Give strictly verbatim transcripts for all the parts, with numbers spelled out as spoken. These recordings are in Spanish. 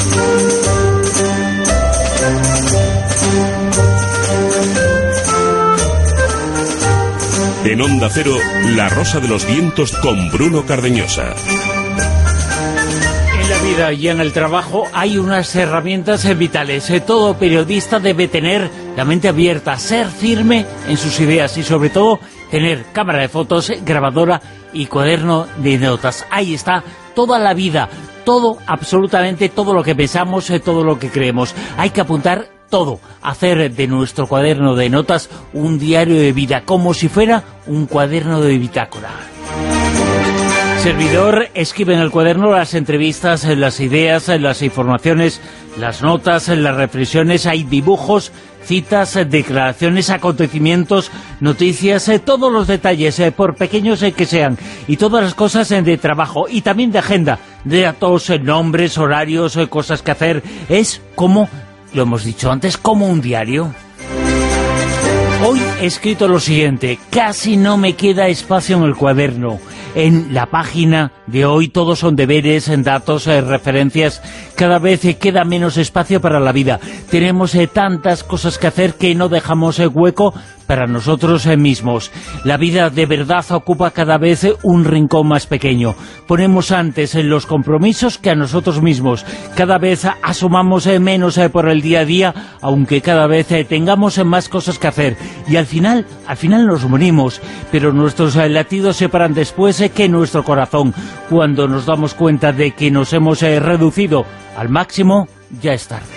En Onda Cero, La Rosa de los Vientos con Bruno Cardeñosa. En la vida y en el trabajo hay unas herramientas vitales. Todo periodista debe tener la mente abierta, ser firme en sus ideas y sobre todo tener cámara de fotos, grabadora y cuaderno de notas. Ahí está toda la vida, todo, absolutamente todo lo que pensamos, todo lo que creemos. Hay que apuntar todo, hacer de nuestro cuaderno de notas un diario de vida, como si fuera un cuaderno de bitácora. Servidor escribe en el cuaderno las entrevistas, las ideas, las informaciones, las notas, las reflexiones, hay dibujos, citas, declaraciones, acontecimientos, noticias, todos los detalles, por pequeños que sean, y todas las cosas de trabajo y también de agenda, de datos, nombres, horarios, cosas que hacer. Es como, lo hemos dicho antes, como un diario. Hoy he escrito lo siguiente: casi no me queda espacio en el cuaderno. En la página de hoy todos son deberes, en datos, eh, referencias. Cada vez eh, queda menos espacio para la vida. Tenemos eh, tantas cosas que hacer que no dejamos eh, hueco para nosotros eh, mismos. La vida de verdad ocupa cada vez eh, un rincón más pequeño. Ponemos antes eh, los compromisos que a nosotros mismos. Cada vez eh, asumamos eh, menos eh, por el día a día, aunque cada vez eh, tengamos eh, más cosas que hacer. Y al final, al final nos morimos, pero nuestros eh, latidos se paran después eh, que nuestro corazón. Cuando nos damos cuenta de que nos hemos eh, reducido al máximo, ya es tarde.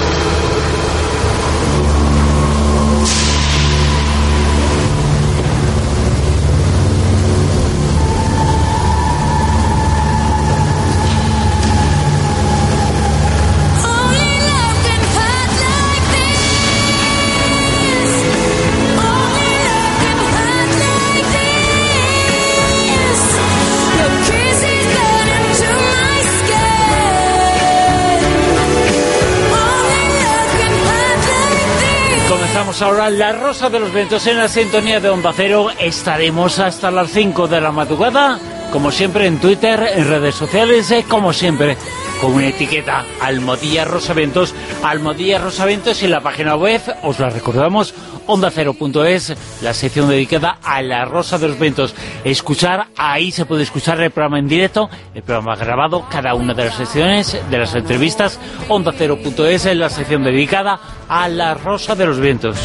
Ahora La Rosa de los Vientos en la sintonía de Onda Cero. Estaremos hasta las cinco de la madrugada, como siempre en Twitter, en redes sociales, eh, como siempre con una etiqueta Almohadilla Rosavientos, Almohadilla Rosavientos, y en la página web, os la recordamos, onda cero punto es, la sección dedicada a La Rosa de los Vientos. Escuchar, ahí se puede escuchar el programa en directo, el programa grabado, cada una de las secciones, de las entrevistas, onda cero punto es, en la sección dedicada a La Rosa de los Vientos.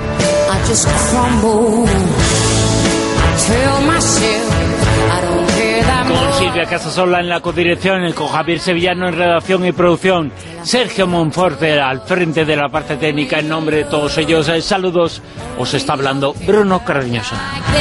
Con Silvia Casasola en la codirección, con Javier Sevillano en redacción y producción, Sergio Monforte al frente de la parte técnica. En nombre de todos ellos, eh, saludos, os está hablando Bruno Cardeñosa.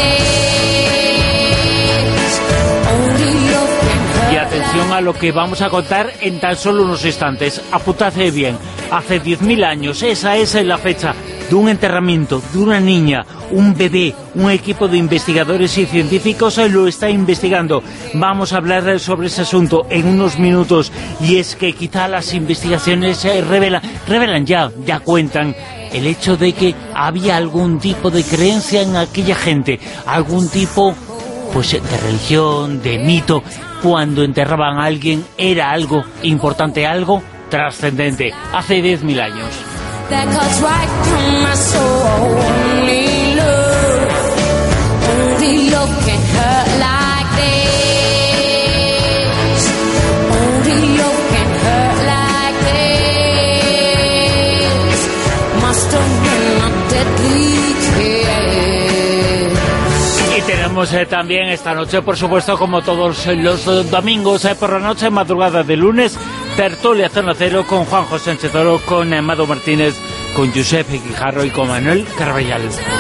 Y atención a lo que vamos a contar en tan solo unos instantes. Apuntadse bien, hace diez mil años, esa es la fecha de un enterramiento de una niña, un bebé. Un equipo de investigadores y científicos lo está investigando. Vamos a hablar sobre ese asunto en unos minutos, y es que quizá las investigaciones revelan, revelan ya, ya cuentan el hecho de que había algún tipo de creencia en aquella gente, algún tipo pues de religión, de mito. Cuando enterraban a alguien era algo importante, algo trascendente, hace diez mil años. That cuts right from my soul. Only love, only love can hurt like this. Only love can hurt like this. Must have been a deadly kiss. Y tenemos eh, también esta noche, por supuesto, como todos los eh, domingos, eh, por la noche, madrugada de lunes, tertulia Zona Cero con Juan José Sánchez Oro, con Amado Martínez, con Josep Guijarro y con Manuel Carballal.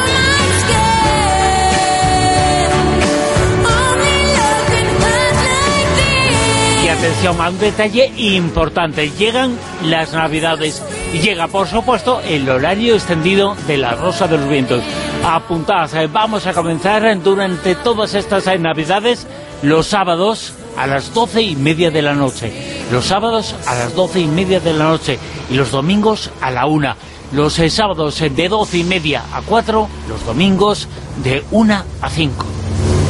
Y atención a un detalle importante: llegan las Navidades y llega, por supuesto, el horario extendido de La Rosa de los Vientos. Apuntad, vamos a comenzar durante todas estas Navidades los sábados a las doce y media de la noche. Los sábados a las doce y media de la noche y los domingos a la una. Los eh, sábados eh, de doce y media a cuatro, los domingos de una a cinco.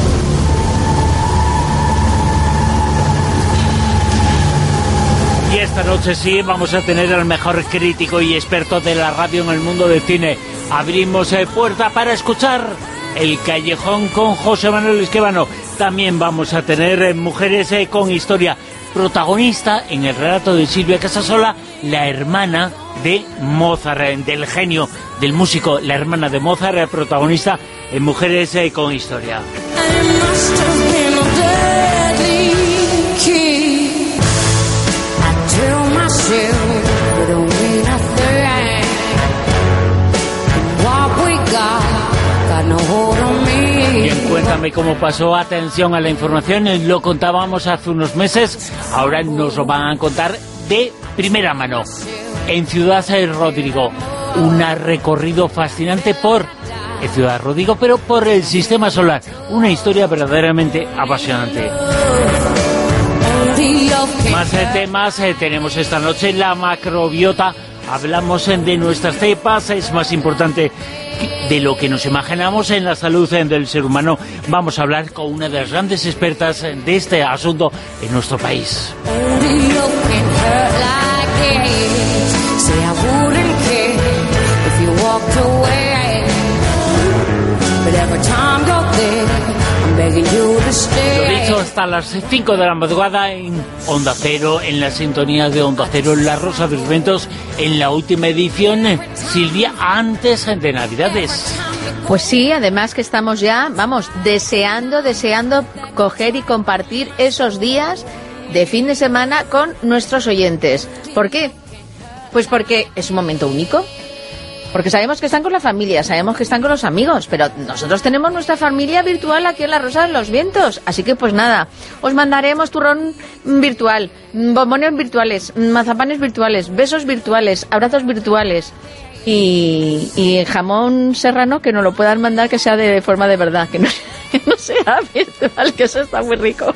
Y esta noche sí vamos a tener al mejor crítico y experto de la radio en el mundo del cine. Abrimos eh, puerta para escuchar El Callejón con José Manuel Esquivano. También vamos a tener eh, Mujeres eh, con Historia. Protagonista en el relato de Silvia Casasola, la hermana de Mozart, eh, del genio, del músico, la hermana de Mozart, eh, protagonista en Mujeres eh, con Historia. Bien, cuéntame cómo pasó. Atención a la información, lo contábamos hace unos meses, ahora nos lo van a contar de primera mano. En Ciudad Rodrigo, un recorrido fascinante por en Ciudad Rodrigo, pero por el sistema solar, una historia verdaderamente apasionante. Más eh, temas eh, tenemos esta noche, la macrobiota. Hablamos eh, de nuestras cepas, es más importante de lo que nos imaginamos en la salud eh, del ser humano. Vamos a hablar con una de las grandes expertas eh, de este asunto en nuestro país. Lo dicho, hasta las cinco de la madrugada en Onda Cero, en la sintonía de Onda Cero, La Rosa de los Vientos, en la última edición, Silvia, antes de Navidades. Pues sí, además que estamos ya, vamos, deseando, deseando coger y compartir esos días de fin de semana con nuestros oyentes. ¿Por qué? Pues porque es un momento único. Porque sabemos que están con la familia, sabemos que están con los amigos, pero nosotros tenemos nuestra familia virtual aquí en La Rosa de los Vientos. Así que pues nada, os mandaremos turrón virtual, bombones virtuales, mazapanes virtuales, besos virtuales, abrazos virtuales y, y jamón serrano que nos lo puedan mandar que sea de forma de verdad, que no, que no sea virtual, que eso está muy rico.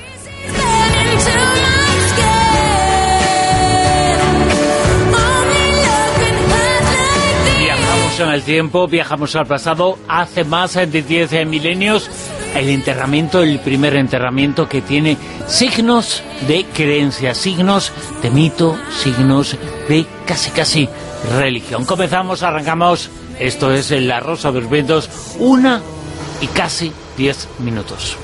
En el tiempo, viajamos al pasado, hace más de diez milenios, el enterramiento, el primer enterramiento que tiene signos de creencia, signos de mito, signos de casi casi religión. Comenzamos, arrancamos, esto es La Rosa de los Vientos, una y casi diez minutos.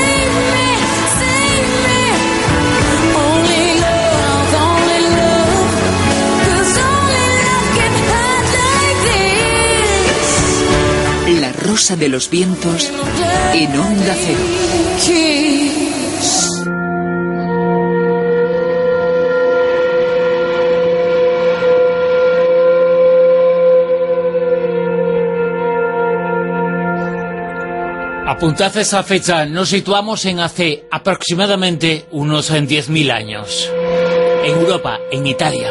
La Rosa de los Vientos en Onda Cero. Apuntad esa fecha, nos situamos en hace aproximadamente unos diez mil años. En Europa, en Italia.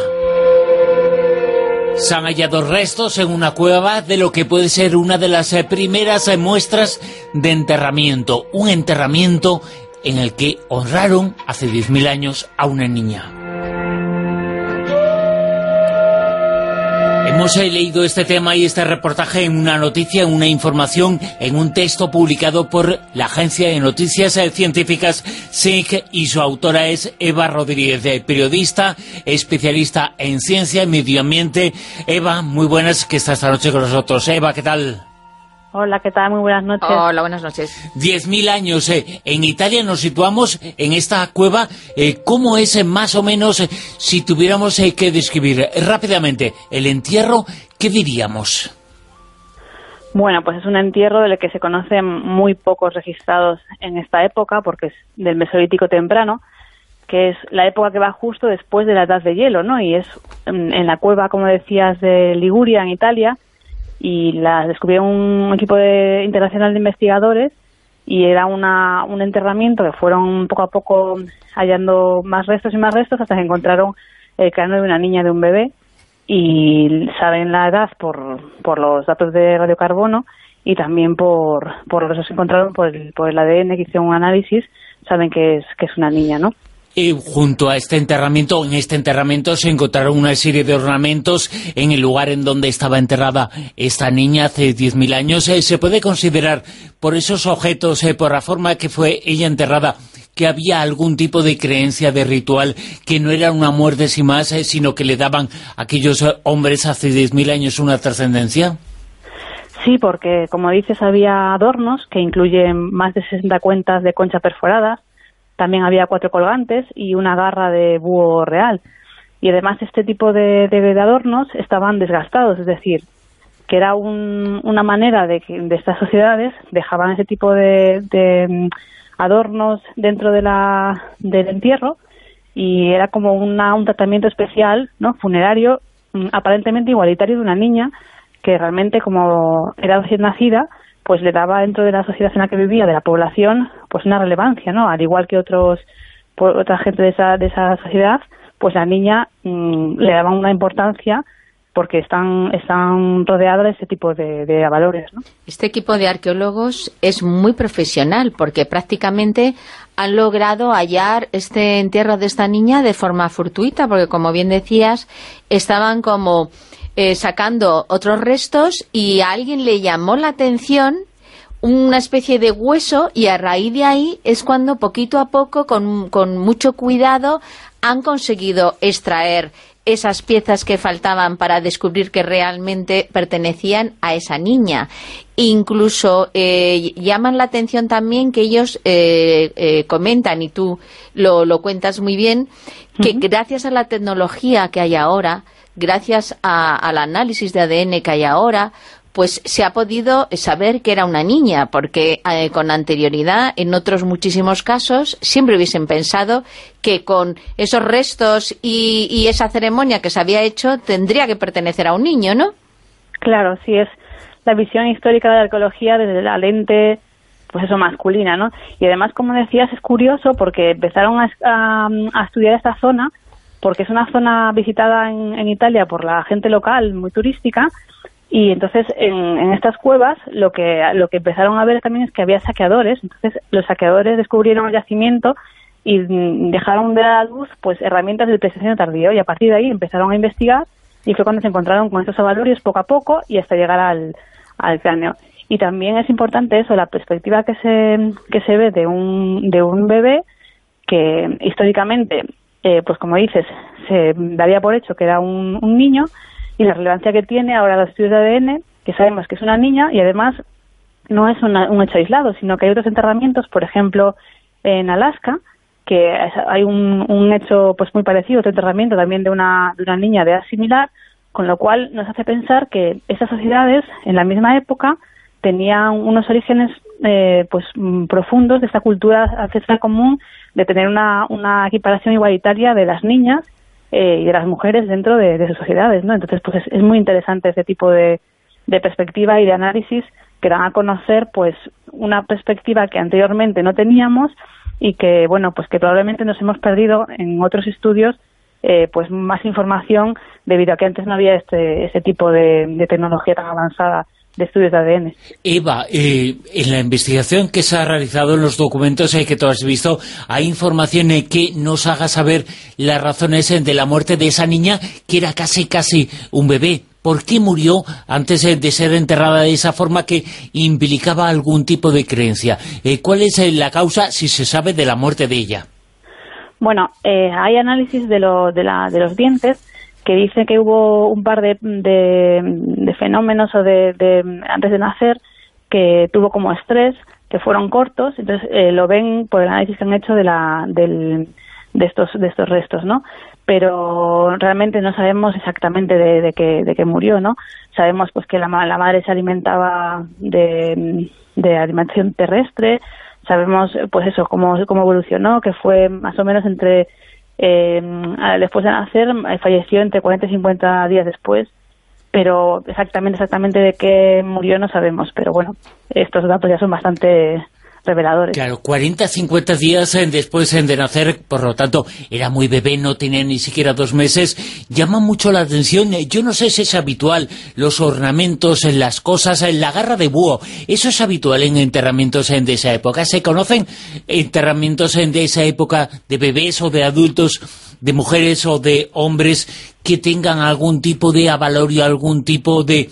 Se han hallado restos en una cueva de lo que puede ser una de las primeras muestras de enterramiento. Un enterramiento en el que honraron hace diez mil años a una niña. Hemos leído este tema y este reportaje en una noticia, en una información, en un texto publicado por la agencia de noticias científicas S I C, y su autora es Eva Rodríguez, periodista, especialista en ciencia y medio ambiente. Eva, muy buenas, que está esta noche con nosotros. Eva, ¿qué tal? Hola, ¿qué tal? Muy buenas noches. Hola, buenas noches. Diez mil años. Eh, en Italia nos situamos en esta cueva. Eh, ¿Cómo es eh, más o menos, eh, si tuviéramos eh, que describir eh, rápidamente el entierro, qué diríamos? Bueno, pues es un entierro del que se conocen muy pocos registrados en esta época, porque es del Mesolítico temprano, que es la época que va justo después de la Edad de Hielo, ¿no? Y es en, en la cueva, como decías, de Liguria, en Italia, y la descubrió un equipo de, internacional de investigadores, y era una, un enterramiento que fueron poco a poco hallando más restos y más restos hasta que encontraron el cráneo de una niña, de un bebé, y saben la edad por, por los datos de radiocarbono y también por, por los restos que encontraron por el, por el A D N, que hicieron un análisis, saben que es, que es una niña, ¿no? Y junto a este enterramiento, en este enterramiento se encontraron una serie de ornamentos en el lugar en donde estaba enterrada esta niña hace diez mil años. Eh, ¿Se puede considerar, por esos objetos, eh, por la forma que fue ella enterrada, que había algún tipo de creencia, de ritual, que no era una muerte sin más, eh, sino que le daban a aquellos hombres hace diez mil años una trascendencia? Sí, porque, como dices, había adornos que incluyen más de sesenta cuentas de concha perforadas, también había cuatro colgantes y una garra de búho real. Y además este tipo de, de, de adornos estaban desgastados, es decir, que era un, una manera de que de estas sociedades dejaban ese tipo de, de adornos dentro de la, del entierro, y era como una, un tratamiento especial, ¿no?, funerario, aparentemente igualitario de una niña, que realmente, como era recién nacida, pues le daba dentro de la sociedad en la que vivía, de la población, pues una relevancia, ¿no? Al igual que otros, pues, otra gente de esa, de esa sociedad, pues la niña mmm, le daba una importancia porque están, están rodeadas de ese tipo de, de valores, ¿no? Este equipo de arqueólogos es muy profesional porque prácticamente han logrado hallar este entierro de esta niña de forma fortuita, porque, como bien decías, estaban como eh, sacando otros restos y a alguien le llamó la atención una especie de hueso, y a raíz de ahí es cuando poquito a poco, con, con mucho cuidado, han conseguido extraer esas piezas que faltaban para descubrir que realmente pertenecían a esa niña. Incluso eh, llaman la atención también que ellos eh, eh, comentan, y tú lo, lo cuentas muy bien, que uh-huh. gracias a la tecnología que hay ahora, gracias a, al análisis de A D N que hay ahora, pues se ha podido saber que era una niña, porque eh, con anterioridad, en otros muchísimos casos, siempre hubiesen pensado que con esos restos y, y esa ceremonia que se había hecho, tendría que pertenecer a un niño, ¿no? Claro, sí, es la visión histórica de la arqueología desde la lente, pues eso, masculina, ¿no? Y además, como decías, es curioso porque empezaron a, a, a estudiar esta zona, porque es una zona visitada en, en Italia por la gente local, muy turística. Y entonces en, en estas cuevas lo que lo que empezaron a ver también es que había saqueadores. Entonces los saqueadores descubrieron el yacimiento y dejaron de la luz pues herramientas del Pleistoceno tardío, y a partir de ahí empezaron a investigar, y fue cuando se encontraron con estos avalorios poco a poco y hasta llegar al, al cráneo. Y también es importante eso, la perspectiva que se que se ve de un de un bebé que históricamente, eh, pues como dices, se daría por hecho que era un, un niño, y la relevancia que tiene ahora los estudios de A D N, que sabemos que es una niña, y además no es una, un hecho aislado, sino que hay otros enterramientos, por ejemplo, en Alaska, que hay un, un hecho pues muy parecido, otro enterramiento también de una, de una niña de edad similar, con lo cual nos hace pensar que esas sociedades, en la misma época, tenían unos orígenes eh, pues profundos de esta cultura ancestral común, de tener una, una equiparación igualitaria de las niñas Eh, y de las mujeres dentro de, de sus sociedades, ¿no? Entonces, pues es, es muy interesante este tipo de, de perspectiva y de análisis que dan a conocer, pues, una perspectiva que anteriormente no teníamos y que, bueno, pues que probablemente nos hemos perdido en otros estudios, eh, pues más información debido a que antes no había este, este tipo de, de tecnología tan avanzada de estudios de A D N. Eva, eh, en la investigación que se ha realizado, en los documentos eh, que tú has visto, ¿hay información eh, que nos haga saber las razones eh, de la muerte de esa niña, que era casi casi un bebé? ¿Por qué murió antes eh, de ser enterrada de esa forma que implicaba algún tipo de creencia? Eh, ¿Cuál es eh, la causa, si se sabe, de la muerte de ella? Bueno, eh, hay análisis de, lo, de, la, de los dientes, que dice que hubo un par de, de, de fenómenos o de, de antes de nacer que tuvo como estrés, que fueron cortos, entonces eh, lo ven por el análisis que han hecho de la del, de estos de estos restos, ¿no? Pero realmente no sabemos exactamente de, de qué de qué murió, ¿no? Sabemos pues que la, la madre se alimentaba de, de alimentación terrestre, sabemos pues eso, cómo, cómo evolucionó, que fue más o menos entre Eh, después de nacer, falleció entre cuarenta y cincuenta días después, pero exactamente exactamente de qué murió no sabemos, pero bueno, estos datos ya son bastante reveladores. Claro, cuarenta a cincuenta días después de nacer, por lo tanto, era muy bebé, no tenía ni siquiera dos meses. Llama mucho la atención, yo no sé si es habitual, los ornamentos, las cosas, la garra de búho, ¿eso es habitual en enterramientos de esa época? ¿Se conocen enterramientos de esa época de bebés o de adultos, de mujeres o de hombres que tengan algún tipo de avalorio, algún tipo de,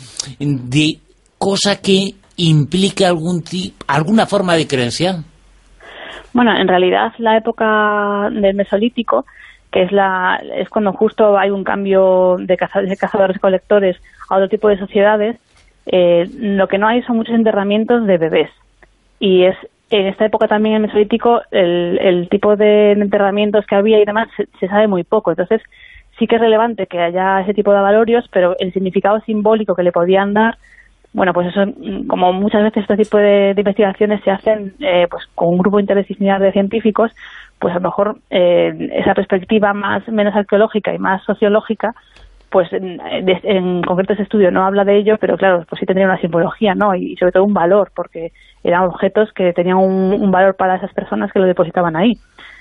de cosa que implica algún alguna forma de creencia? Bueno, en realidad la época del Mesolítico, que es la es cuando justo hay un cambio de, caza, de cazadores-colectores a otro tipo de sociedades, eh, lo que no hay son muchos enterramientos de bebés. Y es en esta época también, en el Mesolítico, el, el tipo de enterramientos que había y demás se, se sabe muy poco. Entonces, sí que es relevante que haya ese tipo de avalorios, pero el significado simbólico que le podían dar, bueno, pues eso, como muchas veces este tipo de, de investigaciones se hacen eh, pues con un grupo interdisciplinar de científicos, pues a lo mejor eh, esa perspectiva más menos arqueológica y más sociológica, pues en, en concreto ese estudio no habla de ello, pero claro, pues sí tendría una simbología, ¿no? Y sobre todo un valor, porque eran objetos que tenían un, un valor para esas personas que lo depositaban ahí.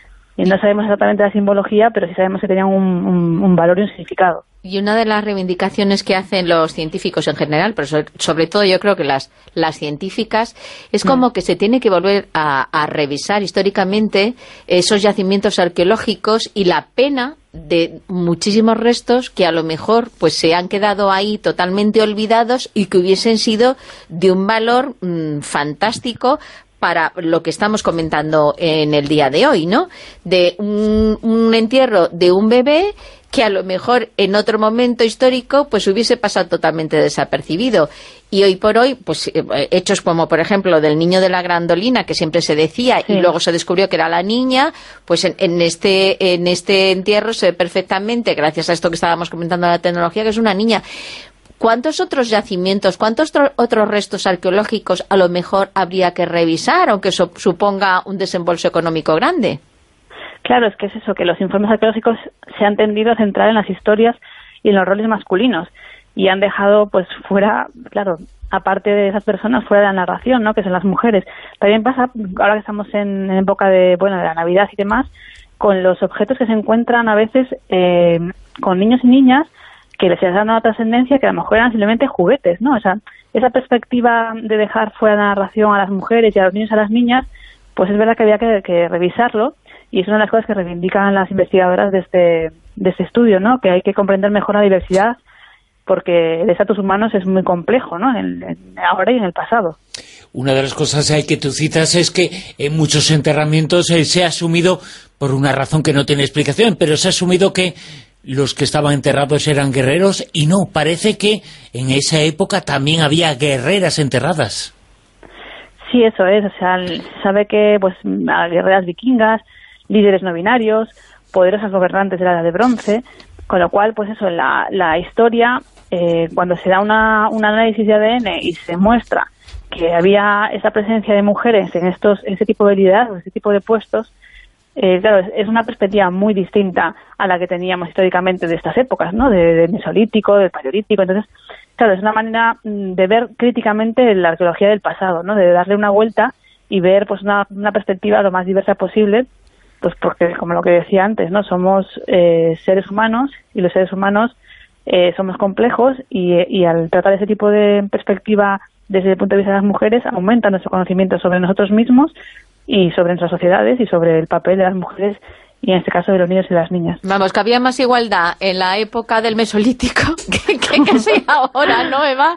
Y no sabemos exactamente la simbología, pero sí sabemos que tenían un, un, un valor y un significado. Y una de las reivindicaciones que hacen los científicos en general, pero sobre, sobre todo yo creo que las, las científicas, es como mm. que se tiene que volver a, a revisar históricamente esos yacimientos arqueológicos y la pena de muchísimos restos que a lo mejor pues se han quedado ahí totalmente olvidados y que hubiesen sido de un valor mmm, fantástico para lo que estamos comentando en el día de hoy, ¿no? De un, un entierro de un bebé que a lo mejor en otro momento histórico pues hubiese pasado totalmente desapercibido. Y hoy por hoy, pues hechos como por ejemplo del niño de la grandolina, que siempre se decía, sí, y luego se descubrió que era la niña, pues en, en este en este entierro se ve perfectamente, gracias a esto que estábamos comentando de la tecnología, que es una niña. ¿Cuántos otros yacimientos, cuántos otros restos arqueológicos a lo mejor habría que revisar, aunque eso suponga un desembolso económico grande? Claro, es que es eso, que los informes arqueológicos se han tendido a centrar en las historias y en los roles masculinos, y han dejado pues fuera, claro, aparte de esas personas, fuera de la narración, ¿no?, que son las mujeres. También pasa, ahora que estamos en, en época de, bueno, de la Navidad y demás, con los objetos que se encuentran a veces eh, con niños y niñas, que les dan una trascendencia que a lo mejor eran simplemente juguetes, ¿no? O sea, esa perspectiva de dejar fuera de la narración a las mujeres y a los niños y a las niñas, pues es verdad que había que, que revisarlo, y es una de las cosas que reivindican las investigadoras de este, de este estudio, ¿no? Que hay que comprender mejor la diversidad, porque el estatus humano es muy complejo, ¿no? En, en, ahora y en el pasado. Una de las cosas que tú citas es que en muchos enterramientos eh, se ha asumido, por una razón que no tiene explicación, pero se ha asumido que los que estaban enterrados eran guerreros, y no, parece que en esa época también había guerreras enterradas. Sí, eso es, o sea, se sabe que pues guerreras vikingas, líderes no binarios, poderosas gobernantes de la Edad de Bronce, con lo cual, pues eso, la, la historia, eh, cuando se da una, un análisis de A D N y se muestra que había esa presencia de mujeres en estos en ese tipo de liderazgo, en ese tipo de puestos, Eh, claro, es, es una perspectiva muy distinta a la que teníamos históricamente de estas épocas, ¿no? De, del Mesolítico, del Paleolítico. Entonces, claro, es una manera de ver críticamente la arqueología del pasado, ¿no? De darle una vuelta y ver pues una, una perspectiva lo más diversa posible, pues porque, como lo que decía antes, ¿no? Somos eh, seres humanos, y los seres humanos eh, somos complejos, y, y al tratar ese tipo de perspectiva desde el punto de vista de las mujeres, aumenta nuestro conocimiento sobre nosotros mismos y sobre nuestras sociedades y sobre el papel de las mujeres, y en este caso de los niños y las niñas. Vamos, que había más igualdad en la época del Mesolítico que, que casi ahora, ¿no, Eva?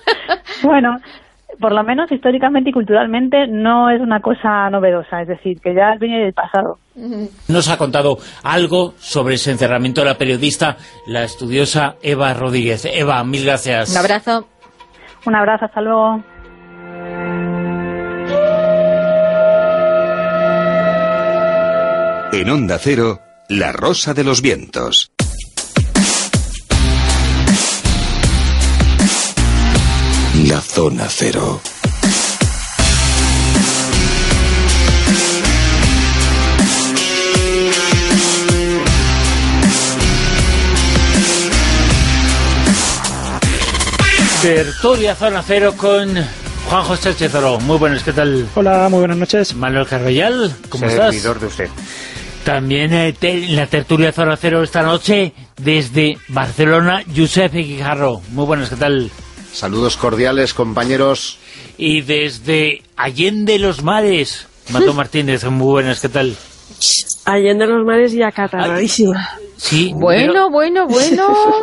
Bueno, por lo menos históricamente y culturalmente no es una cosa novedosa, es decir, que ya viene del pasado. Nos ha contado algo sobre ese enterramiento de la periodista, la estudiosa Eva Rodríguez. Eva, mil gracias. Un abrazo. Un abrazo, hasta luego. En Onda Cero, La Rosa de los Vientos. La Zona Cero. Tertulia Zona Cero con Juan José Chezoro. Muy buenas, ¿qué tal? Hola, muy buenas noches. Manuel Carvallal, ¿cómo estás? Servidor de usted. También eh, te, en la tertulia Zona Cero esta noche, desde Barcelona, Josep Guijarro. Muy buenas, ¿qué tal? Saludos cordiales, compañeros. Y desde Allende los Mares, Mato Martínez. Muy buenas, ¿qué tal? Allende los Mares y acatarradísima. Sí. Bueno, pero... bueno, bueno.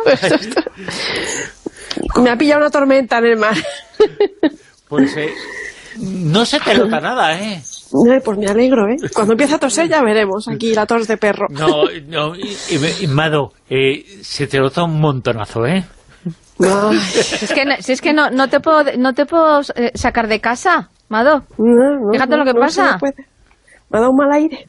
Me ha pillado una tormenta en el mar. Pues eh, no se te nota nada, ¿eh? Ay, pues me alegro, ¿eh? Cuando empiece a toser ya veremos aquí la tos de perro. No, no, y, y, y Mado, eh, se te nota un montonazo, ¿eh? Ay. Es que, no- si es que no, no te puedo, no te puedo eh, sacar de casa, Mado. No, no, Fíjate no, lo que no pasa. se me puede. Me ha dado un mal aire.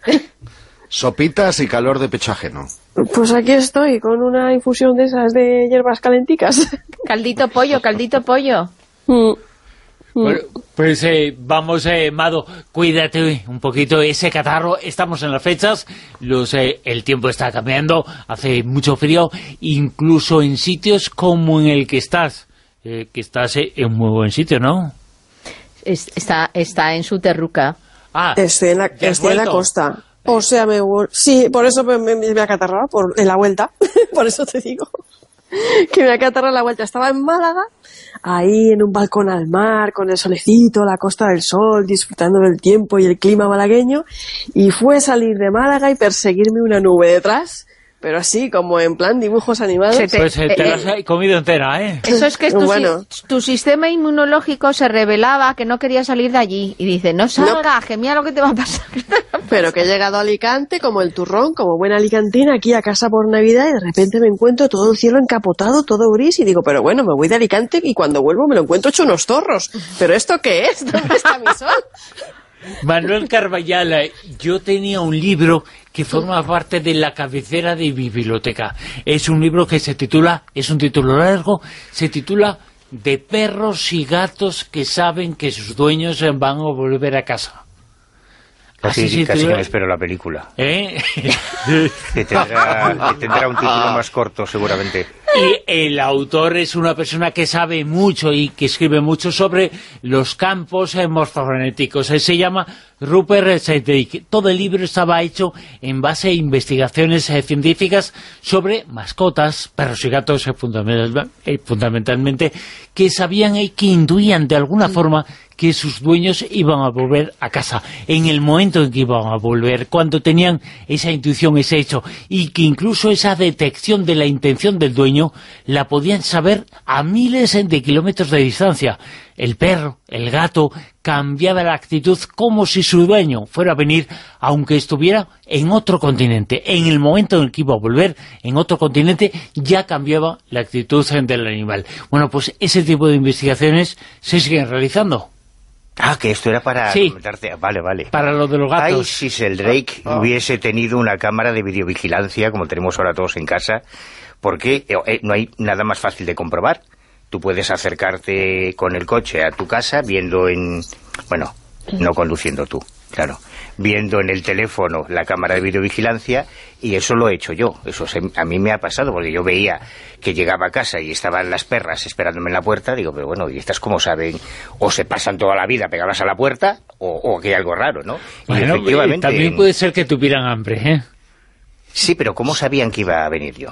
Sopitas y calor de pecho ajeno. Pues aquí estoy, con una infusión de esas de hierbas calenticas. Caldito pollo, caldito pollo. Mm. Bueno, pues eh, vamos, eh, Mado, cuídate un poquito ese catarro. Estamos en las fechas, los, eh, el tiempo está cambiando, hace mucho frío, incluso en sitios como en el que estás, eh, que estás eh, en un muy buen sitio, ¿no? Es- está, está en su terruca. Ah, Estoy en la, ¿ya has estoy en la vuelto? costa. O sea, me vol- sí, por eso me, me, me acatarraba, por, en la vuelta. Por eso te digo que me acatarraba en la vuelta. Estaba en Málaga, ahí en un balcón al mar, con el solecito, la Costa del Sol, disfrutando del tiempo y el clima malagueño. Y fue salir de Málaga y perseguirme una nube detrás. Pero así, como en plan dibujos animados. Se te- Pues eh, te eh, la has comido entera, ¿eh? Eso es que tu, Bueno. si- tu sistema inmunológico se revelaba que no quería salir de allí. Y dice, no salgas, que mira lo que te va a pasar. Pero que he llegado a Alicante como el turrón, como buena alicantina, aquí a casa por Navidad, y de repente me encuentro todo el cielo encapotado, todo gris, y digo, pero bueno, me voy de Alicante y cuando vuelvo me lo encuentro hecho unos zorros. ¿Pero esto qué es? ¿Dónde está mi sol? Manuel Carballal, eh, yo tenía un libro que forma parte de la cabecera de mi biblioteca. Es un libro que se titula, es un título largo, se titula De perros y gatos que saben que sus dueños eh, van a volver a casa. Casi, Así se casi que titula. me espero la película. ¿Eh? Que tendrá, que tendrá un título más corto, seguramente. Y el autor es una persona que sabe mucho y que escribe mucho sobre los campos eh, morfogenéticos. Él se llama Rupert Sheldrake. Todo el libro estaba hecho en base a investigaciones eh, científicas sobre mascotas, perros y gatos, eh, fundamental- eh, fundamentalmente, que sabían y que intuían de alguna forma que sus dueños iban a volver a casa, en el momento en que iban a volver, cuando tenían esa intuición, ese hecho, y que incluso esa detección de la intención del dueño la podían saber a miles de kilómetros de distancia. El perro, el gato, cambiaba la actitud como si su dueño fuera a venir, aunque estuviera en otro continente. En el momento en el que iba a volver, en otro continente, ya cambiaba la actitud del animal. Bueno, pues ese tipo de investigaciones se siguen realizando. Ah, que esto era para Sí. comentarte. Vale, vale. Para lo de los Ay, gatos. si Sheldrake hubiese tenido una cámara de videovigilancia, como tenemos ahora todos en casa, porque eh, no hay nada más fácil de comprobar. Tú puedes acercarte con el coche a tu casa viendo en... Bueno, no conduciendo tú, claro. Viendo en el teléfono la cámara de videovigilancia, y eso lo he hecho yo. Eso se- a mí me ha pasado, porque yo veía que llegaba a casa y estaban las perras esperándome en la puerta. Digo, pero bueno, ¿y estas cómo saben? O se pasan toda la vida pegadas a la puerta, o, o que hay algo raro, ¿no? Y Bueno, efectivamente... también puede ser que tuvieran hambre, ¿eh? Sí, pero ¿cómo sabían que iba a venir yo?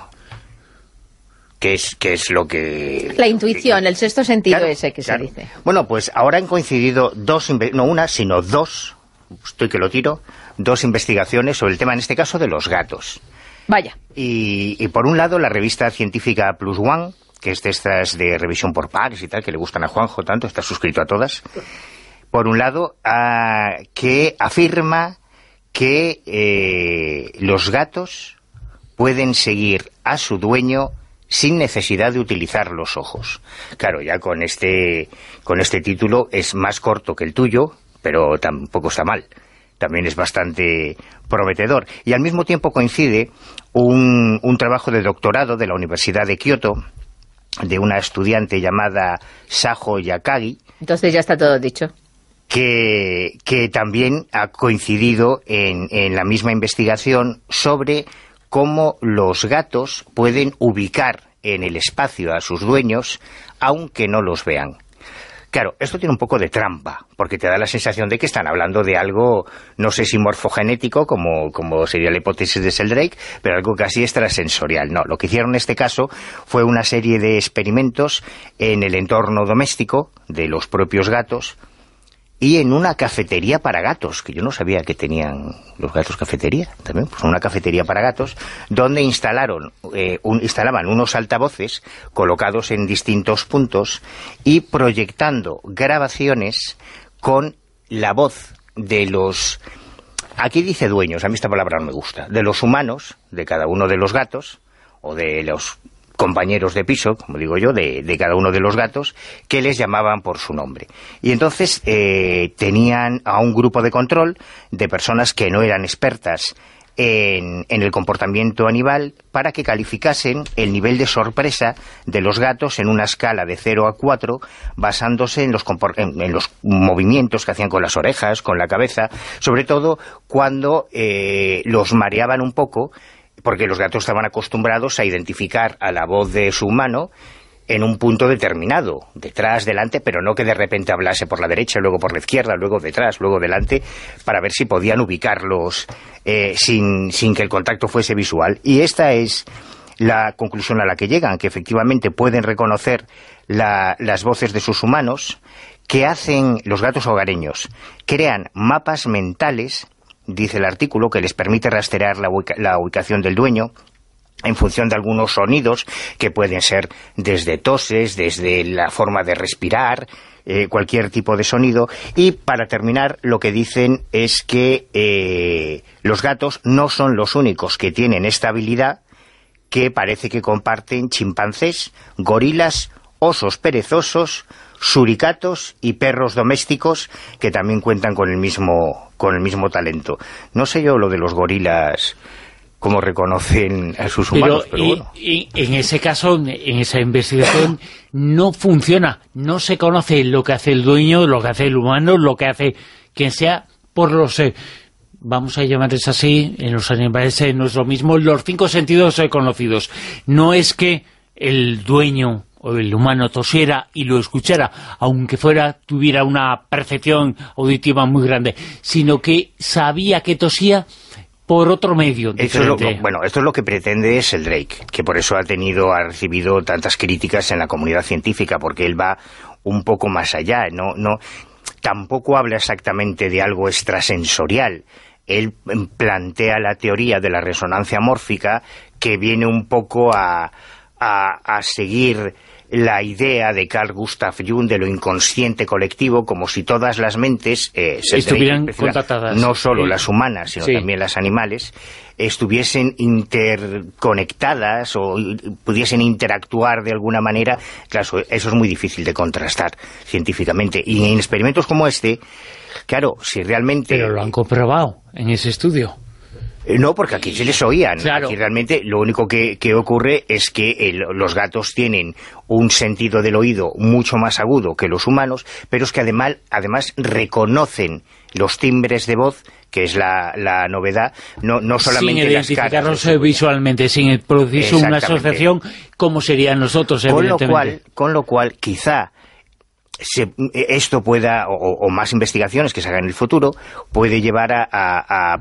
¿Qué es, qué es lo que...? La intuición, el sexto sentido Claro, ese que claro. se dice. Bueno, pues ahora han coincidido dos, inve- no una, sino dos, estoy que lo tiro, dos investigaciones sobre el tema, en este caso, de los gatos. Vaya. Y, y por un lado, la revista científica Plus One, que es de estas de revisión por pares y tal, que le gustan a Juanjo tanto, está suscrito a todas, por un lado, ah, que afirma que eh, los gatos pueden seguir a su dueño sin necesidad de utilizar los ojos. Claro, ya con este, con este título es más corto que el tuyo, pero tampoco está mal. También es bastante prometedor. Y al mismo tiempo coincide un, un trabajo de doctorado de la Universidad de Kioto, de una estudiante llamada Sajo Yakagi, Entonces ya está todo dicho. que, que también ha coincidido en, en la misma investigación sobre cómo los gatos pueden ubicar en el espacio a sus dueños aunque no los vean. Claro, esto tiene un poco de trampa, porque te da la sensación de que están hablando de algo, no sé si morfogenético, como, como sería la hipótesis de Sheldrake, pero algo casi extrasensorial. No, lo que hicieron en este caso fue una serie de experimentos en el entorno doméstico de los propios gatos y en una cafetería para gatos, que yo no sabía que tenían los gatos cafetería también, pues una cafetería para gatos, donde instalaron eh, un, instalaban unos altavoces colocados en distintos puntos y proyectando grabaciones con la voz de los... Aquí dice dueños, a mí esta palabra no me gusta, de los humanos, de cada uno de los gatos, o de los compañeros de piso, como digo yo, de, de cada uno de los gatos, que les llamaban por su nombre. Y entonces eh, tenían a un grupo de control de personas que no eran expertas En, en el comportamiento animal para que calificasen el nivel de sorpresa de los gatos en una escala de cero a cuatro, basándose en los, en, en los movimientos que hacían con las orejas, con la cabeza, sobre todo cuando eh, los mareaban un poco, porque los gatos estaban acostumbrados a identificar a la voz de su humano en un punto determinado, detrás, delante, pero no que de repente hablase por la derecha, luego por la izquierda, luego detrás, luego delante, para ver si podían ubicarlos eh, sin, sin que el contacto fuese visual. Y esta es la conclusión a la que llegan, que efectivamente pueden reconocer la, las voces de sus humanos, que hacen los gatos hogareños, crean mapas mentales, dice el artículo, que les permite rastrear la, ubica, la ubicación del dueño, en función de algunos sonidos que pueden ser desde toses, desde la forma de respirar, eh, cualquier tipo de sonido. Y para terminar, lo que dicen es que eh, los gatos no son los únicos que tienen esta habilidad, que parece que comparten chimpancés, gorilas, osos perezosos, suricatos y perros domésticos, que también cuentan con el mismo, con el mismo talento. No sé yo lo de los gorilas, cómo reconocen a sus humanos, pero, pero bueno. Y, y, en ese caso, en esa investigación, no funciona, no se conoce lo que hace el dueño, lo que hace el humano, lo que hace quien sea, por los, eh, vamos a llamarles así, en los animales eh, no es lo mismo, los cinco sentidos eh, conocidos. No es que el dueño o el humano tosiera y lo escuchara, aunque fuera tuviera una percepción auditiva muy grande, sino que sabía que tosía por otro medio diferente. Eso es lo, bueno, esto es lo que pretende Sheldrake, que por eso ha tenido, ha recibido tantas críticas en la comunidad científica, porque él va un poco más allá, no, no, tampoco habla exactamente de algo extrasensorial. Él plantea la teoría de la resonancia mórfica, que viene un poco a, a, a seguir la idea de Carl Gustav Jung de lo inconsciente colectivo, como si todas las mentes eh, estuvieran contactadas, no solo eh, las humanas, sino sí. también las animales, estuviesen interconectadas o pudiesen interactuar de alguna manera. Claro, eso es muy difícil de contrastar científicamente, y en experimentos como este, claro, si realmente... Pero lo han comprobado en ese estudio. No, porque aquí se les oían. Claro. Aquí realmente lo único que, que ocurre es que el, los gatos tienen un sentido del oído mucho más agudo que los humanos, pero es que además, además reconocen los timbres de voz, que es la, la novedad, no, no solamente sin las identificarlos caras, visualmente, sin producir una asociación como serían nosotros, con lo evidentemente. cual, con lo cual, quizá Se, esto pueda, o, o más investigaciones que se hagan en el futuro, puede llevar a, a,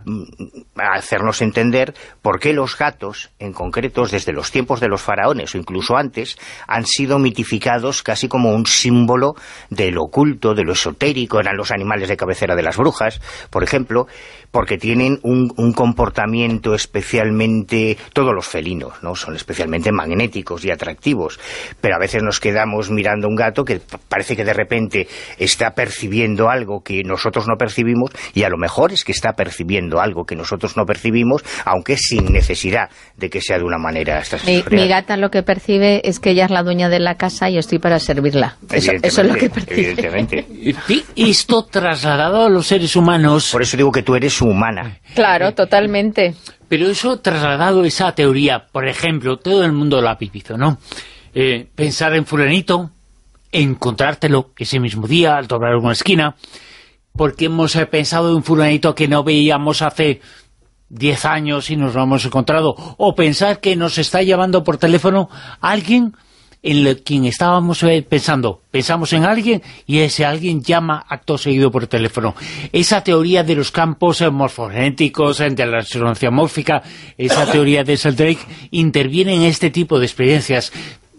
a hacernos entender por qué los gatos, en concreto, desde los tiempos de los faraones o incluso antes, han sido mitificados casi como un símbolo de lo oculto, de lo esotérico. Eran los animales de cabecera de las brujas, por ejemplo, porque tienen un, un comportamiento especialmente... Todos los felinos, ¿no?, son especialmente magnéticos y atractivos, pero a veces nos quedamos mirando un gato que parece que de repente está percibiendo algo que nosotros no percibimos, y a lo mejor es que está percibiendo algo que nosotros no percibimos, aunque sin necesidad de que sea de una manera extrasensorial. Mi, mi gata lo que percibe es que ella es la dueña de la casa y estoy para servirla. Eso, eso es lo que percibe. Evidentemente. Y esto trasladado a los seres humanos... Por eso digo que tú eres humana. Claro, totalmente. Pero eso trasladado, esa teoría, por ejemplo, todo el mundo lo ha vivido, ¿no? Eh, pensar en fulanito, encontrártelo ese mismo día al doblar una esquina, porque hemos eh, pensado en fulanito que no veíamos hace diez años y nos lo hemos encontrado, o pensar que nos está llamando por teléfono alguien en lo, quien estábamos eh, pensando, pensamos en alguien y ese alguien llama acto seguido por teléfono. Esa teoría de los campos eh, morfogenéticos, eh, de la resonancia mórfica, esa teoría de Sheldrake interviene en este tipo de experiencias.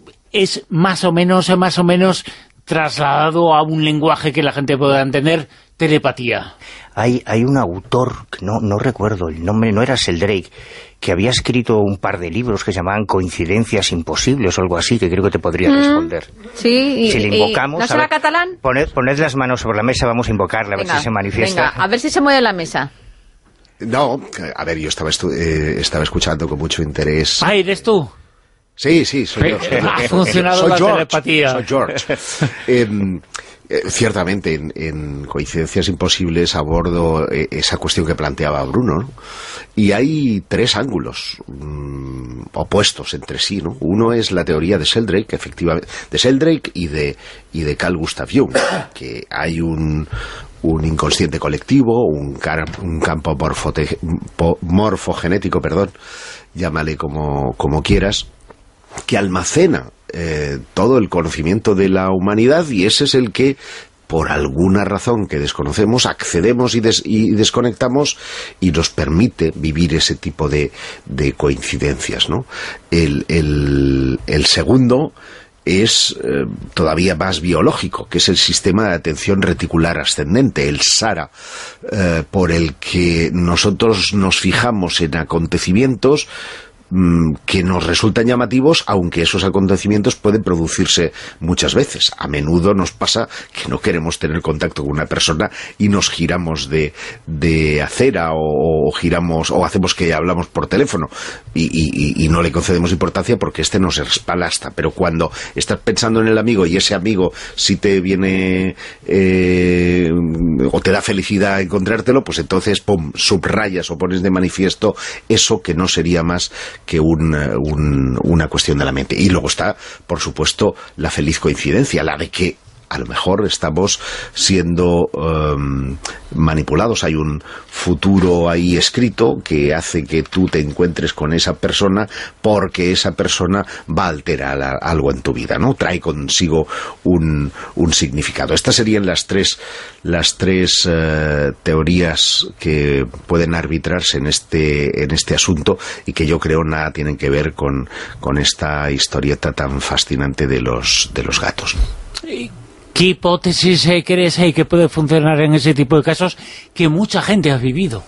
Es más o menos, más o menos trasladado a un lenguaje que la gente pueda entender telepatía? Hay, hay un autor, que no, no recuerdo el nombre, no era Sheldrake, que había escrito un par de libros que se llamaban Coincidencias Imposibles o algo así, que creo que te podría mm, responder. Sí, y, si le invocamos, y, ¿no será ver, catalán? Poned, poned las manos sobre la mesa, vamos a invocarla, a venga, ver si se manifiesta. Venga, a ver si se mueve la mesa. No, a ver, yo estaba, eh, estaba escuchando con mucho interés. Ah, ¿eres tú? Sí, sí, soy yo. Soy ha funcionado soy la George, telepatía. Soy George. eh, eh, ciertamente, en, en Coincidencias Imposibles abordo eh, esa cuestión que planteaba Bruno, ¿no? Y hay tres ángulos mmm, opuestos entre sí, ¿no? Uno es la teoría de Sheldrake, efectivamente, de Sheldrake y de, y de Carl Gustav Jung, que hay un... un inconsciente colectivo, un, car un campo morfote morfogenético, perdón, llámale como, como quieras, que almacena eh, todo el conocimiento de la humanidad, y ese es el que, por alguna razón que desconocemos, accedemos y, des y desconectamos, y nos permite vivir ese tipo de, de coincidencias, ¿no? El, el, el segundo es eh, todavía más biológico, que es el sistema de atención reticular ascendente, el SARA, eh, por el que nosotros nos fijamos en acontecimientos que nos resultan llamativos, aunque esos acontecimientos pueden producirse muchas veces. A menudo nos pasa que no queremos tener contacto con una persona y nos giramos de, de acera o, o giramos o hacemos que hablamos por teléfono y, y, y no le concedemos importancia porque este nos espalasta. Pero cuando estás pensando en el amigo y ese amigo si te viene eh, o te da felicidad encontrártelo, pues entonces pum, subrayas o pones de manifiesto eso que no sería más que un, un, una cuestión de la mente. Y luego está, por supuesto, la feliz coincidencia, la de que a lo mejor estamos siendo um, manipulados. Hay un futuro ahí escrito que hace que tú te encuentres con esa persona porque esa persona va a alterar a, algo en tu vida, ¿no? Trae consigo un, un significado. Estas serían las tres, las tres uh, teorías que pueden arbitrarse en este, en este asunto y que yo creo nada tienen que ver con, con esta historieta tan fascinante de los, de los gatos. Sí. ¿Qué hipótesis eh, crees eh, que puede funcionar en ese tipo de casos que mucha gente ha vivido?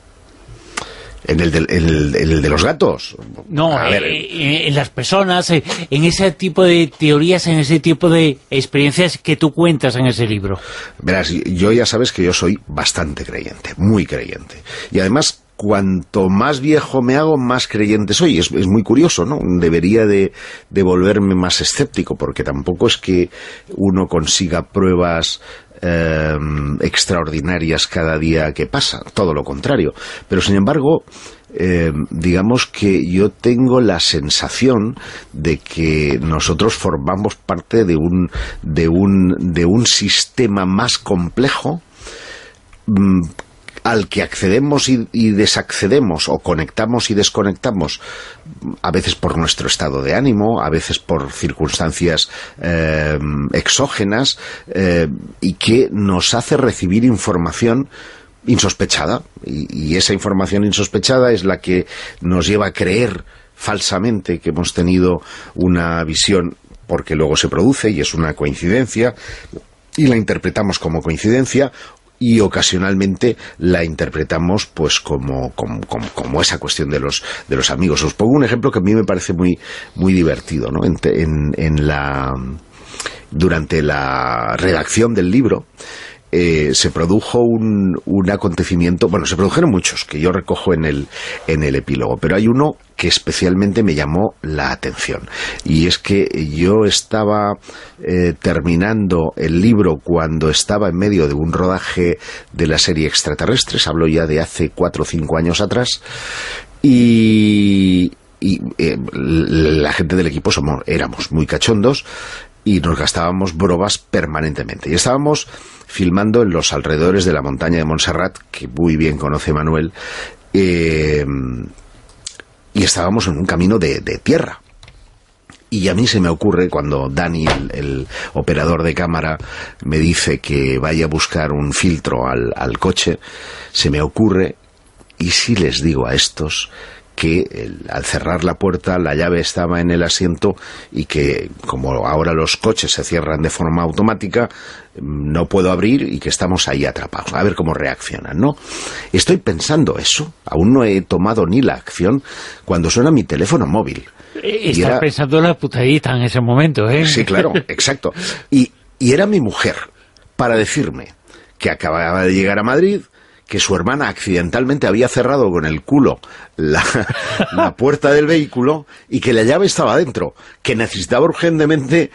¿En el de, en el, en el de los gatos? No, a ver. Eh, en las personas, eh, en ese tipo de teorías, en ese tipo de experiencias que tú cuentas en ese libro. Verás, yo ya sabes que yo soy bastante creyente, muy creyente. Y además, cuanto más viejo me hago, más creyente soy. Es, es muy curioso, ¿no? Debería de, de volverme más escéptico, porque tampoco es que uno consiga pruebas eh, extraordinarias cada día que pasa, todo lo contrario. Pero sin embargo, eh, digamos que yo tengo la sensación de que nosotros formamos parte de un, de un, de un sistema más complejo, mmm, al que accedemos y, y desaccedemos, o conectamos y desconectamos, a veces por nuestro estado de ánimo, a veces por circunstancias eh, exógenas, eh, y que nos hace recibir información insospechada, y, y esa información insospechada es la que nos lleva a creer falsamente que hemos tenido una visión, porque luego se produce y es una coincidencia, y la interpretamos como coincidencia, y ocasionalmente la interpretamos pues como, como, como, como esa cuestión de los, de los amigos. Os pongo un ejemplo que a mí me parece muy, muy divertido, ¿no? En, en, en la, durante la redacción del libro, Eh, se produjo un, un acontecimiento, bueno, se produjeron muchos, que yo recojo en el, en el epílogo, pero hay uno que especialmente me llamó la atención, y es que yo estaba eh, terminando el libro cuando estaba en medio de un rodaje de la serie Extraterrestres, hablo ya de hace cuatro o cinco años atrás, y, y eh, la gente del equipo somos, éramos muy cachondos, y nos gastábamos bromas permanentemente. Y estábamos filmando en los alrededores de la montaña de Montserrat, que muy bien conoce Manuel, eh, y estábamos en un camino de, de tierra. Y a mí se me ocurre, cuando Dani, el, el operador de cámara, me dice que vaya a buscar un filtro al, al coche, se me ocurre, ¿y si les digo a estos que el, al cerrar la puerta la llave estaba en el asiento y que, como ahora los coches se cierran de forma automática, no puedo abrir y que estamos ahí atrapados, a ver cómo reaccionan, ¿no? Estoy pensando eso, aún no he tomado ni la acción cuando suena mi teléfono móvil. Estás era... pensando en la putadita en ese momento, ¿eh? Sí, claro, exacto. Y, y era mi mujer, para decirme que acababa de llegar a Madrid, que su hermana accidentalmente había cerrado con el culo la, la puerta del vehículo y que la llave estaba dentro, que necesitaba urgentemente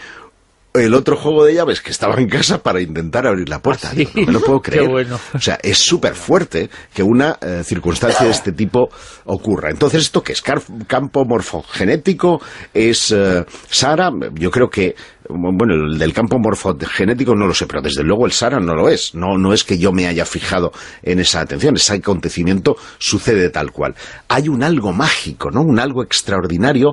el otro juego de llaves que estaba en casa para intentar abrir la puerta. ¿Sí? No me lo puedo creer. Qué bueno. O sea, es súper fuerte que una eh, circunstancia de este tipo ocurra. Entonces, ¿esto qué es? ¿Campo morfogenético? ¿Es eh, Sara? Yo creo que, bueno, el del campo morfogenético no lo sé, pero desde luego el Sara no lo es. No, no es que yo me haya fijado en esa atención. Ese acontecimiento sucede tal cual. Hay un algo mágico, ¿no? Un algo extraordinario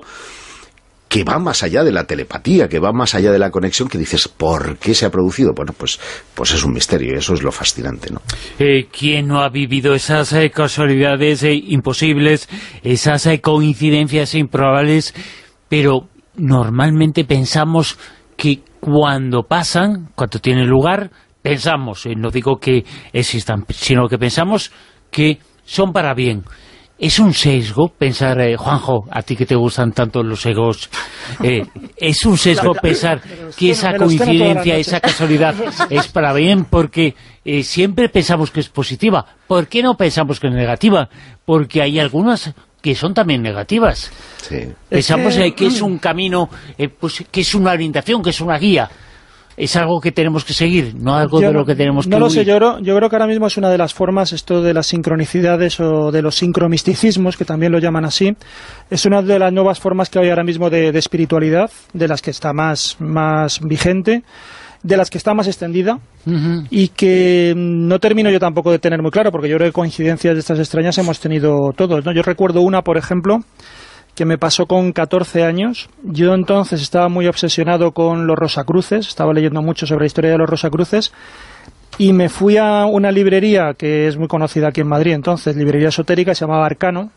que va más allá de la telepatía, que va más allá de la conexión, que dices, ¿por qué se ha producido? Bueno, pues, pues es un misterio, y eso es lo fascinante, ¿no? Eh, ¿Quién no ha vivido esas eh, casualidades eh, imposibles, esas eh, coincidencias improbables? Pero normalmente pensamos que cuando pasan, cuando tienen lugar, pensamos, eh, no digo que existan, sino que pensamos que son para bien. ¿Es un sesgo pensar, eh, Juanjo, a ti que te gustan tanto los sesgos, eh, es un sesgo pensar que esa coincidencia, esa casualidad es para bien? Porque eh, siempre pensamos que es positiva. ¿Por qué no pensamos que es negativa? Porque hay algunas que son también negativas. Sí. Pensamos eh, que es un camino, eh, pues, que es una orientación, que es una guía. Es algo que tenemos que seguir, no algo yo de lo que tenemos que No lo huir. sé, yo creo, yo creo que ahora mismo es una de las formas, esto de las sincronicidades o de los sincromisticismos, que también lo llaman así, es una de las nuevas formas que hay ahora mismo de, de espiritualidad, de las que está más, más vigente, de las que está más extendida, uh-huh. y que no termino yo tampoco de tener muy claro, porque yo creo que coincidencias de estas extrañas hemos tenido todos, ¿no? Yo recuerdo una, por ejemplo, que me pasó con catorce años. Yo entonces estaba muy obsesionado con los Rosacruces, estaba leyendo mucho sobre la historia de los Rosacruces, y me fui a una librería que es muy conocida aquí en Madrid entonces, librería esotérica, se llamaba Arcano,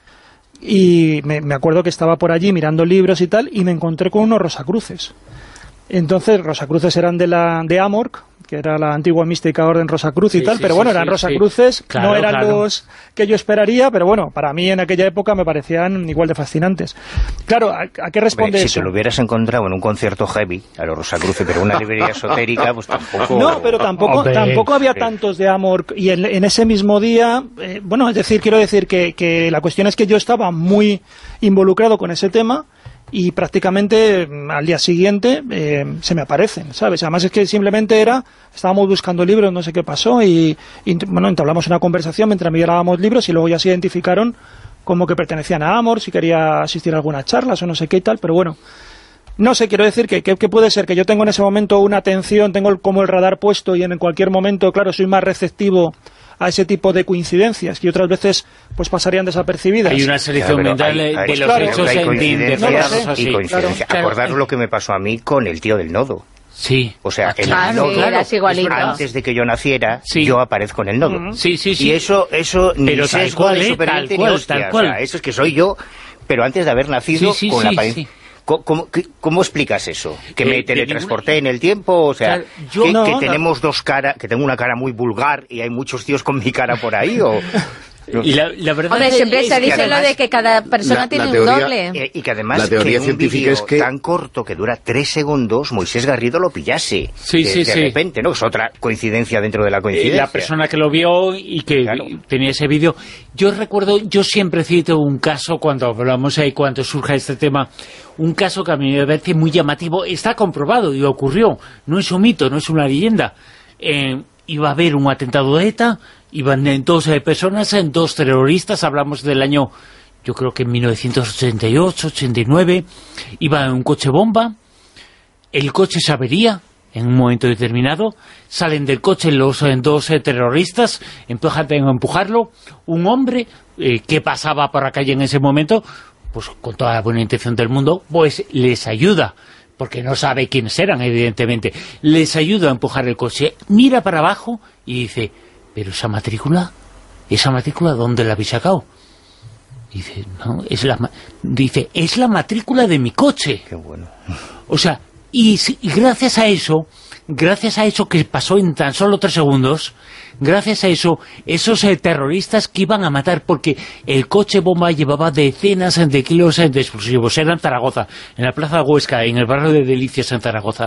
y me, me acuerdo que estaba por allí mirando libros y tal, y me encontré con unos Rosacruces. Entonces, Rosacruces eran de la de Amorc, que era la antigua mística orden Rosacruz y sí, tal, sí, pero bueno, sí, eran Rosacruces, sí. Claro, no eran claro. los que yo esperaría, pero bueno, para mí en aquella época me parecían igual de fascinantes. Claro, ¿a, a qué responde Hombre, eso? Si te lo hubieras encontrado en un concierto heavy, a los Rosacruces, pero una librería esotérica, pues tampoco... No, pero tampoco, Hombre, tampoco había tantos de Amorc, y en, en ese mismo día, eh, bueno, es decir, quiero decir que, que la cuestión es que yo estaba muy involucrado con ese tema, y prácticamente al día siguiente eh, se me aparecen, ¿sabes? Además es que simplemente era, estábamos buscando libros, no sé qué pasó, y, y bueno, entablamos una conversación mientras mirábamos libros, y luego ya se identificaron como que pertenecían a Amor, si quería asistir a algunas charlas o no sé qué y tal, pero bueno, no sé, quiero decir que, que, que puede ser que yo tengo en ese momento una atención, tengo el, como el radar puesto, y en cualquier momento, claro, soy más receptivo a ese tipo de coincidencias que otras veces pues pasarían desapercibidas. Hay una selección claro, mental hay, hay, de los claro, hechos hay coincidencias no y coincidencias. Claro. Acordaros lo que me pasó a mí con el tío del nodo. Sí. O sea, ah, el claro, nodo, sí, claro, antes de que yo naciera, sí. yo aparezco en el nodo. Uh-huh. Sí, sí, sí. Y eso, eso pero ni tal cual, eh, tal cual, tal cual. O sea, eso es que soy yo, pero antes de haber nacido sí, sí, con sí, la apariencia... Sí. ¿Cómo, cómo explicas eso? ¿Que eh, me teletransporté en el tiempo? O sea, claro, yo que, no, que no. tenemos dos caras, que tengo una cara muy vulgar y hay muchos tíos con mi cara por ahí, o... Y la, la verdad Hombre, es siempre se dice además, lo de que cada persona la, tiene la teoría, un doble. Eh, y que además la teoría que en un científica es que tan corto que dura tres segundos, Moisés Garrido lo pillase. Sí, de, sí, de sí. repente, ¿no? Es otra coincidencia dentro de la coincidencia. La persona que lo vio y que claro. tenía ese vídeo. Yo recuerdo, yo siempre cito un caso cuando hablamos ahí, cuando surja este tema, un caso que a mí me parece muy llamativo, está comprobado y ocurrió, no es un mito, no es una leyenda. Eh, iba a haber un atentado de ETA, iban dos eh, personas, en dos terroristas, hablamos del año, yo creo que en mil novecientos ochenta y ocho, ochenta y nueve, iba en un coche bomba, el coche se avería en un momento determinado, salen del coche los eh, dos eh, terroristas, empiezan a empujarlo, un hombre eh, que pasaba por la calle en ese momento, pues con toda la buena intención del mundo, pues les ayuda, porque no sabe quiénes eran, evidentemente, les ayuda a empujar el coche, mira para abajo y dice, pero esa matrícula, esa matrícula, ¿dónde la habéis sacado? Dice, no, es la, dice, es la matrícula de mi coche. Qué bueno. O sea, y, y gracias a eso, gracias a eso que pasó en tan solo tres segundos, gracias a eso, esos eh, terroristas que iban a matar, porque el coche bomba llevaba decenas de kilos de explosivos, era en Zaragoza, en la Plaza Huesca, en el barrio de Delicias en Zaragoza.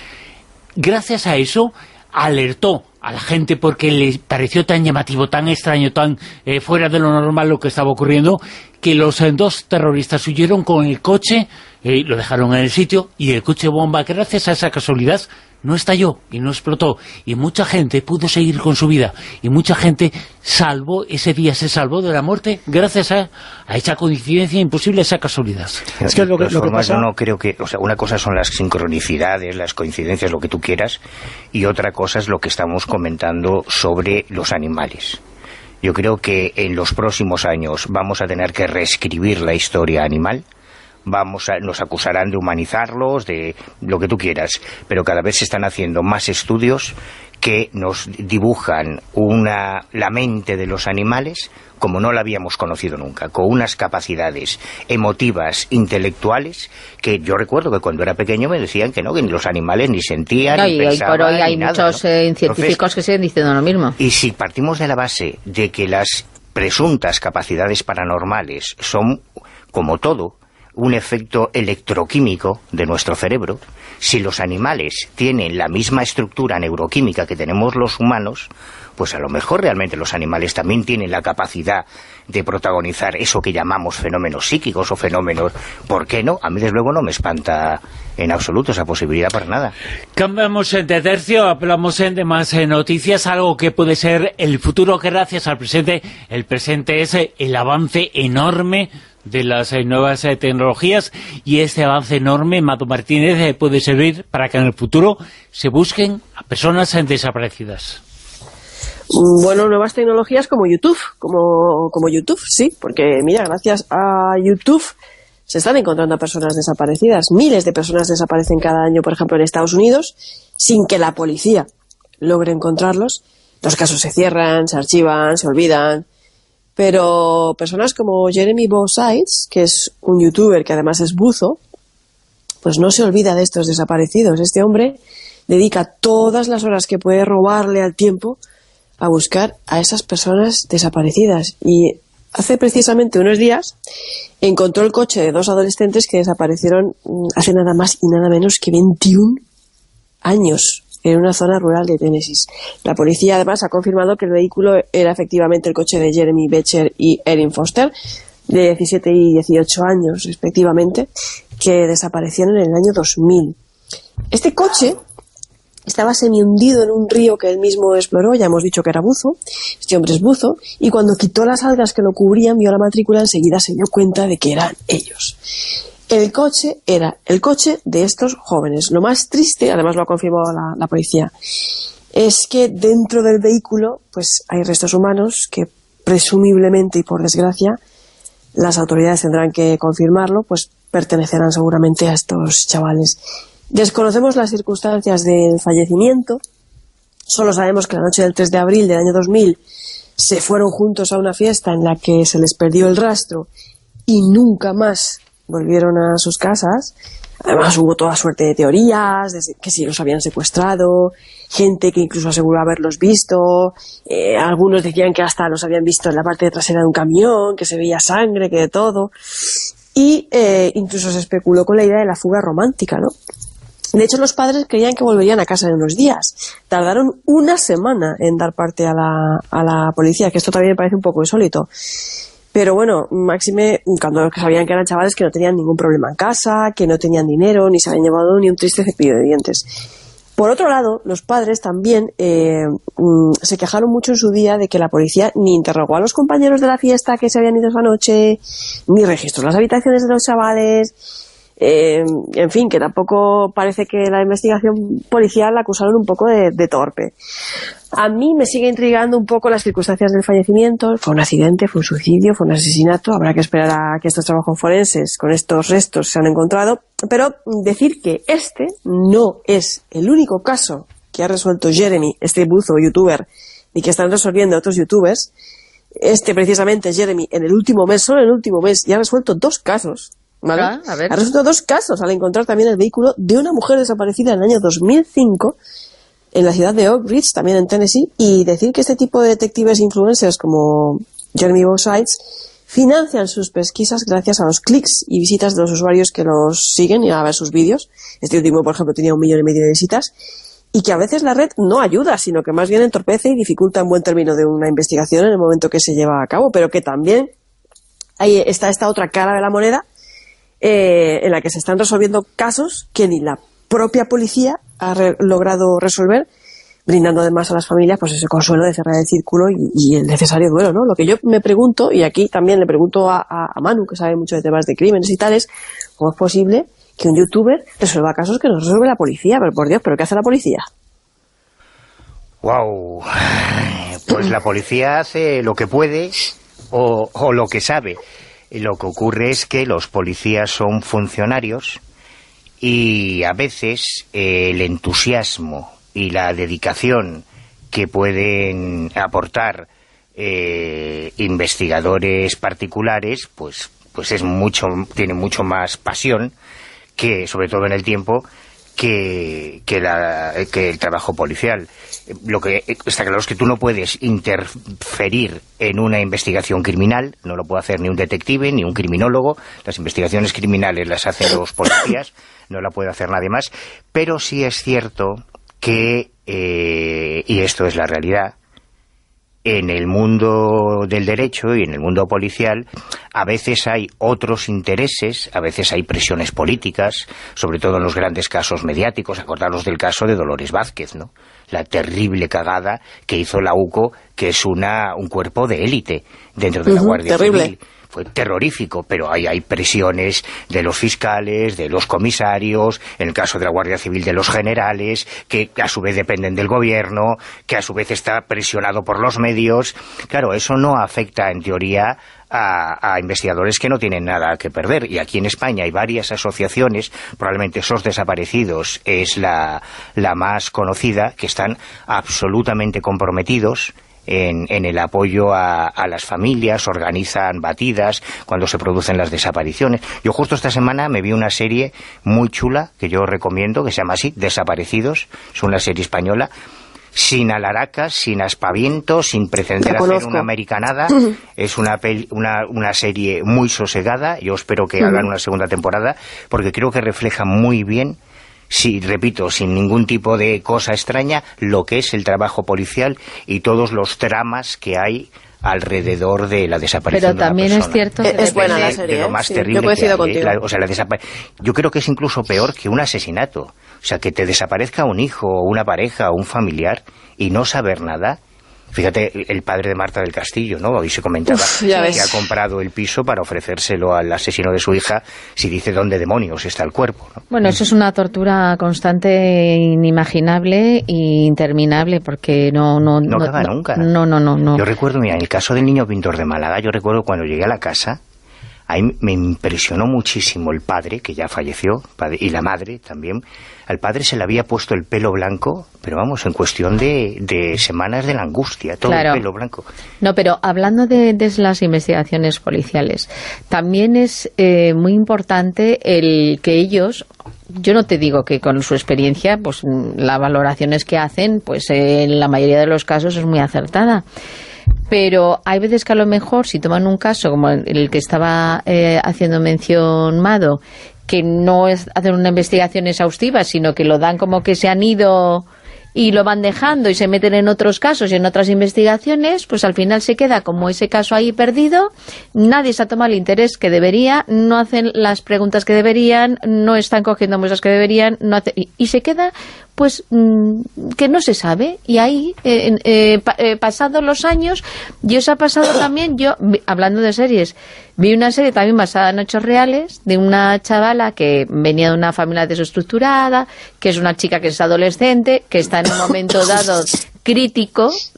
Gracias a eso, alertó a la gente porque le pareció tan llamativo, tan extraño, tan eh, fuera de lo normal lo que estaba ocurriendo, que los eh, dos terroristas huyeron con el coche, eh, lo dejaron en el sitio, y el coche bomba, gracias a esa casualidad, no estalló y no explotó, y mucha gente pudo seguir con su vida, y mucha gente salvó, ese día se salvó de la muerte gracias a, a esa coincidencia imposible, esa casualidad. Es que lo que, lo que pasa... Yo no creo que, o sea, una cosa son las sincronicidades, las coincidencias, lo que tú quieras, y otra cosa es lo que estamos comentando sobre los animales. Yo creo que en los próximos años vamos a tener que reescribir la historia animal. Vamos a, nos acusarán de humanizarlos, de lo que tú quieras, pero cada vez se están haciendo más estudios que nos dibujan una, la mente de los animales como no la habíamos conocido nunca, con unas capacidades emotivas, intelectuales, que yo recuerdo que cuando era pequeño me decían que no, que ni los animales ni sentían, no, ni y pensaban, por hoy hay ni muchos nada, ¿no? eh, científicos Entonces, que siguen diciendo lo mismo. Y si partimos de la base de que las presuntas capacidades paranormales son, como todo, un efecto electroquímico de nuestro cerebro, si los animales tienen la misma estructura neuroquímica que tenemos los humanos, pues a lo mejor realmente los animales también tienen la capacidad de protagonizar eso que llamamos fenómenos psíquicos o fenómenos, ¿por qué no? A mí desde luego no me espanta en absoluto esa posibilidad para nada. Cambiamos de tercio, hablamos de más noticias, algo que puede ser el futuro gracias al presente. El presente es el avance enorme de las eh, nuevas eh, tecnologías, y este avance enorme, Mato Martínez, eh, puede servir para que en el futuro se busquen a personas eh, desaparecidas. Bueno, nuevas tecnologías como YouTube, como, como YouTube, sí, porque mira, gracias a YouTube se están encontrando a personas desaparecidas. Miles de personas desaparecen cada año, por ejemplo, en Estados Unidos, sin que la policía logre encontrarlos. Los casos se cierran, se archivan, se olvidan. Pero personas como Jeremy Bowsides, que es un youtuber que además es buzo, pues no se olvida de estos desaparecidos. Este hombre dedica todas las horas que puede robarle al tiempo a buscar a esas personas desaparecidas. Y hace precisamente unos días encontró el coche de dos adolescentes que desaparecieron hace nada más y nada menos que veintiún años. En una zona rural de Tennessee. La policía además ha confirmado que el vehículo era efectivamente el coche de Jeremy Becher y Erin Foster, de diecisiete y dieciocho años respectivamente, que desaparecieron en el año dos mil. Este coche estaba semi-hundido en un río que él mismo exploró, ya hemos dicho que era buzo, este hombre es buzo, y cuando quitó las algas que lo cubrían, vio la matrícula, enseguida se dio cuenta de que eran ellos. El coche era el coche de estos jóvenes. Lo más triste, además lo ha confirmado la, la policía, es que dentro del vehículo pues hay restos humanos que presumiblemente y por desgracia las autoridades tendrán que confirmarlo, pues pertenecerán seguramente a estos chavales. Desconocemos las circunstancias del fallecimiento, solo sabemos que la noche del tres de abril del año dos mil se fueron juntos a una fiesta en la que se les perdió el rastro y nunca más volvieron a sus casas. Además hubo toda suerte de teorías, de que si los habían secuestrado, gente que incluso aseguró haberlos visto, eh, algunos decían que hasta los habían visto en la parte trasera de un camión, que se veía sangre, que de todo, y eh, incluso se especuló con la idea de la fuga romántica, ¿no? De hecho, los padres creían que volverían a casa en unos días. Tardaron una semana en dar parte a la, a la policía, que esto también me parece un poco insólito. Pero bueno, máxime cuando sabían que eran chavales que no tenían ningún problema en casa, que no tenían dinero, ni se habían llevado ni un triste cepillo de dientes. Por otro lado, los padres también eh, se quejaron mucho en su día de que la policía ni interrogó a los compañeros de la fiesta que se habían ido esa noche, ni registró las habitaciones de los chavales. Eh, en fin, que tampoco parece que la investigación policial la acusaron un poco de, de torpe. A mí me sigue intrigando un poco las circunstancias del fallecimiento. Fue un accidente, fue un suicidio, fue un asesinato. Habrá que esperar a que estos trabajos forenses con estos restos se han encontrado. Pero decir que este no es el único caso que ha resuelto Jeremy, este buzo youtuber, y que están resolviendo otros youtubers, este precisamente, Jeremy, en el último mes, solo en el último mes, ya ha resuelto dos casos, ¿vale? Ah, a ver. Ha resuelto dos casos al encontrar también el vehículo de una mujer desaparecida en el año dos mil cinco en la ciudad de Oak Ridge, también en Tennessee, y decir que este tipo de detectives influencers como Jeremy Bowsides financian sus pesquisas gracias a los clics y visitas de los usuarios que los siguen y a ver sus vídeos. Este último, por ejemplo, tenía un millón y medio de visitas, y que a veces la red no ayuda, sino que más bien entorpece y dificulta en buen término de una investigación en el momento que se lleva a cabo, pero que también ahí está esta otra cara de la moneda, eh, en la que se están resolviendo casos que ni la propia policía ha re- logrado resolver, brindando además a las familias pues ese consuelo de cerrar el círculo y, y el necesario duelo, ¿no? Lo que yo me pregunto, y aquí también le pregunto a, a, a Manu, que sabe mucho de temas de crímenes y tales, ¿cómo es posible que un youtuber resuelva casos que no resuelve la policía? Pero por Dios, ¿pero qué hace la policía? Wow, pues la policía hace lo que puede o, o lo que sabe. Lo que ocurre es que los policías son funcionarios y a veces eh, el entusiasmo y la dedicación que pueden aportar eh, investigadores particulares, pues, pues es mucho, tiene mucho más pasión que, sobre todo en el tiempo, que, que, la, que el trabajo policial. Lo que está claro es que tú no puedes interferir en una investigación criminal, no lo puede hacer ni un detective ni un criminólogo. Las investigaciones criminales las hacen los policías, no la puede hacer nadie más, pero sí es cierto que, eh, y esto es la realidad, en el mundo del derecho y en el mundo policial a veces hay otros intereses, a veces hay presiones políticas, sobre todo en los grandes casos mediáticos. Acordaros del caso de Dolores Vázquez, ¿no? La terrible cagada que hizo la U C O, que es una un cuerpo de élite dentro de la uh-huh, Guardia terrible. Civil. Fue terrorífico, pero ahí hay presiones de los fiscales, de los comisarios, en el caso de la Guardia Civil de los generales, que a su vez dependen del gobierno, que a su vez está presionado por los medios. Claro, eso no afecta en teoría a, a investigadores que no tienen nada que perder. Y aquí en España hay varias asociaciones, probablemente SOS Desaparecidos es la, la más conocida, que están absolutamente comprometidos En, en el apoyo a, a las familias, organizan batidas cuando se producen las desapariciones. Yo justo esta semana me vi una serie muy chula, que yo recomiendo, que se llama así, Desaparecidos, es una serie española, sin alaracas, sin aspavientos, sin pretender hacer una americanada. Es una, peli, una, una serie muy sosegada, yo espero que hagan una segunda temporada, porque creo que refleja muy bien, sí, repito, sin ningún tipo de cosa extraña, lo que es el trabajo policial y todos los tramas que hay alrededor de la desaparición. Pero también de una es cierto que es buena la serie, de lo más sí, terrible yo coincido que hay, contigo. Claro, o sea, la desapa... yo creo que es incluso peor que un asesinato. O sea, que te desaparezca un hijo, o una pareja, o un familiar y no saber nada. Fíjate, el padre de Marta del Castillo, ¿no? Hoy se comentaba Uf, que ves. ha comprado el piso para ofrecérselo al asesino de su hija si dice dónde demonios está el cuerpo, ¿no? Bueno, eso es una tortura constante, inimaginable e interminable, porque no... No, no, no acaba no, nunca. No, no, no, no. Yo recuerdo, mira, en el caso del niño pintor de Málaga, yo recuerdo cuando llegué a la casa, ahí me impresionó muchísimo el padre, que ya falleció, padre, y la madre también. Al padre se le había puesto el pelo blanco, pero vamos, en cuestión de, de semanas de la angustia, todo claro. el pelo blanco. No, pero hablando de, de las investigaciones policiales, también es eh, muy importante el que ellos, yo no te digo que con su experiencia, pues las valoraciones que hacen, pues eh, en la mayoría de los casos es muy acertada. Pero hay veces que a lo mejor, si toman un caso como el que estaba eh, haciendo mención Mado, que no es hacer una investigación exhaustiva, sino que lo dan como que se han ido y lo van dejando y se meten en otros casos y en otras investigaciones, pues al final se queda como ese caso ahí perdido, nadie se ha tomado el interés que debería, no hacen las preguntas que deberían, no están cogiendo muestras que deberían, no hace, y, y se queda pues mmm, que no se sabe, y ahí eh, eh, pa, eh, pasados los años, y eso ha pasado también. Yo, hablando de series, vi una serie también basada en hechos reales, de una chavala que venía de una familia desestructurada, que es una chica que es adolescente, que está en un momento dado crítico,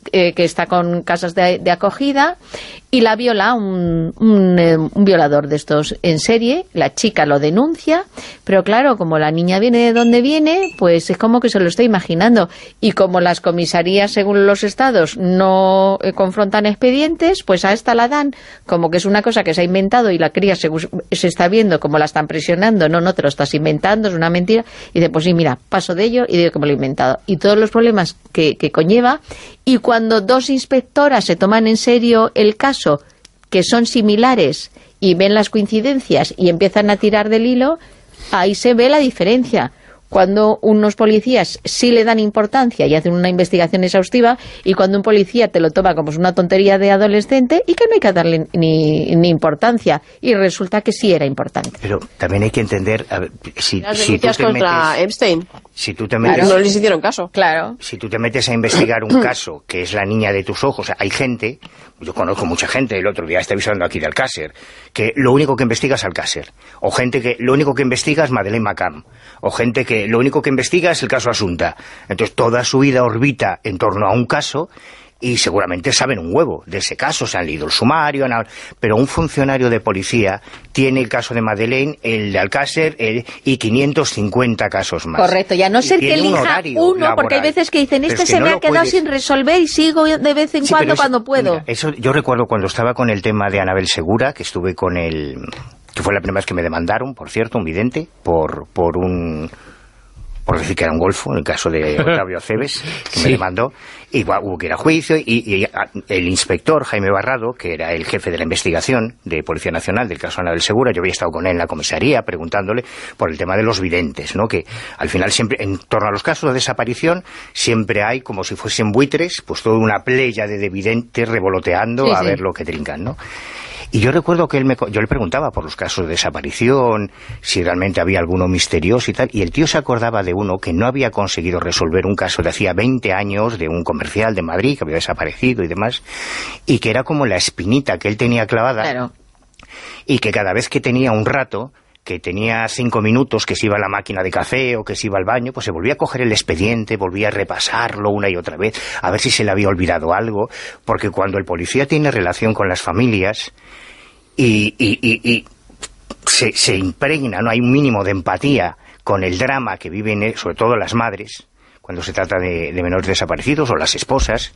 eh, que está con casas de, de acogida, y la viola un, un, eh, un violador de estos en serie. La chica lo denuncia, pero claro, como la niña viene de donde viene, pues es como que se lo está imaginando, y como las comisarías según los estados no eh, confrontan expedientes, pues a esta la dan como que es una cosa que se ha inventado, y la cría se, se está viendo como la están presionando. No, no, te lo estás inventando, es una mentira, y dice, pues sí, mira, paso de ello y digo que me lo he inventado, y todos los problemas que, que conlleva. Y cuando dos inspectoras se toman en serio el caso, que son similares, y ven las coincidencias y empiezan a tirar del hilo, ahí se ve la diferencia. Cuando unos policías sí le dan importancia y hacen una investigación exhaustiva, y cuando un policía te lo toma como una tontería de adolescente y que no hay que darle ni, ni importancia, y resulta que sí era importante. Pero también hay que entender, a ver, si, las si tú te contra metes, Epstein. Si tú te metes, claro, no les hicieron caso. Claro. Si tú te metes a investigar un caso que es la niña de tus ojos, hay gente, yo conozco mucha gente, el otro día estaba avisando aquí de Alcácer, que lo único que investiga es Alcácer, o gente que lo único que investiga es Madeleine McCann, o gente que lo único que investiga es el caso Asunta. Entonces toda su vida orbita en torno a un caso, y seguramente saben un huevo de ese caso, se han leído el sumario, han... pero un funcionario de policía tiene el caso de Madeleine, el de Alcácer, el... y quinientos cincuenta casos más. Correcto, ya no ser que elija un uno, laboral, porque hay veces que dicen, este es que se no me ha quedado puedes... sin resolver y sigo de vez en sí, cuando es... cuando puedo. Mira, eso yo recuerdo cuando estaba con el tema de Anabel Segura, que estuve con el... que fue la primera vez que me demandaron, por cierto, un vidente, por, por un... por decir que era un golfo, en el caso de Octavio Cebes, que sí. me demandó, y hubo que ir a juicio, y, y el inspector Jaime Barrado, que era el jefe de la investigación de Policía Nacional del caso Anabel Segura, yo había estado con él en la comisaría preguntándole por el tema de los videntes, ¿no? Que al final siempre, en torno a los casos de desaparición, siempre hay, como si fuesen buitres, pues toda una playa de videntes revoloteando sí, a sí. ver lo que trincan, ¿no? Y yo recuerdo que él me, yo le preguntaba por los casos de desaparición, si realmente había alguno misterioso y tal, y el tío se acordaba de uno que no había conseguido resolver un caso de hacía veinte años, de un comercial de Madrid que había desaparecido y demás, y que era como la espinita que él tenía clavada, claro. Y que cada vez que tenía un rato, que tenía cinco minutos, que se iba a la máquina de café o que se iba al baño, pues se volvía a coger el expediente, volvía a repasarlo una y otra vez, a ver si se le había olvidado algo, porque cuando el policía tiene relación con las familias y, y, y, y se, se impregna, no hay un mínimo de empatía con el drama que viven, sobre todo las madres, cuando se trata de, de menores desaparecidos, o las esposas,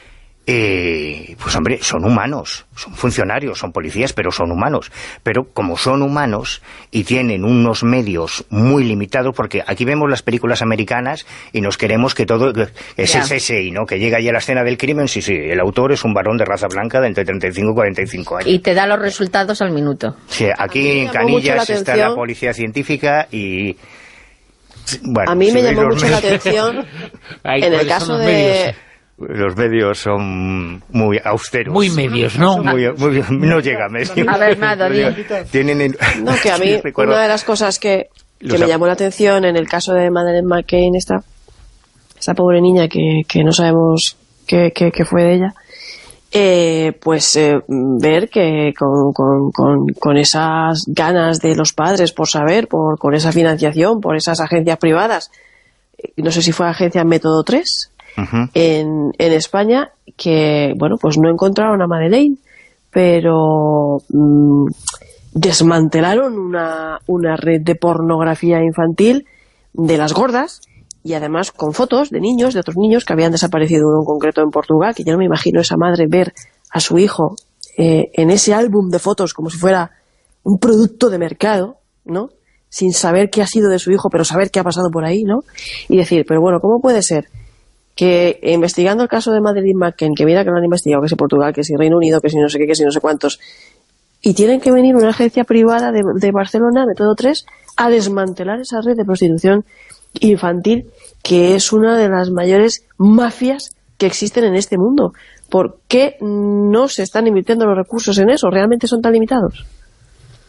Eh, pues hombre, son humanos, son funcionarios, son policías, pero son humanos. Pero como son humanos y tienen unos medios muy limitados, porque aquí vemos las películas americanas y nos queremos que todo es yeah. ese ese, ¿no? Que llega allí a la escena del crimen, sí, sí, el autor es un varón de raza blanca de entre treinta y cinco y cuarenta y cinco años. Y te da los resultados al minuto. Sí, aquí en Canillas la está la policía científica y... Bueno, a mí me si llamó mucho medios... la atención en el caso de... Medios? Los medios son muy austeros. Muy medios, ¿no? Muy, muy, no llega a medios. A ver, nada, Tienen el... No, que a mí una de las cosas que, que me llamó la atención en el caso de Madeleine McCann, esta, esa pobre niña que, que no sabemos qué, qué, qué fue de ella, eh, pues eh, ver que con, con, con, con esas ganas de los padres por saber, por con esa financiación, por esas agencias privadas, no sé si fue agencia Método tres, Uh-huh. En, en España, que bueno, pues no encontraron a Madeleine, pero mmm, desmantelaron una, una red de pornografía infantil de las gordas, y además con fotos de niños, de otros niños que habían desaparecido, uno en concreto en Portugal, que yo no me imagino esa madre ver a su hijo eh, en ese álbum de fotos como si fuera un producto de mercado, ¿no? Sin saber qué ha sido de su hijo, pero saber qué ha pasado por ahí, ¿no? Y decir, pero bueno, ¿cómo puede ser que investigando el caso de Madeleine McCann, que mira que lo han investigado, que si Portugal, que si Reino Unido, que si no sé qué, que si no sé cuántos, y tienen que venir una agencia privada de, de Barcelona, Método tres, a desmantelar esa red de prostitución infantil, que es una de las mayores mafias que existen en este mundo? ¿Por qué no se están invirtiendo los recursos en eso? ¿Realmente son tan limitados?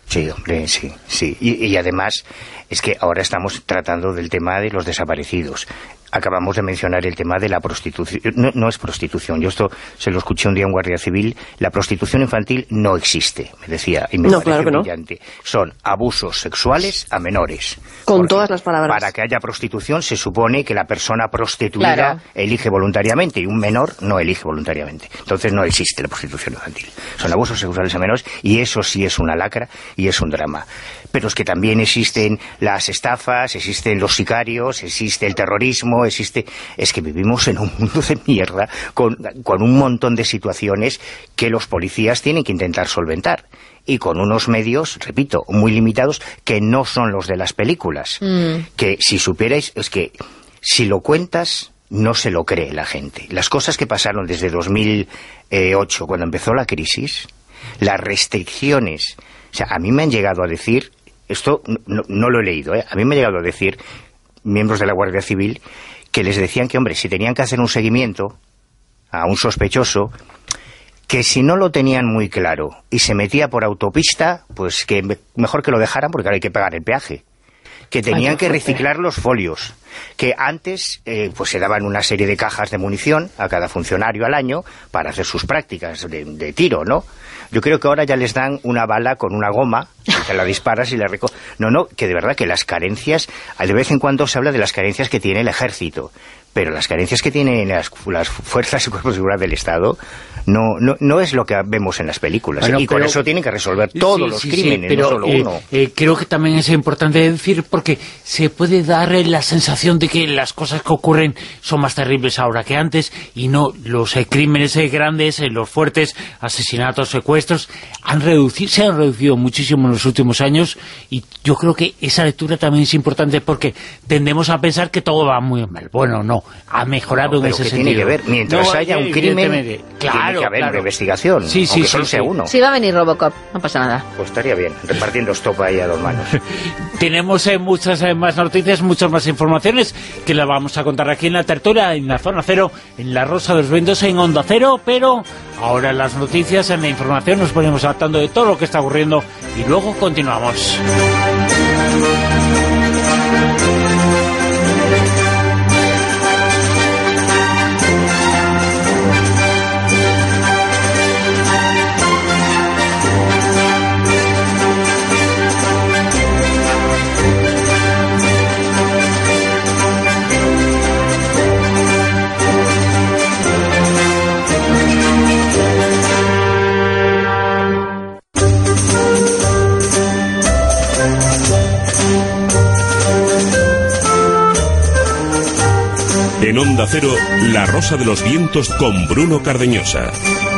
Sí, hombre, sí, sí. Y, y además es que ahora estamos tratando del tema de los desaparecidos. Acabamos de mencionar el tema de la prostitución. No, no es prostitución, yo esto se lo escuché un día en Guardia Civil. La prostitución infantil no existe, me decía, y me no, parece claro que brillante. No. Son abusos sexuales a menores. Con Porque todas las palabras. Para que haya prostitución se supone que la persona prostituida claro. elige voluntariamente y un menor no elige voluntariamente. Entonces no existe la prostitución infantil. Son abusos sexuales a menores y eso sí es una lacra y es un drama. Pero es que también existen las estafas, existen los sicarios, existe el terrorismo, existe... Es que vivimos en un mundo de mierda con, con un montón de situaciones que los policías tienen que intentar solventar. Y con unos medios, repito, muy limitados, que no son los de las películas. Mm. Que si supierais, es que si lo cuentas, no se lo cree la gente. Las cosas que pasaron desde dos mil ocho, cuando empezó la crisis, las restricciones... O sea, a mí me han llegado a decir... Esto no, no lo he leído, ¿eh? A mí me ha llegado a decir miembros de la Guardia Civil que les decían que, hombre, si tenían que hacer un seguimiento a un sospechoso, que si no lo tenían muy claro y se metía por autopista, pues que mejor que lo dejaran porque ahora hay que pagar el peaje. Que tenían Ay, que reciclar los folios. Que antes eh, pues se daban una serie de cajas de munición a cada funcionario al año para hacer sus prácticas de, de tiro, ¿no? Yo creo que ahora ya les dan una bala con una goma, que la disparas y la reco... No, no, que de verdad que las carencias... De vez en cuando se habla de las carencias que tiene el ejército, pero las carencias que tienen las, las fuerzas y cuerpos de seguridad del Estado no, no, no es lo que vemos en las películas. Bueno, y pero, con eso tienen que resolver todos sí, los sí, crímenes, sí, pero, no solo eh, uno. Eh, creo que también es importante decir, porque se puede dar la sensación de que las cosas que ocurren son más terribles ahora que antes, y no, los eh, crímenes eh, grandes, eh, los fuertes, asesinatos, secuestros, han reducido, se han reducido muchísimo en los últimos años, y yo creo que esa lectura también es importante porque tendemos a pensar que todo va muy mal. Bueno, no, ha mejorado no, en ese que sentido. tiene que ver, mientras no, haya un crimen, claro, tiene que haber claro. una investigación, sí, sí, aunque sí, solo sí. sea uno. Sí, va a venir Robocop, no pasa nada. Pues estaría bien, repartiendo estopa ahí a dos manos. Tenemos eh, muchas eh, más noticias, muchas más informaciones que las vamos a contar aquí en la tertulia, en la Zona Cero, en la Rosa de los Vientos, en Onda Cero, pero ahora las noticias, en la información, nos ponemos al tanto de todo lo que está ocurriendo y luego continuamos. En Onda Cero, La Rosa de los Vientos con Bruno Cardeñosa.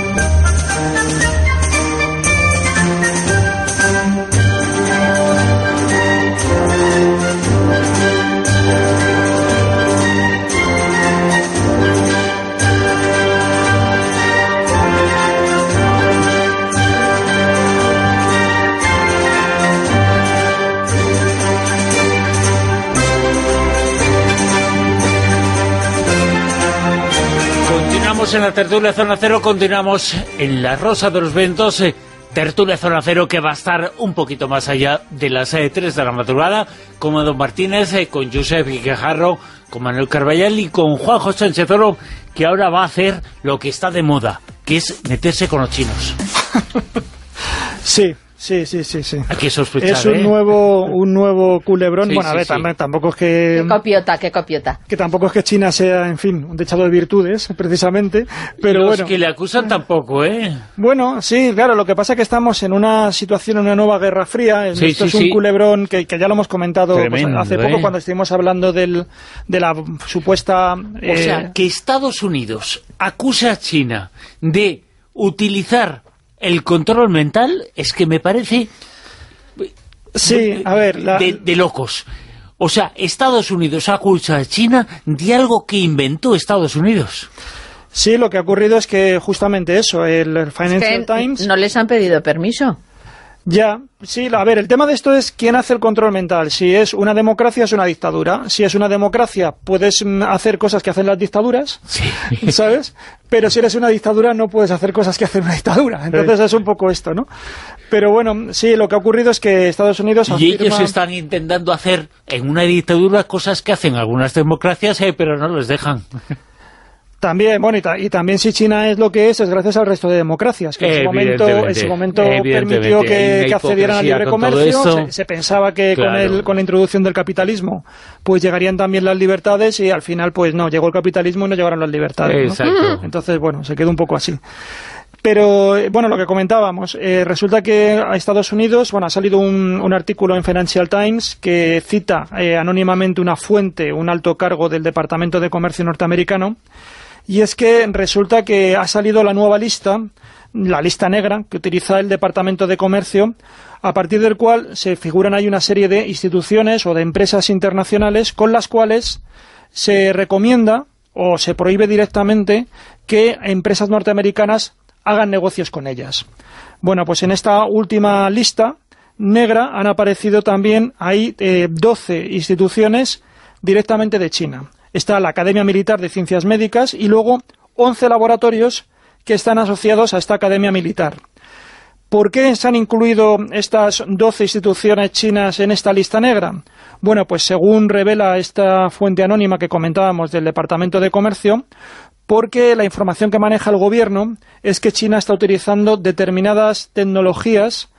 En la tertulia Zona Cero, continuamos en la Rosa de los Vientos, eh, tertulia Zona Cero que va a estar un poquito más allá de las eh, tres de la madrugada, con Don Martínez, eh, con Josep Guijarro, con Manuel Carballal y con Juanjo Sánchez Oro, que ahora va a hacer lo que está de moda, que es meterse con los chinos. Sí. Sí, sí, sí, sí. Aquí sospechar, es un ¿eh? nuevo un nuevo culebrón. Sí, bueno, a sí, ver, sí. También, tampoco es que... Qué copiota, qué copiota. Que tampoco es que China sea, en fin, un dechado de virtudes, precisamente, pero Los bueno... que le acusan tampoco, ¿eh? Bueno, sí, claro, lo que pasa es que estamos en una situación, en una nueva guerra fría. Sí, Esto sí, es un sí. culebrón que, que ya lo hemos comentado Tremendo, pues, hace ¿eh? poco, cuando estuvimos hablando del, de la supuesta... O sea, que Estados Unidos acuse a China de utilizar el control mental, es que me parece... Sí, a ver... La... De, de locos. O sea, Estados Unidos acusa a China de algo que inventó Estados Unidos. Sí, lo que ha ocurrido es que justamente eso, el Financial es que Times... ¿no les han pedido permiso? Ya, sí, a ver, el tema de esto es quién hace el control mental. Si es una democracia, es una dictadura. Si es una democracia, puedes hacer cosas que hacen las dictaduras, sí. ¿sabes? Pero si eres una dictadura, no puedes hacer cosas que hace una dictadura. Entonces es un poco esto, ¿no? Pero bueno, sí, lo que ha ocurrido es que Estados Unidos afirma... Y ellos están intentando hacer en una dictadura cosas que hacen algunas democracias, eh, pero no les dejan. También, bueno, y, ta y también si China es lo que es, es gracias al resto de democracias, que en su momento, en su momento permitió que, que accedieran al libre comercio, se, se pensaba que claro. con, el, con la introducción del capitalismo pues llegarían también las libertades y al final pues no, llegó el capitalismo y no llegaron las libertades. ¿no? Entonces, bueno, se quedó un poco así. Pero, bueno, lo que comentábamos, eh, resulta que a Estados Unidos, bueno, ha salido un, un artículo en Financial Times que cita eh, anónimamente una fuente, un alto cargo del Departamento de Comercio norteamericano. Y es que resulta que ha salido la nueva lista, la lista negra, que utiliza el Departamento de Comercio, a partir del cual se figuran ahí una serie de instituciones o de empresas internacionales con las cuales se recomienda o se prohíbe directamente que empresas norteamericanas hagan negocios con ellas. Bueno, pues en esta última lista negra han aparecido también ahí eh, doce instituciones directamente de China. Está la Academia Militar de Ciencias Médicas y luego once laboratorios que están asociados a esta Academia Militar. ¿Por qué se han incluido estas doce instituciones chinas en esta lista negra? Bueno, pues según revela esta fuente anónima que comentábamos del Departamento de Comercio, porque la información que maneja el gobierno es que China está utilizando determinadas tecnologías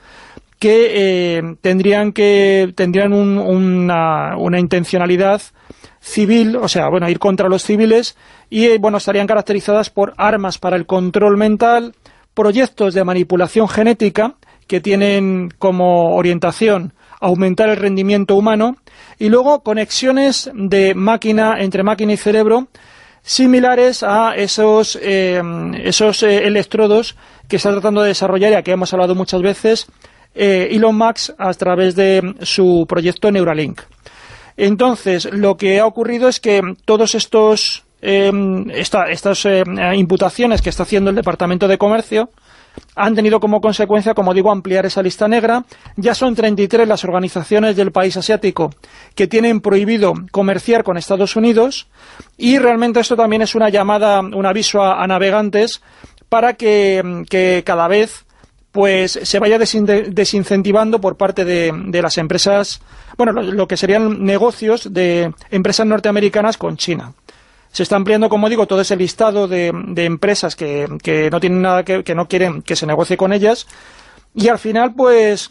que eh, tendrían que tendrían un, una, una intencionalidad civil, o sea, bueno, ir contra los civiles y, bueno, estarían caracterizadas por armas para el control mental, proyectos de manipulación genética que tienen como orientación aumentar el rendimiento humano y luego conexiones de máquina entre máquina y cerebro similares a esos, eh, esos eh, electrodos que está tratando de desarrollar, ya que hemos hablado muchas veces, eh, Elon Musk a través de su proyecto Neuralink. Entonces, lo que ha ocurrido es que todos estos eh, esta, estas eh, imputaciones que está haciendo el Departamento de Comercio han tenido como consecuencia, como digo, ampliar esa lista negra. Ya son treinta y tres las organizaciones del país asiático que tienen prohibido comerciar con Estados Unidos y realmente esto también es una llamada, un aviso a, a navegantes para que, que cada vez pues se vaya desincentivando por parte de, de las empresas, bueno, lo, lo que serían negocios de empresas norteamericanas con China. Se está ampliando, como digo, todo ese listado de, de empresas que, que no tienen nada que, que no quieren que se negocie con ellas, y al final, pues,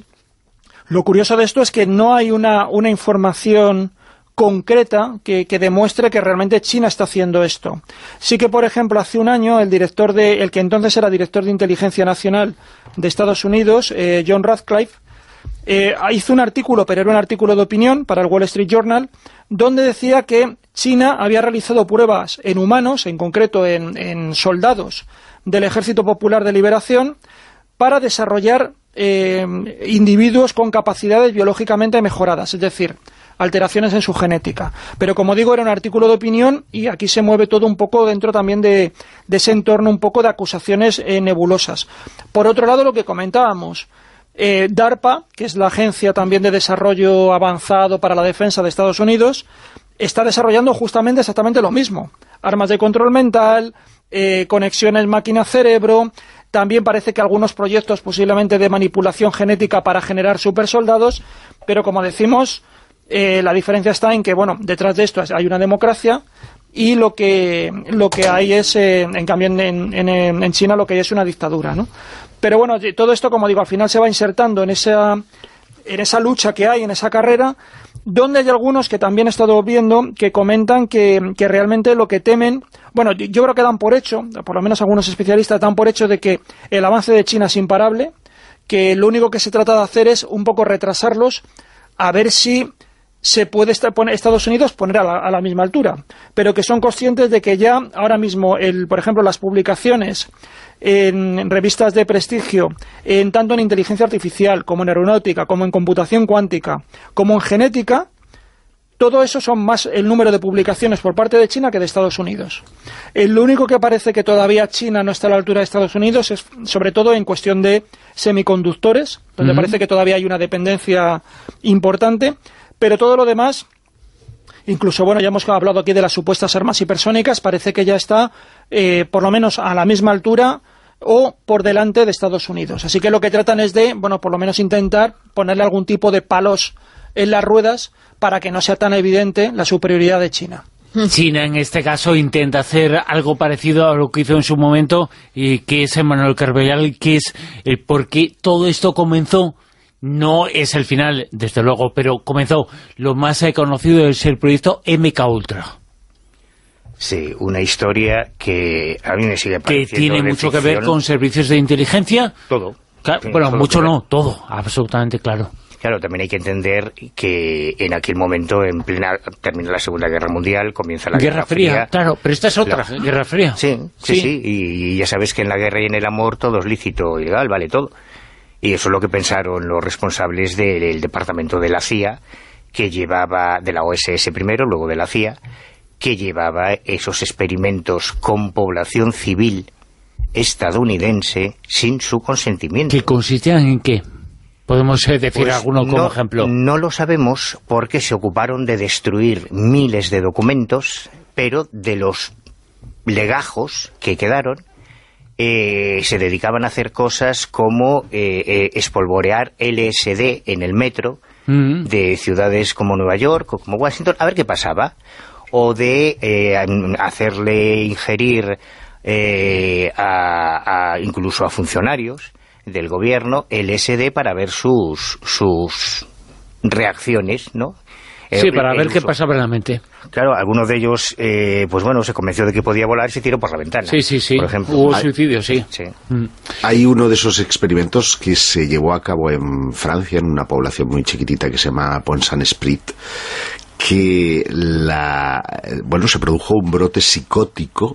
lo curioso de esto es que no hay una, una información concreta que, que demuestre que realmente China está haciendo esto. Sí que, por ejemplo, hace un año el director de, el que entonces era director de Inteligencia Nacional de Estados Unidos, eh, John Ratcliffe, eh, hizo un artículo, pero era un artículo de opinión para el Wall Street Journal, donde decía que China había realizado pruebas en humanos, en concreto en, en soldados del Ejército Popular de Liberación, para desarrollar eh, individuos con capacidades biológicamente mejoradas, es decir, alteraciones en su genética. Pero como digo, era un artículo de opinión y aquí se mueve todo un poco dentro también de, de ese entorno un poco de acusaciones eh, nebulosas. Por otro lado, lo que comentábamos, eh, DARPA, que es la agencia también de desarrollo avanzado para la defensa de Estados Unidos, está desarrollando justamente exactamente lo mismo. Armas de control mental, eh, conexiones máquina-cerebro, también parece que algunos proyectos posiblemente de manipulación genética para generar supersoldados, pero como decimos, Eh, la diferencia está en que, bueno, detrás de esto hay una democracia y lo que lo que hay es, eh, en cambio, en, en, en China lo que hay es una dictadura, ¿no? Pero bueno, todo esto, como digo, al final se va insertando en esa, en esa lucha que hay, en esa carrera, donde hay algunos que también he estado viendo que comentan que, que realmente lo que temen, bueno, yo creo que dan por hecho, por lo menos algunos especialistas dan por hecho de que el avance de China es imparable, que lo único que se trata de hacer es un poco retrasarlos a ver si se puede estar, poner, Estados Unidos poner a la, a la misma altura, pero que son conscientes de que ya ahora mismo, el, por ejemplo, las publicaciones en, en revistas de prestigio, en tanto en inteligencia artificial, como en aeronáutica, como en computación cuántica, como en genética, todo eso son más el número de publicaciones por parte de China que de Estados Unidos. Eh, lo único que parece que todavía China no está a la altura de Estados Unidos es sobre todo en cuestión de semiconductores, donde uh-huh. parece que todavía hay una dependencia importante, pero todo lo demás, incluso, bueno, ya hemos hablado aquí de las supuestas armas hipersónicas, parece que ya está eh, por lo menos a la misma altura o por delante de Estados Unidos. Así que lo que tratan es de, bueno, por lo menos intentar ponerle algún tipo de palos en las ruedas para que no sea tan evidente la superioridad de China. China, en este caso, intenta hacer algo parecido a lo que hizo en su momento, y que es Emmanuel Carballal, que es el por qué todo esto comenzó. No es el final, desde luego, pero comenzó. Lo más conocido es el proyecto M K Ultra. Sí, una historia que a mí me sigue pareciendo que tiene mucho ficción. Que ver con servicios de inteligencia. Todo. Claro, Sí, bueno, todo mucho no, todo, absolutamente claro. Claro, también hay que entender que en aquel momento, en plena, termina la Segunda Guerra Mundial, comienza la Guerra, Guerra Fría, Fría. Claro, pero esta es otra, la... Guerra Fría. Sí, sí, sí, sí, y ya sabes que en la guerra y en el amor todo es lícito y legal, vale todo. Y eso es lo que pensaron los responsables del departamento de la C I A, que llevaba, de la O S S primero, luego de la C I A, que llevaba esos experimentos con población civil estadounidense sin su consentimiento. ¿Que consistían en qué? ¿Podemos eh, decir pues alguno como no, ejemplo? No lo sabemos porque se ocuparon de destruir miles de documentos, pero de los legajos que quedaron, eh, se dedicaban a hacer cosas como eh, eh, espolvorear L S D en el metro mm. de ciudades como Nueva York o como Washington, a ver qué pasaba, o de eh, hacerle ingerir eh, a, a, incluso a funcionarios del gobierno L S D para ver sus sus reacciones, ¿no? Sí, el, para el ver uso. qué pasaba en la mente. Claro, algunos de ellos, eh, pues bueno, se convenció de que podía volar y se tiró por la ventana. Sí, sí, sí. Por ejemplo. Hubo Hay, suicidio, sí. sí. Mm. Hay uno de esos experimentos que se llevó a cabo en Francia, en una población muy chiquitita que se llama Pont-Saint-Esprit, que la, bueno, se produjo un brote psicótico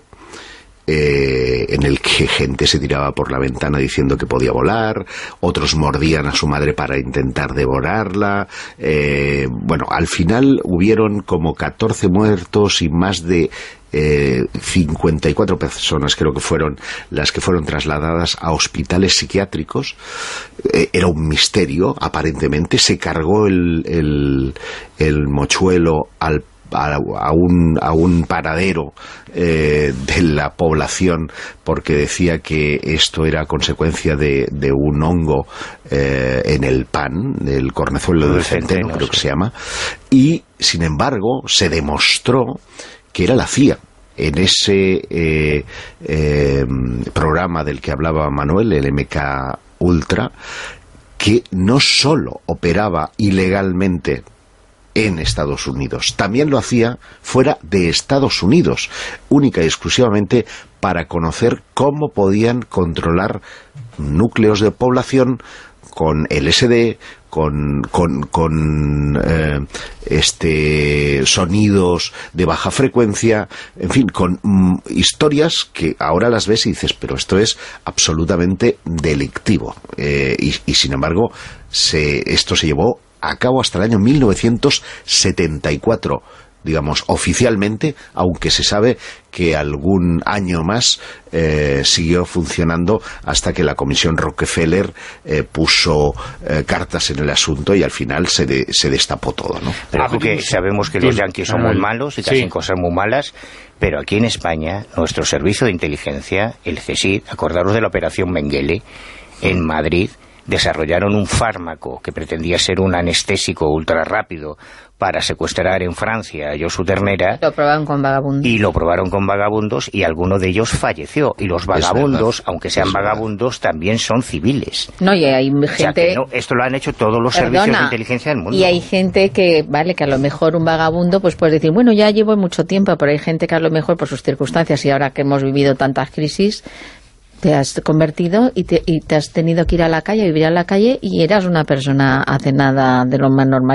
Eh, en el que gente se tiraba por la ventana diciendo que podía volar, otros mordían a su madre para intentar devorarla. Eh, bueno, al final hubieron como catorce muertos y más de eh, cincuenta y cuatro personas, creo que fueron las que fueron trasladadas a hospitales psiquiátricos. Eh, era un misterio, aparentemente. Se cargó el, el, el mochuelo al A, a, un, a un paradero eh, de la población porque decía que esto era consecuencia de, de un hongo eh, en el pan, del cornezuelo del centeno, creo que se llama, y sin embargo se demostró que era la C I A. En ese eh, eh, programa del que hablaba Manuel, el M K Ultra, que no solo operaba ilegalmente en Estados Unidos, también lo hacía fuera de Estados Unidos, única y exclusivamente para conocer cómo podían controlar núcleos de población con L S D, con, con, con eh, este sonidos de baja frecuencia, en fin, con mm, historias que ahora las ves y dices, pero esto es absolutamente delictivo. Eh, y, y sin embargo, se, esto se llevó a cabo hasta el año mil novecientos setenta y cuatro, digamos, oficialmente, aunque se sabe que algún año más eh, siguió funcionando hasta que la Comisión Rockefeller eh, puso eh, cartas en el asunto y al final se, de, se destapó todo, ¿no? Pero que sabemos que los yanquis son muy malos y que sí. hacen cosas muy malas, pero aquí en España, nuestro servicio de inteligencia, el C S I D, acordaros de la operación Mengele, en Madrid, desarrollaron un fármaco que pretendía ser un anestésico ultra rápido para secuestrar en Francia a Josu Ternera. Lo probaron con vagabundos. Y lo probaron con vagabundos y alguno de ellos falleció. Y los vagabundos, aunque sean vagabundos, también son civiles. No, y hay gente... O sea, que no, esto lo han hecho todos los Perdona, servicios de inteligencia del mundo. Y hay gente que, vale, que a lo mejor un vagabundo, pues puedes decir, bueno, ya llevo mucho tiempo, pero hay gente que a lo mejor por sus circunstancias y ahora que hemos vivido tantas crisis, te has convertido y te, y te has tenido que ir a la calle, vivir a la calle y eras una persona hacenada de lo más normalita.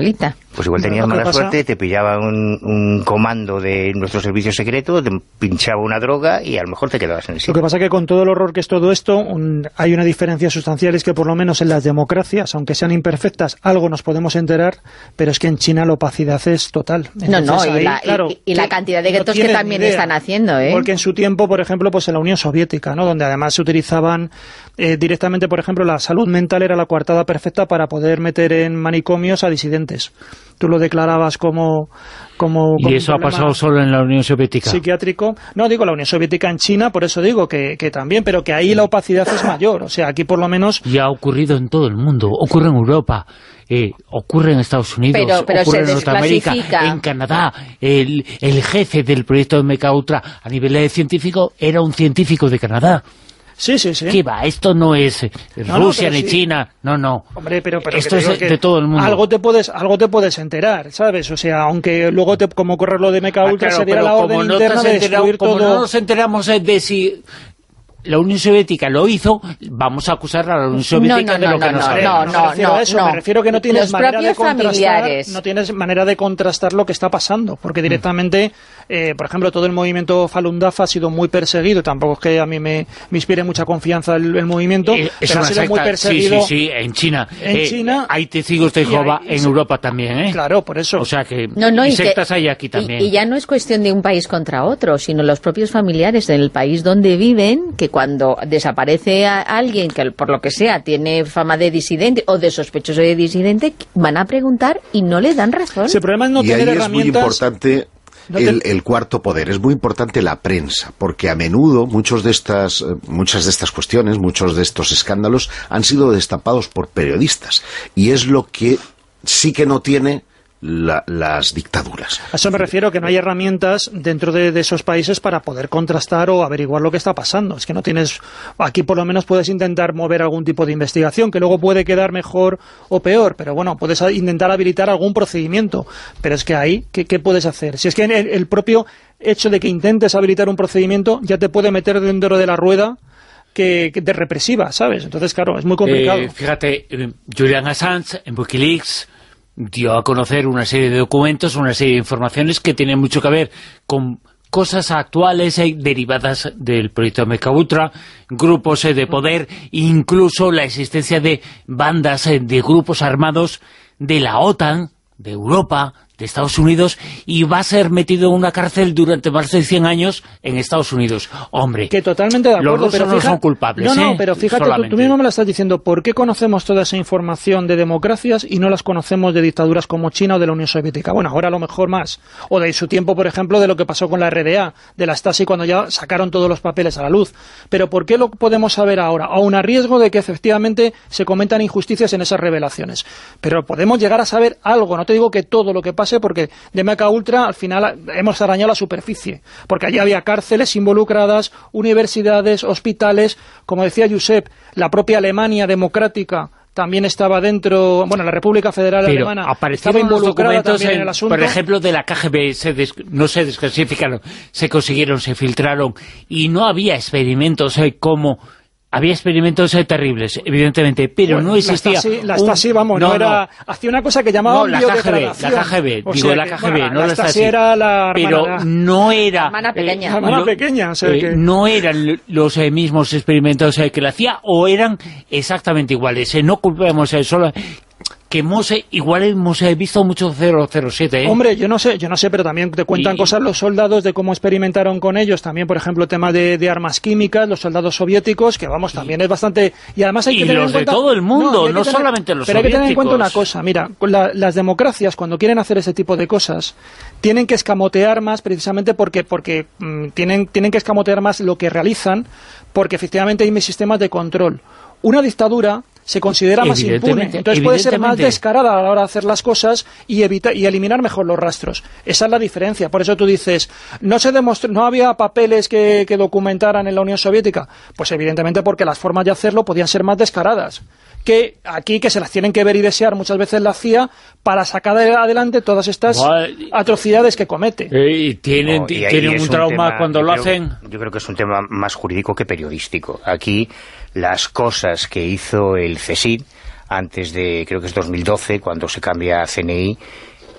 Pues igual tenías mala pasa... suerte, te pillaba un, un comando de nuestro servicio secreto, te pinchaba una droga y a lo mejor te quedabas en el sitio. Lo que pasa es que con todo el horror que es todo esto, un, hay una diferencia sustancial, es que por lo menos en las democracias, aunque sean imperfectas, algo nos podemos enterar, pero es que en China la opacidad es total. Entonces, no, no, ahí, y, la, claro, y, y la cantidad de guetos no que también están haciendo, ¿eh? Porque en su tiempo, por ejemplo, pues en la Unión Soviética, ¿no?, donde además se utilizaban eh, directamente, por ejemplo, la salud mental era la coartada perfecta para poder meter en manicomios a disidentes. Tú lo declarabas como... como ¿Y eso ha pasado solo en la Unión Soviética? Psiquiátrico. No, digo la Unión Soviética en China, por eso digo que, que también, pero que ahí la opacidad es mayor. O sea, aquí por lo menos... Y ha ocurrido en todo el mundo. Ocurre en Europa, eh, ocurre en Estados Unidos, pero, pero ocurre se en Norteamérica, en Canadá. El, el jefe del proyecto de M K Ultra a nivel científico era un científico de Canadá. Sí, sí, sí. ¿Qué va? Esto no es no, Rusia no, ni sí. China, no, no. Hombre, pero, pero esto es de todo el mundo. Algo te puedes, algo te puedes enterar, ¿sabes? O sea, aunque luego te, como ocurre lo de M K Ultra, ah, claro, se diera la orden no interna de destruir como todo. No nos enteramos de si la Unión Soviética lo hizo, vamos a acusar a la Unión Soviética no, no, de lo no, que no, no sabemos. No, no, no, me refiero a eso, no. me refiero que no tienes Los manera de contrastar, familiares. no tienes manera de contrastar lo que está pasando, porque directamente, eh, por ejemplo, todo el movimiento Falun Dafa ha sido muy perseguido, tampoco es que a mí me, me inspire mucha confianza el, el movimiento, eh, pero ha sido secta. muy perseguido. Sí, sí, sí, en China. En eh, China. Hay testigos de Jehová en Europa también, ¿eh? Claro, por eso. O sea que no, no, y y sectas que, hay aquí también. Y, y ya no es cuestión de un país contra otro, sino los propios familiares en el país donde viven, que cuando desaparece a alguien que por lo que sea tiene fama de disidente o de sospechoso de disidente, van a preguntar y no le dan razón. El problema es no y tener ahí herramientas. Es muy importante no el, te... el cuarto poder, es muy importante la prensa, porque a menudo muchos de estas, muchas de estas cuestiones, muchos de estos escándalos han sido destapados por periodistas, y es lo que sí que no tiene La, las dictaduras. A eso me refiero, que no hay herramientas dentro de, de esos países para poder contrastar o averiguar lo que está pasando. Es que no tienes... Aquí por lo menos puedes intentar mover algún tipo de investigación, que luego puede quedar mejor o peor, pero bueno, puedes intentar habilitar algún procedimiento. Pero es que ahí, ¿qué, qué puedes hacer? Si es que el, el propio hecho de que intentes habilitar un procedimiento ya te puede meter dentro de la rueda que, que de represiva, ¿sabes? Entonces, claro, es muy complicado. Eh, fíjate, Julian Assange en Wikileaks dio a conocer una serie de documentos, una serie de informaciones que tienen mucho que ver con cosas actuales eh, derivadas del proyecto M K Ultra, grupos eh, de poder, incluso la existencia de bandas eh, de grupos armados de la OTAN, de Europa, de Estados Unidos, y va a ser metido en una cárcel durante más de cien años en Estados Unidos. Hombre, que totalmente de acuerdo, los rusos pero no fíjate, son culpables. No, no, ¿eh? pero fíjate, tú, tú mismo me lo estás diciendo, ¿por qué conocemos toda esa información de democracias y no las conocemos de dictaduras como China o de la Unión Soviética? Bueno, ahora a lo mejor más. O de su tiempo, por ejemplo, de lo que pasó con la R D A, de la Stasi, cuando ya sacaron todos los papeles a la luz. Pero ¿por qué lo podemos saber ahora? Aun a riesgo de que efectivamente se cometan injusticias en esas revelaciones. Pero podemos llegar a saber algo, no te digo que todo lo que pase, porque de M K Ultra al final hemos arañado la superficie, porque allí había cárceles involucradas, universidades, hospitales, como decía Josep, la propia Alemania democrática también estaba dentro, bueno, la República Federal Pero Alemana estaba involucrada también en, en el asunto. Por ejemplo, de la K G B, se des, no se desclasificaron, se consiguieron, se filtraron, y no había experimentos eh, como... Había experimentos eh, terribles, evidentemente, pero bueno, no existía... La Stasi, la Stasi vamos, no, no era... No. Hacía una cosa que llamaban no, la K G B, la K G B, o digo sea la que, K G B, bueno, no la la Stasi. Stasi. Era la pero hermana, no era... La hermana pequeña. Eh, la hermana lo, pequeña, o sea eh, que... No eran los eh, mismos experimentos eh, que la hacía, o eran exactamente iguales. Eh, no culpemos eh, solo... que hemos, igual hemos visto mucho cero cero siete, ¿eh? Hombre, yo no sé, yo no sé, pero también te cuentan y, cosas los soldados de cómo experimentaron con ellos, también, por ejemplo, tema de, de armas químicas, los soldados soviéticos, que vamos, también y, es bastante... Y además hay que y tener los en cuenta, de todo el mundo, no, no tener, solamente los pero soviéticos. Pero hay que tener en cuenta una cosa, mira, la, las democracias, cuando quieren hacer ese tipo de cosas, tienen que escamotear más, precisamente porque, porque mmm, tienen, tienen que escamotear más lo que realizan, porque efectivamente hay sistemas de control. Una dictadura se considera más impune, entonces puede ser más descarada a la hora de hacer las cosas y evitar y eliminar mejor los rastros. Esa es la diferencia. Por eso tú dices, no se demostró, no había papeles que, que documentaran en la Unión Soviética. Pues evidentemente porque las formas de hacerlo podían ser más descaradas. Que aquí, que se las tienen que ver y desear muchas veces la C I A para sacar adelante todas estas well, atrocidades que comete. Y tienen, no, y tienen un, un trauma tema, cuando lo creo, hacen. Yo creo que es un tema más jurídico que periodístico. Aquí las cosas que hizo el C S I D antes de, creo que es dos mil doce, cuando se cambia a C N I,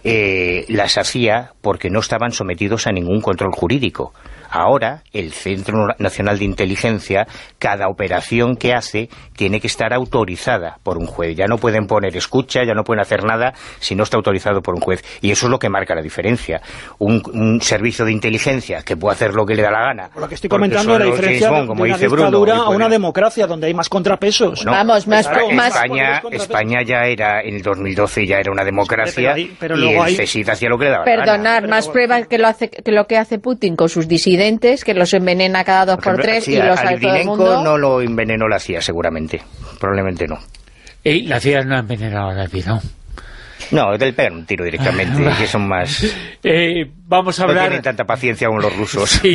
eh, las hacía porque no estaban sometidos a ningún control jurídico. Ahora, el Centro Nacional de Inteligencia, cada operación que hace, tiene que estar autorizada por un juez. Ya no pueden poner escucha, ya no pueden hacer nada si no está autorizado por un juez. Y eso es lo que marca la diferencia. Un, un servicio de inteligencia que puede hacer lo que le da la gana. Por lo que estoy comentando, la diferencia Bond, de, de una dictadura Bruno, a una democracia, donde hay más contrapesos. No, Vamos, más... Claro, más España, España ya era, en el dos mil doce ya era una democracia, sí, pero, pero y el hay... C S I T hacía lo que le daba la gana. Perdonar, más pruebas que lo, hace, que lo que hace Putin con sus disidentes, que los envenena cada dos por, por tres sí, y los al todo el mundo. No lo envenenó la C I A, seguramente. Probablemente no. ¿Y la C I A no ha envenenado a la C I A, no? No, del pegar un tiro directamente, que son más... Eh, vamos a hablar... No tienen tanta paciencia como los rusos. Sí.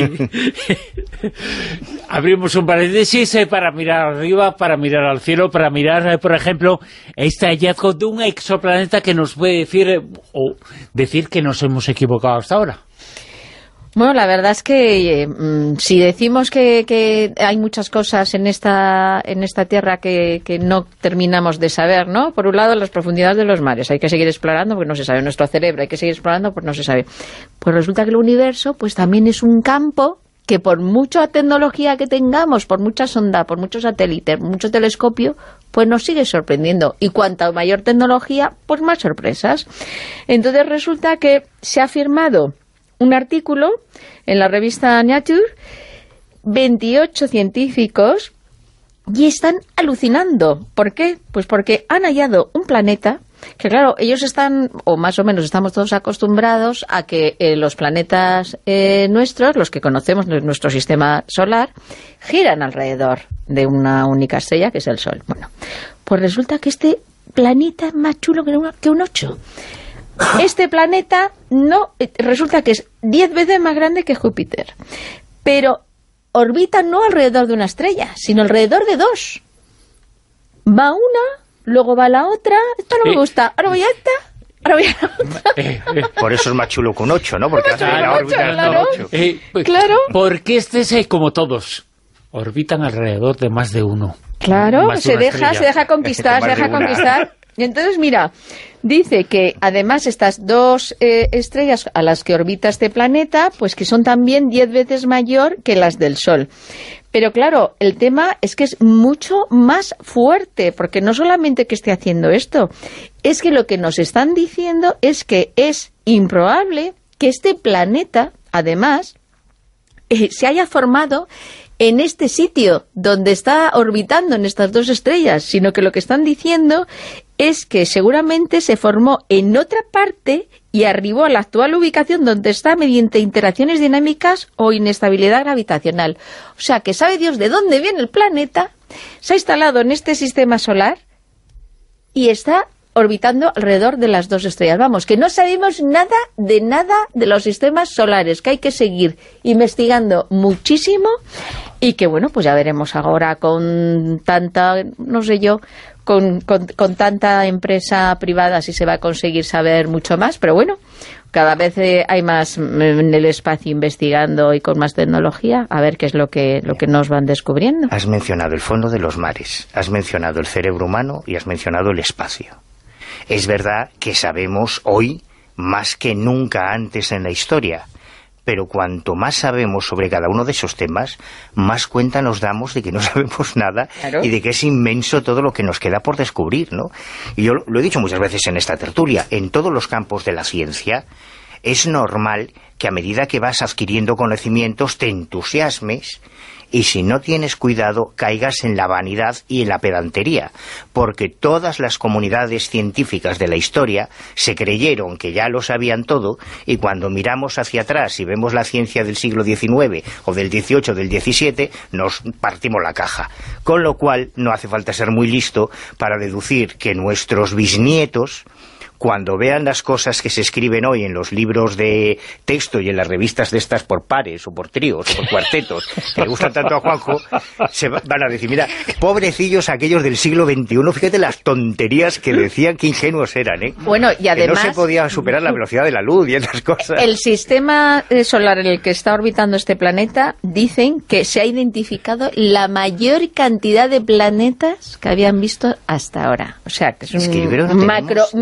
Abrimos un paréntesis eh, para mirar arriba, para mirar al cielo, para mirar, eh, por ejemplo, este hallazgo de un exoplaneta que nos puede decir, eh, o decir que nos hemos equivocado hasta ahora. Bueno, la verdad es que eh, si decimos que, que hay muchas cosas en esta en esta Tierra que, que no terminamos de saber, ¿no? Por un lado, las profundidades de los mares. Hay que seguir explorando porque no se sabe. Nuestro cerebro hay que seguir explorando porque no se sabe. Pues resulta que el universo pues también es un campo que por mucha tecnología que tengamos, por mucha sonda, por mucho satélite, mucho telescopio, pues nos sigue sorprendiendo. Y cuanta mayor tecnología, pues más sorpresas. Entonces resulta que se ha firmado un artículo en la revista Nature, veintiocho científicos, y están alucinando. ¿Por qué? Pues porque han hallado un planeta que, claro, ellos están, o más o menos estamos todos acostumbrados a que eh, los planetas eh, nuestros, los que conocemos de nuestro sistema solar, giran alrededor de una única estrella, que es el Sol. Bueno, pues resulta que este planeta es más chulo que un, que un ocho. Este planeta no resulta que es diez veces más grande que Júpiter, pero orbita no alrededor de una estrella, sino alrededor de dos. Va una, luego va la otra, esta no me gusta, ahora voy a esta, ahora voy a la otra. Por eso es más chulo que un ocho, ¿no? Porque hace la órbita claro, ocho. Eh, pues, claro. Porque este es como todos, orbitan alrededor de más de uno. Claro, se deja, se deja conquistar, se deja de conquistar. Y entonces, mira, dice que además estas dos eh, estrellas a las que orbita este planeta, pues que son también diez veces mayor que las del Sol. Pero claro, el tema es que es mucho más fuerte, porque no solamente que esté haciendo esto, es que lo que nos están diciendo es que es improbable que este planeta, además, eh, se haya formado en este sitio donde está orbitando en estas dos estrellas, sino que lo que están diciendo es que seguramente se formó en otra parte y arribó a la actual ubicación donde está mediante interacciones dinámicas o inestabilidad gravitacional. O sea, que sabe Dios de dónde viene el planeta, se ha instalado en este sistema solar y está orbitando alrededor de las dos estrellas. Vamos, que no sabemos nada de nada de los sistemas solares, que hay que seguir investigando muchísimo y que, bueno, pues ya veremos ahora con tanta, no sé yo, con, con, con tanta empresa privada si se va a conseguir saber mucho más, pero bueno, cada vez eh, hay más en el espacio investigando y con más tecnología, a ver qué es lo que, lo que nos van descubriendo. Has mencionado el fondo de los mares, has mencionado el cerebro humano y has mencionado el espacio. Es verdad que sabemos hoy más que nunca antes en la historia, pero cuanto más sabemos sobre cada uno de esos temas, más cuenta nos damos de que no sabemos nada. Claro. Y de que es inmenso todo lo que nos queda por descubrir, ¿no? Y yo lo he dicho muchas veces en esta tertulia, en todos los campos de la ciencia es normal que a medida que vas adquiriendo conocimientos te entusiasmes y si no tienes cuidado caigas en la vanidad y en la pedantería, porque todas las comunidades científicas de la historia se creyeron que ya lo sabían todo y cuando miramos hacia atrás y vemos la ciencia del siglo diecinueve o del dieciocho o del diecisiete nos partimos la caja, con lo cual no hace falta ser muy listo para deducir que nuestros bisnietos, cuando vean las cosas que se escriben hoy en los libros de texto y en las revistas de estas por pares o por tríos o por cuartetos que le gustan tanto a Juanjo, se van a decir, mira, pobrecillos aquellos del siglo veintiuno, fíjate las tonterías que decían, qué ingenuos eran, ¿eh? Bueno, y además que no se podía superar la velocidad de la luz y esas cosas. El sistema solar en el que está orbitando este planeta, dicen que se ha identificado la mayor cantidad de planetas que habían visto hasta ahora. O sea, que es un es que macro, macro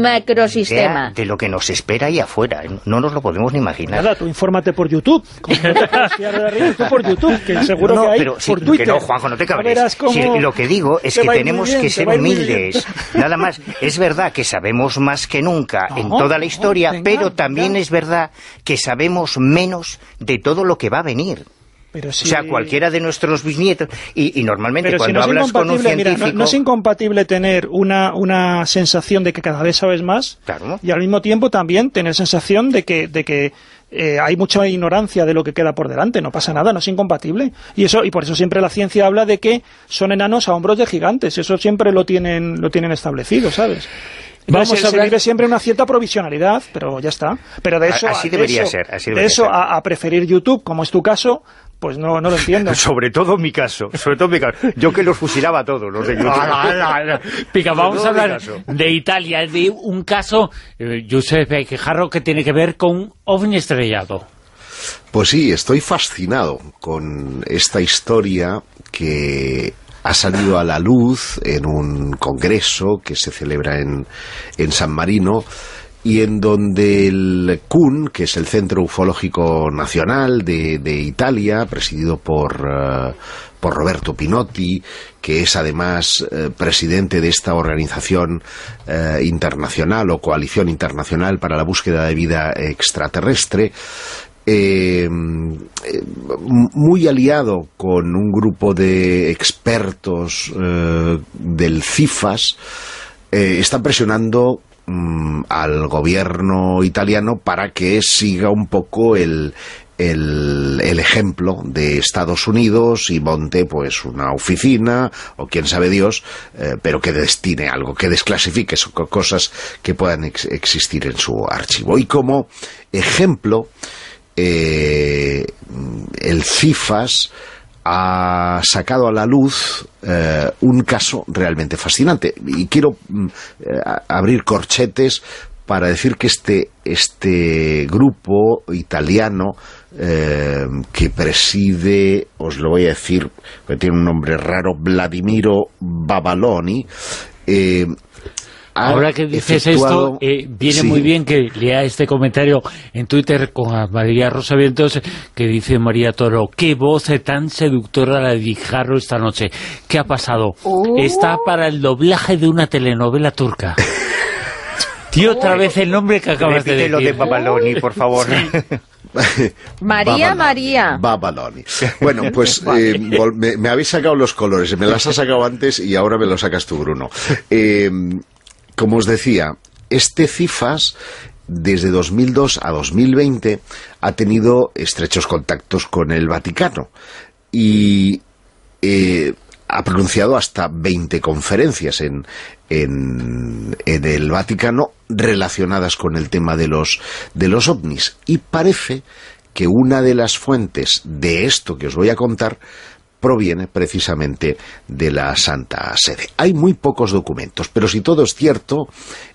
microsistema. De lo que nos espera ahí afuera. No nos lo podemos ni imaginar. Nada, tú infórmate por YouTube. Como no te puedes fiar de la red, tú por YouTube, que seguro no, que hay pero sí, por Twitter. Que no, Juanjo, no te cabres. Si lo que digo es que tenemos bien, que ser humildes. Nada más. Es verdad que sabemos más que nunca no, en toda la historia, no, venga, pero también venga. Es verdad que sabemos menos de todo lo que va a venir. Pero si... O sea, cualquiera de nuestros bisnietos, y, y normalmente pero cuando si no hablas con un científico... Mira, no, no es incompatible tener una, una sensación de que cada vez sabes más, claro. Y al mismo tiempo también tener sensación de que, de que eh, hay mucha ignorancia de lo que queda por delante, no pasa nada, no es incompatible. Y eso y por eso siempre la ciencia habla de que son enanos a hombros de gigantes, eso siempre lo tienen, lo tienen establecido, ¿sabes? Vamos se, a se vive siempre una cierta provisionalidad, pero ya está. Pero de eso, así de debería eso, ser. Así de debería eso ser. A, a preferir YouTube, como es tu caso, pues no, no lo entiendo. Sobre todo mi caso, sobre todo mi caso. Yo que los fusilaba a todos, los de YouTube. Pica, vamos a hablar de Italia, de un caso, eh, Josep Quejarro, que tiene que ver con un ovni estrellado. Pues sí, estoy fascinado con esta historia que ha salido a la luz en un congreso que se celebra en, en San Marino, y en donde el C U N, que es el Centro Ufológico Nacional de, de Italia, presidido por, uh, por Roberto Pinotti, que es además uh, presidente de esta organización uh, internacional o coalición internacional para la búsqueda de vida extraterrestre, Eh, muy aliado con un grupo de expertos eh, del CIFAS, eh, están presionando mm, al gobierno italiano para que siga un poco el, el, el ejemplo de Estados Unidos y monte pues una oficina o quién sabe Dios, eh, pero que destine algo, que desclasifique cosas que puedan ex existir en su archivo. Y como ejemplo, Eh, el CIFAS ha sacado a la luz eh, un caso realmente fascinante, y quiero eh, abrir corchetes para decir que este, este grupo italiano eh, que preside, os lo voy a decir, que tiene un nombre raro, Vladimiro Babaloni, eh, ahora que dices esto, eh, viene sí. muy bien que lea este comentario en Twitter con María Rosa Vientos, que dice María Toro: qué voz tan seductora la de Guijarro esta noche. ¿Qué ha pasado? Uh. Está para el doblaje de una telenovela turca. Tío, otra vez el nombre que acabas Repite de decir. Lo de Babaloni, por favor. Sí. María, Babaloni, María. Babaloni. Bueno, pues eh, me, me habéis sacado los colores, me las has sacado antes y ahora me los sacas tú, Bruno. Eh... Como os decía, este CIFAS desde dos mil dos a dos mil veinte ha tenido estrechos contactos con el Vaticano y eh, ha pronunciado hasta veinte conferencias en, en, en el Vaticano relacionadas con el tema de los, de los ovnis. Y parece que una de las fuentes de esto que os voy a contar proviene precisamente de la Santa Sede. Hay muy pocos documentos, pero si todo es cierto,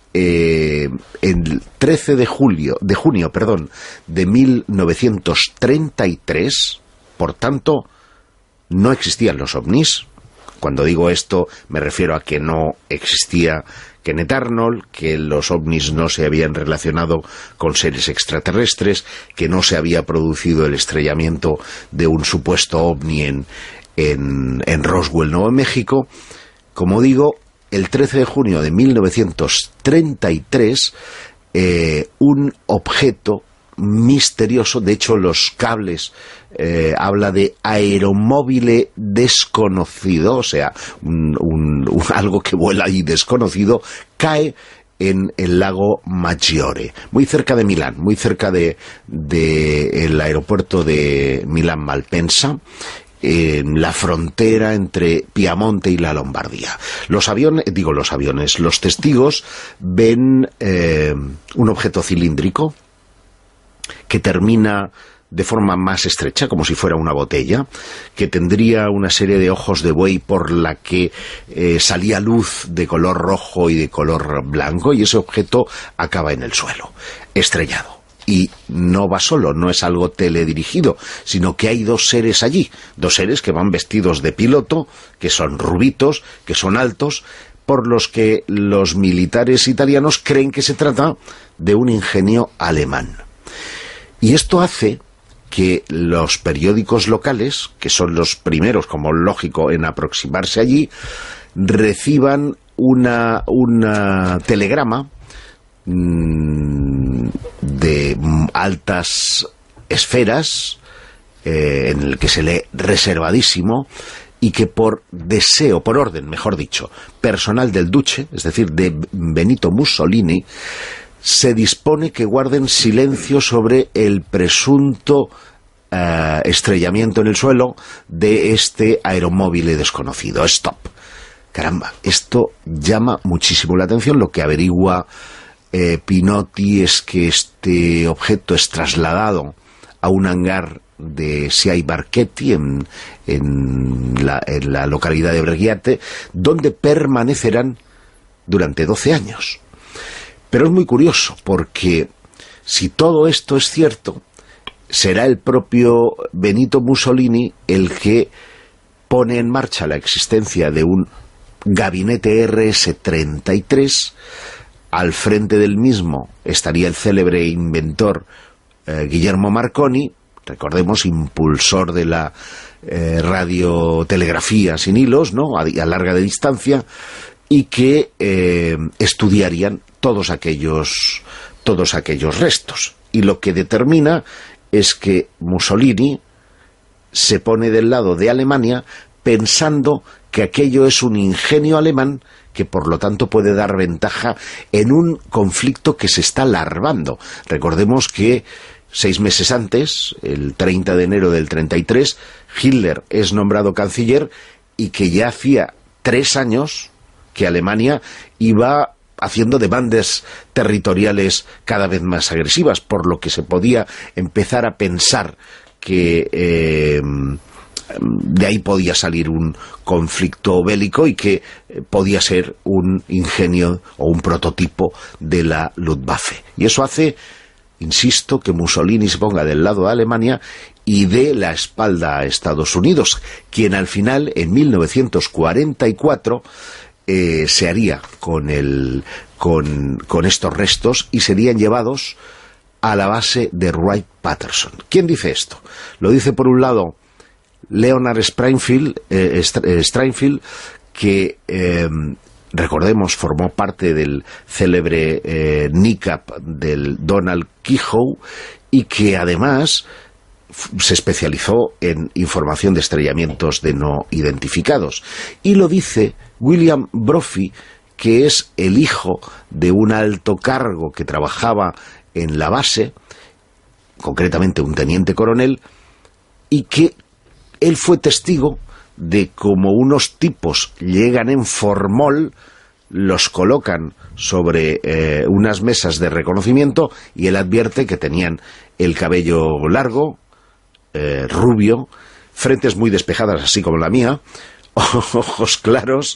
eh, el trece de julio, de junio, perdón, de mil novecientos treinta y tres, por tanto, no existían los ovnis. Cuando digo esto, me refiero a que no existía Kenneth Arnold, que los ovnis no se habían relacionado con seres extraterrestres, que no se había producido el estrellamiento de un supuesto ovni en, en, en Roswell, Nuevo México. Como digo, el trece de junio de mil novecientos treinta y tres, eh, un objeto misterioso, de hecho los cables eh, habla de aeromóvil desconocido, o sea, un, un, un, algo que vuela y desconocido, cae en el lago Maggiore, muy cerca de Milán, muy cerca de, de el aeropuerto de Milán-Malpensa, en la frontera entre Piamonte y la Lombardía. Los aviones, digo los aviones, los testigos ven eh, un objeto cilíndrico que termina de forma más estrecha, como si fuera una botella, que tendría una serie de ojos de buey por la que eh, salía luz de color rojo y de color blanco, y ese objeto acaba en el suelo, estrellado. Y no va solo, no es algo teledirigido, sino que hay dos seres allí, dos seres que van vestidos de piloto, que son rubitos, que son altos, por los que los militares italianos creen que se trata de un ingenio alemán. Y esto hace que los periódicos locales, que son los primeros, como lógico, en aproximarse allí, reciban una, una telegrama mmm, de altas esferas, eh, en el que se lee reservadísimo, y que por deseo, por orden, mejor dicho, personal del duce, es decir, de Benito Mussolini, se dispone que guarden silencio sobre el presunto uh, estrellamiento en el suelo de este aeromóvil desconocido. Stop. Caramba, esto llama muchísimo la atención. Lo que averigua eh, Pinotti es que este objeto es trasladado a un hangar de Siai Barchetti en, en, la, en la localidad de Breghiate, donde permanecerán durante doce años. Pero es muy curioso, porque si todo esto es cierto, será el propio Benito Mussolini el que pone en marcha la existencia de un gabinete erre ese treinta y tres. Al frente del mismo estaría el célebre inventor eh, Guillermo Marconi, recordemos, impulsor de la eh, radiotelegrafía sin hilos, ¿no?, a, a larga de distancia, y que eh, estudiarían todos aquellos, todos aquellos restos. Y lo que determina es que Mussolini se pone del lado de Alemania pensando que aquello es un ingenio alemán que por lo tanto puede dar ventaja en un conflicto que se está larvando. Recordemos que seis meses antes, el treinta de enero del treinta y tres, Hitler es nombrado canciller, y que ya hacía tres años que Alemania iba haciendo demandas territoriales cada vez más agresivas, por lo que se podía empezar a pensar que eh, de ahí podía salir un conflicto bélico y que podía ser un ingenio o un prototipo de la Luftwaffe. Y eso hace, insisto, que Mussolini se ponga del lado de Alemania y dé la espalda a Estados Unidos, quien al final, en mil novecientos cuarenta y cuatro, eh, se haría con, el, con, con estos restos y serían llevados a la base de Wright-Patterson. ¿Quién dice esto? Lo dice, por un lado, Leonard Springfield, eh, Steinfeld, que eh, recordemos formó parte del célebre eh, N I C A P del Donald Keyhoe, y que además se especializó en información de estrellamientos de no identificados. Y lo dice William Brophy, que es el hijo de un alto cargo que trabajaba en la base, concretamente un teniente coronel, y que él fue testigo de cómo unos tipos llegan en formol, los colocan sobre eh, unas mesas de reconocimiento, y él advierte que tenían el cabello largo, eh, rubio, frentes muy despejadas así como la mía, ojos claros,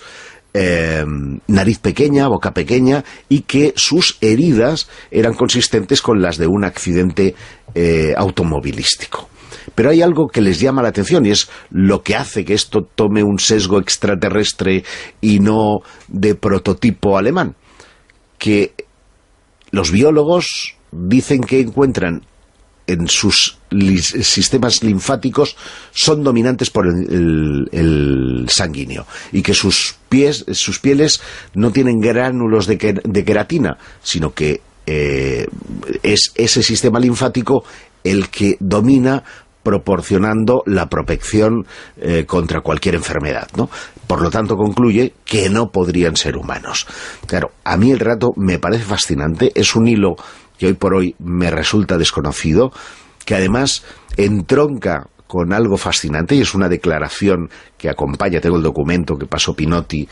eh, nariz pequeña, boca pequeña, y que sus heridas eran consistentes con las de un accidente eh, automovilístico. Pero hay algo que les llama la atención, y es lo que hace que esto tome un sesgo extraterrestre y no de prototipo alemán, que los biólogos dicen que encuentran en sus sistemas linfáticos, son dominantes por el, el, el sanguíneo, y que sus pies, sus pieles no tienen gránulos de, que, de queratina, sino que eh, es ese sistema linfático el que domina, proporcionando la protección eh, contra cualquier enfermedad, ¿no? Por lo tanto, concluye que no podrían ser humanos. Claro, a mí el relato me parece fascinante, es un hilo que hoy por hoy me resulta desconocido, que además entronca con algo fascinante, y es una declaración que acompaña, tengo el documento que pasó Pinotti,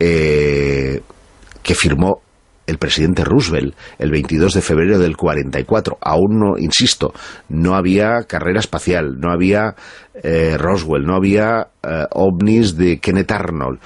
eh, que firmó el presidente Roosevelt el veintidós de febrero del cuarenta y cuatro. Aún no, insisto, no había carrera espacial, no había eh, Roswell, no había eh, ovnis de Kenneth Arnold.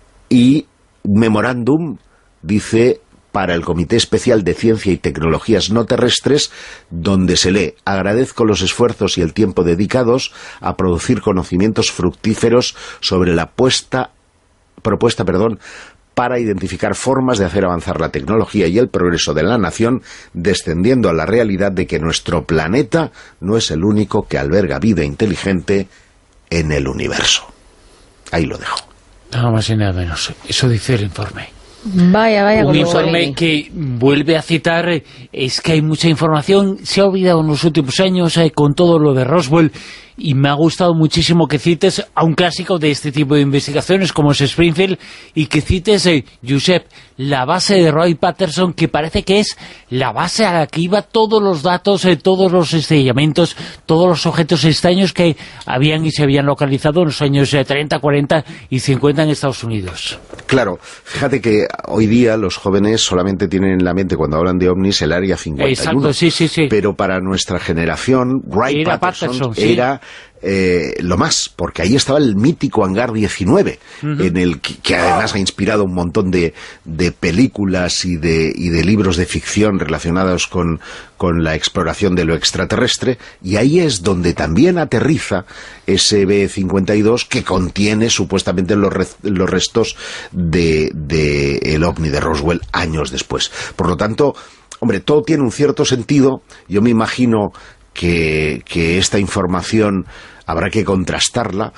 Y un memorándum dice: para el Comité Especial de Ciencia y Tecnologías No Terrestres, donde se lee: agradezco los esfuerzos y el tiempo dedicados a producir conocimientos fructíferos sobre la puesta, propuesta perdón, para identificar formas de hacer avanzar la tecnología y el progreso de la nación, descendiendo a la realidad de que nuestro planeta no es el único que alberga vida inteligente en el universo. Ahí lo dejo. Nada más y nada menos. Eso dice el informe. Vaya, vaya. Un informe que vuelve a citar, es que hay mucha información, se ha olvidado en los últimos años eh, con todo lo de Roswell, y me ha gustado muchísimo que cites a un clásico de este tipo de investigaciones como es Springfield, y que cites, eh, Josep, la base de Roy Patterson, que parece que es la base a la que iba todos los datos, eh, todos los estrellamientos, todos los objetos extraños que habían y se habían localizado en los años eh, treinta, cuarenta y cincuenta en Estados Unidos. Claro, fíjate que hoy día los jóvenes solamente tienen en la mente, cuando hablan de ovnis, el Área cincuenta y uno. Exacto, sí, sí, sí. Pero para nuestra generación, Wright Era Patterson, Patterson, sí. era eh, lo más, porque ahí estaba el mítico Hangar diecinueve, uh-huh. en el que, que además ha inspirado un montón de, de películas y de, y de libros de ficción relacionados con, con la exploración de lo extraterrestre, y ahí es donde también aterriza ese B cincuenta y dos que contiene supuestamente los, re, los restos de, de el ovni de Roswell años después. Por lo tanto, hombre, todo tiene un cierto sentido. Yo me imagino que, que esta información habrá que contrastarla,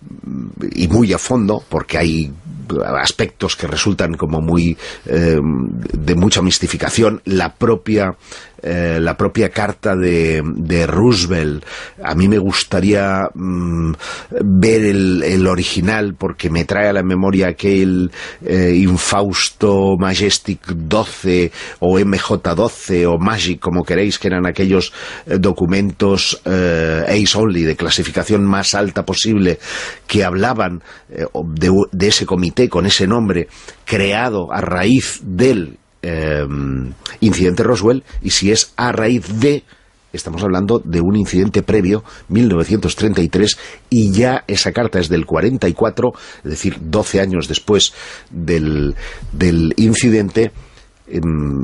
y muy a fondo, porque hay aspectos que resultan como muy eh, de mucha mistificación. La propia eh, la propia carta de, de Roosevelt, a mí me gustaría mmm, ver el, el original, porque me trae a la memoria aquel eh, infausto Majestic doce o M J doce o Magic, como queréis, que eran aquellos eh, documentos eh, Ace Only, de clasificación más alta posible, que hablaban eh, de, de ese comité con ese nombre, creado a raíz del eh, incidente Roswell, y si es a raíz de, estamos hablando de un incidente previo, mil novecientos treinta y tres, y ya esa carta es del cuarenta y cuatro, es decir, doce años después del, del incidente. Eh,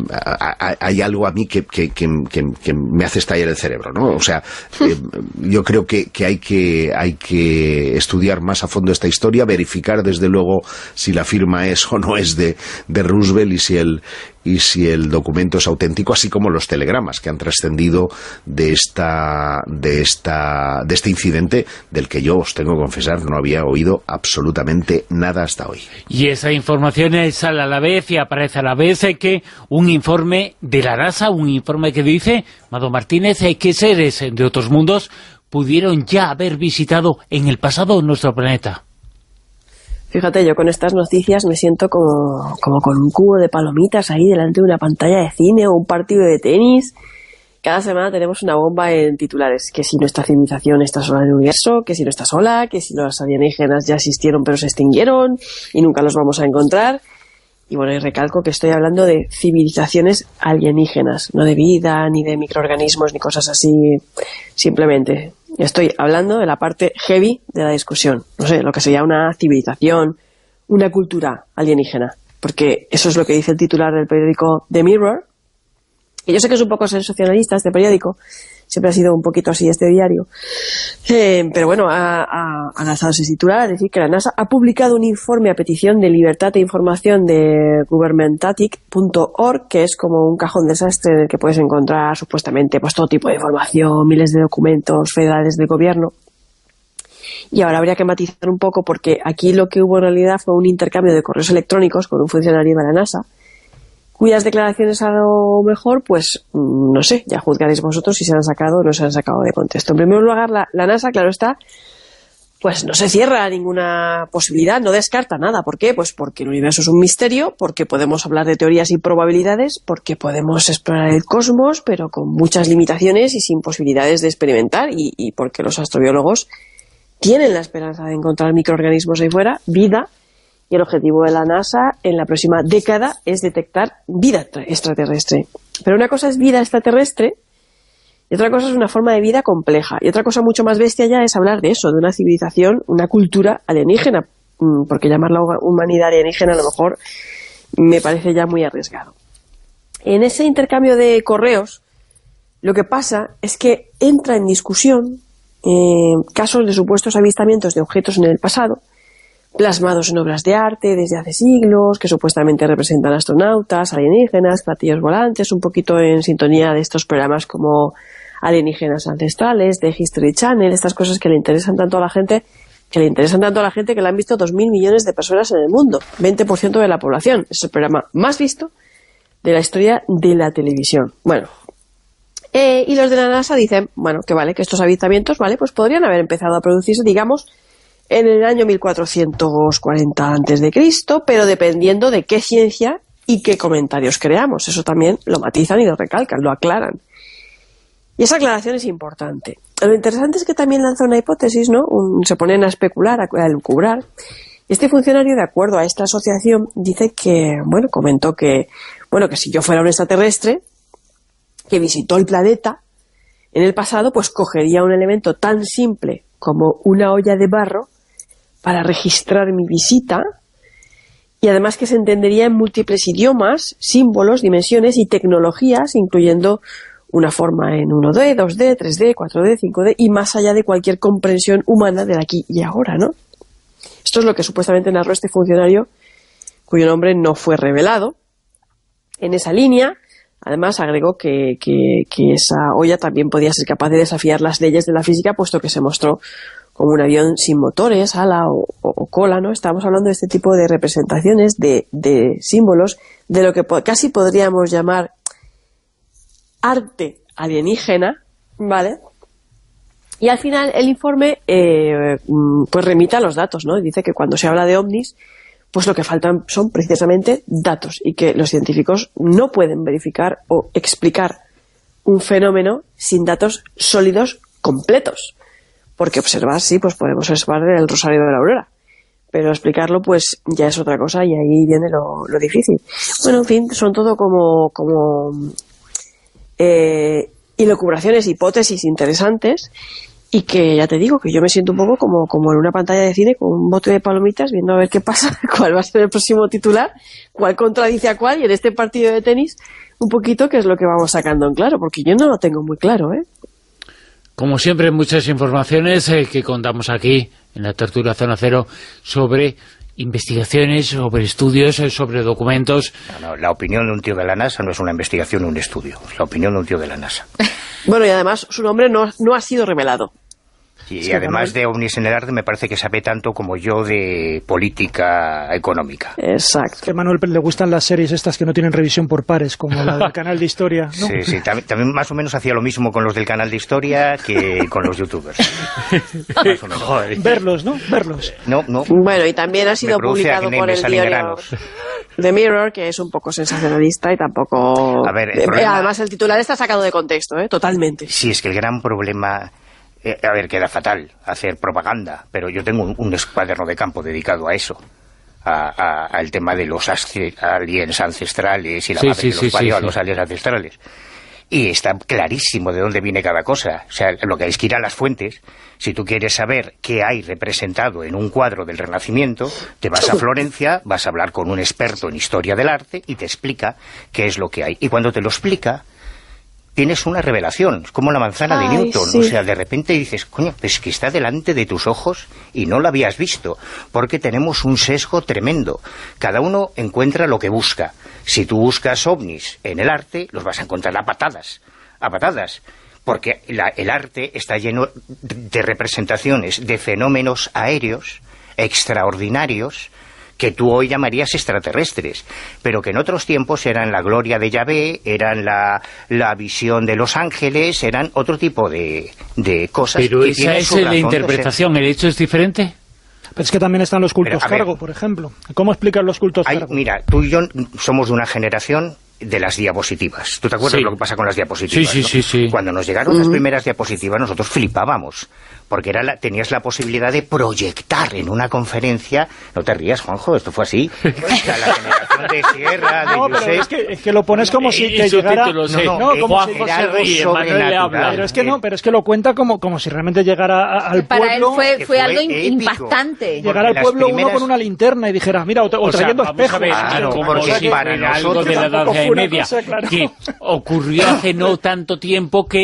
hay algo a mí que, que, que, que, que me hace estallar el cerebro, ¿no? O sea, eh, yo creo que, que, hay que hay que estudiar más a fondo esta historia, verificar desde luego si la firma es o no es de, de Roosevelt, y si el y si el documento es auténtico, así como los telegramas que han trascendido de esta de esta de este incidente, del que yo os tengo que confesar no había oído absolutamente nada hasta hoy. Y esa información sale a la vez y aparece a la vez eh, que un informe de la NASA, un informe que dice, Mado Martínez, eh, que seres de otros mundos pudieron ya haber visitado en el pasado nuestro planeta. Fíjate, yo con estas noticias me siento como, como con un cubo de palomitas ahí delante de una pantalla de cine o un partido de tenis. Cada semana tenemos una bomba en titulares, que si nuestra civilización está sola en el universo, que si no está sola, que si los alienígenas ya existieron pero se extinguieron y nunca los vamos a encontrar. Y bueno, y recalco que estoy hablando de civilizaciones alienígenas, no de vida, ni de microorganismos, ni cosas así. Simplemente estoy hablando de la parte heavy de la discusión. No sé, lo que sería una civilización, una cultura alienígena. Porque eso es lo que dice el titular del periódico The Mirror. Y yo sé que es un poco sensacionalista este periódico, siempre ha sido un poquito así este diario, eh, pero bueno, ha, ha, ha lanzado ese titular, a decir que la NASA ha publicado un informe a petición de libertad de información de governmentatic punto org, que es como un cajón desastre en el que puedes encontrar supuestamente pues todo tipo de información, miles de documentos federales del gobierno. Y ahora habría que matizar un poco, porque aquí lo que hubo en realidad fue un intercambio de correos electrónicos con un funcionario de la NASA, cuyas declaraciones a lo mejor, pues, no sé, ya juzgaréis vosotros si se han sacado o no se han sacado de contexto. En primer lugar, la, la NASA, claro está, pues no se cierra a ninguna posibilidad, no descarta nada. ¿Por qué? Pues porque el universo es un misterio, porque podemos hablar de teorías y probabilidades, porque podemos explorar el cosmos, pero con muchas limitaciones y sin posibilidades de experimentar, y, y porque los astrobiólogos tienen la esperanza de encontrar microorganismos ahí fuera, vida. Y el objetivo de la NASA en la próxima década es detectar vida extraterrestre. Pero una cosa es vida extraterrestre y otra cosa es una forma de vida compleja. Y otra cosa mucho más bestia ya es hablar de eso, de una civilización, una cultura alienígena. Porque llamarla humanidad alienígena a lo mejor me parece ya muy arriesgado. En ese intercambio de correos, lo que pasa es que entra en discusión eh, casos de supuestos avistamientos de objetos en el pasado, plasmados en obras de arte desde hace siglos, que supuestamente representan astronautas, alienígenas, platillos volantes, un poquito en sintonía de estos programas como Alienígenas Ancestrales, de History Channel, estas cosas que le interesan tanto a la gente, que le interesan tanto a la gente que la han visto dos mil millones de personas en el mundo, veinte por ciento de la población. Es el programa más visto de la historia de la televisión. Bueno, eh, y los de la NASA dicen, bueno, que vale, que estos avistamientos, vale, pues podrían haber empezado a producirse, digamos, en el año mil cuatrocientos cuarenta antes de Cristo, pero dependiendo de qué ciencia y qué comentarios creamos. Eso también lo matizan y lo recalcan, lo aclaran. Y esa aclaración es importante. Lo interesante es que también lanza una hipótesis, ¿no? Un, se ponen a especular, a, a lucubrar. Este funcionario, de acuerdo a esta asociación, dice que, bueno, comentó que, bueno, que si yo fuera un extraterrestre que visitó el planeta en el pasado, pues cogería un elemento tan simple como una olla de barro para registrar mi visita, y además que se entendería en múltiples idiomas, símbolos, dimensiones y tecnologías, incluyendo una forma en uno D, dos D, tres D, cuatro D, cinco D, y más allá de cualquier comprensión humana del aquí y ahora, ¿no? Esto es lo que supuestamente narró este funcionario, cuyo nombre no fue revelado. En esa línea, además, agregó que, que, que esa olla también podía ser capaz de desafiar las leyes de la física, puesto que se mostró como un avión sin motores, ala o, o, o cola, ¿no? Estamos hablando de este tipo de representaciones, de, de símbolos, de lo que po- casi podríamos llamar arte alienígena, ¿vale? Y al final el informe eh, pues remite a los datos, ¿no? Dice que cuando se habla de ovnis, pues lo que faltan son precisamente datos, y que los científicos no pueden verificar o explicar un fenómeno sin datos sólidos completos. Porque observar, sí, pues podemos observar el rosario de la aurora, pero explicarlo pues ya es otra cosa, y ahí viene lo, lo difícil. Bueno, en fin, son todo como, como eh, ilucubraciones, hipótesis interesantes, y que ya te digo que yo me siento un poco como, como en una pantalla de cine con un bote de palomitas viendo a ver qué pasa, cuál va a ser el próximo titular, cuál contradice a cuál, y en este partido de tenis un poquito qué es lo que vamos sacando en claro, porque yo no lo tengo muy claro, ¿eh? Como siempre, muchas informaciones eh, que contamos aquí en la tertulia Zona Cero sobre investigaciones, sobre estudios, eh, sobre documentos. No, no, la opinión de un tío de la NASA no es una investigación, un estudio. Es la opinión de un tío de la NASA. Bueno, y además su nombre no, no ha sido revelado. Y sí, además de ovnis en el arte, me parece que sabe tanto como yo de política económica. Exacto. Es que a Manuel le gustan las series estas que no tienen revisión por pares, como la del canal de Historia, ¿no? Sí, sí, también, también más o menos hacía lo mismo con los del canal de Historia que con los youtubers. Más o menos. Joder. Verlos, ¿no? Verlos. No, no. Bueno, y también ha sido publicado acné, por el diario The Mirror, que es un poco sensacionalista y tampoco... A ver, el eh, problema... Además, el titular está sacado de contexto, ¿eh? Totalmente. Sí, es que el gran problema... Eh, a ver, queda fatal hacer propaganda, pero yo tengo un, un cuaderno de campo dedicado a eso, al tema de los aliens ancestrales y la sí, madre sí, que los sí, parió sí, a los sí. aliens ancestrales. Y está clarísimo de dónde viene cada cosa. O sea, lo que hay es que ir a las fuentes. Si tú quieres saber qué hay representado en un cuadro del Renacimiento, te vas a Florencia, vas a hablar con un experto en historia del arte y te explica qué es lo que hay. Y cuando te lo explica, tienes una revelación, es como la manzana Ay, de Newton, sí. O sea, de repente dices, coño, pues que está delante de tus ojos y no lo habías visto, porque tenemos un sesgo tremendo. Cada uno encuentra lo que busca. Si tú buscas ovnis en el arte, los vas a encontrar a patadas, a patadas, porque la, el arte está lleno de representaciones de fenómenos aéreos extraordinarios que tú hoy llamarías extraterrestres, pero que en otros tiempos eran la gloria de Yahvé, eran la, la visión de los ángeles, eran otro tipo de, de cosas. Pero que esa es la interpretación, ¿el hecho es diferente? Pero es que también están los cultos Pero, cargo, ver, por ejemplo. ¿Cómo explican los cultos hay, cargo? Mira, tú y yo somos de una generación de las diapositivas. ¿Tú te acuerdas Sí. lo que pasa con las diapositivas? Sí, sí, ¿no? sí, sí. Cuando nos llegaron las primeras diapositivas, nosotros flipábamos, porque era la, tenías la posibilidad de proyectar en una conferencia. No te rías, Juanjo, esto fue así. O sea, la generación de Sierra, de No, pero Josep... es que, es que lo pones como si Y te su llegara... título, sí. No, no, eh, como si... Juanjo era se algo ríe, Manuel le sobrenatural. habla. Pero es que no, pero es que lo cuenta como, como si realmente llegara a- al Para él pueblo... fue, que fue fue algo in- épico. impactante. Llegar al Las pueblo uno primeras- con una linterna y dijera, mira, o, o O sea, trayendo vamos a espejos. ver, Claro, como porque si para fuera algo nosotros de la tampoco Edad fue una Media, cosa, claro. que ocurrió hace no tanto tiempo, que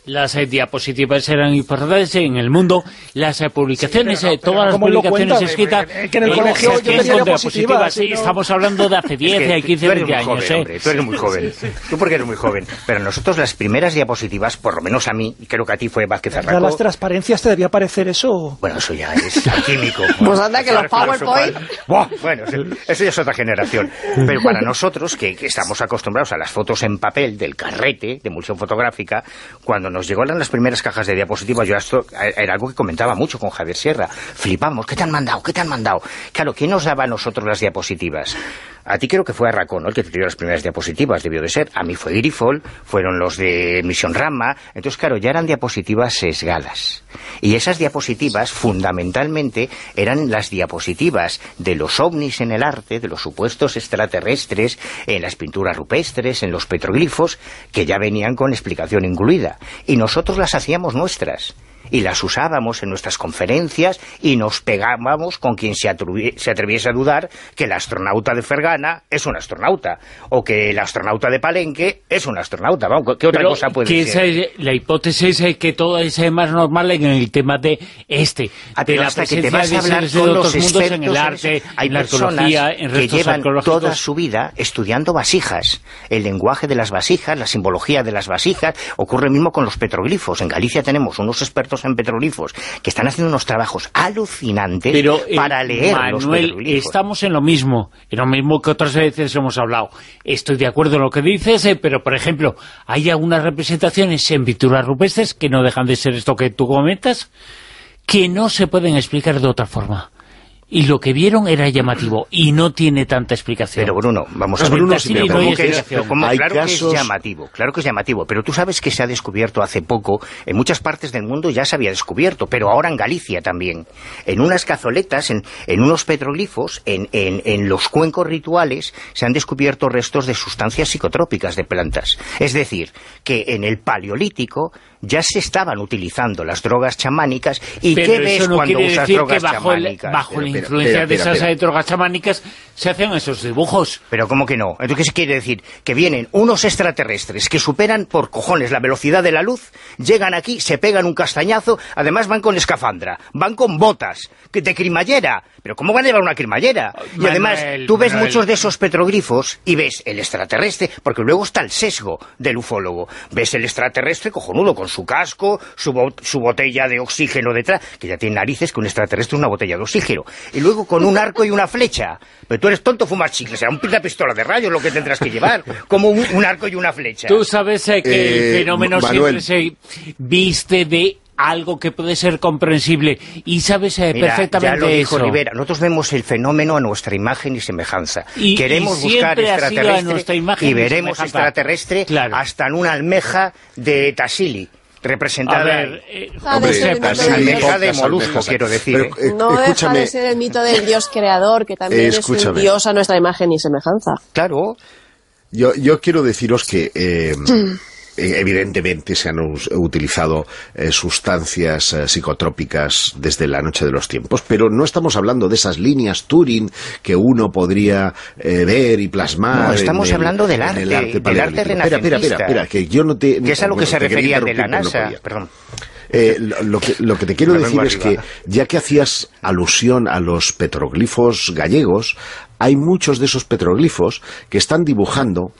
las eh, diapositivas eran importantes en el mundo, las eh, publicaciones, sí, no, eh, todas las publicaciones escritas, que en el colegio yo tenía con diapositivas, sí, no. Estamos hablando de hace diez, es que quince, veinte años. Joven, ¿eh? Hombre, tú eres muy joven, sí, sí, sí. Tú porque eres muy joven, pero nosotros las primeras diapositivas, por lo menos a mí, y creo que a ti fue Vázquez Arracó... ¿A las transparencias te debía parecer eso? Bueno, eso ya es alquímico. Pues anda, que los PowerPoint... Bueno, eso ya es otra generación. Pero para nosotros, que, que estamos acostumbrados a las fotos en papel del carrete, de emulsión fotográfica, cuando nos llegaron las primeras cajas de diapositivas, yo esto era algo que comentaba mucho con Javier Sierra. Flipamos, ¿qué te han mandado? ¿Qué te han mandado? Claro, ¿quién nos daba a nosotros las diapositivas? A ti creo que fue Arracón, ¿no?, el que te dio las primeras diapositivas, debió de ser. A mí fue Grifol, fueron los de Misión Rama. Entonces, claro, ya eran diapositivas sesgadas. Y esas diapositivas, fundamentalmente, eran las diapositivas de los ovnis en el arte, de los supuestos extraterrestres, en las pinturas rupestres, en los petroglifos, que ya venían con explicación incluida. Y nosotros las hacíamos nuestras. Y las usábamos en nuestras conferencias y nos pegábamos con quien se, se atreviese a dudar que el astronauta de Fergana es un astronauta, o que el astronauta de Palenque es un astronauta. Vamos, ¿qué otra Pero cosa puede que ser? Esa, la hipótesis es que todo es más normal en el tema de este, ah, de la hasta que te presencia vas de a hablar seres de con otros los mundos en el expertos arte, en hay en la personas arqueología, en que restos llevan arqueológicos. toda su vida estudiando vasijas, el lenguaje de las vasijas, la simbología de las vasijas. Ocurre mismo con los petroglifos. En Galicia tenemos unos expertos en petroglifos que están haciendo unos trabajos alucinantes. Pero, eh, para leer los Manuel, petroglifos. estamos en lo mismo, en lo mismo que otras veces hemos hablado. Estoy de acuerdo en lo que dices, eh, pero por ejemplo, hay algunas representaciones en pinturas rupestres que no dejan de ser esto que tú comentas, que no se pueden explicar de otra forma. Y lo que vieron era llamativo y no tiene tanta explicación. Pero Bruno, vamos no, a ver, Bruno, sí, pero ¿cómo ¿cómo que que es, es? ¿cómo? Hay Claro casos... que es llamativo, claro que es llamativo, pero tú sabes que se ha descubierto hace poco, en muchas partes del mundo ya se había descubierto, pero ahora en Galicia también, en unas cazoletas, en, en unos petroglifos, en, en, en los cuencos rituales, se han descubierto restos de sustancias psicotrópicas de plantas. Es decir, que en el Paleolítico ya se estaban utilizando las drogas chamánicas. ¿Y pero qué ves no cuando usas drogas que bajo chamánicas? El, bajo pero, la pero, influencia pero, pero, de esas pero, pero. drogas chamánicas se hacen esos dibujos. Pero ¿cómo que no? Entonces, ¿qué quiere decir? Que vienen unos extraterrestres que superan por cojones la velocidad de la luz, llegan aquí, se pegan un castañazo, además van con escafandra, van con botas, de cremallera. ¿Pero cómo van a llevar una cremallera? Y Manuel, además, tú ves Manuel. muchos de esos petroglifos y ves el extraterrestre, porque luego está el sesgo del ufólogo. Ves el extraterrestre cojonudo, con su casco, su, bo su botella de oxígeno detrás, que ya tiene narices que un extraterrestre es una botella de oxígeno. Y luego con un arco y una flecha. Pero tú eres tonto, fumas chicles, será un una pistola de rayos lo que tendrás que llevar, como un, un arco y una flecha. Tú sabes eh, que Eh, el fenómeno Manuel. siempre se viste de algo que puede ser comprensible, y sabes eh, Mira, perfectamente ya lo dijo eso. Rivera, nosotros vemos el fenómeno a nuestra imagen y semejanza. Y, Queremos y buscar siempre ha sido a extraterrestre nuestra imagen y veremos semejanza. extraterrestre Claro. hasta en una almeja de Tassili, representada A ver, eh, Ah, de ser el mito del almeja dios. de molusco, quiero decir. Pero, ¿eh? eh, No deja escúchame, de ser el mito del dios creador, que también es Escúchame. un dios a nuestra imagen y semejanza. Claro. yo, yo quiero deciros que... eh, evidentemente se han us utilizado eh, sustancias eh, psicotrópicas desde la noche de los tiempos, pero no estamos hablando de esas líneas Turing que uno podría eh, ver y plasmar. No, estamos en el, hablando del en arte, el arte del arte paleolítico. Espera, espera, espera, renacentista. espera, que yo no te... Que es a lo bueno, que se te quería refería de la interrumpir, pero no NASA. podía. Perdón. Eh, lo, lo, que, lo que te quiero Me decir vengo es arriba. que, ya que hacías alusión a los petroglifos gallegos, hay muchos de esos petroglifos que están dibujando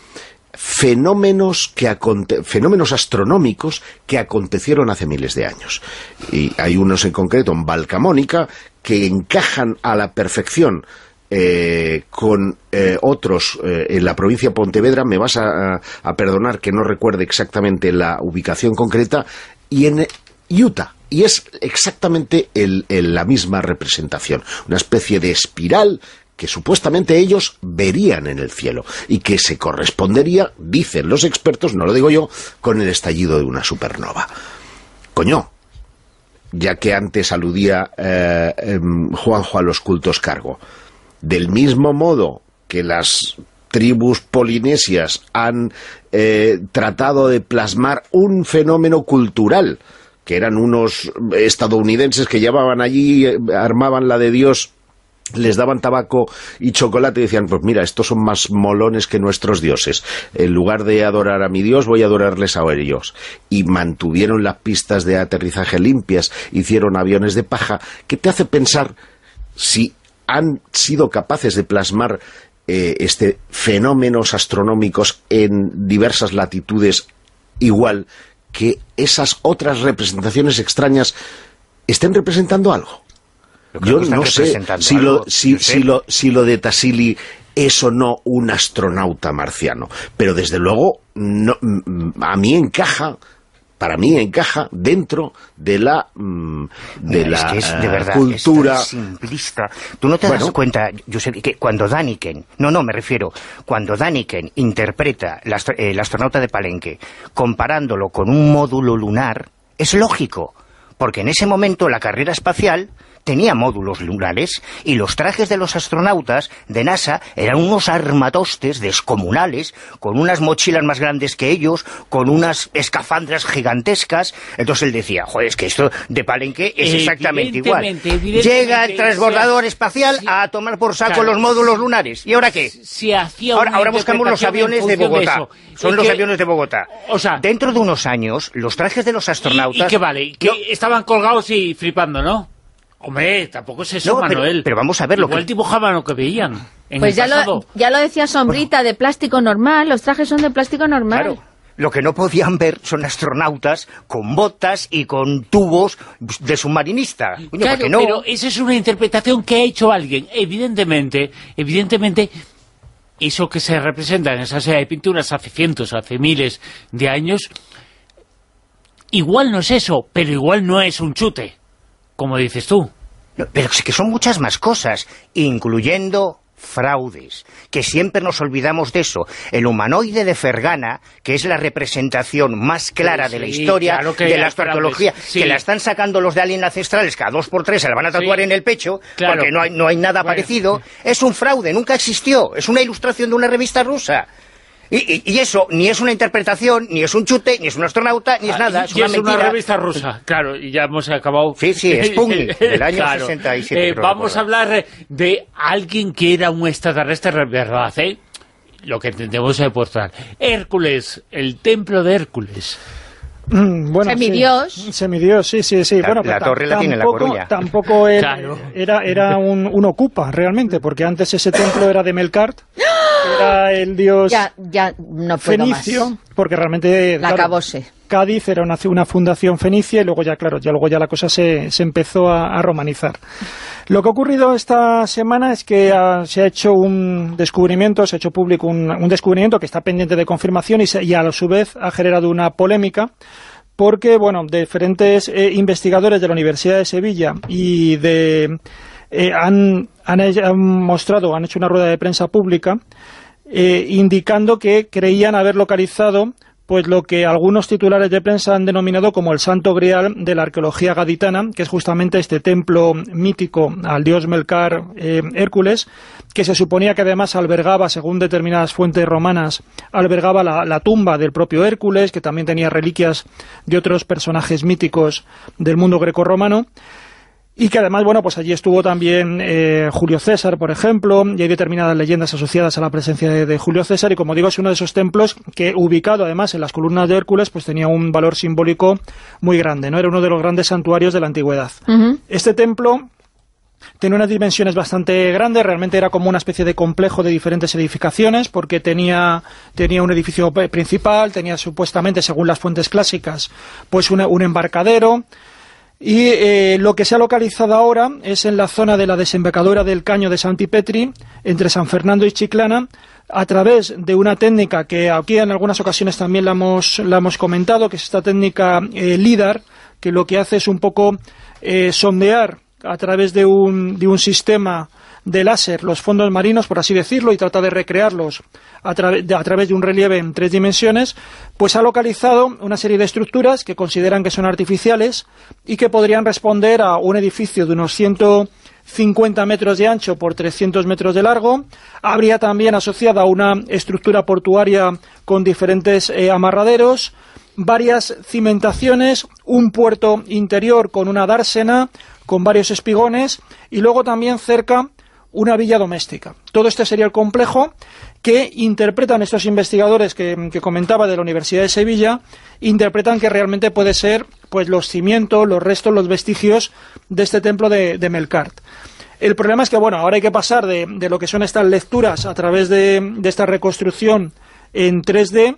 fenómenos que aconte fenómenos astronómicos que acontecieron hace miles de años. Y hay unos en concreto en Valcamónica que encajan a la perfección Eh, con eh, otros eh, en la provincia de Pontevedra. Me vas a, a perdonar que no recuerde exactamente la ubicación concreta, y en Utah, y es exactamente el, el, la misma representación, una especie de espiral que supuestamente ellos verían en el cielo y que se correspondería, dicen los expertos, no lo digo yo, con el estallido de una supernova. Coño, ya que antes aludía eh, eh, Juanjo a los cultos cargo, del mismo modo que las tribus polinesias han eh, tratado de plasmar un fenómeno cultural, que eran unos estadounidenses que llevaban allí, eh, armaban la de Dios les daban tabaco y chocolate y decían, pues mira, estos son más molones que nuestros dioses. En lugar de adorar a mi dios, voy a adorarles a ellos. Y mantuvieron las pistas de aterrizaje limpias, hicieron aviones de paja, que te hace pensar si han sido capaces de plasmar eh, este fenómenos astronómicos en diversas latitudes, igual que esas otras representaciones extrañas estén representando algo. Yo no sé si lo, si, si, lo, si lo de Tassili es o no un astronauta marciano, pero desde luego no, a mí encaja, para mí encaja dentro de la de no, la es que es, de verdad, cultura es tan simplista. Tú no te bueno, das cuenta, yo sé que cuando Däniken, no, no, me refiero, cuando Däniken interpreta el, astro, el astronauta de Palenque, comparándolo con un módulo lunar, es lógico, porque en ese momento la carrera espacial tenía módulos lunares y los trajes de los astronautas de NASA eran unos armatostes descomunales, con unas mochilas más grandes que ellos, con unas escafandras gigantescas. Entonces él decía, joder, es que esto de Palenque es exactamente igual. Llega el transbordador espacial sí, a tomar por saco claro, los módulos lunares. ¿Y ahora qué? Si hacía ahora, ahora buscamos los aviones de Bogotá. De Son los que, aviones de Bogotá. O sea, dentro de unos años, los trajes de los astronautas... ¿Y, y qué vale? Que no, estaban colgados y flipando, ¿no? Hombre, tampoco es eso, no, pero, Manuel. Pero vamos a ver lo Igual que... dibujaban lo que veían en pues el ya pasado. Lo, ya lo decía Sombrita, de plástico normal. Los trajes son de plástico normal. Claro. Lo que no podían ver son astronautas con botas y con tubos de submarinista. Coño, claro, no? pero esa es una interpretación que ha hecho alguien. Evidentemente, evidentemente, eso que se representa en esa serie de pinturas hace cientos, hace miles de años, igual no es eso, pero igual no es un chute, como dices tú. No, pero es que son muchas más cosas, incluyendo fraudes, que siempre nos olvidamos de eso. El humanoide de Fergana, que es la representación más clara sí, de la historia claro de la astroarqueología, sí. que la están sacando los de Alien Ancestrales, cada dos por tres se la van a tatuar sí. en el pecho, claro. porque no hay, no hay nada bueno. parecido, es un fraude, nunca existió, es una ilustración de una revista rusa. Y, y, y eso ni es una interpretación, ni es un chute, ni es un astronauta, ni es nada, es y una es mentira. Una revista rusa, claro, y ya hemos acabado... Sí, sí, es Sputnik, del año claro. sesenta y siete. Eh, vamos a hablar de alguien que era un extraterrestre, ¿verdad? ¿eh? Lo que entendemos de Portal. Hércules, el templo de Hércules. Mm, bueno, semidios. Sí. Semidios, sí, sí, sí. La, bueno, la torre la tiene en La Coruña. Tampoco era, claro. era, era un, un ocupa, realmente, porque antes ese templo era de Melkart, era el dios ya, ya no puedo fenicio, más. Porque realmente... La claro, acabóse. Cádiz era una, una fundación fenicia y luego ya, claro, ya luego ya la cosa se, se empezó a, a romanizar. Lo que ha ocurrido esta semana es que ha, se ha hecho un descubrimiento, se ha hecho público un, un descubrimiento que está pendiente de confirmación y, se, y a su vez ha generado una polémica porque, bueno, diferentes eh, investigadores de la Universidad de Sevilla y de eh, han, han, han mostrado, han hecho una rueda de prensa pública eh, indicando que creían haber localizado pues lo que algunos titulares de prensa han denominado como el santo grial de la arqueología gaditana, que es justamente este templo mítico al dios Melkart eh, Hércules, que se suponía que además albergaba, según determinadas fuentes romanas, albergaba la, la tumba del propio Hércules, que también tenía reliquias de otros personajes míticos del mundo grecorromano. Y que además, bueno, pues allí estuvo también eh, Julio César, por ejemplo, y hay determinadas leyendas asociadas a la presencia de, de Julio César, y como digo, es uno de esos templos que, ubicado además en las columnas de Hércules, pues tenía un valor simbólico muy grande, ¿no? Era uno de los grandes santuarios de la antigüedad. Uh-huh. Este templo tenía unas dimensiones bastante grandes, realmente era como una especie de complejo de diferentes edificaciones, porque tenía, tenía un edificio principal, tenía supuestamente, según las fuentes clásicas, pues un, un embarcadero. Y eh, lo que se ha localizado ahora es en la zona de la desembocadura del Caño de Santipetri, entre San Fernando y Chiclana, a través de una técnica que aquí en algunas ocasiones también la hemos, la hemos comentado, que es esta técnica eh, LIDAR, que lo que hace es un poco eh, sondear a través de un, de un sistema de láser los fondos marinos, por así decirlo, y trata de recrearlos a, tra de, a través de un relieve en tres dimensiones, pues ha localizado una serie de estructuras que consideran que son artificiales y que podrían responder a un edificio de unos ciento cincuenta metros de ancho por trescientos metros de largo. Habría también asociada una estructura portuaria con diferentes eh, amarraderos, varias cimentaciones, un puerto interior con una dársena, con varios espigones, y luego también cerca una villa doméstica. Todo este sería el complejo que interpretan estos investigadores que, que comentaba de la Universidad de Sevilla, interpretan que realmente puede ser pues los cimientos, los restos, los vestigios de este templo de, de Melkart. El problema es que, bueno, ahora hay que pasar de, de lo que son estas lecturas a través de, de esta reconstrucción en tres D,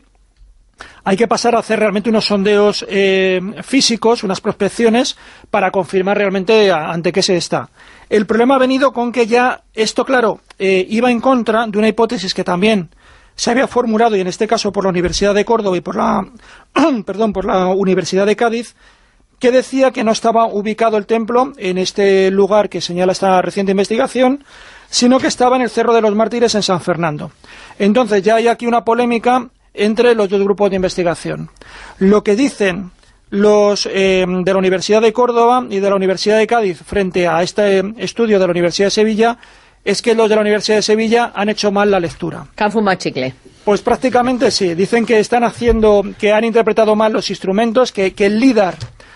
hay que pasar a hacer realmente unos sondeos eh, físicos, unas prospecciones, para confirmar realmente a, ante qué se está. El problema ha venido con que ya esto, claro, eh, iba en contra de una hipótesis que también se había formulado, y en este caso por la Universidad de Córdoba y por la, perdón, por la Universidad de Cádiz, que decía que no estaba ubicado el templo en este lugar que señala esta reciente investigación, sino que estaba en el Cerro de los Mártires en San Fernando. Entonces ya hay aquí una polémica entre los dos grupos de investigación. Lo que dicen los eh, de la Universidad de Córdoba y de la Universidad de Cádiz frente a este estudio de la Universidad de Sevilla es que los de la Universidad de Sevilla han hecho mal la lectura. ¿Que han fumado chicle? Pues prácticamente sí. Dicen que están haciendo, que han interpretado mal los instrumentos, que, que el LIDAR,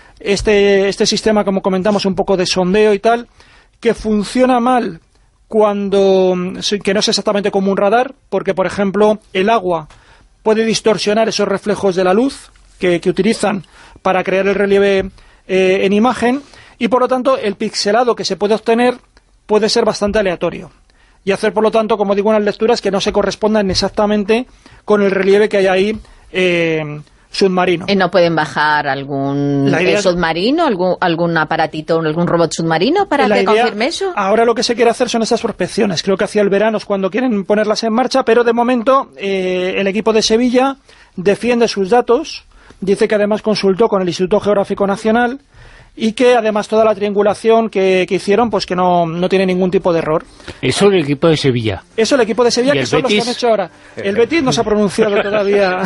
este, este sistema, como comentamos, un poco de sondeo y tal, que funciona mal cuando, que no es exactamente como un radar, porque, por ejemplo, el agua puede distorsionar esos reflejos de la luz que, que utilizan para crear el relieve eh, en imagen, y por lo tanto el pixelado que se puede obtener puede ser bastante aleatorio y hacer, por lo tanto, como digo, unas lecturas que no se correspondan exactamente con el relieve que hay ahí eh, submarino. ¿Y no pueden bajar algún eh, submarino, algún, algún aparatito, algún robot submarino para que confirme eso? Ahora lo que se quiere hacer son estas prospecciones. Creo que hacia el verano es cuando quieren ponerlas en marcha, pero de momento eh, el equipo de Sevilla defiende sus datos, dice que además consultó con el Instituto Geográfico Nacional y que además toda la triangulación que, que hicieron, pues que no, no tiene ningún tipo de error. Eso el equipo de Sevilla. Eso el equipo de Sevilla, que son Betis? los que han hecho ahora. El Betis no se ha pronunciado todavía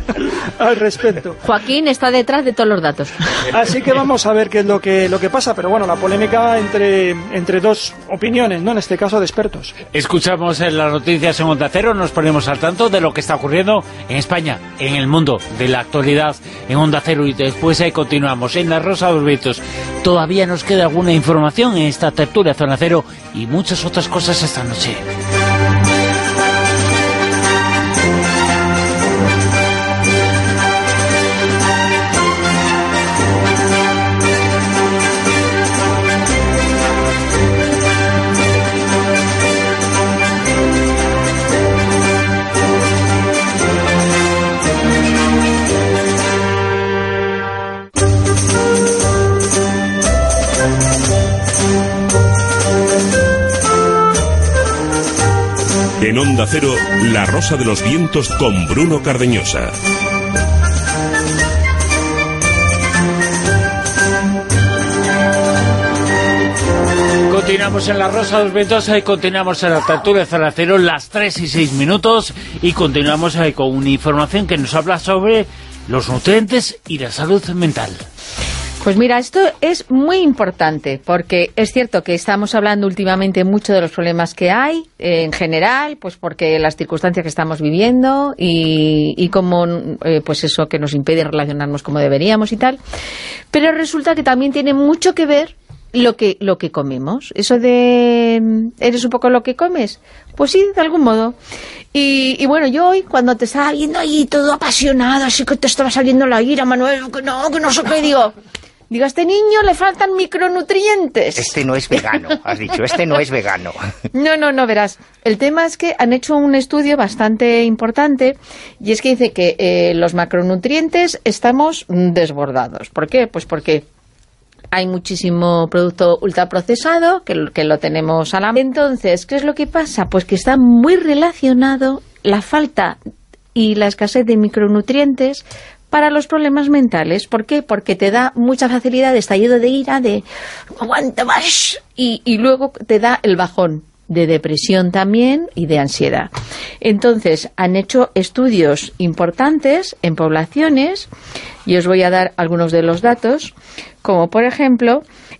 al respecto. Joaquín está detrás de todos los datos. Así que vamos a ver qué es lo que, lo que pasa, pero bueno, la polémica entre, entre dos opiniones, ¿no? En este caso de expertos. Escuchamos en las noticias en Onda Cero, nos ponemos al tanto de lo que está ocurriendo en España, en el mundo, de la actualidad en Onda Cero, y después ahí continuamos en La Rosa de los Vientos. Todavía nos queda alguna información en esta tertulia Zona Cero y muchas otras cosas esta noche. En Onda Cero, La Rosa de los Vientos con Bruno Cardeñosa. Continuamos en La Rosa de los Vientos, y continuamos en la tertulia de Zona Cero, las tres y seis minutos, y continuamos con una información que nos habla sobre los nutrientes y la salud mental. Pues mira, esto es muy importante, porque es cierto que estamos hablando últimamente mucho de los problemas que hay, eh, en general, pues porque las circunstancias que estamos viviendo y, y cómo, eh, pues eso que nos impide relacionarnos como deberíamos y tal, pero resulta que también tiene mucho que ver lo que lo que comemos. Eso de ¿eres un poco lo que comes? Pues sí, de algún modo. Y, y bueno, yo hoy, cuando te estaba viendo ahí todo apasionado, así que te estaba saliendo la ira, Manuel, que no, que no sé qué, digo... Digo, a este niño le faltan micronutrientes. Este no es vegano, has dicho, este no es vegano. No, no, no, verás. El tema es que han hecho un estudio bastante importante, y es que dice que eh, los macronutrientes estamos desbordados. ¿Por qué? Pues porque hay muchísimo producto ultraprocesado, que, que lo tenemos a la mano. Entonces, ¿qué es lo que pasa? Pues que está muy relacionado la falta y la escasez de micronutrientes para los problemas mentales. ¿Por qué? Porque te da mucha facilidad de estallido de ira, de aguanta más, y, y luego te da el bajón de depresión también y de ansiedad. Entonces, han hecho estudios importantes en poblaciones, y os voy a dar algunos de los datos, como por ejemplo,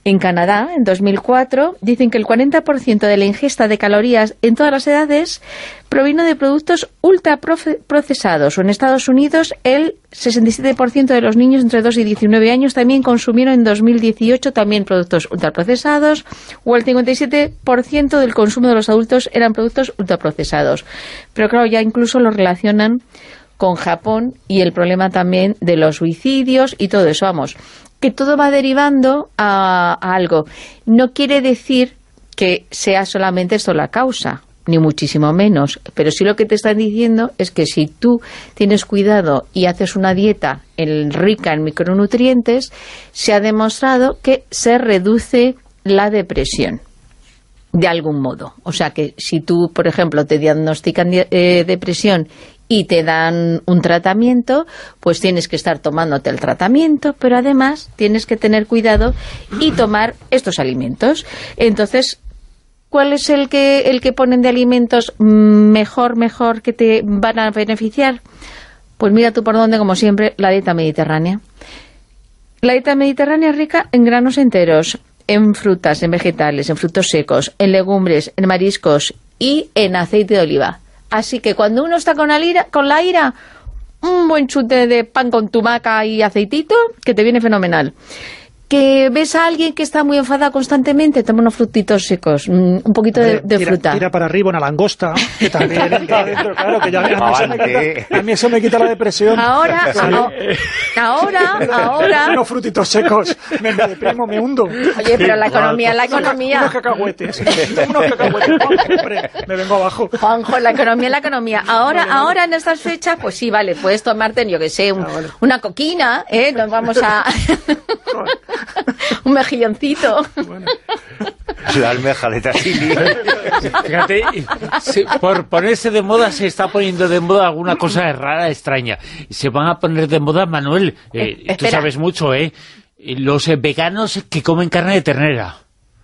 En Canadá, en dos mil cuatro, dicen que el cuarenta por ciento de la ingesta de calorías en todas las edades provino de productos ultraprocesados. O en Estados Unidos, el sesenta y siete por ciento de los niños entre dos y diecinueve años también consumieron en dos mil dieciocho también productos ultraprocesados, o el cincuenta y siete por ciento del consumo de los adultos eran productos ultraprocesados. Pero claro, ya incluso lo relacionan con Japón y el problema también de los suicidios y todo eso, vamos, que todo va derivando a, a algo. No quiere decir que sea solamente esto la causa, ni muchísimo menos, pero sí lo que te están diciendo es que si tú tienes cuidado y haces una dieta el, rica en micronutrientes, se ha demostrado que se reduce la depresión de algún modo. O sea que si tú, por ejemplo, te diagnostican eh, depresión y te dan un tratamiento, pues tienes que estar tomándote el tratamiento, pero además tienes que tener cuidado y tomar estos alimentos. Entonces, ¿cuál es el que el que ponen de alimentos mejor, mejor, que te van a beneficiar? Pues mira tú por dónde, como siempre, la dieta mediterránea. La dieta mediterránea es rica en granos enteros, en frutas, en vegetales, en frutos secos, en legumbres, en mariscos y en aceite de oliva. Así que cuando uno está con la ira, con la ira, un buen chute de pan con tumaca y aceitito, que te viene fenomenal. Que ves a alguien que está muy enfadado constantemente, toma unos frutitos secos, un poquito de, de tira, fruta. Tira para arriba una langosta, que también está dentro, claro, que ya a mí, eso me quita, a mí eso me quita la depresión. Ahora, Sí. ahora, ahora... Unos frutitos secos, me, me deprimo, me hundo. Oye, pero la economía, la economía... Unos cacahuetes, unos cacahuetes, hombre, me vengo abajo. Juanjo, la economía, la economía. Ahora, vale, vale. ahora en estas fechas, pues sí, vale, puedes tomarte, yo que sé, un, ah, vale. una coquina, ¿eh? Nos vamos a... un mejilloncito. Bueno. La almeja de Tassili. Fíjate, se, por ponerse de moda se está poniendo de moda alguna cosa rara, extraña. Se van a poner de moda, Manuel, eh, eh, tú sabes mucho, ¿eh? Los eh, veganos que comen carne de ternera.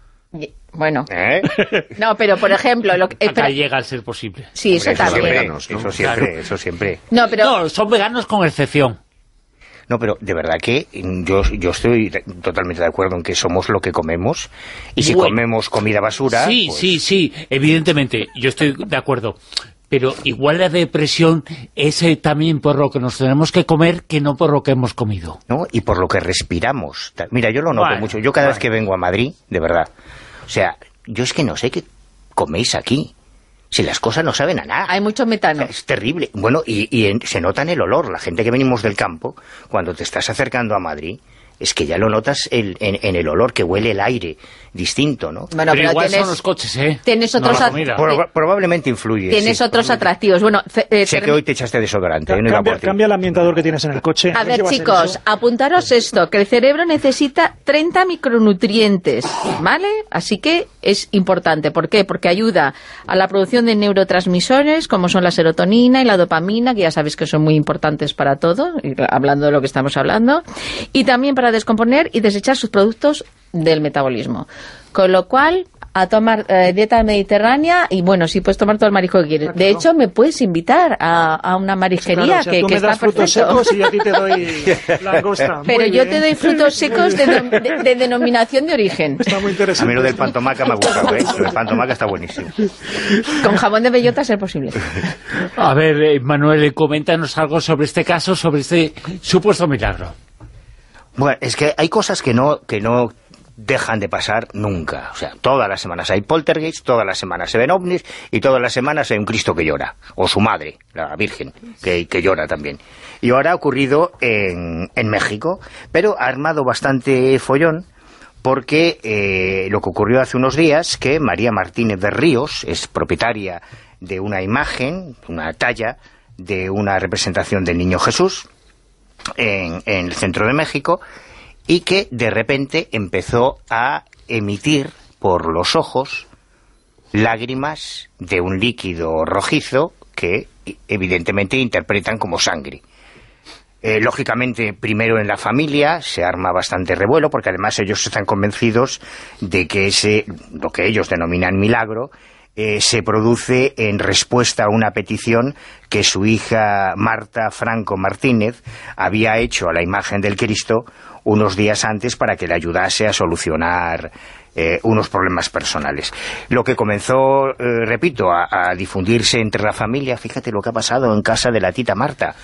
Bueno, ¿Eh? no, pero por ejemplo... Lo que, eh, Acá llega al ser posible. Sí, eso Hombre, también. Eso, veganos, ¿no? eso siempre, claro. eso siempre. No, pero... no, son veganos con excepción. No, pero de verdad que yo, yo estoy totalmente de acuerdo en que somos lo que comemos, y si bueno, comemos comida basura... Sí, pues... sí, sí, evidentemente, yo estoy de acuerdo, pero igual la depresión es eh, también por lo que nos tenemos que comer que no por lo que hemos comido. ¿No? Y por lo que respiramos. Mira, yo lo noto bueno, mucho, yo cada bueno. vez que vengo a Madrid, de verdad, o sea, yo es que no sé qué coméis aquí. Si las cosas no saben a nada. Hay mucho metano. Es terrible. Bueno, y, y en, se nota en el olor. La gente que venimos del campo, cuando te estás acercando a Madrid, es que ya lo notas el, en, en el olor, que huele el aire distinto, ¿no? Bueno, pero, pero igual tienes, son los coches, ¿eh? Tienes otros no Pro, probablemente influye. Tienes sí, otros atractivos. Bueno, eh, sé que hoy te echaste desodorante. Cambia, cambia, cambia el ambientador que tienes en el coche. A ver, chicos, apuntaros esto, que el cerebro necesita treinta micronutrientes, ¿vale? Así que es importante. ¿Por qué? Porque ayuda a la producción de neurotransmisores, como son la serotonina y la dopamina, que ya sabéis que son muy importantes para todo, hablando de lo que estamos hablando, y también para descomponer y desechar sus productos del metabolismo. Con lo cual, a tomar eh, dieta mediterránea, y bueno, sí puedes tomar todo el marisco que quieres. Claro. De hecho, me puedes invitar a, a una marisquería, claro, o sea, que, tú que me está das frutos perfecto. Secos y yo a ti te doy langosta. Pero muy yo bien. te doy frutos secos de, de, de denominación de origen. Está muy interesante. A mí lo del pan tomaca me ha gustado, ¿eh? Lo del pan tomaca está buenísimo. Con jamón de bellota, a ser posible. A ver, eh, Manuel, coméntanos algo sobre este caso, sobre este supuesto milagro. Bueno, es que hay cosas que no que no dejan de pasar nunca. O sea, todas las semanas hay poltergeist, todas las semanas se ven ovnis y todas las semanas hay un Cristo que llora. O su madre, la Virgen, que, que llora también. Y ahora ha ocurrido en, en México, pero ha armado bastante follón porque eh, lo que ocurrió hace unos días, que María Martínez de Ríos es propietaria de una imagen, una talla de una representación del Niño Jesús en, en el centro de México, y que de repente empezó a emitir por los ojos lágrimas de un líquido rojizo que evidentemente interpretan como sangre. Eh, lógicamente, primero en la familia se arma bastante revuelo, porque además ellos están convencidos de que ese, lo que ellos denominan milagro, eh, se produce en respuesta a una petición que su hija Marta Franco Martínez había hecho a la imagen del Cristo unos días antes para que le ayudase a solucionar eh, unos problemas personales. Lo que comenzó, eh, repito, a, a difundirse entre la familia, fíjate lo que ha pasado en casa de la tita Marta,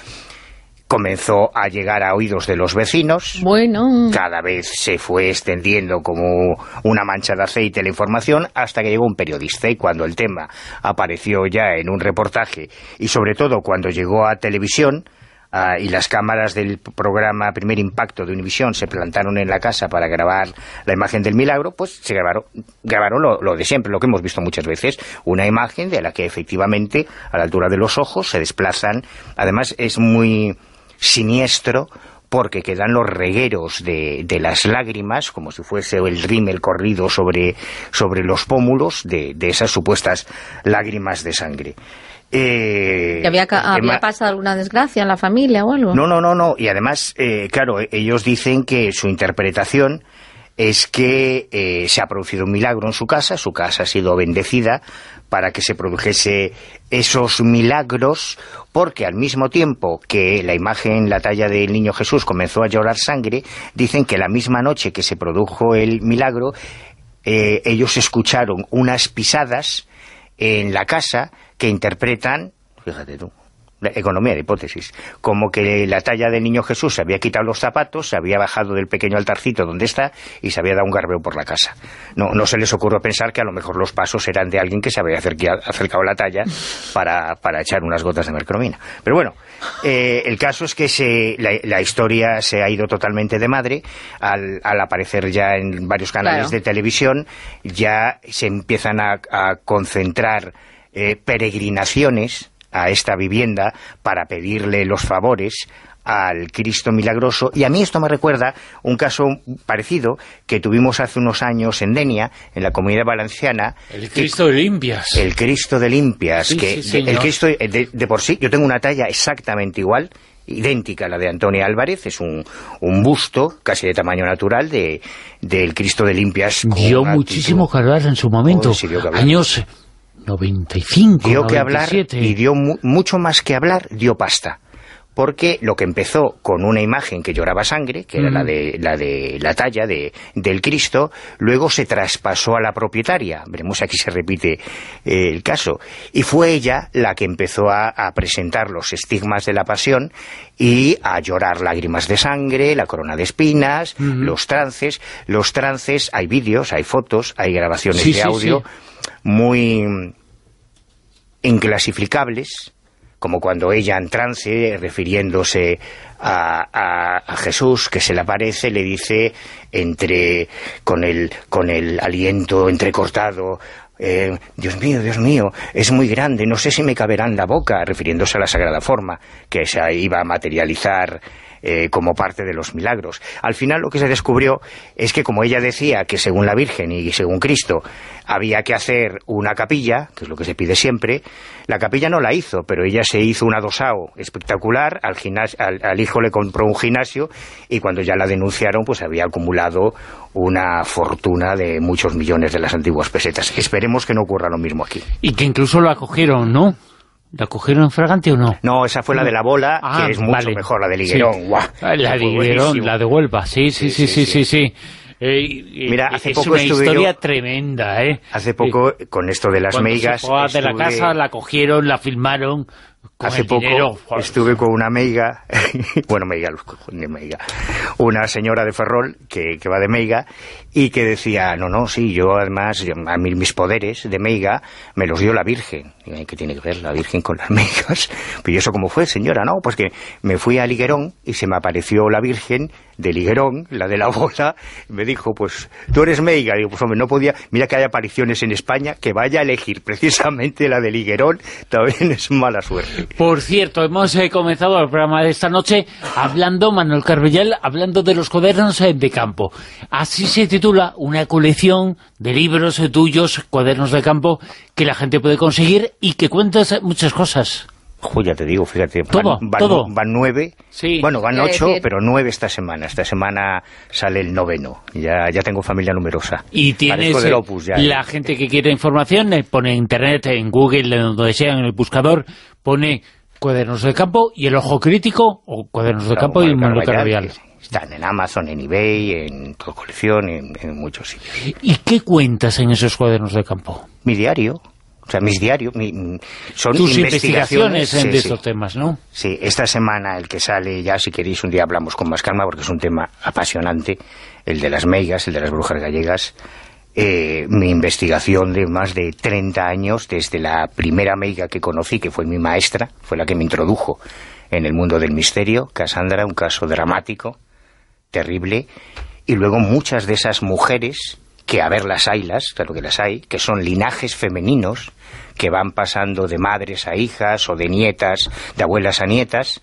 comenzó a llegar a oídos de los vecinos. Bueno. Cada vez se fue extendiendo como una mancha de aceite la información hasta que llegó un periodista, y cuando el tema apareció ya en un reportaje y sobre todo cuando llegó a televisión, Uh, y las cámaras del programa Primer Impacto de Univisión se plantaron en la casa para grabar la imagen del milagro, pues se grabaron, grabaron lo, lo de siempre, lo que hemos visto muchas veces, una imagen de la que efectivamente a la altura de los ojos se desplazan. Además es muy siniestro porque quedan los regueros de, de las lágrimas, como si fuese el rímel corrido sobre, sobre los pómulos de, de esas supuestas lágrimas de sangre. Eh, ¿Había, había tema... pasado alguna desgracia en la familia o algo? No, no, no, no. Y además, eh, claro, ellos dicen que su interpretación es que eh, se ha producido un milagro en su casa, su casa ha sido bendecida para que se produjese esos milagros, porque al mismo tiempo que la imagen, la talla del niño Jesús comenzó a llorar sangre, dicen que la misma noche que se produjo el milagro, eh, ellos escucharon unas pisadas en la casa que interpretan, fíjate tú, la economía de hipótesis, como que la talla del niño Jesús se había quitado los zapatos, se había bajado del pequeño altarcito donde está y se había dado un garbeo por la casa. No, no se les ocurrió pensar que a lo mejor los pasos eran de alguien que se había acercado a la talla para, para echar unas gotas de mercromina. Pero bueno, eh, el caso es que se, la, la historia se ha ido totalmente de madre al, al aparecer ya en varios canales claro. de televisión. Ya se empiezan a, a concentrar eh, peregrinaciones a esta vivienda para pedirle los favores al Cristo Milagroso, y a mí esto me recuerda un caso parecido que tuvimos hace unos años en Denia, en la Comunidad Valenciana. El Cristo que, de Limpias. El Cristo de Limpias, sí, que sí, el Cristo de, de por sí, yo tengo una talla exactamente igual, idéntica a la de Antonia Álvarez, es un, un busto casi de tamaño natural de del Cristo de Limpias. Dio muchísimo que hablar en su momento, oh, sí, dio que hablar. Años noventa y cinco, dio noventa y siete. Que hablar, y dio mu mucho más que hablar, dio pasta. Porque lo que empezó con una imagen que lloraba sangre, que era mm. la de la de la talla de, del Cristo, luego se traspasó a la propietaria. Veremos, aquí se repite eh, el caso. Y fue ella la que empezó a, a presentar los estigmas de la pasión y a llorar lágrimas de sangre, la corona de espinas, mm-hmm. los trances. Los trances, hay vídeos, hay fotos, hay grabaciones sí, de audio sí, sí. muy inclasificables, como cuando ella en trance, refiriéndose a, a, a Jesús, que se le aparece, le dice, entre con el, con el aliento entrecortado, eh, Dios mío, Dios mío, es muy grande, no sé si me caberá en la boca, refiriéndose a la Sagrada Forma, que se iba a materializar Eh, como parte de los milagros. Al final lo que se descubrió es que, como ella decía que según la Virgen y según Cristo había que hacer una capilla, que es lo que se pide siempre, la capilla no la hizo, pero ella se hizo un adosado espectacular, al, al, al hijo le compró un gimnasio, y cuando ya la denunciaron pues había acumulado una fortuna de muchos millones de las antiguas pesetas. Esperemos que no ocurra lo mismo aquí. Y que incluso la acogieron, ¿no? ¿La cogieron en fragante o no? No, esa fue la de la bola, ah, que es mucho vale. mejor, la de Liguerón. Sí. ¡Guau! La de Liguerón, la de Huelva, sí, sí, sí, sí, sí, sí. sí. Eh, Mira, hace es poco una estuve historia yo, tremenda, ¿eh? Hace poco, con esto de las Cuando meigas... se fue estuve, de la casa, la cogieron, la filmaron... Hace poco dinero. estuve con una meiga, bueno, meiga, ni meiga, una señora de Ferrol que, que va de meiga y que decía, no, no, sí, yo además, yo, a mí mis poderes de meiga me los dio la Virgen. Y, ¿qué tiene que ver la Virgen con las meigas? Pues, ¿y eso cómo fue, señora? No, pues que me fui a Liguerón y se me apareció la Virgen de Liguerón, la de la bola, y me dijo, pues, tú eres meiga. Y digo, pues hombre, no podía, mira que hay apariciones en España, que vaya a elegir precisamente la de Liguerón, también es mala suerte. Por cierto, hemos eh, comenzado el programa de esta noche hablando, Manuel Carbellal, hablando de los cuadernos eh, de campo. Así se titula una colección de libros eh, tuyos, cuadernos de campo, que la gente puede conseguir y que cuentas eh, muchas cosas. Uy, ya te digo, fíjate, todo, van, van, todo. van nueve, sí. bueno, van ocho, pero nueve esta semana. Esta semana sale el noveno, ya, ya tengo familia numerosa. Y tienes del Opus, ya, la eh. gente que quiere información, eh, pone en internet, en Google, en donde sea, en el buscador, pone cuadernos de campo y el ojo crítico, o cuadernos de claro, campo y Manuel Carbellal. Están en Amazon, en eBay, en Tu Colección, en, en muchos sitios. ¿Y qué cuentas en esos cuadernos de campo? Mi diario. O sea, mis diarios mi, son tus investigaciones, investigaciones en sí, de estos sí. temas, ¿no? Sí, esta semana el que sale, ya si queréis un día hablamos con más calma, porque es un tema apasionante, el de las meigas, el de las brujas gallegas. Eh, mi investigación de más de treinta años, desde la primera meiga que conocí, que fue mi maestra, fue la que me introdujo en el mundo del misterio, Cassandra, un caso dramático, terrible, y luego muchas de esas mujeres, que a ver las haylas, claro que las hay, que son linajes femeninos, que van pasando de madres a hijas, o de nietas, de abuelas a nietas,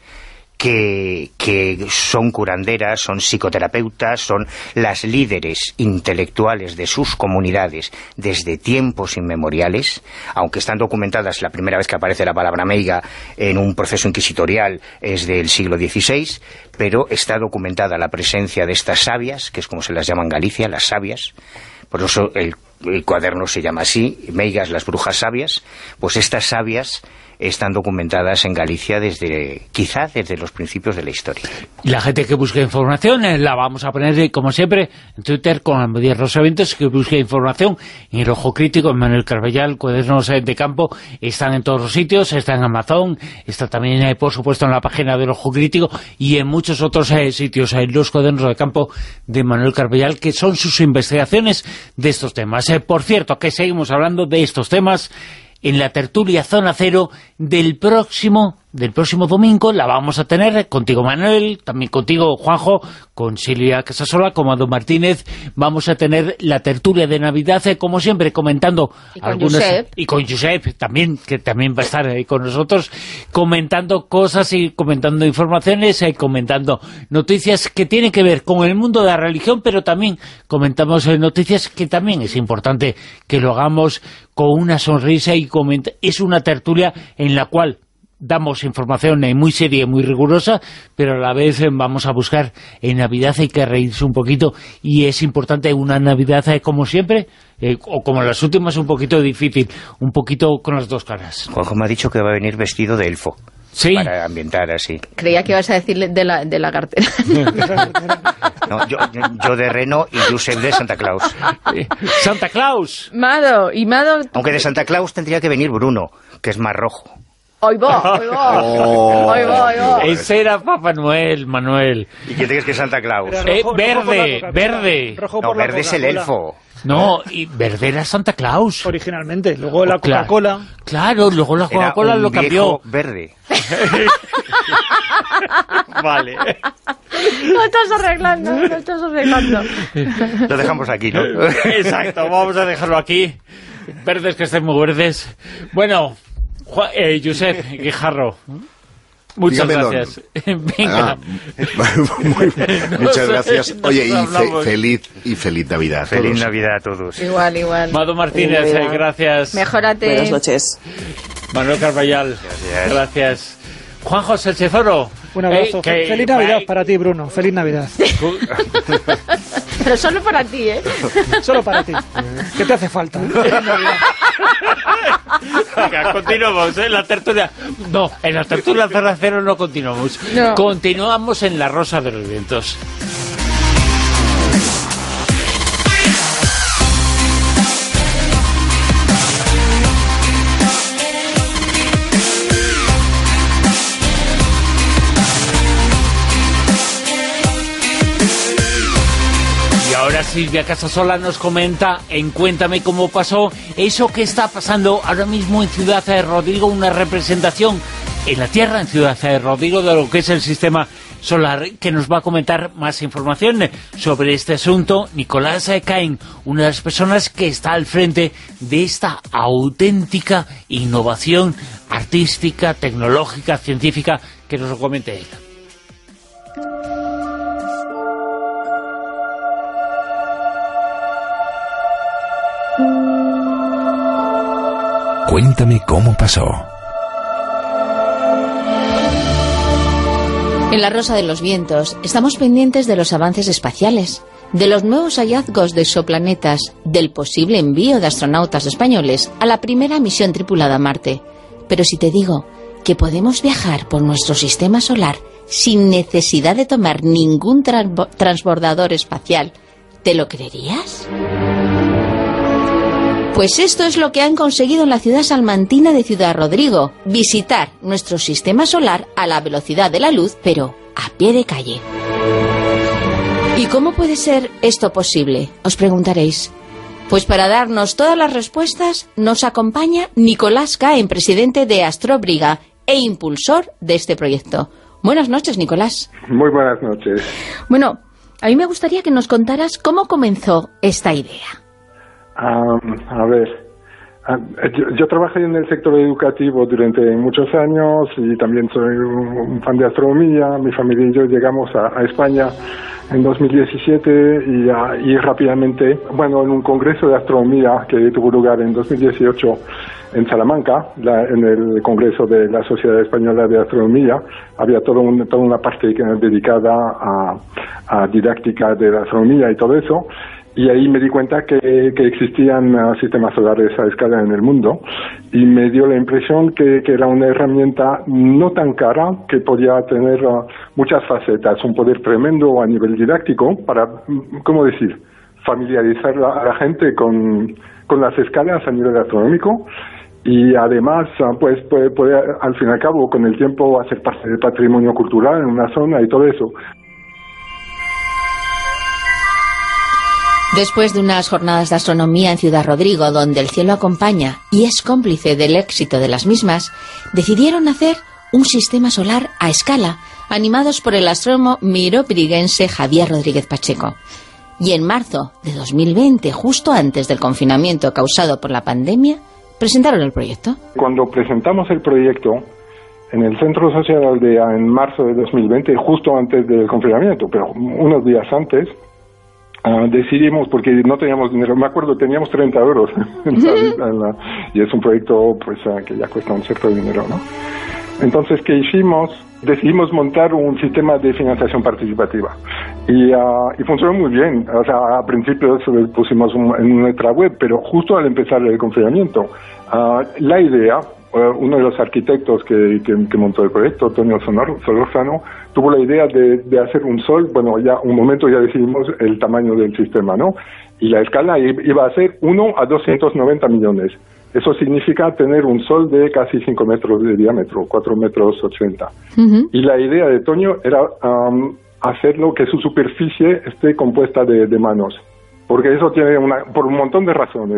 que, que son curanderas, son psicoterapeutas, son las líderes intelectuales de sus comunidades desde tiempos inmemoriales, aunque están documentadas, la primera vez que aparece la palabra meiga en un proceso inquisitorial es del siglo dieciséis, pero está documentada la presencia de estas sabias, que es como se las llama en Galicia, las sabias. Por eso el, el cuaderno se llama así, Meigas, las brujas sabias. Pues estas sabias están documentadas en Galicia desde, quizá desde los principios de la historia. Y la gente que busque información eh, la vamos a poner, como siempre, en Twitter con Almudía Rosavientos, que busque información en El Ojo Crítico, en Manuel Carballal, cuadernos eh, de campo, están en todos los sitios, está en Amazon, está también, eh, por supuesto, en la página del Ojo Crítico y en muchos otros eh, sitios, eh, los cuadernos de campo de Manuel Carballal, que son sus investigaciones de estos temas. Eh, por cierto, que seguimos hablando de estos temas en la tertulia Zona Cero del próximo del próximo domingo. La vamos a tener contigo, Manuel, también contigo, Juanjo, con Silvia Casasola, con Mado Martínez. Vamos a tener la tertulia de Navidad, eh, como siempre, comentando y con algunas... Josep. Y con Josep también, que también va a estar ahí con nosotros, comentando cosas y comentando informaciones, y eh, comentando noticias que tienen que ver con el mundo de la religión, pero también comentamos eh, noticias que también es importante que lo hagamos con una sonrisa y comenta... Es una tertulia en la cual damos información eh, muy seria y muy rigurosa, pero a la vez eh, vamos a buscar en Navidad, hay que reírse un poquito, y es importante una Navidad eh, como siempre, eh, o como las últimas, un poquito difícil, un poquito con las dos caras. Juanjo me ha dicho que va a venir vestido de elfo. Sí. Para ambientar así. Creía que ibas a decir de la, de la cartera. No, yo, yo, yo de Reno y Josep de Santa Claus. ¡Santa Claus! Mado, y Mado... Aunque de Santa Claus tendría que venir Bruno, que es más rojo. ¡Hoy va! ¡Hoy va! Oh. ¡Hoy va! ¡Hoy va! Ese era Papá Noel, Manuel. ¿Y quién crees que es Santa Claus? Eh, verde, verde. Rojo No, por la verde es el Coca-Cola. elfo. No, y verde era Santa Claus. Originalmente, luego la Oh, claro. Coca-Cola. Claro, luego la Era Coca-Cola un lo cambió. viejo verde. Vale. Lo estás arreglando, lo estás arreglando. Lo dejamos aquí, ¿no? Exacto, vamos a dejarlo aquí. Verdes que estén muy verdes. Bueno, Juan, eh, Josep Guijarro, muchas Dígamelo. gracias. Venga. Ah, muy- muchas gracias. Oye, y Nos fe- hablamos. feliz y feliz Navidad a Feliz todos. Navidad a todos. Igual, igual. Mado Martínez, Venga. eh, gracias. Mejórate. Buenas noches. Manuel Carballal, Gracias. gracias. Juan José Chezoro. Un abrazo. Eh, que- Feliz Navidad eh, para ti, Bruno. Feliz Navidad. Pero solo para ti, ¿eh? Solo para ti. ¿Qué te hace falta? Venga, continuamos en la tertulia. No, en la tertulia Zona Cero no continuamos. No. Continuamos en La Rosa de los Vientos. Y ahora Silvia Casasola nos comenta en Cuéntame cómo pasó eso que está pasando ahora mismo en Ciudad de Rodrigo, una representación en la Tierra, en Ciudad de Rodrigo, de lo que es el sistema solar, que nos va a comentar más información sobre este asunto. Nicolás Caín, una de las personas que está al frente de esta auténtica innovación artística, tecnológica, científica, que nos lo comente él. Cuéntame cómo pasó. En La Rosa de los Vientos estamos pendientes de los avances espaciales, de los nuevos hallazgos de exoplanetas, del posible envío de astronautas españoles a la primera misión tripulada a Marte. Pero si te digo que podemos viajar por nuestro sistema solar sin necesidad de tomar ningún transbo- transbordador espacial. ¿Te lo creerías? Pues esto es lo que han conseguido en la ciudad salmantina de Ciudad Rodrigo, visitar nuestro sistema solar a la velocidad de la luz, pero a pie de calle. ¿Y cómo puede ser esto posible? Os preguntaréis. Pues para darnos todas las respuestas nos acompaña Nicolás Caen, presidente de Astrobriga e impulsor de este proyecto. Buenas noches, Nicolás. Muy buenas noches. Bueno, a mí me gustaría que nos contaras cómo comenzó esta idea. Um, a ver, yo, yo trabajé en el sector educativo durante muchos años y también soy un, un fan de astronomía. Mi familia y yo llegamos a, a España en dos mil diecisiete y, a, y rápidamente, bueno, en un congreso de astronomía que tuvo lugar en dos mil dieciocho en Salamanca, la, en el congreso de la Sociedad Española de Astronomía, había todo un, toda una parte dedicada a, a didáctica de la astronomía y todo eso. Y ahí me di cuenta que, que existían uh, sistemas solares a escala en el mundo y me dio la impresión que, que era una herramienta no tan cara, que podía tener uh, muchas facetas, un poder tremendo a nivel didáctico para, ¿cómo decir?, familiarizar a la gente con, con las escalas a nivel astronómico y además, uh, pues puede, puede al fin y al cabo con el tiempo hacer parte del patrimonio cultural en una zona y todo eso. Después de unas jornadas de astronomía en Ciudad Rodrigo, donde el cielo acompaña y es cómplice del éxito de las mismas, decidieron hacer un sistema solar a escala, animados por el astrónomo mirobriguense Javier Rodríguez Pacheco. Y en marzo de dos mil veinte, justo antes del confinamiento causado por la pandemia, presentaron el proyecto. Cuando presentamos el proyecto en el Centro Social de Aldea en marzo de dos mil veinte, justo antes del confinamiento, pero unos días antes, Uh, decidimos, porque no teníamos dinero, me acuerdo, teníamos treinta euros en la, en la, y es un proyecto pues uh, que ya cuesta un cierto dinero, ¿no? Entonces, ¿qué hicimos? Decidimos montar un sistema de financiación participativa y, uh, y funcionó muy bien. O sea, a principio eso lo pusimos un, en nuestra web, pero justo al empezar el confinamiento, uh, la idea, uno de los arquitectos que, que, que montó el proyecto, Antonio Solórzano, tuvo la idea de, de hacer un sol. Bueno, ya un momento ya decidimos el tamaño del sistema, ¿no? Y la escala iba a ser uno a doscientos noventa millones. Eso significa tener un sol de casi cinco metros de diámetro, cuatro metros ochenta. Uh-huh. Y la idea de Toño era um, hacerlo que su superficie esté compuesta de, de manos, porque eso tiene una, por un montón de razones.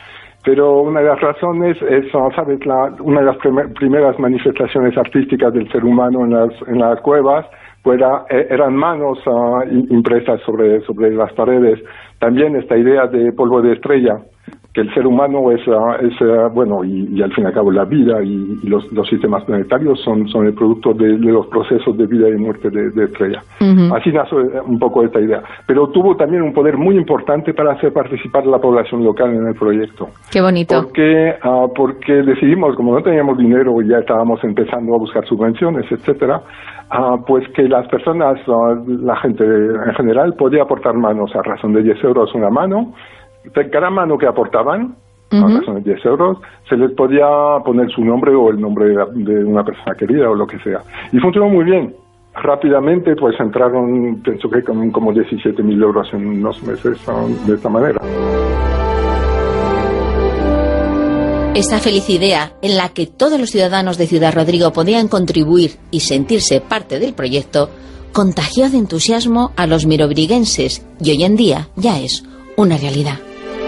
Pero una de las razones es, ¿sabes?, la, una de las prim- primeras manifestaciones artísticas del ser humano en las, en las cuevas pues era, eran manos uh, impresas sobre, sobre las paredes. También esta idea de polvo de estrella, que el ser humano es, uh, es uh, bueno, y, y al fin y al cabo la vida y, y los, los sistemas planetarios son, son el producto de, de los procesos de vida y muerte de, de estrella. Uh-huh. Así nació un poco esta idea. Pero tuvo también un poder muy importante para hacer participar a la población local en el proyecto. Qué bonito. Porque, uh, porque decidimos, como no teníamos dinero y ya estábamos empezando a buscar subvenciones, etcétera, uh, pues que las personas, uh, la gente en general, podía aportar manos a razón de diez euros una mano. De cada mano que aportaban, uh-huh, a razón de diez euros, se les podía poner su nombre o el nombre de una persona querida o lo que sea. Y funcionó muy bien. Rápidamente, pues entraron, pienso que como, como diecisiete mil euros en unos meses de esta manera. Esta feliz idea, en la que todos los ciudadanos de Ciudad Rodrigo podían contribuir y sentirse parte del proyecto, contagió de entusiasmo a los mirobriguenses y hoy en día ya es una realidad.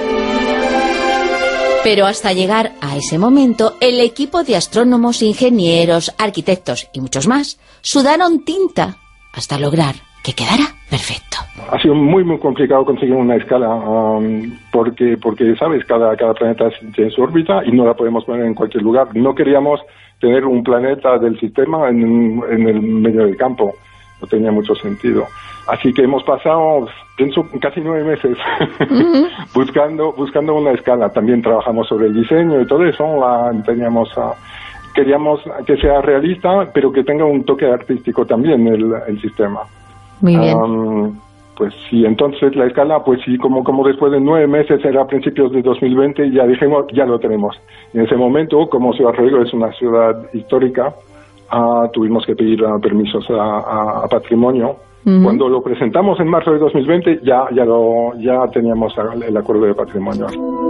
Pero hasta llegar a ese momento, el equipo de astrónomos, ingenieros, arquitectos y muchos más sudaron tinta hasta lograr que quedara perfecto. Ha sido muy muy complicado conseguir una escala um, porque, porque sabes, cada, cada planeta tiene su órbita y no la podemos poner en cualquier lugar. No queríamos tener un planeta del sistema en, en el medio del campo. No tenía mucho sentido. Así que hemos pasado, pienso, casi nueve meses uh-huh. buscando buscando una escala. También trabajamos sobre el diseño y todo eso. La, teníamos, uh, queríamos que sea realista, pero que tenga un toque artístico también el, el sistema. Muy bien. Um, pues sí, entonces la escala, pues sí, como, como después de nueve meses, era a principios de dos mil veinte, ya dijimos, ya lo tenemos. En ese momento, como Ciudad Rodrigo es una ciudad histórica, uh, tuvimos que pedir uh, permisos a, a, a Patrimonio. Uh-huh. Cuando lo presentamos en marzo de dos mil veinte ya ya lo ya teníamos el acuerdo de Patrimonio.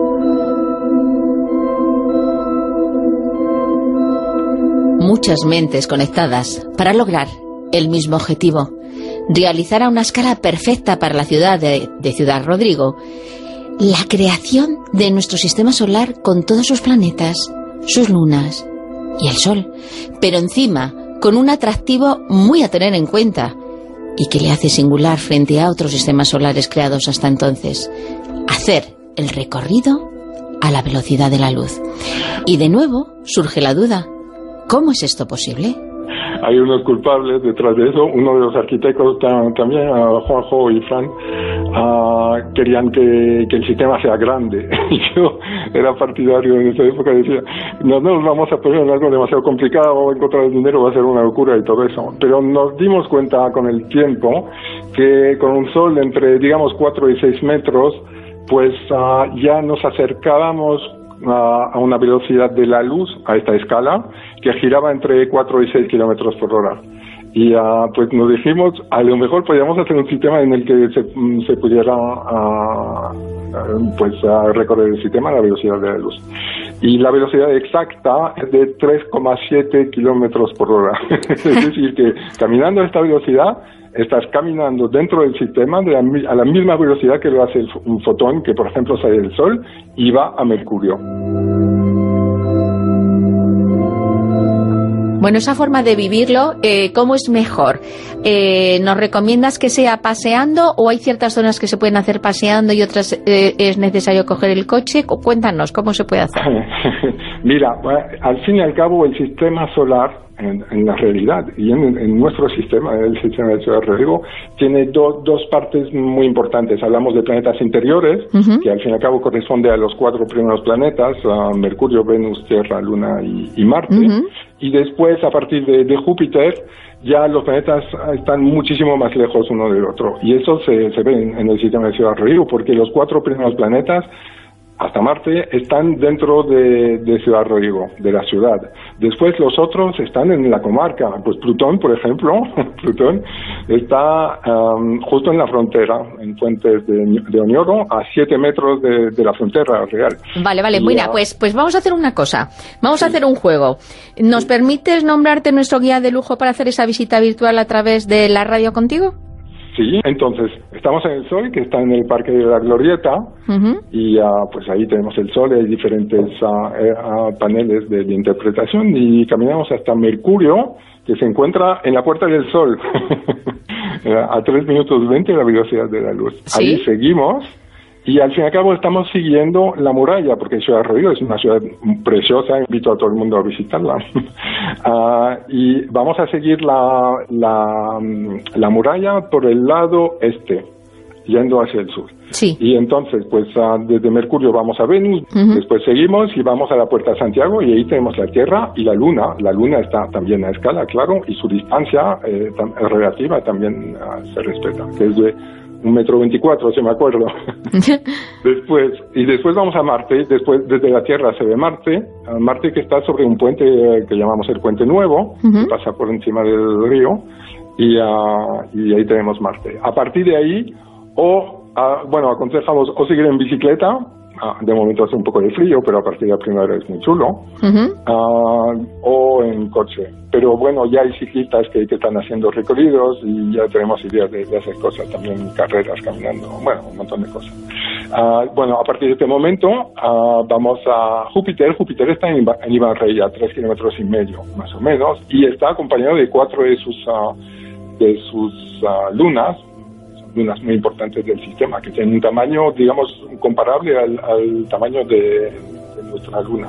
Muchas mentes conectadas para lograr el mismo objetivo: realizar a una escala perfecta para la ciudad de, de Ciudad Rodrigo la creación de nuestro sistema solar con todos sus planetas, sus lunas y el Sol, pero encima con un atractivo muy a tener en cuenta y que le hace singular frente a otros sistemas solares creados hasta entonces: hacer el recorrido a la velocidad de la luz. Y de nuevo surge la duda: ¿cómo es esto posible? Hay unos culpables detrás de eso. Uno de los arquitectos también, uh, Juanjo y Fran, uh, querían que, que el sistema sea grande. Y yo era partidario en esa época, decía, no, no nos vamos a poner en algo demasiado complicado, encontrar el dinero va a ser una locura y todo eso. Pero nos dimos cuenta con el tiempo que con un sol entre, digamos, cuatro y seis metros, pues uh, ya nos acercábamos a una velocidad de la luz a esta escala que giraba entre cuatro y seis kilómetros por hora. Y uh, pues nos dijimos, a lo mejor podríamos hacer un sistema en el que se, se pudiera uh, uh, pues uh, recorrer el sistema a la velocidad de la luz. Y la velocidad exacta es de tres coma siete kilómetros por hora. Es decir, que caminando a esta velocidad estás caminando dentro del sistema de la, a la misma velocidad que lo hace el, un fotón que, por ejemplo, sale del Sol y va a Mercurio. Bueno, esa forma de vivirlo, eh, ¿cómo es mejor? Eh, ¿Nos recomiendas que sea paseando o hay ciertas zonas que se pueden hacer paseando y otras eh, es necesario coger el coche? Cuéntanos, ¿cómo se puede hacer? Mira, al fin y al cabo el sistema solar, en, en la realidad y en, en nuestro sistema, el sistema de Ciudad Rodrigo, tiene do, dos partes muy importantes. Hablamos de planetas interiores, uh-huh. que al fin y al cabo corresponde a los cuatro primeros planetas, uh, Mercurio, Venus, Tierra, Luna y, y Marte. Uh-huh. Y después, a partir de, de Júpiter, ya los planetas están muchísimo más lejos uno del otro. Y eso se, se ve en, en el sistema de Ciudad Rodrigo, porque los cuatro primeros planetas, hasta Marte, están dentro de, de Ciudad Rodrigo, de la ciudad. Después los otros están en la comarca. Pues Plutón, por ejemplo, Plutón está um, justo en la frontera, en Fuentes de, de Oñoro, a siete metros de, de la frontera real. Vale, vale, mira, a... pues, pues vamos a hacer una cosa. Vamos sí. a hacer un juego. ¿Nos sí. permites nombrarte nuestro guía de lujo para hacer esa visita virtual a través de la radio contigo? Sí, entonces, estamos en el Sol, que está en el Parque de la Glorieta, uh-huh. y uh, pues ahí tenemos el Sol, hay diferentes uh, uh, paneles de, de interpretación, y caminamos hasta Mercurio, que se encuentra en la Puerta del Sol, a tres minutos veinte de la velocidad de la luz. ¿Sí? Ahí seguimos, y al fin y al cabo estamos siguiendo la muralla, porque Ciudad Rodrigo es una ciudad preciosa, invito a todo el mundo a visitarla. uh, y vamos a seguir la, la, la muralla por el lado este, yendo hacia el sur. Sí. Y entonces, pues uh, desde Mercurio vamos a Venus, uh-huh. después seguimos y vamos a la Puerta de Santiago, y ahí tenemos la Tierra y la Luna. La Luna está también a escala, claro, y su distancia eh, tam- relativa también uh, se respeta, que es de un metro veinticuatro, si me acuerdo. después y después vamos a Marte. Después desde la Tierra se ve Marte, uh, Marte que está sobre un puente eh, que llamamos el Puente Nuevo, uh-huh. que pasa por encima del río, y, uh, y ahí tenemos Marte. A partir de ahí, o uh, bueno, aconsejamos o seguir en bicicleta. Uh, de momento hace un poco de frío, pero a partir de la primavera es muy chulo, uh-huh. uh, o en coche. Pero bueno, ya hay ciclistas que, que están haciendo recorridos y ya tenemos ideas de, de hacer cosas, también carreras, caminando, bueno, un montón de cosas. Uh, bueno, a partir de este momento uh, vamos a Júpiter. Júpiter está en, en Ibarrey, a tres kilómetros y medio, más o menos, y está acompañado de cuatro de sus, uh, de sus uh, lunas, lunas muy importantes del sistema, que tienen un tamaño, digamos, comparable al, al tamaño de, de nuestra luna.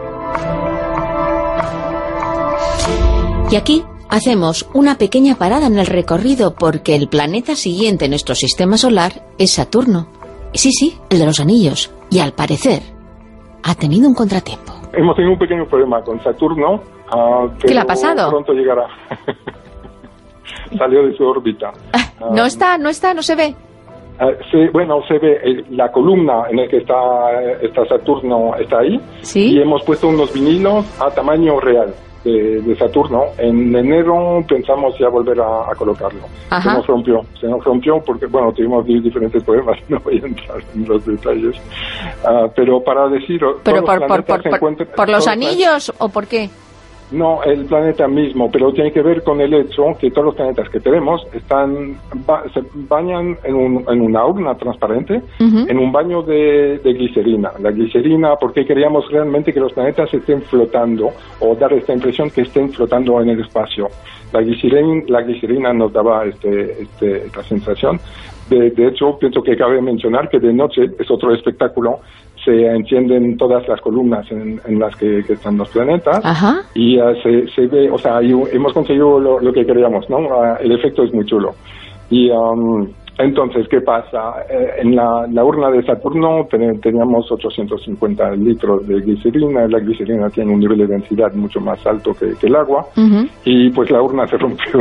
Y aquí hacemos una pequeña parada en el recorrido, porque el planeta siguiente en nuestro sistema solar es Saturno. Sí, sí, el de los anillos. Y al parecer ha tenido un contratiempo. Hemos tenido un pequeño problema con Saturno. Uh, ¿Qué le ha pasado? Pronto llegará. Salió de su órbita. Uh, no está, no está, no se ve. Uh, se, bueno, se ve eh, la columna en la que está, está Saturno, está ahí. ¿Sí? Y hemos puesto unos vinilos a tamaño real. de, de Saturno. En enero pensamos ya volver a, a colocarlo. Ajá. Se nos rompió, se nos rompió porque, bueno, tuvimos diferentes problemas, no voy a entrar en los detalles. Uh, pero para decir... ¿Pero por, por, por, por, por los anillos o por qué? No, el planeta mismo, pero tiene que ver con el hecho que todos los planetas que tenemos están ba se bañan en, un, en una urna transparente, uh-huh. en un baño de, de glicerina. La glicerina, porque queríamos realmente que los planetas estén flotando, o dar esta impresión que estén flotando en el espacio. La glicerina, la glicerina nos daba este, este, esta sensación. De, de hecho, pienso que cabe mencionar que de noche es otro espectáculo. Se encienden todas las columnas en, en las que, que están los planetas. Ajá. Y uh, se, se ve, o sea, hemos conseguido lo, lo que queríamos, ¿no? Uh, el efecto es muy chulo. Y um, entonces, ¿qué pasa? Eh, en la, la urna de Saturno ten, teníamos ochocientos cincuenta litros de glicerina. La glicerina tiene un nivel de densidad mucho más alto que, que el agua. Uh-huh. Y pues la urna se rompió.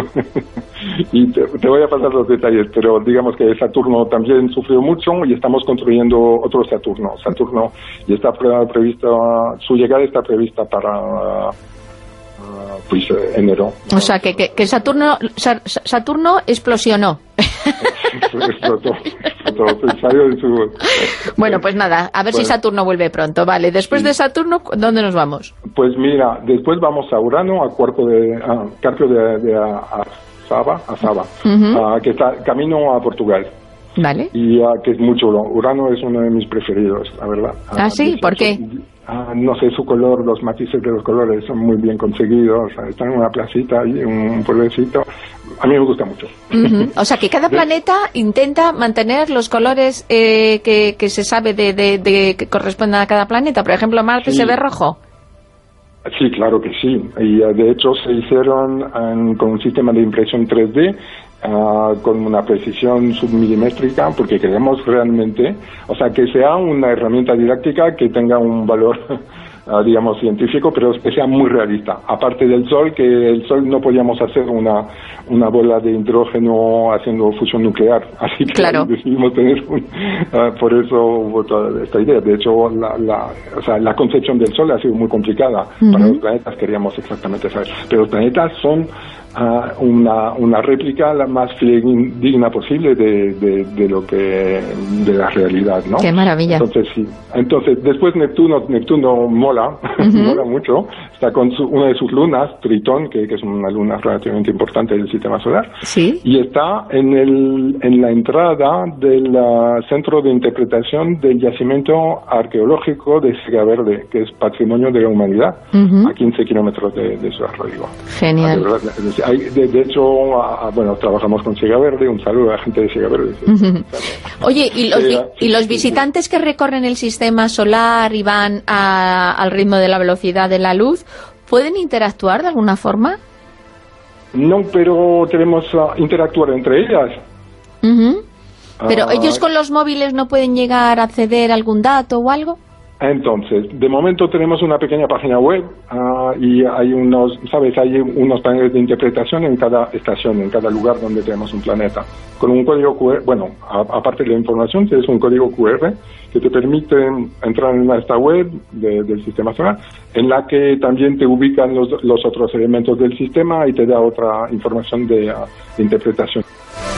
Y te, te voy a pasar los detalles, pero digamos que Saturno también sufrió mucho y estamos construyendo otro Saturno. Saturno, y está prevista, su llegada está prevista para... Uh, pues eh, enero. O sea, que, que, que Saturno Saturno explosionó. explotó, explotó, salió de su... Bueno, pues nada, a ver pues, si Saturno vuelve pronto. Vale, después sí. de Saturno, ¿dónde nos vamos? Pues mira, después vamos a Urano, a Cuarto de... a Carpio de, de a, a Saba, a Saba, uh-huh. uh, que está camino a Portugal. Vale. Y uh, que es muy chulo. Urano es uno de mis preferidos, la verdad. Uh, ¿Ah, sí? ¿Por qué? Uh, no sé, su color, los matices de los colores son muy bien conseguidos. O sea, están en una placita y un pueblecito. A mí me gusta mucho. Uh-huh. O sea, que cada planeta intenta mantener los colores eh, que, que se sabe de, de, de que corresponden a cada planeta. Por ejemplo, Marte sí. se ve rojo. Sí, claro que sí. Y uh, de hecho se hicieron um, con un sistema de impresión tres D uh, con una precisión submilimétrica, porque queremos realmente, o sea, que sea una herramienta didáctica que tenga un valor, uh, digamos, científico, pero que sea muy realista. Aparte del Sol, que el Sol no podíamos hacer una, una bola de hidrógeno haciendo fusión nuclear. Así que claro. decidimos tener un, uh, por eso hubo toda esta idea. De hecho, la, la, o sea, la concepción del Sol ha sido muy complicada. Uh-huh. Para los planetas queríamos exactamente saber. Pero los planetas son uh, una, una réplica la más digna posible de, de, de lo que de la realidad, ¿no? Qué maravilla. Entonces, sí. Entonces, después Neptuno, Neptuno mola, uh-huh. mola mucho. Está con su, una de sus lunas, Tritón, que, que es una luna relativamente importante del sistema solar. Sí. Y está en, el, en la entrada del uh, Centro de Interpretación del Yacimiento Arqueológico de Siega Verde, que es Patrimonio de la Humanidad, uh-huh. a quince kilómetros de, de Ciudad Rodrigo. Genial. De, de, de hecho, uh, bueno, trabajamos con Siega Verde, un saludo a la gente de Siega Verde. Sí. Uh-huh. Oye, ¿y los, vi y los visitantes que recorren el sistema solar y van a, al ritmo de la velocidad de la luz, ¿pueden interactuar de alguna forma? No, pero queremos uh, interactuar entre ellas. Uh-huh. ¿Pero uh, ellos con los móviles no pueden llegar a acceder a algún dato o algo? Entonces, de momento tenemos una pequeña página web uh, y hay unos, ¿sabes? Hay unos paneles de interpretación en cada estación, en cada lugar donde tenemos un planeta. Con un código cu erre, bueno, a, aparte de la información, tienes un código cu erre que te permite entrar en esta web de, del sistema solar, en la que también te ubican los, los otros elementos del sistema y te da otra información de, uh, de interpretación.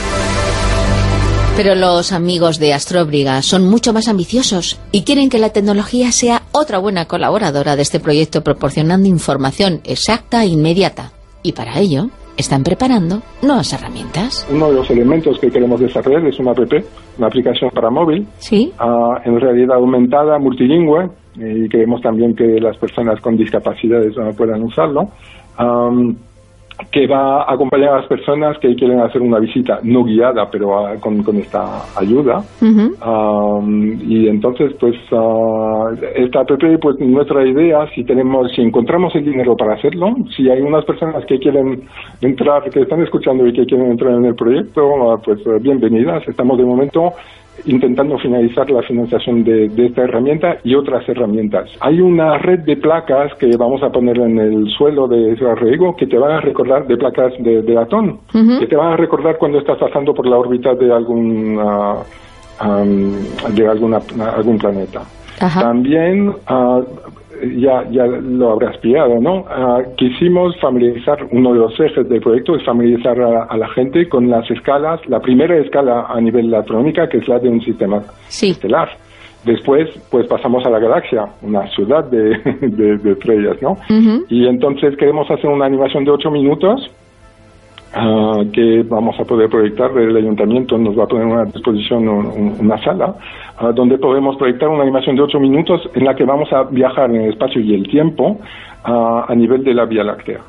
Pero los amigos de Astróbriga son mucho más ambiciosos y quieren que la tecnología sea otra buena colaboradora de este proyecto, proporcionando información exacta e inmediata. Y para ello están preparando nuevas herramientas. Uno de los elementos que queremos desarrollar es una app, una aplicación para móvil, ¿sí? uh, en realidad aumentada, multilingüe, y queremos también que las personas con discapacidades uh, puedan usarlo. Um, que va a acompañar a las personas que quieren hacer una visita no guiada, pero uh, con, con esta ayuda. Uh-huh. um, y entonces, pues, uh, esta app, pues, nuestra idea, si tenemos, si encontramos el dinero para hacerlo, si hay unas personas que quieren entrar, que están escuchando y que quieren entrar en el proyecto, uh, pues, uh, bienvenidas. Estamos de momento intentando finalizar la financiación de, de esta herramienta y otras herramientas. Hay una red de placas que vamos a poner en el suelo de Ciudad Rodrigo que te van a recordar, de placas de, de latón, uh-huh. que te van a recordar cuando estás pasando por la órbita de algún uh, um, de alguna, algún planeta. Ajá. También, uh, ya, ya lo habrás pillado, ¿no? Uh, quisimos familiarizar, uno de los ejes del proyecto es familiarizar a, a la gente con las escalas, la primera escala a nivel astronómica, que es la de un sistema sí. estelar. Después, pues pasamos a la galaxia, una ciudad de, de, de estrellas, ¿no? Uh-huh. Y entonces queremos hacer una animación de ocho minutos uh, que vamos a poder proyectar. El ayuntamiento nos va a poner a una disposición un, una sala uh, donde podemos proyectar una animación de ocho minutos en la que vamos a viajar en el espacio y el tiempo uh, a nivel de la Vía Láctea.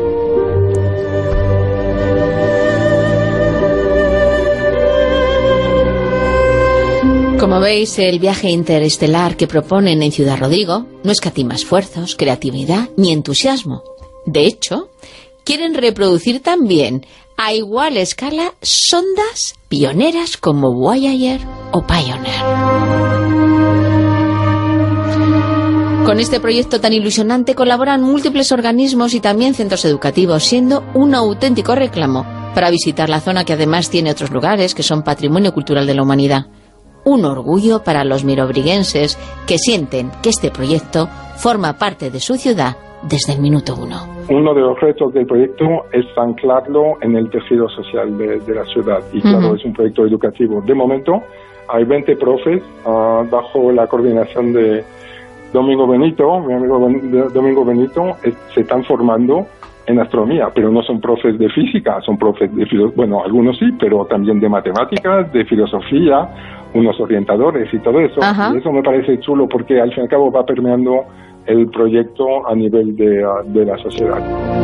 Como veis, el viaje interestelar que proponen en Ciudad Rodrigo no escatima esfuerzos, creatividad ni entusiasmo. De hecho, quieren reproducir también a igual escala sondas pioneras como Voyager o Pioneer. Con este proyecto tan ilusionante colaboran múltiples organismos y también centros educativos, siendo un auténtico reclamo para visitar la zona, que además tiene otros lugares que son patrimonio cultural de la humanidad. Un orgullo para los mirobriguenses que sienten que este proyecto forma parte de su ciudad desde el minuto uno. Uno de los retos del proyecto es anclarlo en el tejido social de, de la ciudad y claro, uh-huh. es un proyecto educativo. De momento hay veinte profes uh, bajo la coordinación de Domingo Benito, mi amigo ben, Domingo Benito, es, se están formando en astronomía, pero no son profes de física, son profes de filosofía, bueno, algunos sí, pero también de matemáticas, de filosofía, unos orientadores y todo eso. Ajá. Y eso me parece chulo porque al fin y al cabo va permeando el proyecto a nivel de, de la sociedad.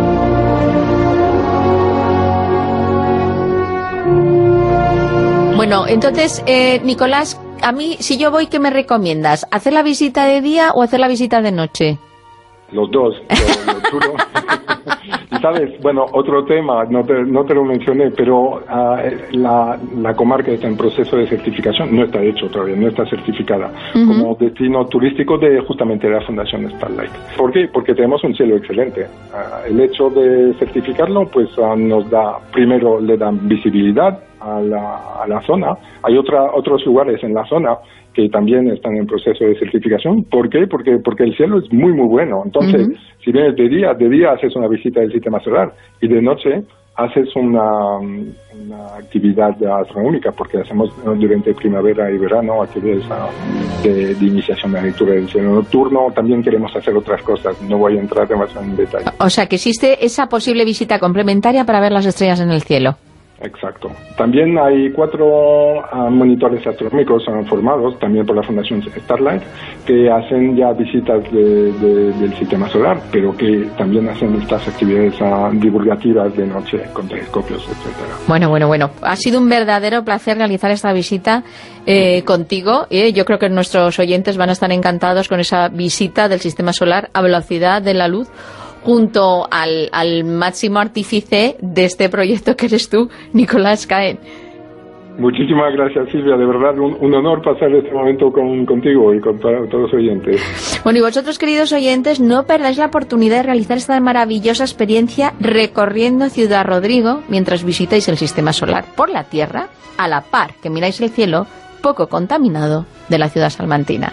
Bueno, entonces, eh, Nicolás, a mí, si yo voy, ¿qué me recomiendas? ¿Hacer la visita de día o hacer la visita de noche? Los dos, lo, lo chulo. Y sabes, bueno, otro tema, no te, no te lo mencioné, pero uh, la, la comarca está en proceso de certificación, no está hecho todavía, no está certificada uh-huh. como destino turístico de justamente la Fundación Starlight. ¿Por qué? Porque tenemos un cielo excelente. Uh, el hecho de certificarlo, pues uh, nos da, primero le dan visibilidad a la, a la zona. Hay otra, otros lugares en la zona que también están en proceso de certificación. ¿Por qué? Porque porque el cielo es muy, muy bueno. Entonces, uh-huh. si vienes de día, de día haces una visita del sistema solar y de noche haces una, una actividad astronómica, porque hacemos durante primavera y verano actividades de, de iniciación de la lectura del cielo nocturno. También queremos hacer otras cosas, no voy a entrar demasiado en detalle. O sea, que existe esa posible visita complementaria para ver las estrellas en el cielo. Exacto. También hay cuatro uh, monitores astronómicos uh, formados también por la Fundación Starlight que hacen ya visitas de, de, del sistema solar, pero que también hacen estas actividades uh, divulgativas de noche con telescopios, etcétera. Bueno, bueno, bueno. Ha sido un verdadero placer realizar esta visita eh, contigo. Eh, yo creo que nuestros oyentes van a estar encantados con esa visita del sistema solar a velocidad de la luz, junto al, al máximo artífice de este proyecto que eres tú, Nicolás Caen. Muchísimas gracias, Silvia, de verdad un, un honor pasar este momento con, contigo y con to- todos los oyentes. Bueno, y vosotros, queridos oyentes, no perdáis la oportunidad de realizar esta maravillosa experiencia recorriendo Ciudad Rodrigo mientras visitáis el sistema solar por la Tierra, a la par que miráis el cielo poco contaminado de la ciudad salmantina.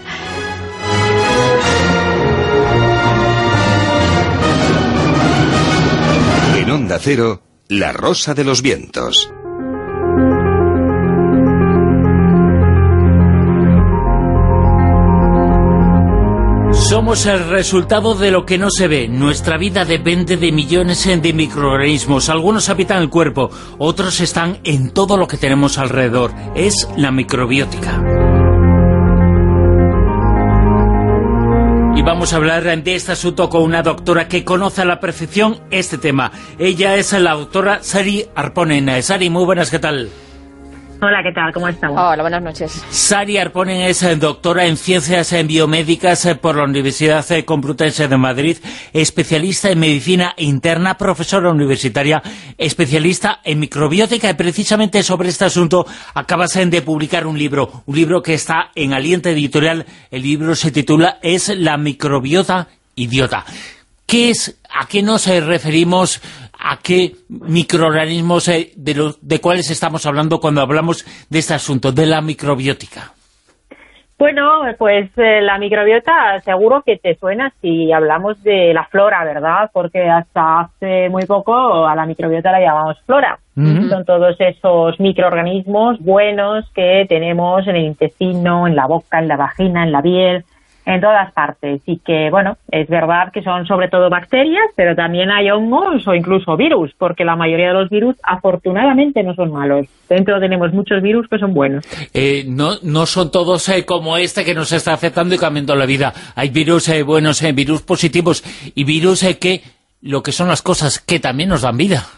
En Onda Cero, La Rosa de los Vientos. Somos el resultado de lo que no se ve. Nuestra vida depende de millones de microorganismos. Algunos habitan el cuerpo, otros están en todo lo que tenemos alrededor. Es la microbiótica. Y vamos a hablar de este asunto con una doctora que conoce a la perfección este tema. Ella es la doctora Sari Arponen. Sari, muy buenas, ¿qué tal? Hola, ¿qué tal? ¿Cómo estamos? Hola, buenas noches. Sari Arponen es doctora en Ciencias Biomédicas por la Universidad Complutense de Madrid, especialista en Medicina Interna, profesora universitaria, especialista en microbiótica, y precisamente sobre este asunto acabas de publicar un libro, un libro que está en Aliento Editorial. El libro se titula Es la microbiota idiota. ¿Qué es? ¿A qué nos referimos? ¿A qué microorganismos eh, de, los, de cuáles estamos hablando cuando hablamos de este asunto, de la microbiótica? Bueno, pues eh, la microbiota seguro que te suena si hablamos de la flora, ¿verdad? Porque hasta hace muy poco a la microbiota la llamamos flora. Mm-hmm. Son todos esos microorganismos buenos que tenemos en el intestino, en la boca, en la vagina, en la piel, en todas partes. Y que, bueno, es verdad que son sobre todo bacterias, pero también hay hongos o incluso virus, porque la mayoría de los virus afortunadamente no son malos. Dentro tenemos muchos virus que son buenos. Eh, no, no son todos eh, como este que nos está afectando y cambiando la vida. Hay virus eh, buenos, eh, virus positivos y virus eh, que, lo que son las cosas, que también nos dan vida.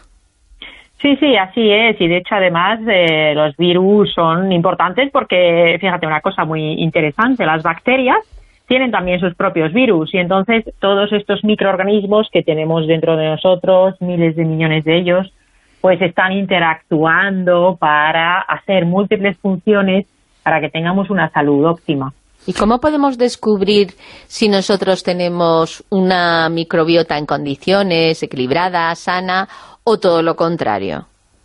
Sí, sí, así es. Y de hecho, además, eh, los virus son importantes porque, fíjate, una cosa muy interesante, las bacterias tienen también sus propios virus y entonces todos estos microorganismos que tenemos dentro de nosotros, miles de millones de ellos, pues están interactuando para hacer múltiples funciones para que tengamos una salud óptima. ¿Y cómo podemos descubrir si nosotros tenemos una microbiota en condiciones, equilibrada, sana, o todo lo contrario?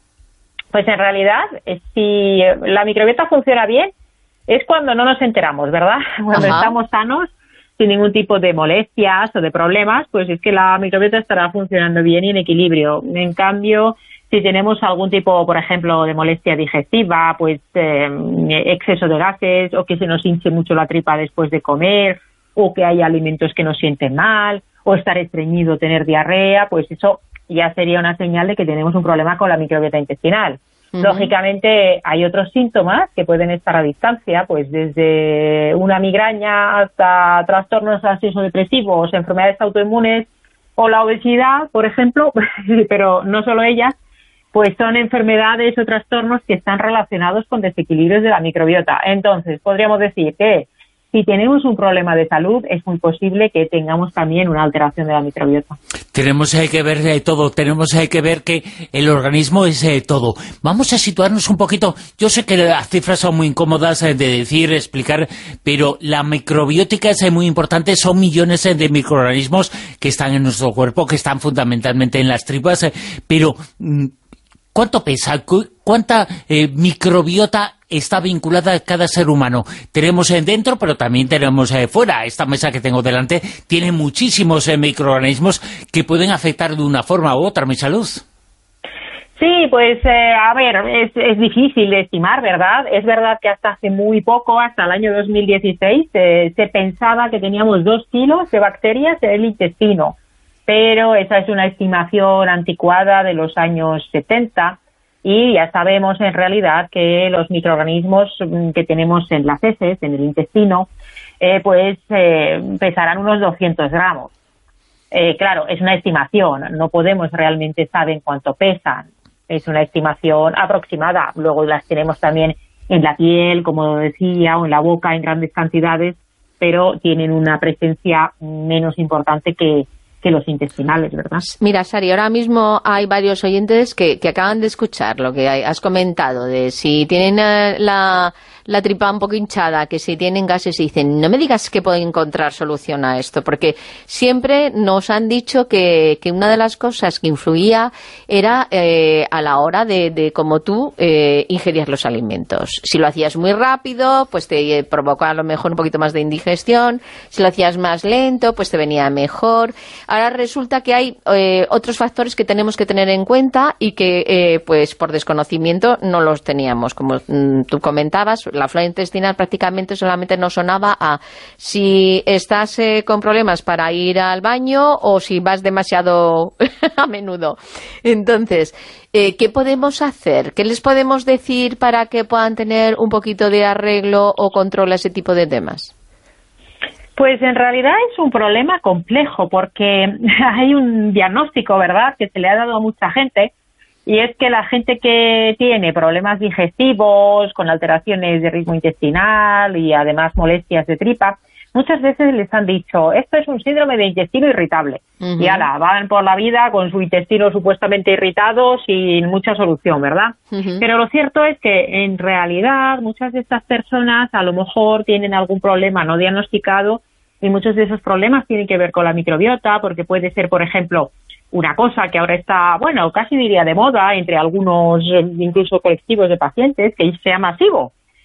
Pues en realidad, si la microbiota funciona bien, es cuando no nos enteramos, ¿verdad? Cuando Ajá. estamos sanos, sin ningún tipo de molestias o de problemas, pues es que la microbiota estará funcionando bien y en equilibrio. En cambio, si tenemos algún tipo, por ejemplo, de molestia digestiva, pues eh, exceso de gases, o que se nos hinche mucho la tripa después de comer, o que haya alimentos que nos sienten mal, o estar estreñido, tener diarrea, pues eso ya sería una señal de que tenemos un problema con la microbiota intestinal. Uh-huh. Lógicamente hay otros síntomas que pueden estar a distancia, pues desde una migraña hasta trastornos ansioso-depresivos, enfermedades autoinmunes o la obesidad, por ejemplo, pero no solo ellas, pues son enfermedades o trastornos que están relacionados con desequilibrios de la microbiota. Entonces, podríamos decir que si tenemos un problema de salud, es muy posible que tengamos también una alteración de la microbiota. Tenemos eh, que ver eh, todo, tenemos eh, que ver que el organismo es eh, todo. Vamos a situarnos un poquito. Yo sé que las cifras son muy incómodas eh, de decir, explicar, pero la microbiótica es eh, muy importante. Son millones eh, de microorganismos que están en nuestro cuerpo, que están fundamentalmente en las tripas, eh, pero ¿cuánto pesa? ¿Cuánta eh, microbiota está vinculada a cada ser humano? Tenemos en dentro, pero también tenemos eh, fuera. Esta mesa que tengo delante tiene muchísimos eh, microorganismos que pueden afectar de una forma u otra mi salud. Sí, pues eh, a ver, es, es difícil de estimar, ¿verdad? Es verdad que hasta hace muy poco, hasta el año dos mil dieciséis, eh, se pensaba que teníamos dos kilos de bacterias en el intestino, pero esa es una estimación anticuada de los años setenta. Y ya sabemos en realidad que los microorganismos que tenemos en las heces, en el intestino, eh, pues eh, pesarán unos doscientos gramos. Eh, claro, es una estimación, no podemos realmente saber cuánto pesan. Es una estimación aproximada. Luego las tenemos también en la piel, como decía, o en la boca en grandes cantidades, pero tienen una presencia menos importante que que los intestinales, ¿verdad? Mira, Sari, ahora mismo hay varios oyentes que, que acaban de escuchar lo que hay, has comentado, de si tienen uh, la, la tripa un poco hinchada, que si tienen gases, y dicen, no me digas que puedo encontrar solución a esto, porque siempre nos han dicho que, que una de las cosas que influía era eh, a la hora de, de como tú eh, ingerías los alimentos. Si lo hacías muy rápido, pues te eh, provocaba a lo mejor un poquito más de indigestión, si lo hacías más lento, pues te venía mejor. Ahora resulta que hay eh, otros factores que tenemos que tener en cuenta y que, eh, pues por desconocimiento, no los teníamos. Como mm, tú comentabas, la flora intestinal prácticamente solamente nos sonaba a si estás eh, con problemas para ir al baño o si vas demasiado a menudo. Entonces, eh, ¿qué podemos hacer? ¿Qué les podemos decir para que puedan tener un poquito de arreglo o control a ese tipo de temas? Pues en realidad es un problema complejo porque hay un diagnóstico, ¿verdad?, que se le ha dado a mucha gente, y es que la gente que tiene problemas digestivos, con alteraciones de ritmo intestinal y además molestias de tripa, muchas veces les han dicho, esto es un síndrome de intestino irritable. Uh-huh. Y ala, van por la vida con su intestino supuestamente irritado sin mucha solución, ¿verdad? Uh-huh. Pero lo cierto es que en realidad muchas de estas personas a lo mejor tienen algún problema no diagnosticado, y muchos de esos problemas tienen que ver con la microbiota, porque puede ser, por ejemplo, una cosa que ahora está, bueno, casi diría de moda entre algunos incluso colectivos de pacientes, que sea masivo.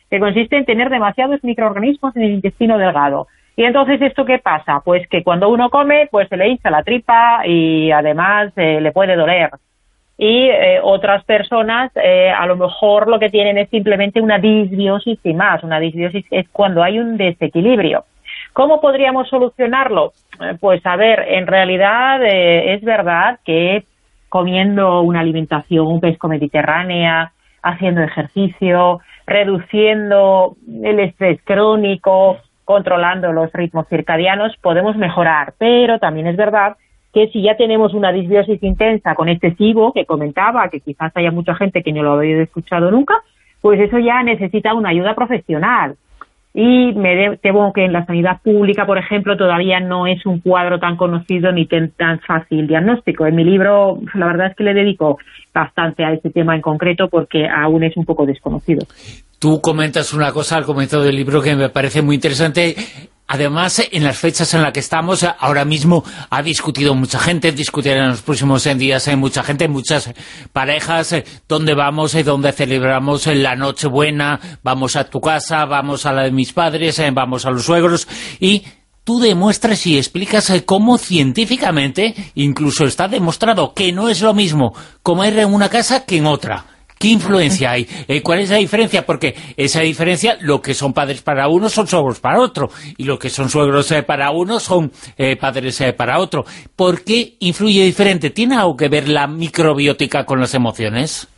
que consiste en tener demasiados microorganismos en el intestino delgado. Y entonces, ¿esto qué pasa? Pues que cuando uno come, pues se le hincha la tripa y además eh, le puede doler. Y eh, otras personas eh, a lo mejor lo que tienen es simplemente una disbiosis y más. Una disbiosis es cuando hay un desequilibrio. ¿Cómo podríamos solucionarlo? Eh, pues a ver, en realidad eh, es verdad que comiendo una alimentación pesco-mediterránea, haciendo ejercicio, reduciendo el estrés crónico, controlando los ritmos circadianos, podemos mejorar. Pero también es verdad que si ya tenemos una disbiosis intensa con este SIBO que comentaba, que quizás haya mucha gente que no lo había escuchado nunca, pues eso ya necesita una ayuda profesional. Y me temo que en la sanidad pública, por ejemplo, todavía no es un cuadro tan conocido ni tan fácil diagnóstico. En mi libro, la verdad es que le dedico bastante a este tema en concreto porque aún es un poco desconocido. Tú comentas una cosa al comienzo del libro que me parece muy interesante. Además, en las fechas en las que estamos, ahora mismo ha discutido mucha gente, discutirá en los próximos días eh, mucha gente, muchas parejas, eh, dónde vamos, eh, dónde celebramos eh, la Nochebuena, vamos a tu casa, vamos a la de mis padres, eh, vamos a los suegros, y tú demuestras y explicas eh, cómo científicamente, incluso está demostrado que no es lo mismo comer en una casa que en otra. ¿Qué influencia hay? Eh, ¿Cuál es la diferencia? Porque esa diferencia, lo que son padres para uno son suegros para otro, y lo que son suegros eh, para uno son eh, padres eh, para otro. ¿Por qué influye diferente? ¿Tiene algo que ver la microbiótica con las emociones?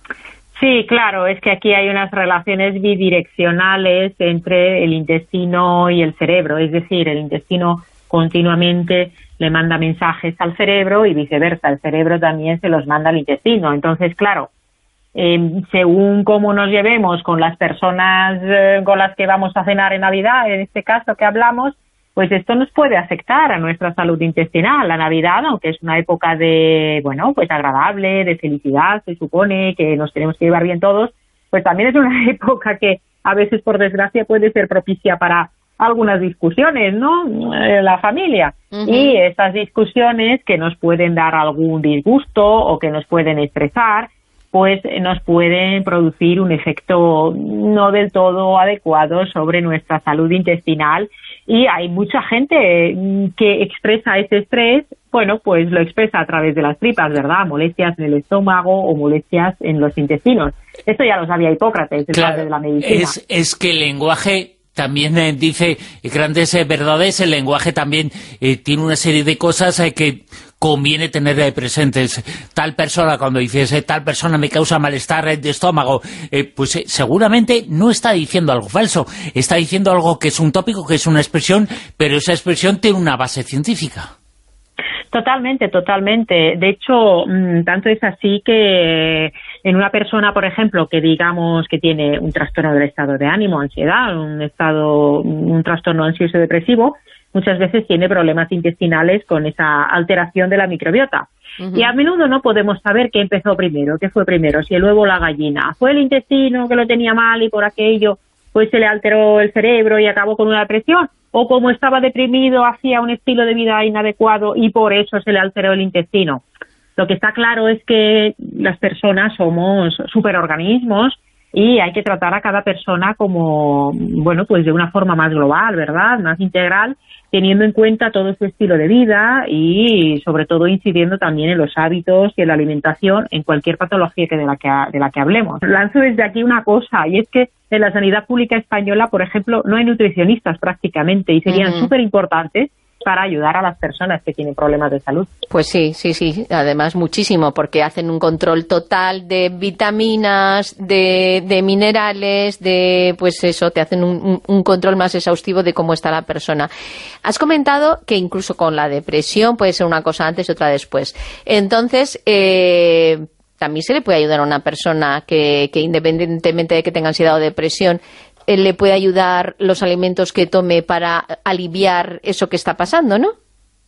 Sí, claro, es que aquí hay unas relaciones bidireccionales entre el intestino y el cerebro, es decir, el intestino continuamente le manda mensajes al cerebro y viceversa, el cerebro también se los manda al intestino. Entonces, claro, Eh, según cómo nos llevemos con las personas eh, con las que vamos a cenar en Navidad, en este caso que hablamos, pues esto nos puede afectar a nuestra salud intestinal. La Navidad, aunque es una época de, bueno, pues agradable, de felicidad, se supone que nos tenemos que llevar bien todos, pues también es una época que a veces, por desgracia, puede ser propicia para algunas discusiones, ¿no? Eh, la familia. Uh-huh. Y estas discusiones que nos pueden dar algún disgusto o que nos pueden estresar, pues nos pueden producir un efecto no del todo adecuado sobre nuestra salud intestinal, y hay mucha gente que expresa ese estrés, bueno, pues lo expresa a través de las tripas, ¿verdad? Molestias en el estómago o molestias en los intestinos. Esto ya lo sabía Hipócrates, el claro, padre de la medicina. Es, es que el lenguaje también eh, dice grandes eh, verdades, el lenguaje también eh, tiene una serie de cosas eh, que conviene tener eh, presentes. Tal persona, cuando dices eh, tal persona me causa malestar eh, de estómago, eh, pues eh, seguramente no está diciendo algo falso, está diciendo algo que es un tópico, que es una expresión, pero esa expresión tiene una base científica. Totalmente, totalmente. De hecho, tanto es así que en una persona, por ejemplo, que digamos que tiene un trastorno del estado de ánimo, ansiedad, un estado, un trastorno ansioso depresivo, muchas veces tiene problemas intestinales con esa alteración de la microbiota. Uh-huh. Y a menudo no podemos saber qué empezó primero, qué fue primero, si el huevo o la gallina. Fue el intestino que lo tenía mal y por aquello pues se le alteró el cerebro y acabó con una depresión, o como estaba deprimido hacía un estilo de vida inadecuado y por eso se le alteró el intestino. Lo que está claro es que las personas somos superorganismos y hay que tratar a cada persona como, bueno, pues de una forma más global, ¿verdad?, más integral, teniendo en cuenta todo su estilo de vida y sobre todo incidiendo también en los hábitos y en la alimentación en cualquier patología que de la que de la que hablemos. Lanzo desde aquí una cosa, y es que en la sanidad pública española, por ejemplo, no hay nutricionistas prácticamente, y serían uh-huh. súper importantes para ayudar a las personas que tienen problemas de salud. Pues sí, sí, sí, además muchísimo, porque hacen un control total de vitaminas, de, de minerales, de, pues eso, te hacen un, un control más exhaustivo de cómo está la persona. Has comentado que incluso con la depresión puede ser una cosa antes y otra después. Entonces, eh, también se le puede ayudar a una persona que, que independientemente de que tenga ansiedad o depresión, le puede ayudar los alimentos que tome para aliviar eso que está pasando, ¿no?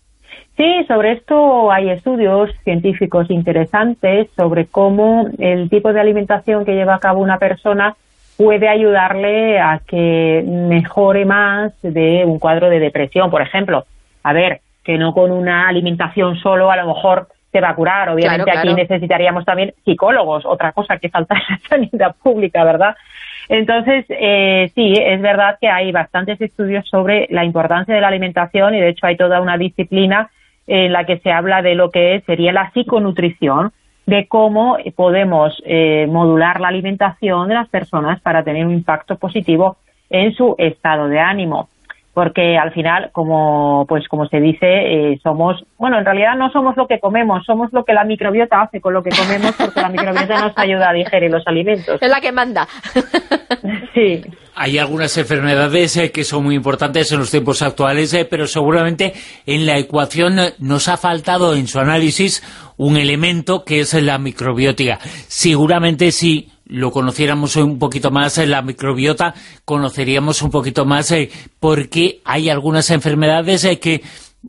Sí, sobre esto hay estudios científicos interesantes sobre cómo el tipo de alimentación que lleva a cabo una persona puede ayudarle a que mejore más de un cuadro de depresión, por ejemplo. A ver, que no con una alimentación solo a lo mejor te se va a curar. Obviamente claro, claro. Aquí necesitaríamos también psicólogos, otra cosa que falta en la sanidad pública, ¿verdad? Entonces, eh, sí, es verdad que hay bastantes estudios sobre la importancia de la alimentación y de hecho hay toda una disciplina en la que se habla de lo que sería la psiconutrición, de cómo podemos eh, modular la alimentación de las personas para tener un impacto positivo en su estado de ánimo. Porque al final, como pues como se dice, eh, somos, bueno, en realidad no somos lo que comemos, somos lo que la microbiota hace con lo que comemos, porque la microbiota nos ayuda a digerir los alimentos. Es la que manda. Sí. Hay algunas enfermedades eh, que son muy importantes en los tiempos actuales, eh, pero seguramente en la ecuación eh, nos ha faltado en su análisis un elemento que es la microbiota. Seguramente si lo conociéramos un poquito más en la microbiota, conoceríamos un poquito más eh, porque hay algunas enfermedades eh, que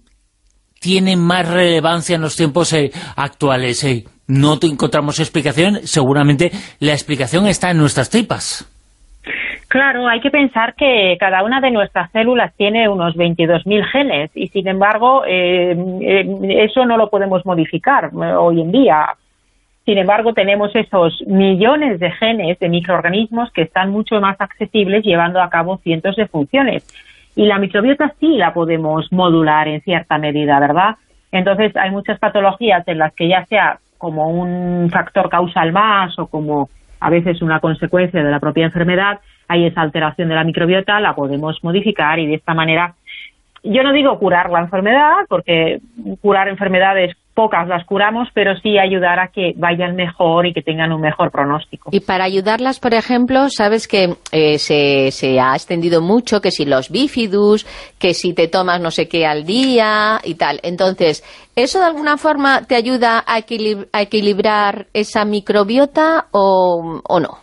tienen más relevancia en los tiempos eh, actuales. Eh. No encontramos explicación, seguramente la explicación está en nuestras tripas. Claro, hay que pensar que cada una de nuestras células tiene unos veintidós mil genes y, sin embargo, eh, eh, eso no lo podemos modificar eh, hoy en día. Sin embargo, tenemos esos millones de genes de microorganismos que están mucho más accesibles llevando a cabo cientos de funciones. Y la microbiota sí la podemos modular en cierta medida, ¿verdad? Entonces, hay muchas patologías en las que ya sea como un factor causal más o como a veces una consecuencia de la propia enfermedad, hay esa alteración de la microbiota, la podemos modificar y de esta manera, yo no digo curar la enfermedad, porque curar enfermedades pocas las curamos, pero sí ayudar a que vayan mejor y que tengan un mejor pronóstico. Y para ayudarlas, por ejemplo, sabes que eh, se, se ha extendido mucho, que si los bífidus, que si te tomas no sé qué al día y tal. Entonces, ¿eso de alguna forma te ayuda a, equilib- a equilibrar esa microbiota o, o no?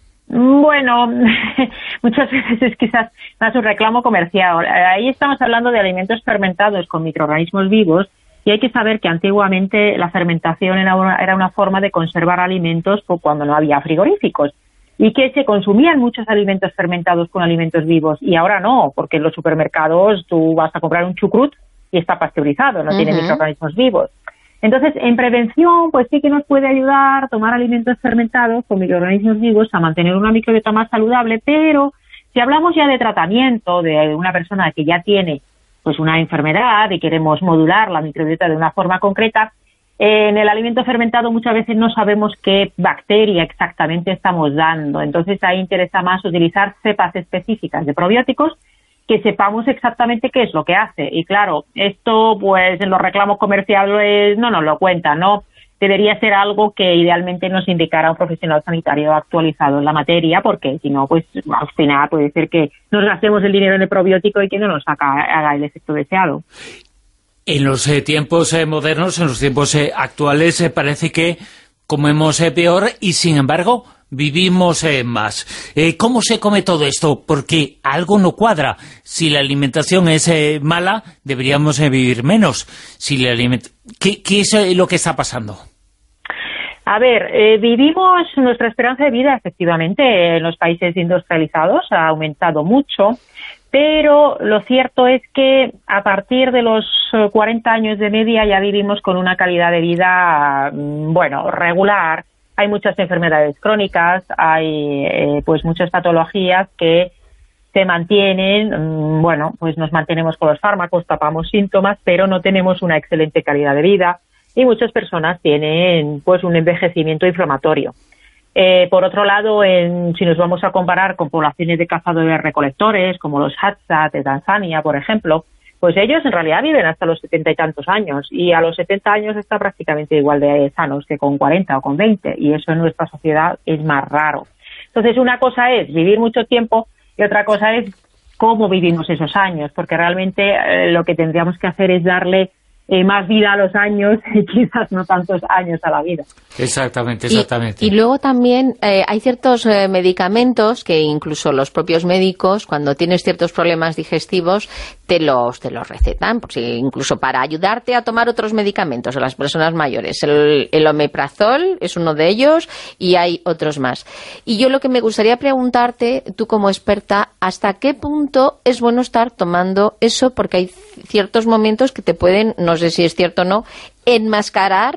Bueno, muchas veces es quizás más un reclamo comercial. Ahí estamos hablando de alimentos fermentados con microorganismos vivos y hay que saber que antiguamente la fermentación era una, era una forma de conservar alimentos cuando no había frigoríficos y que se consumían muchos alimentos fermentados con alimentos vivos y ahora no, porque en los supermercados tú vas a comprar un chucrut y está pasteurizado, no uh-huh. tiene microorganismos vivos. Entonces, en prevención, pues sí que nos puede ayudar tomar alimentos fermentados con microorganismos vivos a mantener una microbiota más saludable, pero si hablamos ya de tratamiento de una persona que ya tiene pues una enfermedad y queremos modular la microbiota de una forma concreta, eh, en el alimento fermentado muchas veces no sabemos qué bacteria exactamente estamos dando. Entonces, ahí interesa más utilizar cepas específicas de probióticos que sepamos exactamente qué es lo que hace. Y claro, esto pues en los reclamos comerciales no nos lo cuentan, ¿no? Debería ser algo que idealmente nos indicara un profesional sanitario actualizado en la materia, porque si no, pues al final puede ser que nos gastemos el dinero en el probiótico y que no nos haga, haga el efecto deseado. En los eh, tiempos eh, modernos, en los tiempos eh, actuales, eh, parece que comemos eh, peor y, sin embargo, vivimos eh, más. Eh, ¿Cómo se come todo esto? Porque algo no cuadra. Si la alimentación es eh, mala, deberíamos eh, vivir menos. Si la aliment- ¿Qué, ¿Qué es eh, lo que está pasando? A ver, eh, vivimos, nuestra esperanza de vida, efectivamente, en los países industrializados ha aumentado mucho, pero lo cierto es que a partir de los cuarenta años de media ya vivimos con una calidad de vida, bueno, regular. Hay muchas enfermedades crónicas, hay eh, pues muchas patologías que se mantienen, bueno, pues nos mantenemos con los fármacos, tapamos síntomas, pero no tenemos una excelente calidad de vida y muchas personas tienen pues un envejecimiento inflamatorio. Eh, por otro lado, en, si nos vamos a comparar con poblaciones de cazadores-recolectores, como los Hadza de Tanzania, por ejemplo, pues ellos en realidad viven hasta los setenta y tantos años y a los setenta años están prácticamente igual de sanos que con cuarenta o con veinte y eso en nuestra sociedad es más raro. Entonces, una cosa es vivir mucho tiempo y otra cosa es cómo vivimos esos años, porque realmente eh, lo que tendríamos que hacer es darle eh, más vida a los años y quizás no tantos años a la vida. Exactamente, exactamente. Y, y luego también eh, hay ciertos eh, medicamentos que incluso los propios médicos, cuando tienes ciertos problemas digestivos, te los, te los recetan, por si, incluso para ayudarte a tomar otros medicamentos a las personas mayores. El, el omeprazol es uno de ellos y hay otros más. Y yo lo que me gustaría preguntarte, tú como experta, ¿hasta qué punto es bueno estar tomando eso? Porque hay ciertos momentos que te pueden, no sé si es cierto o no, enmascarar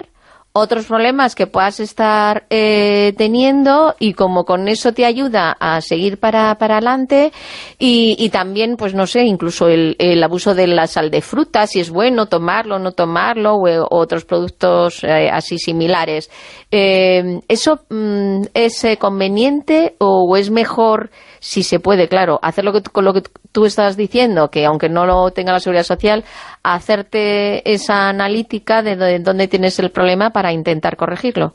otros problemas que puedas estar eh, teniendo, y como con eso te ayuda a seguir para, para adelante, y, y también, pues no sé, incluso el, el abuso de la sal de fruta, si es bueno tomarlo o no tomarlo, o, o otros productos eh, así similares. Eh, ¿Eso mm, es eh, conveniente o es mejor, si se puede, claro, hacer lo que, con lo que tú estás diciendo, que aunque no lo tenga la Seguridad Social, hacerte esa analítica de dónde tienes el problema para intentar corregirlo?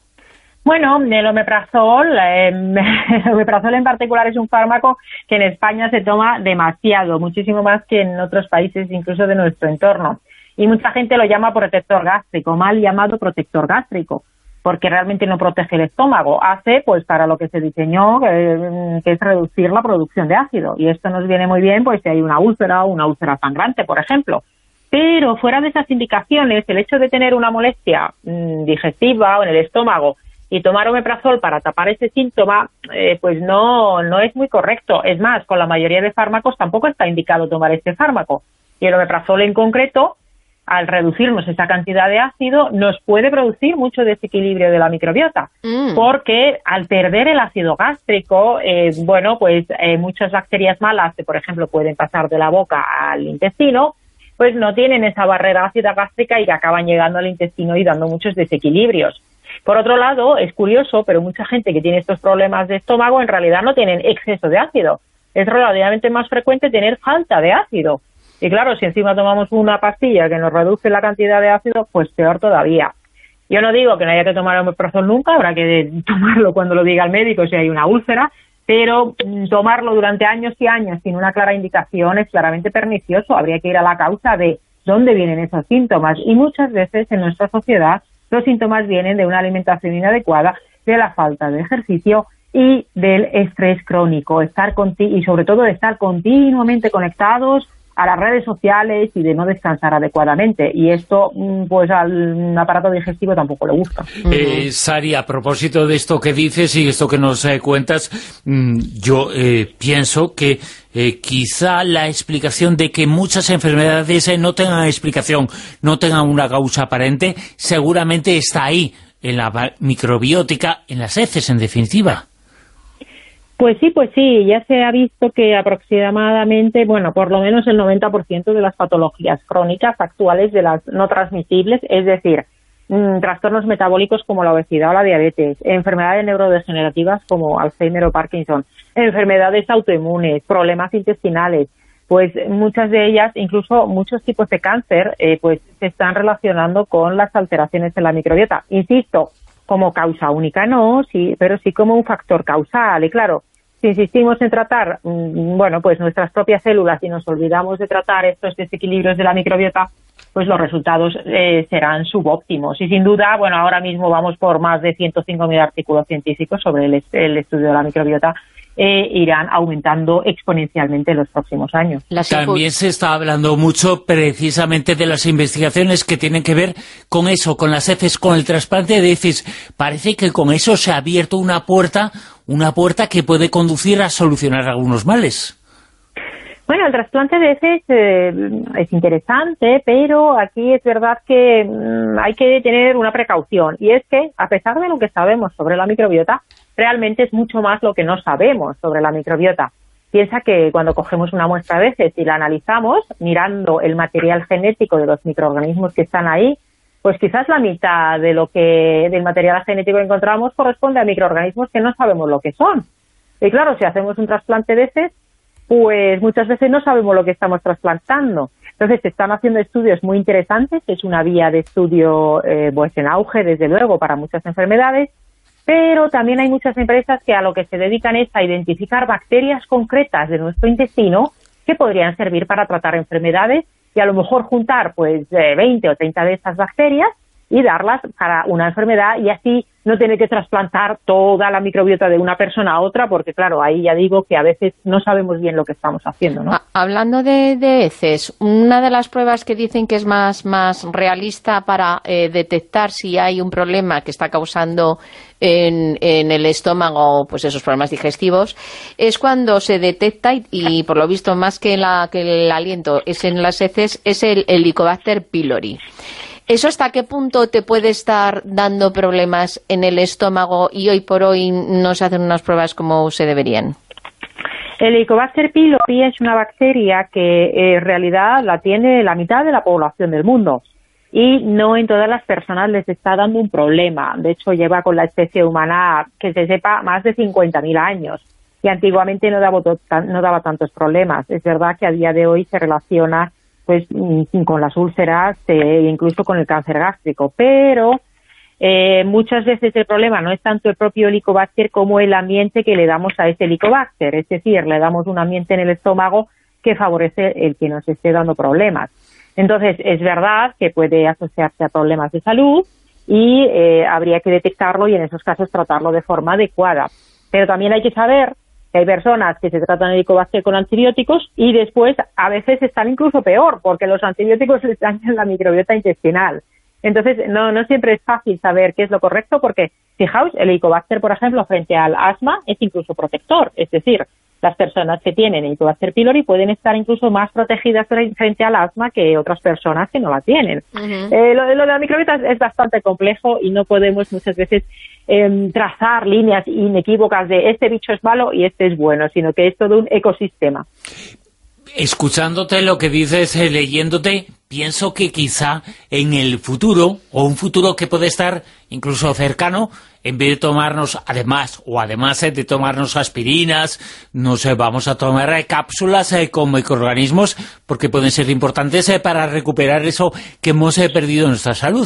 Bueno, el omeprazol, eh, el omeprazol en particular es un fármaco que en España se toma demasiado, muchísimo más que en otros países, incluso de nuestro entorno. Y mucha gente lo llama protector gástrico, mal llamado protector gástrico, porque realmente no protege el estómago. Hace, pues, para lo que se diseñó, eh, que es reducir la producción de ácido. Y esto nos viene muy bien, pues, si hay una úlcera o una úlcera sangrante, por ejemplo. Pero fuera de esas indicaciones, el hecho de tener una molestia mmm, digestiva o en el estómago y tomar omeprazol para tapar ese síntoma, eh, pues no, no es muy correcto. Es más, con la mayoría de fármacos tampoco está indicado tomar este fármaco. Y el omeprazol en concreto, al reducirnos esa cantidad de ácido, nos puede producir mucho desequilibrio de la microbiota, mm. porque al perder el ácido gástrico, eh, bueno, pues eh, muchas bacterias malas que, por ejemplo, pueden pasar de la boca al intestino, pues no tienen esa barrera ácida gástrica y que acaban llegando al intestino y dando muchos desequilibrios. Por otro lado, es curioso, pero mucha gente que tiene estos problemas de estómago en realidad no tienen exceso de ácido. Es relativamente más frecuente tener falta de ácido. Y claro, si encima tomamos una pastilla que nos reduce la cantidad de ácido, pues peor todavía. Yo no digo que no haya que tomar omeprazol nunca, habrá que tomarlo cuando lo diga el médico si hay una úlcera, pero tomarlo durante años y años sin una clara indicación es claramente pernicioso. Habría que ir a la causa de dónde vienen esos síntomas. Y muchas veces en nuestra sociedad los síntomas vienen de una alimentación inadecuada, de la falta de ejercicio y del estrés crónico, estar conti- y sobre todo de estar continuamente conectados a las redes sociales y de no descansar adecuadamente. Y esto, pues, al aparato digestivo tampoco le gusta. Eh, Sari, a propósito de esto que dices y esto que nos eh, cuentas, mmm, yo eh, pienso que eh, quizá la explicación de que muchas enfermedades eh, no tengan explicación, no tengan una causa aparente, seguramente está ahí, en la microbiótica, en las heces, en definitiva. Pues sí, pues sí, ya se ha visto que aproximadamente, bueno, por lo menos el noventa por ciento de las patologías crónicas actuales, de las no transmisibles, es decir, mmm, trastornos metabólicos como la obesidad o la diabetes, enfermedades neurodegenerativas como Alzheimer o Parkinson, enfermedades autoinmunes, problemas intestinales, pues muchas de ellas, incluso muchos tipos de cáncer, eh, pues se están relacionando con las alteraciones en la microbiota. Insisto, como causa única no, sí, pero sí como un factor causal. Y claro, si insistimos en tratar, bueno, pues nuestras propias células y nos olvidamos de tratar estos desequilibrios de la microbiota, pues los resultados eh, serán subóptimos. Y sin duda, bueno, ahora mismo vamos por más de ciento cinco mil artículos científicos sobre el, el estudio de la microbiota, eh, irán aumentando exponencialmente en los próximos años. También se está hablando mucho precisamente de las investigaciones que tienen que ver con eso, con las heces, con el trasplante de heces. Parece que con eso se ha abierto una puerta, una puerta que puede conducir a solucionar algunos males. Bueno, el trasplante de heces eh, es interesante, pero aquí es verdad que mmm, hay que tener una precaución. Y es que, a pesar de lo que sabemos sobre la microbiota, realmente es mucho más lo que no sabemos sobre la microbiota. Piensa que cuando cogemos una muestra de heces y la analizamos, mirando el material genético de los microorganismos que están ahí, pues quizás la mitad de lo que del material genético que encontramos corresponde a microorganismos que no sabemos lo que son. Y claro, si hacemos un trasplante de heces, pues muchas veces no sabemos lo que estamos trasplantando. Entonces se están haciendo estudios muy interesantes, es una vía de estudio eh, pues en auge, desde luego, para muchas enfermedades, pero también hay muchas empresas que a lo que se dedican es a identificar bacterias concretas de nuestro intestino que podrían servir para tratar enfermedades y a lo mejor juntar pues veinte o treinta de esas bacterias y darlas para una enfermedad y así no tener que trasplantar toda la microbiota de una persona a otra, porque claro, ahí ya digo que a veces no sabemos bien lo que estamos haciendo, ¿no? Hablando de, de heces, una de las pruebas que dicen que es más, más realista para eh, detectar si hay un problema que está causando en, en el estómago, pues esos problemas digestivos, es cuando se detecta, y, y por lo visto más que, la, que el aliento es en las heces, es el Helicobacter pylori. ¿Eso hasta qué punto te puede estar dando problemas en el estómago y hoy por hoy no se hacen unas pruebas como se deberían? El Helicobacter pylori es una bacteria que eh, en realidad la tiene la mitad de la población del mundo y no en todas las personas les está dando un problema. De hecho, lleva con la especie humana, que se sepa, más de cincuenta mil años y antiguamente no daba, no daba tantos problemas. Es verdad que a día de hoy se relaciona pues con las úlceras e incluso con el cáncer gástrico, pero Eh, muchas veces el problema no es tanto el propio Helicobacter como el ambiente que le damos a ese Helicobacter, es decir, le damos un ambiente en el estómago que favorece el que nos esté dando problemas. Entonces, es verdad que puede asociarse a problemas de salud y eh, habría que detectarlo y en esos casos tratarlo de forma adecuada. Pero también hay que saber que hay personas que se tratan el Helicobacter con antibióticos y después a veces están incluso peor porque los antibióticos les dañan la microbiota intestinal. Entonces, no, no siempre es fácil saber qué es lo correcto porque, fijaos, el Helicobacter, por ejemplo, frente al asma es incluso protector. Es decir, las personas que tienen Helicobacter pylori pueden estar incluso más protegidas frente al asma que otras personas que no la tienen. Uh-huh. Eh, lo, lo de la microbiota es, es bastante complejo y no podemos muchas veces eh, trazar líneas inequívocas de este bicho es malo y este es bueno, sino que es todo un ecosistema. Escuchándote lo que dices, eh, leyéndote, pienso que quizá en el futuro, o un futuro que puede estar incluso cercano, en vez de tomarnos, además, o además eh, de tomarnos aspirinas, nos eh, vamos a tomar eh, cápsulas eh, con microorganismos, porque pueden ser importantes eh, para recuperar eso que hemos eh, perdido en nuestra salud.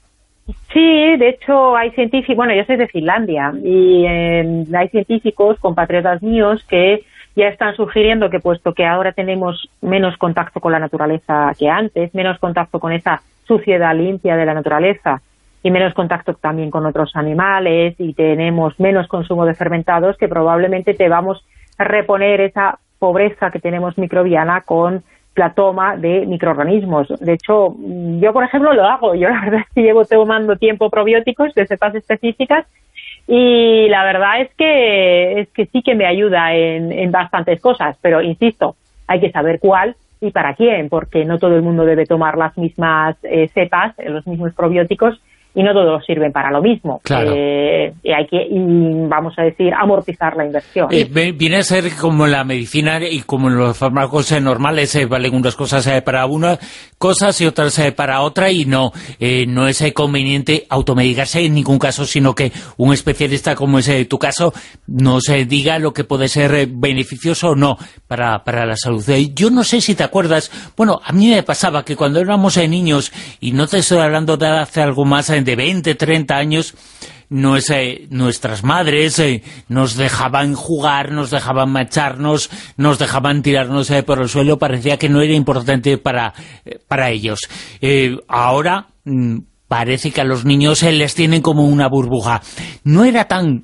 Sí, de hecho hay científicos, bueno, yo soy de Finlandia, y eh, hay científicos, compatriotas míos, que ya están sugiriendo que puesto que ahora tenemos menos contacto con la naturaleza que antes, menos contacto con esa suciedad limpia de la naturaleza y menos contacto también con otros animales y tenemos menos consumo de fermentados, que probablemente te vamos a reponer esa pobreza que tenemos microbiana con la toma de microorganismos. De hecho, yo por ejemplo lo hago, yo la verdad es que llevo tomando tiempo probióticos de cepas específicas y la verdad es que es que sí que me ayuda en, en bastantes cosas, pero insisto, hay que saber cuál y para quién, porque no todo el mundo debe tomar las mismas eh, cepas, los mismos probióticos, y no todos sirven para lo mismo. Claro. Eh, y hay que, y, vamos a decir, amortizar la inversión. Eh, viene a ser como la medicina y como los fármacos eh, normales, eh, valen unas cosas eh, para unas cosas y otras eh, para otra, y no eh, no es eh, conveniente automedicarse en ningún caso, sino que un especialista como es eh, tu caso nos eh, diga lo que puede ser eh, beneficioso o no para, para la salud. Eh, yo no sé si te acuerdas, bueno, a mí me pasaba que cuando éramos eh, niños, y no te estoy hablando de hace algo más eh, de veinte, treinta años, Nos, eh, nuestras madres eh, nos dejaban jugar, nos dejaban macharnos, nos dejaban tirarnos eh, por el suelo, parecía que no era importante para, eh, para ellos. Eh, ahora mm, parece que a los niños eh, les tienen como una burbuja. No era tan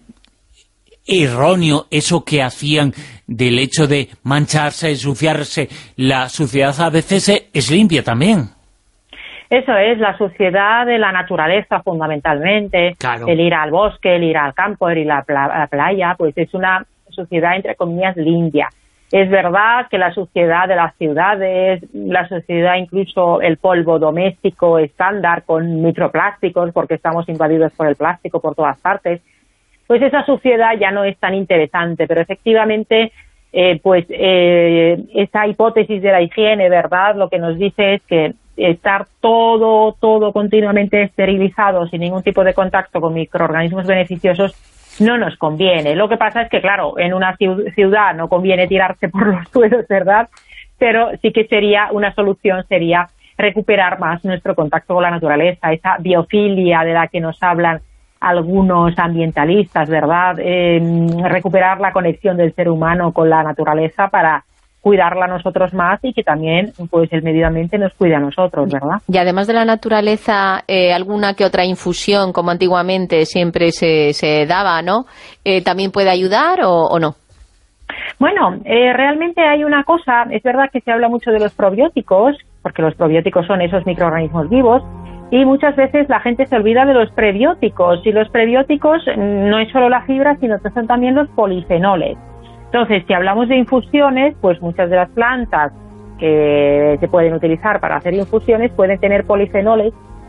erróneo eso que hacían del hecho de mancharse, ensuciarse. La suciedad a veces eh, es limpia también. Eso es, la suciedad de la naturaleza fundamentalmente, claro. El ir al bosque, el ir al campo, el ir a la playa, pues es una suciedad entre comillas limpia. Es verdad que la suciedad de las ciudades, la suciedad incluso el polvo doméstico estándar con microplásticos, porque estamos invadidos por el plástico por todas partes, pues esa suciedad ya no es tan interesante, pero efectivamente eh, pues eh, esa hipótesis de la higiene, ¿verdad?, lo que nos dice es que estar todo, todo continuamente esterilizado sin ningún tipo de contacto con microorganismos beneficiosos no nos conviene. Lo que pasa es que, claro, en una ciudad no conviene tirarse por los suelos, ¿verdad? Pero sí que sería una solución, sería recuperar más nuestro contacto con la naturaleza, esa biofilia de la que nos hablan algunos ambientalistas, ¿verdad? Eh, recuperar la conexión del ser humano con la naturaleza para cuidarla a nosotros más y que también pues el medio ambiente nos cuide a nosotros, ¿verdad? Y además de la naturaleza, eh, alguna que otra infusión, como antiguamente siempre se, se daba, ¿no? Eh, ¿También puede ayudar o, o no? Bueno, eh, realmente hay una cosa, es verdad que se habla mucho de los probióticos, porque los probióticos son esos microorganismos vivos, y muchas veces la gente se olvida de los prebióticos, y los prebióticos no es solo la fibra, sino que son también los polifenoles. Entonces, si hablamos de infusiones, pues muchas de las plantas que se pueden utilizar para hacer infusiones pueden tener polifenoles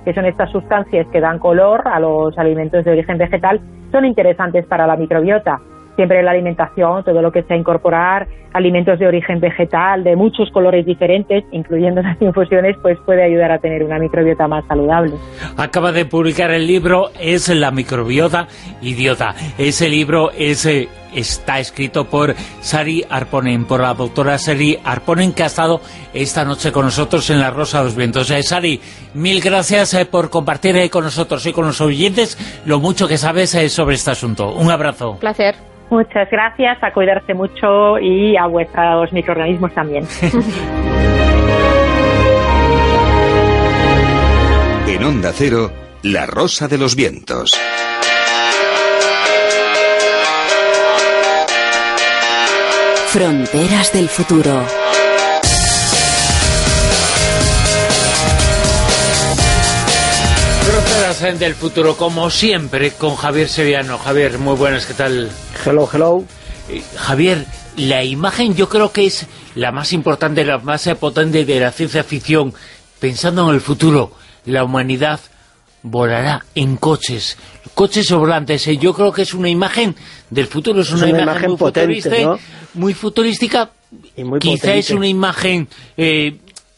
que son estas sustancias que dan color a los alimentos de origen vegetal, son interesantes para la microbiota. Siempre en la alimentación, todo lo que sea incorporar alimentos de origen vegetal, de muchos colores diferentes, incluyendo las infusiones, pues puede ayudar a tener una microbiota más saludable. Acaba de publicar el libro, es La microbiota idiota. Ese libro es, eh, está escrito por Sari Arponen, por la doctora Sari Arponen, que ha estado esta noche con nosotros en La Rosa de los Vientos. Eh, Sari, mil gracias eh, por compartir eh, con nosotros y con los oyentes lo mucho que sabes eh, sobre este asunto. Un abrazo. Un placer. Muchas gracias, a cuidarse mucho y a vuestros microorganismos también. En Onda Cero, La Rosa de los Vientos. Fronteras del futuro. Fronteras del futuro, como siempre, con Javier Sevillano. Javier, muy buenas, ¿qué tal? Hello, hello. Eh, Javier, la imagen yo creo que es la más importante, la más potente de la ciencia ficción. Pensando en el futuro, la humanidad volará en coches, coches volantes. Eh, yo creo que es una imagen del futuro, es una, es una imagen, imagen muy potente, futurista, ¿no? Muy futurística. Y muy Quizá potente. Es una imagen... Eh,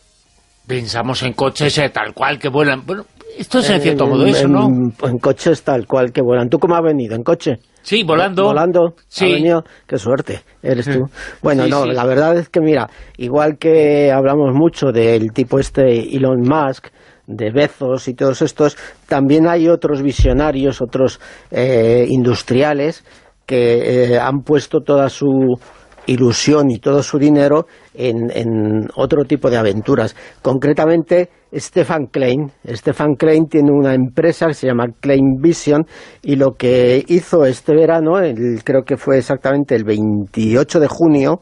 pensamos en coches eh, tal cual que vuelan... Bueno, esto es en cierto en, modo eso, ¿no? En, en coches tal cual que vuelan. ¿Tú cómo has venido? ¿En coche? Sí, volando. ¿Volando? Sí. ¿Ha venido? Qué suerte, eres tú. Bueno, sí, no, sí. La verdad es que, mira, igual que hablamos mucho del tipo este Elon Musk, de Bezos y todos estos, también hay otros visionarios, otros eh, industriales que eh, han puesto toda su ilusión y todo su dinero en, en otro tipo de aventuras. Concretamente, Stefan Klein. Stefan Klein tiene una empresa que se llama Klein Vision, y lo que hizo este verano, el, creo que fue exactamente el veintiocho de junio,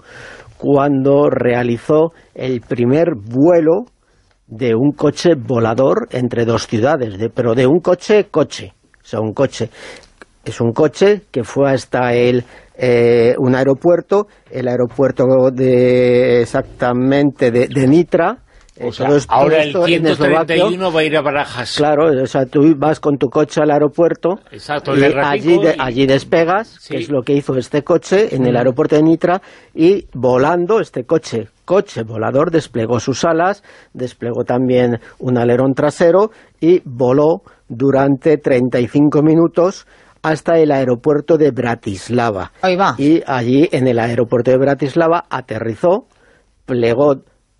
cuando realizó el primer vuelo de un coche volador entre dos ciudades, de, pero de un coche, coche, o sea, un coche. Es un coche que fue hasta el eh, un aeropuerto, el aeropuerto de exactamente de, de Nitra. O sea, todo esto, ahora el ciento treinta y uno va a ir a Barajas. Claro, o sea, tú vas con tu coche al aeropuerto. Exacto, y allí, de, y... allí despegas, sí. Que es lo que hizo este coche en mm. el aeropuerto de Nitra, y volando este coche, coche volador, desplegó sus alas, desplegó también un alerón trasero y voló durante treinta y cinco minutos hasta el aeropuerto de Bratislava. Ahí va. Y allí, en el aeropuerto de Bratislava, aterrizó, plegó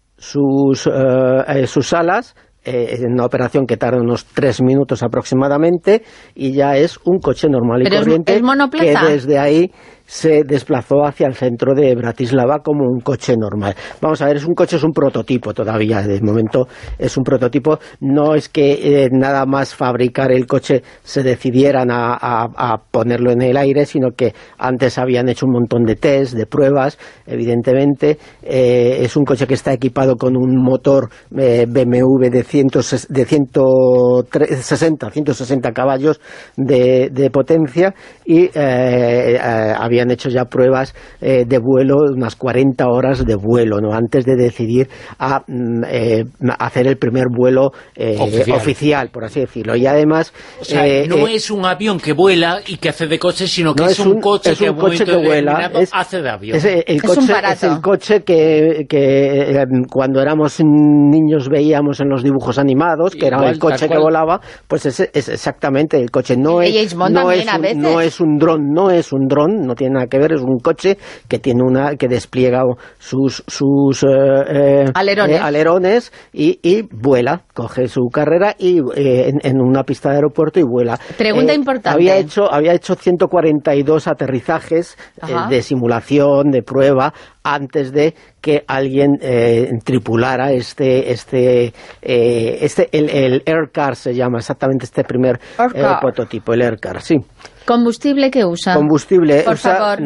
sus, eh, sus alas, eh, en una operación que tarda unos tres minutos aproximadamente, y ya es un coche normal y Pero corriente, es, es monoplaza. Que desde ahí se desplazó hacia el centro de Bratislava como un coche normal. Vamos a ver, es un coche, es un prototipo todavía, de momento es un prototipo, no es que eh, nada más fabricar el coche se decidieran a, a, a ponerlo en el aire, sino que antes habían hecho un montón de test, de pruebas, evidentemente. Eh, es un coche que está equipado con un motor eh, B M W de, ciento, de ciento sesenta, ciento sesenta caballos de, de potencia, y eh, eh, habían hecho ya pruebas eh, de vuelo, unas cuarenta horas de vuelo, ¿no? Antes de decidir a eh, hacer el primer vuelo eh, oficial. oficial, por así decirlo. Y además... O sea, eh, no eh, es un avión que vuela y que hace de coche, sino que no es, un coche es que, un coche que vuela, es, hace de avión. Es, el, es, coche, un barato. Es el coche que, que eh, cuando éramos niños veíamos en los dibujos animados, que Igual, era el coche que volaba, pues es, es exactamente el coche. No es, no es, un, no es un dron, no es un dron, no tiene nada que ver, es un coche que tiene una que despliega sus sus eh, alerones, eh, alerones y, y vuela, coge su carrera y eh, en, en una pista de aeropuerto y vuela. Pregunta eh, importante. Había hecho había hecho ciento cuarenta y dos aterrizajes eh, de simulación, de prueba, antes de que alguien eh, tripulara este este eh, este el, el Aircar se llama exactamente este primer eh, prototipo, el Aircar, sí. ¿Combustible que usa? Combustible Por usa, favor,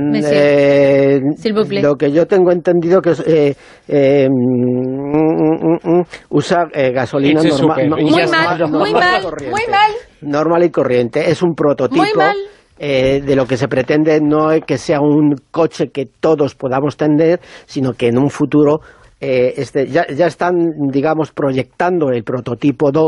eh, lo que yo tengo entendido que es, eh, eh, mm, mm, mm, usa eh, gasolina normal. No, muy, mal, normal, muy mal, muy mal. Normal y corriente. Es un prototipo. Muy mal. Eh, de lo que se pretende no es que sea un coche que todos podamos tener, sino que en un futuro... Eh, este, ya, ya están, digamos, proyectando el prototipo dos,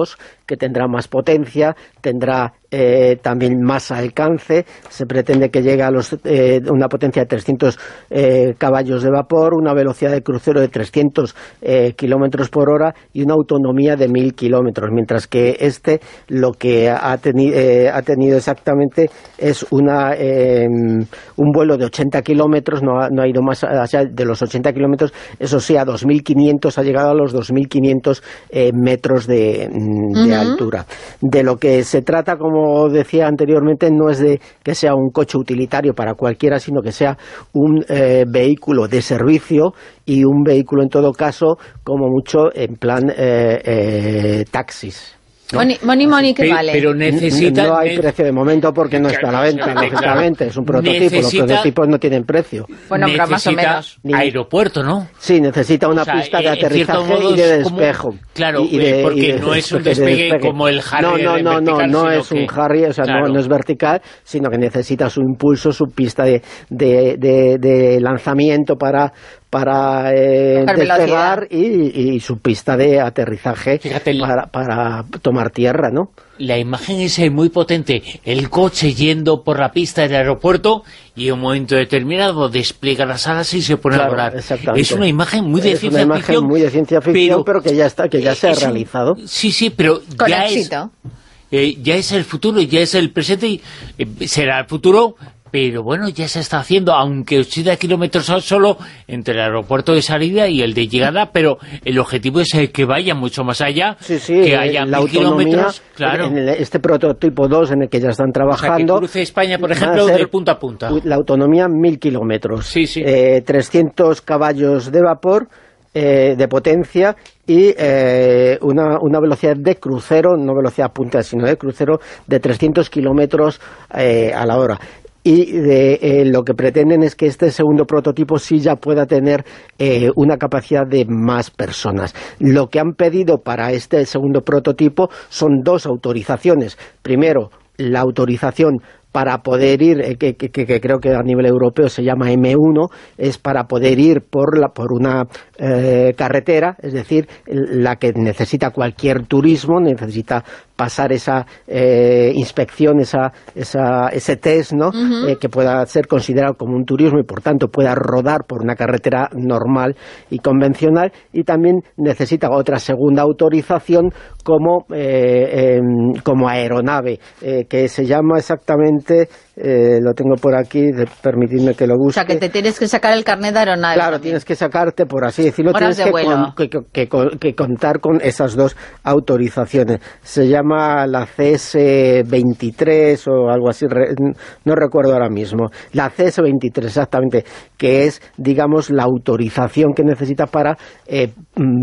que tendrá más potencia, tendrá eh, también más alcance. Se pretende que llegue a los, eh, una potencia de trescientos eh, caballos de vapor, una velocidad de crucero de trescientos eh, kilómetros por hora y una autonomía de mil kilómetros, mientras que este lo que ha, teni eh, ha tenido exactamente es una eh, un vuelo de ochenta kilómetros, no ha, no ha ido más allá de los ochenta kilómetros, eso sí, a dos mil quinientos, ha llegado a los dos mil quinientos eh, metros de, de uh-huh. altura. De lo que se trata, como decía anteriormente, no es de que sea un coche utilitario para cualquiera, sino que sea un eh, vehículo de servicio y un vehículo en todo caso, como mucho, en plan eh, eh, taxis. ¿No? Moni, Moni, Moni, ¿qué pero, vale? Pero necesita... No hay precio de momento porque no está a la venta, lógicamente. Es un prototipo, necesita, los prototipos no tienen precio. Bueno, pero más o menos. Aeropuerto, ¿no? Sí, necesita una o sea, pista de aterrizaje y de despejo. Como, claro, y de, porque y de, no es un despegue, de despegue como el Harrier. No, no, no, no, no es un Harrier, o sea, claro. no, no es vertical, sino que necesita su impulso, su pista de, de, de, de lanzamiento para... para eh, despegar y, y su pista de aterrizaje. Fíjate, para, para tomar tierra, ¿no? La imagen es muy potente, el coche yendo por la pista del aeropuerto y en un momento determinado despliega las alas y se pone claro, a volar. Exactamente. Es una imagen muy de es ciencia una ficción. Imagen muy de ciencia ficción, pero, pero que ya está, que ya se ha realizado. Un, sí, sí, pero con ya éxito. es, eh, ya es el futuro, ya es el presente y eh, será el futuro. Pero bueno, ya se está haciendo, aunque ochenta kilómetros solo entre el aeropuerto de salida y el de llegada, pero el objetivo es que vaya mucho más allá, sí, sí, que haya la mil kilómetros. Claro. En el, este prototipo dos en el que ya están trabajando... O sea, que cruce España, por ejemplo, de punta a punta. La autonomía, mil kilómetros. Sí, sí. Eh, trescientos caballos de vapor, eh, de potencia... y eh, una, una velocidad de crucero, no velocidad punta, sino de crucero, de trescientos kilómetros eh, a la hora. Y de, eh, lo que pretenden es que este segundo prototipo sí ya pueda tener eh, una capacidad de más personas. Lo que han pedido para este segundo prototipo son dos autorizaciones. Primero, la autorización para poder ir, eh, que, que, que creo que a nivel europeo se llama eme uno, es para poder ir por, la, por una eh, carretera, es decir, la que necesita cualquier turismo, necesita pasar esa eh, inspección, esa, esa, ese test, ¿no? Uh-huh. eh, que pueda ser considerado como un turismo y por tanto pueda rodar por una carretera normal y convencional, y también necesita otra segunda autorización como, eh, eh, como aeronave, eh, que se llama exactamente, eh, lo tengo por aquí, de, permitidme que lo busque. O sea, que te tienes que sacar el carnet de aeronave. Claro, también. Tienes que sacarte, por así decirlo, Horas tienes de que, vuelo. con, que, que, que, que contar con esas dos autorizaciones. Se llama la ce ese veintitrés o algo así, no recuerdo ahora mismo, la ce ese veintitrés exactamente, que es, digamos, la autorización que necesita para eh,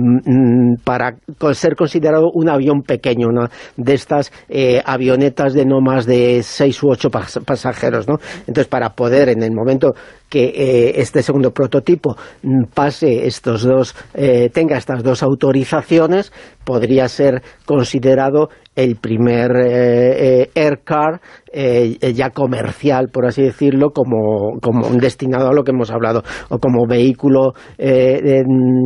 para ser considerado un avión pequeño, una de estas eh, avionetas de no más de seis u ocho pas pasajeros, ¿no? Entonces, para poder, en el momento que eh, este segundo prototipo pase estos dos, eh, tenga estas dos autorizaciones, podría ser considerado el primer eh, eh, aircar eh, ya comercial, por así decirlo, como, como destinado a lo que hemos hablado, o como vehículo eh, de,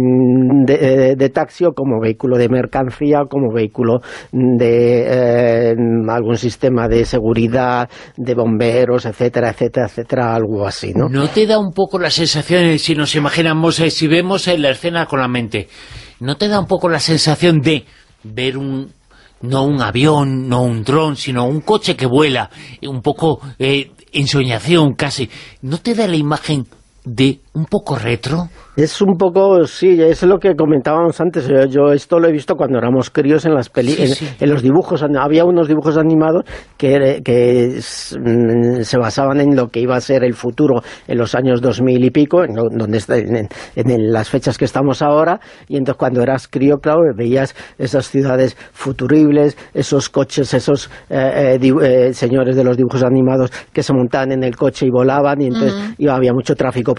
de, de taxi, o como vehículo de mercancía, o como vehículo de eh, algún sistema de seguridad, de bomberos, etcétera, etcétera, etcétera, algo así, ¿no? ¿No te da un poco la sensación, si nos imaginamos, eh, si vemos en la escena con la mente, ¿no te da un poco la sensación de ver un... no un avión, no un dron, sino un coche que vuela, un poco eh, ensoñación casi? ¿No te da la imagen de un poco retro? Es un poco, sí, es lo que comentábamos antes. Yo, yo esto lo he visto cuando éramos críos en las peli sí, sí. En, en los dibujos. Había unos dibujos animados que, que se basaban en lo que iba a ser el futuro en los años dos mil y pico, en, donde está, en, en las fechas que estamos ahora, y entonces cuando eras crío, claro, veías esas ciudades futuribles, esos coches, esos eh, eh, eh, señores de los dibujos animados que se montaban en el coche y volaban, y entonces uh-huh. iba, había mucho tráfico por el cielo,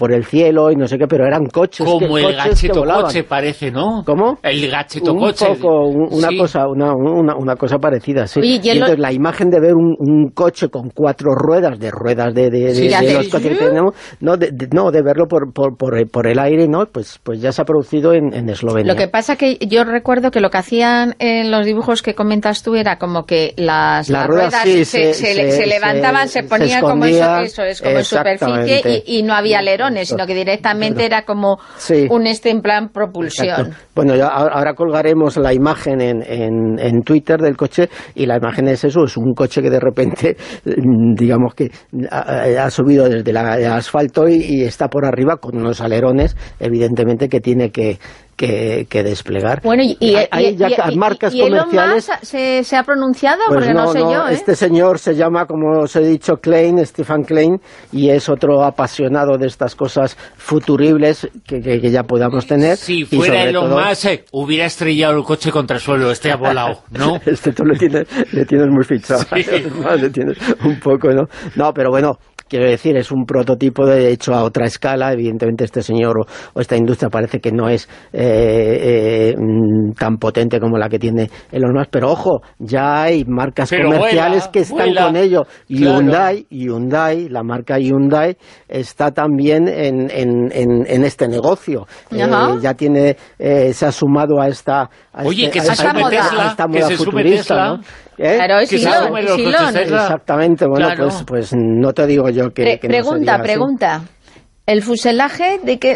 hielo y no sé qué, pero eran coches. Como que, el coches Gacheto que Coche parece, ¿no? ¿Cómo? El Gacheto un Coche. Poco, un, una, sí. cosa, una, una, una cosa parecida, sí. Oye, y entonces la imagen de ver un, un coche con cuatro ruedas, de ruedas de, de, sí, de, de los coches ¿sí? que tenemos, no de, de, no, de verlo por, por, por, por el aire, ¿no? Pues, pues ya se ha producido en, en Eslovenia. Lo que pasa que yo recuerdo que lo que hacían en los dibujos que comentas tú era como que las, las, las ruedas, ruedas sí, se, se, se, se levantaban, se, se ponían como eso, eso es como en superficie y, y no había alerones, sino que directamente era como sí. un este en plan propulsión. Exacto. Bueno, ya, ahora colgaremos la imagen en, en, en Twitter del coche, y la imagen es eso, es un coche que de repente, digamos que ha, ha subido desde la, el asfalto y, y está por arriba con unos alerones, evidentemente que tiene que Que, que desplegar. Bueno, y, y, hay ya y, marcas y, y comerciales. Elon Musk se, se ha pronunciado, pues porque no, no sé no, yo, ¿eh? Este señor se llama, como os he dicho, Klein, Stefan Klein, y es otro apasionado de estas cosas futuribles que, que, que ya podamos tener. Si fuera Elon todo... Musk, eh, hubiera estrellado el coche contra el suelo, este ha volado, ¿no? Este tú le tienes, le tienes muy fichado, sí. le tienes un poco, ¿no? No, pero bueno, quiero decir, es un prototipo de hecho a otra escala. Evidentemente este señor o, o esta industria parece que no es eh, eh, tan potente como la que tiene Elon Musk, pero ojo, ya hay marcas pero comerciales vuela, que están vuela. con ello. Claro. Hyundai, Hyundai, la marca Hyundai está también en, en, en, en este negocio. Eh, ya tiene, eh, se ha sumado a esta, a Oye, este, que a se esta, sume Tesla, a esta moda que se futurista, Tesla. ¿no? ¿Eh? Claro, es Silón, es Silón. Exactamente, bueno, claro. pues, pues no te digo yo que... Pre que pregunta, no se diga pregunta. Así. ¿El fuselaje de qué?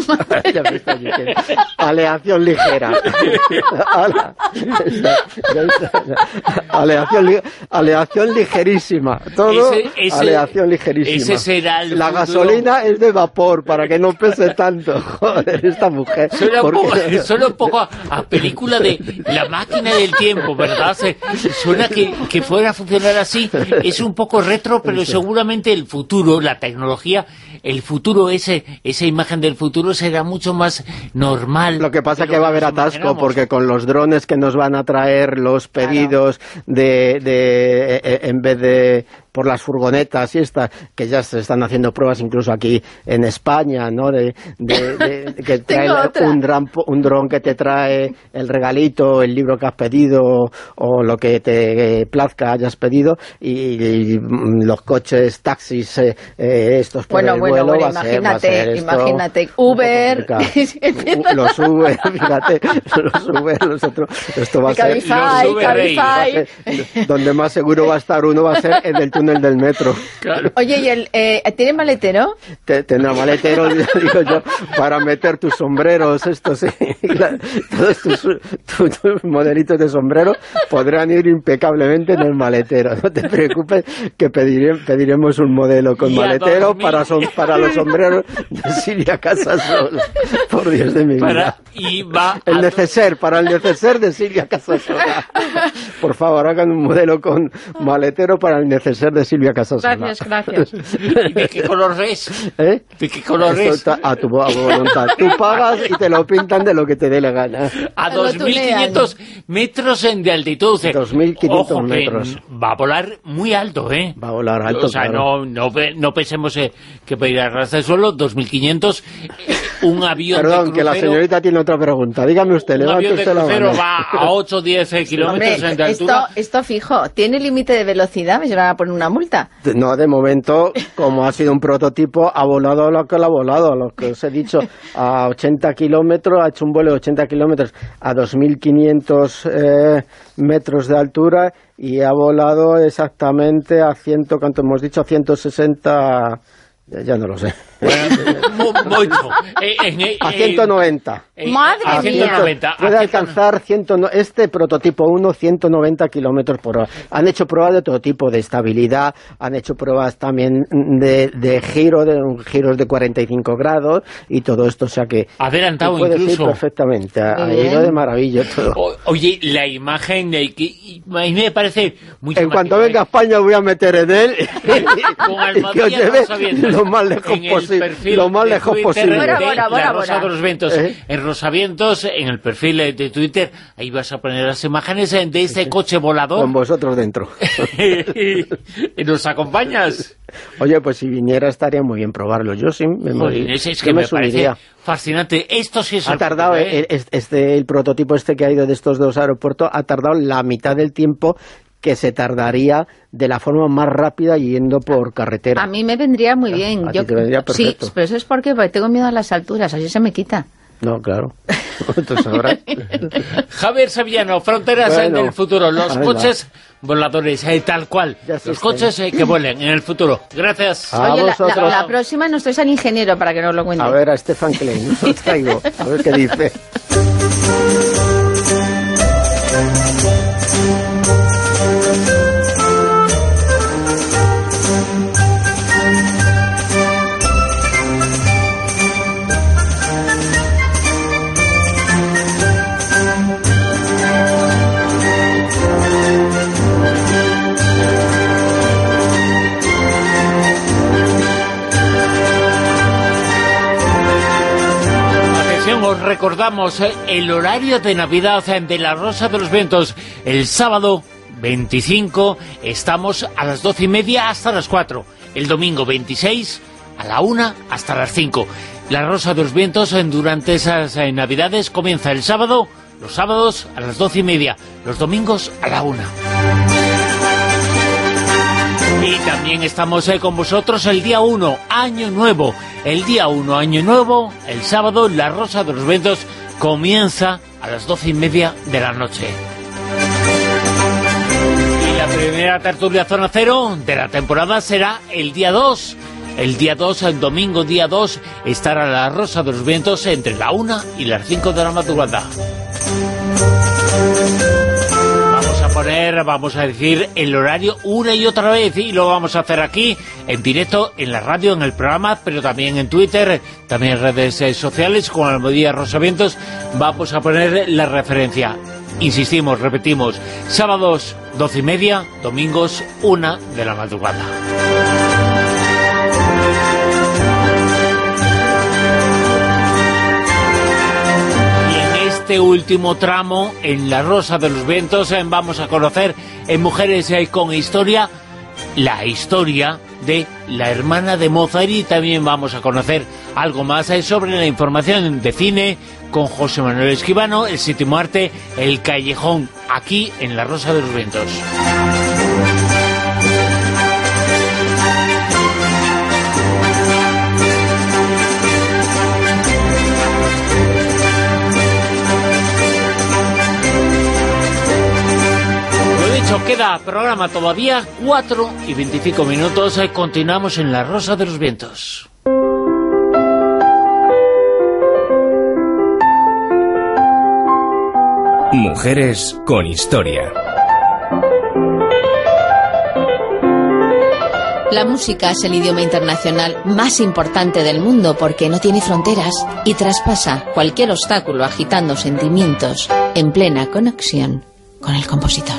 Aleación ligera. aleación, li aleación ligerísima. Todo ese, ese, aleación ligerísima. Ese será el La futuro. Gasolina es de vapor, para que no pese tanto. Joder, esta mujer. Suena un poco, suena un poco a, a película de La máquina del tiempo, ¿verdad? Se, suena que, que fuera a funcionar así. Es un poco retro, pero seguramente el futuro, la tecnología, el futuro Ese, esa imagen del futuro será mucho más normal. Lo que pasa es que va a haber atasco, porque con los drones que nos van a traer los pedidos claro. de, de en vez de por las furgonetas y estas, que ya se están haciendo pruebas incluso aquí en España, ¿no? De, de, de, de que trae un dron, un dron que te trae el regalito, el libro que has pedido o lo que te plazca hayas pedido, y, y los coches, taxis, eh, estos por bueno, el bueno, vuelo, bueno, va imagínate, a ser, va a ser imagínate, Uber, los Uber, fíjate, los Uber, los otros, esto va a ser, Cabify, Cabify. Donde más seguro va a estar uno va a ser en el túnel del metro. Claro. Oye, ¿y el, eh, ¿tiene maletero? Te, tendrá maletero, digo yo, para meter tus sombreros, estos, la, todos tus, tus, tus modelitos de sombrero podrán ir impecablemente en el maletero. No te preocupes, que pediré, pediremos un modelo con maletero para, son, para los sombreros de Silvia Casasola. Por Dios de mi vida. Para, y va el neceser, para el neceser de Silvia Casasola. Por favor, hagan un modelo con maletero para el neceser de Silvia Casasola. Gracias, gracias. ¿Y de qué color es? ¿Eh? ¿De qué color es? A tu voluntad. Tú pagas y te lo pintan de lo que te dé la gana. A dos mil quinientos metros de altitud. dos mil quinientos metros. Va a volar muy alto, ¿eh? Va a volar alto, O sea, claro. no, no, no pensemos eh, que puede ir a ras del suelo. dos mil quinientos, un avión Perdón, de crucero, que la señorita tiene otra pregunta. Dígame usted, un levante avión de usted la crucero mano. va a ocho o diez kilómetros Hombre, de altura. Esto, esto fijo, ¿tiene límite de velocidad? ¿Me se van a poner una multa? No, de momento, como ha sido un prototipo, ha volado lo que lo ha volado, lo que os he dicho, a ochenta kilómetros, ha hecho un vuelo de ochenta kilómetros a dos mil quinientos eh, metros de altura, y ha volado exactamente a ciento, ¿cuánto hemos dicho? A ciento sesenta, ya, ya no lo sé. Bueno, mucho. Eh, eh, a ciento noventa. Eh, Madre a ciento noventa. Puede alcanzar ciento, este prototipo uno, ciento noventa kilómetros por hora. Han hecho pruebas de todo tipo, de estabilidad, han hecho pruebas también de, de giro, de giros de cuarenta y cinco grados y todo esto, o sea que... Adelantado puede incluso. Ir perfectamente, ha, ha ido de maravilla todo. O, oye, la imagen, de, que, a mí me parece muy En cuanto venga a España voy a meter en él y, con y que os lleve lo más lejos en el posible. sí, perfil lo más de lejos Twitter posible. de Bora, bora, bora, La Rosa bora. de los Vientos. ¿Eh? En Rosavientos, en el perfil de Twitter, ahí vas a poner las imágenes de ese coche volador. Con vosotros dentro. ¿Y nos acompañas? Oye, pues si viniera estaría muy bien probarlo. Yo sí me, Joder, es, es yo que me me parece subiría. fascinante. Esto sí es Ha el tardado, futuro, ¿eh? el, este, el prototipo este que ha ido de estos dos aeropuertos, ha tardado la mitad del tiempo que se tardaría de la forma más rápida yendo por carretera. A mí me vendría muy bien. A Yo, ti te vendría perfecto. Sí, pero eso es porque, porque tengo miedo a las alturas, así se me quita. No, claro. Entonces, ahora... Javier Sevillano, fronteras Bueno, en el futuro, los ahí coches voladores, eh, tal cual, los coches eh, que vuelen en el futuro. Gracias. A Oye, la, la, vosotros. la próxima nos traes al ingeniero para que nos lo cuente. A ver, a Stefan Klein, os traigo, a ver qué dice. Os recordamos eh, el horario de Navidad eh, de La Rosa de los Vientos. El sábado veinticinco estamos a las doce y media hasta las cuatro. El domingo veintiséis a la una hasta las cinco. La Rosa de los Vientos eh, durante esas eh, Navidades comienza el sábado, los sábados a las doce y media, los domingos a la una. Y también estamos eh, con vosotros el día uno, Año Nuevo. El día uno, Año Nuevo, el sábado, La Rosa de los Vientos comienza a las doce y media de la noche. Y la primera tertulia Zona Cero de la temporada será el día dos. El día dos, el domingo día dos, estará La Rosa de los Vientos entre la una y las cinco de la madrugada. Vamos a poner, vamos a decir el horario una y otra vez, y lo vamos a hacer aquí en directo, en la radio, en el programa, pero también en Twitter, también en redes eh, sociales, con Almodía Rosavientos. Vamos a poner la referencia. Insistimos, repetimos, sábados doce y media, domingos una de la madrugada. Este último tramo en La Rosa de los Vientos eh, vamos a conocer en Mujeres eh, con Historia la historia de la hermana de Mozart, y también vamos a conocer algo más eh, sobre la información de cine con José Manuel Esquivano, el séptimo arte, el callejón, aquí en La Rosa de los Vientos. Queda programa todavía, cuatro y veinticinco minutos, eh, continuamos en La Rosa de los Vientos. Mujeres con Historia. La música es el idioma internacional más importante del mundo porque no tiene fronteras y traspasa cualquier obstáculo agitando sentimientos en plena conexión con el compositor.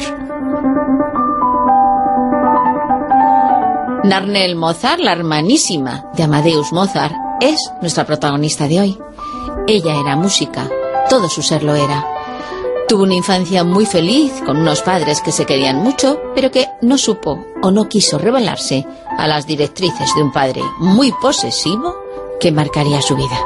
Narnel Mozart, la hermanísima de Amadeus Mozart, es nuestra protagonista de hoy. Ella era música, todo su ser lo era. Tuvo una infancia muy feliz, con unos padres que se querían mucho, pero que no supo o no quiso rebelarse a las directrices de un padre muy posesivo que marcaría su vida.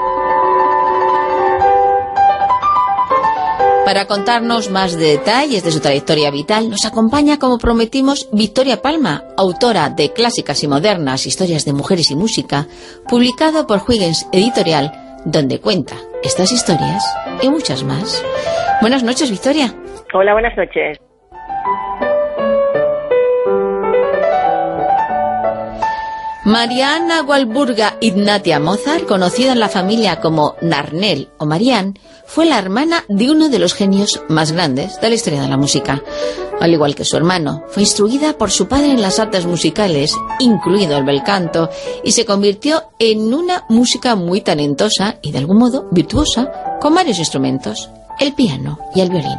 Para contarnos más detalles de su trayectoria vital, nos acompaña, como prometimos, Victoria Palma, autora de Clásicas y Modernas, Historias de Mujeres y Música, publicado por Huygens Editorial, donde cuenta estas historias y muchas más. Buenas noches, Victoria. Hola, buenas noches. Marianna Walburga Ignatia Mozart, conocida en la familia como Narnel o Marianne, fue la hermana de uno de los genios más grandes de la historia de la música. Al igual que su hermano, fue instruida por su padre en las artes musicales, incluido el bel canto, y se convirtió en una música muy talentosa y de algún modo virtuosa, con varios instrumentos, el piano y el violín.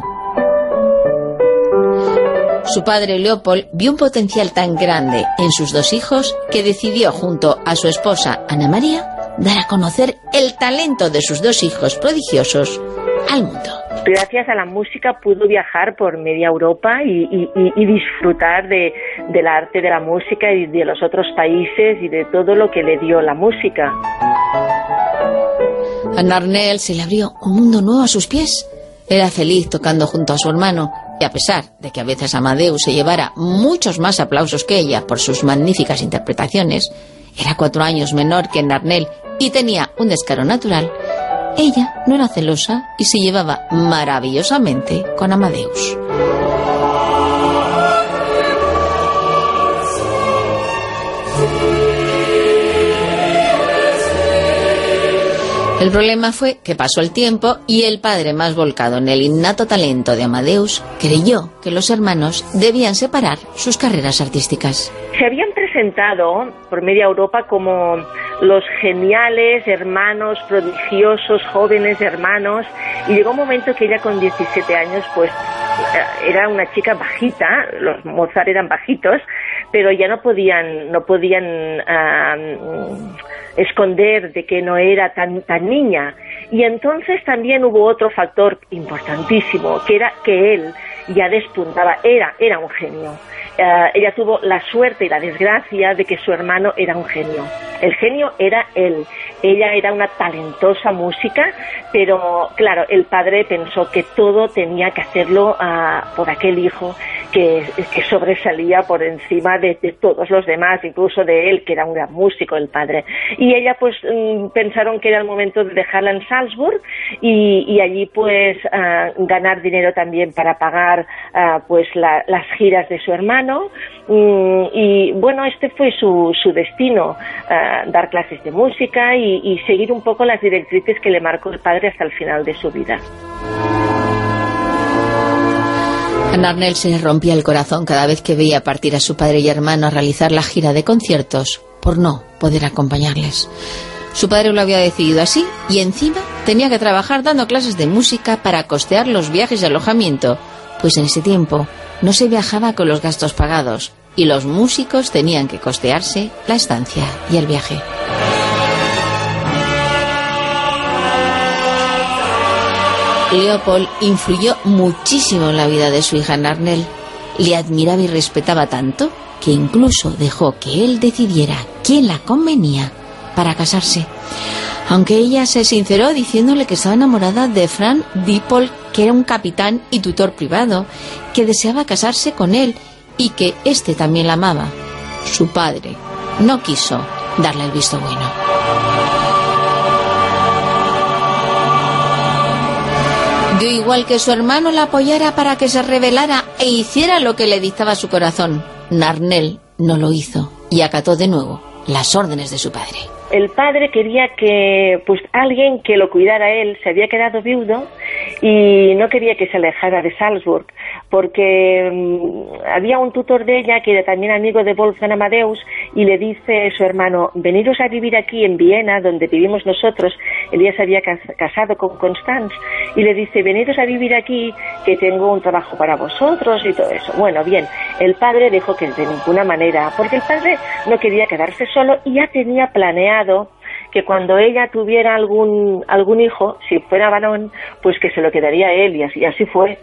Su padre Leopold vio un potencial tan grande en sus dos hijos que decidió, junto a su esposa Ana María, dar a conocer el talento de sus dos hijos prodigiosos al mundo. Gracias a la música pudo viajar por media Europa y, y, y disfrutar de, del arte de la música y de los otros países y de todo lo que le dio la música. A Narnell se le abrió un mundo nuevo a sus pies. Era feliz tocando junto a su hermano, y a pesar de que a veces Amadeus se llevara muchos más aplausos que ella por sus magníficas interpretaciones, era cuatro años menor que Narnell y tenía un descaro natural. Ella no era celosa y se llevaba maravillosamente con Amadeus. El problema fue que pasó el tiempo y el padre, más volcado en el innato talento de Amadeus, creyó que los hermanos debían separar sus carreras artísticas. Se habían presentado por media Europa como los geniales hermanos, prodigiosos, jóvenes hermanos, y llegó un momento que ella con diecisiete años pues era una chica bajita, los Mozart eran bajitos, pero ya no podían, no podían uh, esconder de que no era tan, tan niña. Y entonces también hubo otro factor importantísimo, que era que él ya despuntaba, era, era un genio. Uh, ella tuvo la suerte y la desgracia de que su hermano era un genio. El genio era él. Ella era una talentosa música, pero claro, el padre pensó que todo tenía que hacerlo uh, por aquel hijo que, que sobresalía por encima de, de todos los demás, incluso de él, que era un gran músico, el padre. Y ella pues um, pensaron que era el momento de dejarla en Salzburg y, y allí pues uh, ganar dinero también para pagar uh, pues la, las giras de su hermano. Mm, y bueno, este fue su, su destino, uh, dar clases de música y, y seguir un poco las directrices que le marcó el padre hasta el final de su vida. A Narnell se le rompía el corazón cada vez que veía partir a su padre y hermano a realizar la gira de conciertos por no poder acompañarles. Su padre lo había decidido así y encima tenía que trabajar dando clases de música para costear los viajes y alojamiento, pues en ese tiempo no se viajaba con los gastos pagados y los músicos tenían que costearse la estancia y el viaje. Leopold influyó muchísimo en la vida de su hija Narnell. Le admiraba y respetaba tanto que incluso dejó que él decidiera quién la convenía para casarse. Aunque ella se sinceró diciéndole que estaba enamorada de Franz Dippold, que era un capitán y tutor privado, que deseaba casarse con él y que éste también la amaba. Su padre no quiso darle el visto bueno. Dio igual que su hermano la apoyara para que se rebelara e hiciera lo que le dictaba su corazón. Narnell no lo hizo y acató de nuevo las órdenes de su padre. El padre quería que pues alguien que lo cuidara a él. Se había quedado viudo y no quería que se alejara de Salzburg, porque um, había un tutor de ella que era también amigo de Wolfgang Amadeus y le dice a su hermano: veniros a vivir aquí en Viena, donde vivimos nosotros. Él ya se había cas casado con Constanz y le dice: veniros a vivir aquí, que tengo un trabajo para vosotros y todo eso. Bueno, bien, el padre dijo que de ninguna manera, porque el padre no quería quedarse solo y ya tenía planeado que cuando ella tuviera algún algún hijo, si fuera varón, pues que se lo quedaría a él, y así, y así fue.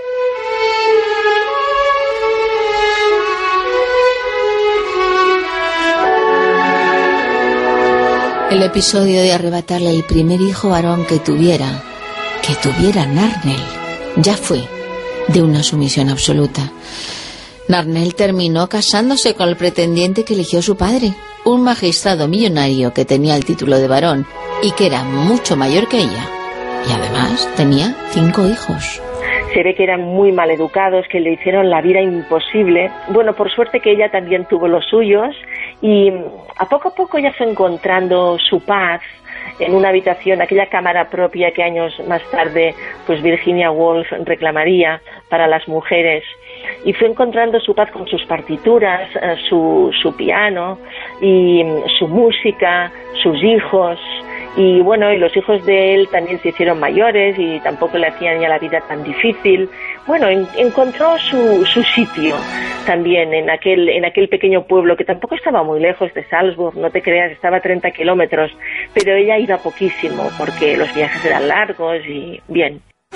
El episodio de arrebatarle el primer hijo varón que tuviera, que tuviera Narnell, ya fue de una sumisión absoluta. Narnell terminó casándose con el pretendiente que eligió su padre, un magistrado millonario que tenía el título de varón y que era mucho mayor que ella. Y además tenía cinco hijos. Se ve que eran muy mal educados, que le hicieron la vida imposible. Bueno, por suerte que ella también tuvo los suyos y a poco a poco ella fue encontrando su paz en una habitación, aquella cámara propia que años más tarde pues Virginia Woolf reclamaría para las mujeres. Y fue encontrando su paz con sus partituras, su, su piano y su música, sus hijos. Y bueno, y los hijos de él también se hicieron mayores y tampoco le hacían ya la vida tan difícil. Bueno, en, encontró su, su sitio también en aquel, en aquel pequeño pueblo que tampoco estaba muy lejos de Salzburg, no te creas, estaba a treinta kilómetros, pero ella iba poquísimo porque los viajes eran largos y bien.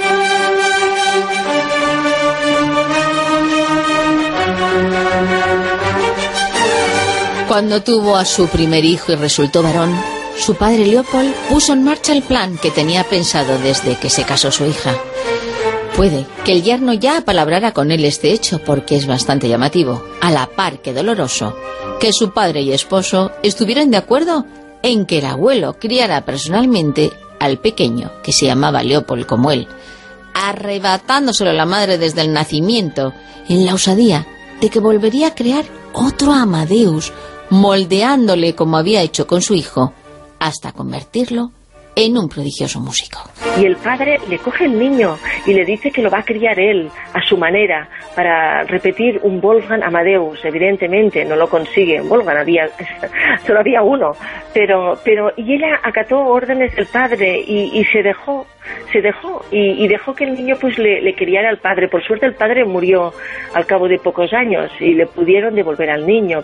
Cuando tuvo a su primer hijo y resultó varón, su padre Leopold puso en marcha el plan que tenía pensado desde que se casó su hija. Puede que el yerno ya apalabrara con él este hecho porque es bastante llamativo, a la par que doloroso, que su padre y esposo estuvieran de acuerdo en que el abuelo criara personalmente al pequeño, que se llamaba Leopold como él, arrebatándoselo a la madre desde el nacimiento, en la osadía de que volvería a crear otro Amadeus, moldeándole como había hecho con su hijo, hasta convertirlo en un prodigioso músico. Y el padre le coge el niño y le dice que lo va a criar él a su manera para repetir un Wolfgang Amadeus. Evidentemente no lo consigue, Wolfgang había, solo había uno, pero, pero y ella acató órdenes del padre y, y se dejó, se dejó y, y dejó que el niño pues le, le criara al padre. Por suerte el padre murió al cabo de pocos años y le pudieron devolver al niño.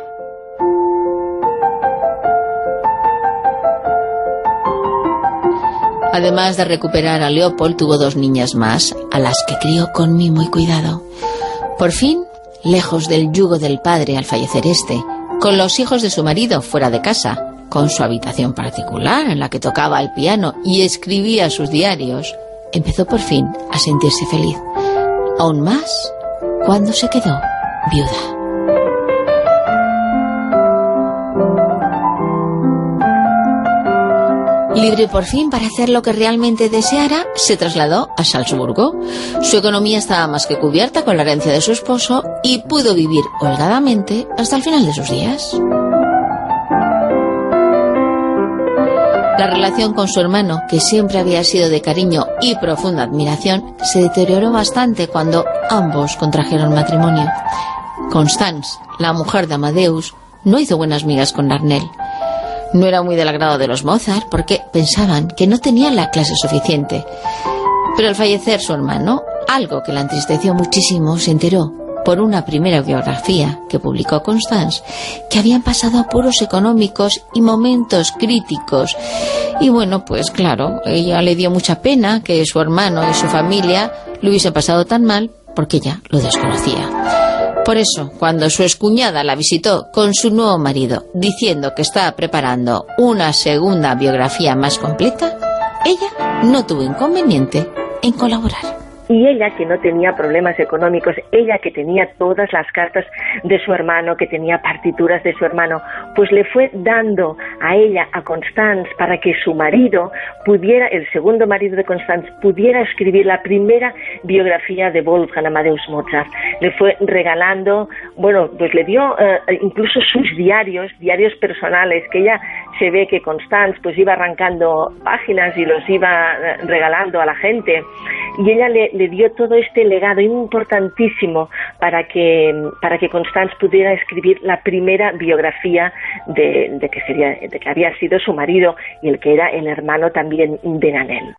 Además de recuperar a Leopold, tuvo dos niñas más, a las que crió con mimo y cuidado. Por fin, lejos del yugo del padre al fallecer este, con los hijos de su marido fuera de casa, con su habitación particular en la que tocaba el piano y escribía sus diarios, empezó por fin a sentirse feliz. Aún más cuando se quedó viuda. Libre por fin para hacer lo que realmente deseara, se trasladó a Salzburgo. Su economía estaba más que cubierta con la herencia de su esposo y pudo vivir holgadamente hasta el final de sus días. La relación con su hermano, que siempre había sido de cariño y profunda admiración, se deterioró bastante cuando ambos contrajeron matrimonio. Constance, la mujer de Amadeus, no hizo buenas migas con Narnell. No era muy del agrado de los Mozart porque pensaban que no tenían la clase suficiente. Pero al fallecer su hermano, algo que la entristeció muchísimo, se enteró por una primera biografía que publicó Constance que habían pasado apuros económicos y momentos críticos. Y bueno, pues claro, ella le dio mucha pena que su hermano y su familia lo hubiesen pasado tan mal porque ella lo desconocía. Por eso, cuando su excuñada la visitó con su nuevo marido, diciendo que estaba preparando una segunda biografía más completa, ella no tuvo inconveniente en colaborar. Y ella, que no tenía problemas económicos, ella que tenía todas las cartas de su hermano, que tenía partituras de su hermano, pues le fue dando a ella, a Constance, para que su marido pudiera, el segundo marido de Constance, pudiera escribir la primera biografía de Wolfgang Amadeus Mozart. Le fue regalando, bueno, pues le dio eh, incluso sus diarios, diarios personales, que ella se ve que Constance pues iba arrancando páginas y los iba regalando a la gente. Y ella le, le dio todo este legado importantísimo para que para que Constance pudiera escribir la primera biografía de, de que sería de que había sido su marido y el que era el hermano también de Nanel.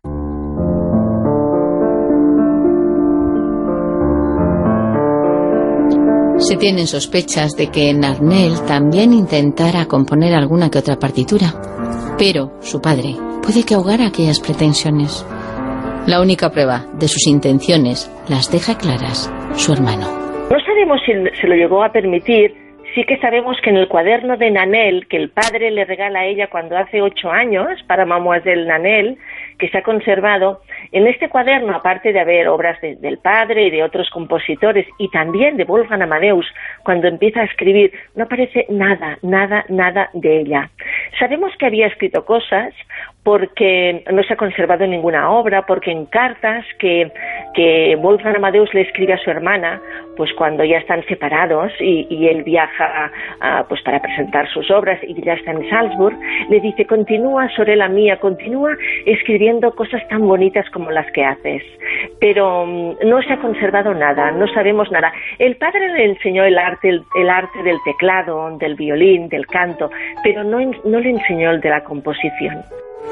Se tienen sospechas de que Narnell también intentara componer alguna que otra partitura, pero su padre puede que ahogara aquellas pretensiones. La única prueba de sus intenciones las deja claras su hermano. No sabemos si se lo llegó a permitir. Sí que sabemos que en el cuaderno de Nanel, que el padre le regala a ella cuando hace ocho años, para Mademoiselle Nanel, que se ha conservado, en este cuaderno, aparte de haber obras de, del padre y de otros compositores, y también de Wolfgang Amadeus, cuando empieza a escribir, no aparece nada, nada, nada de ella. Sabemos que había escrito cosas, porque no se ha conservado ninguna obra, porque en cartas que, que Wolfgang Amadeus le escribe a su hermana, pues cuando ya están separados y, y él viaja a, pues para presentar sus obras y ya está en Salzburg, le dice: continúa, Sorella mía, continúa escribiendo cosas tan bonitas como las que haces. Pero um, no se ha conservado nada, no sabemos nada. El padre le enseñó el arte, el, el arte del teclado, del violín, del canto, pero no, no le enseñó el de la composición.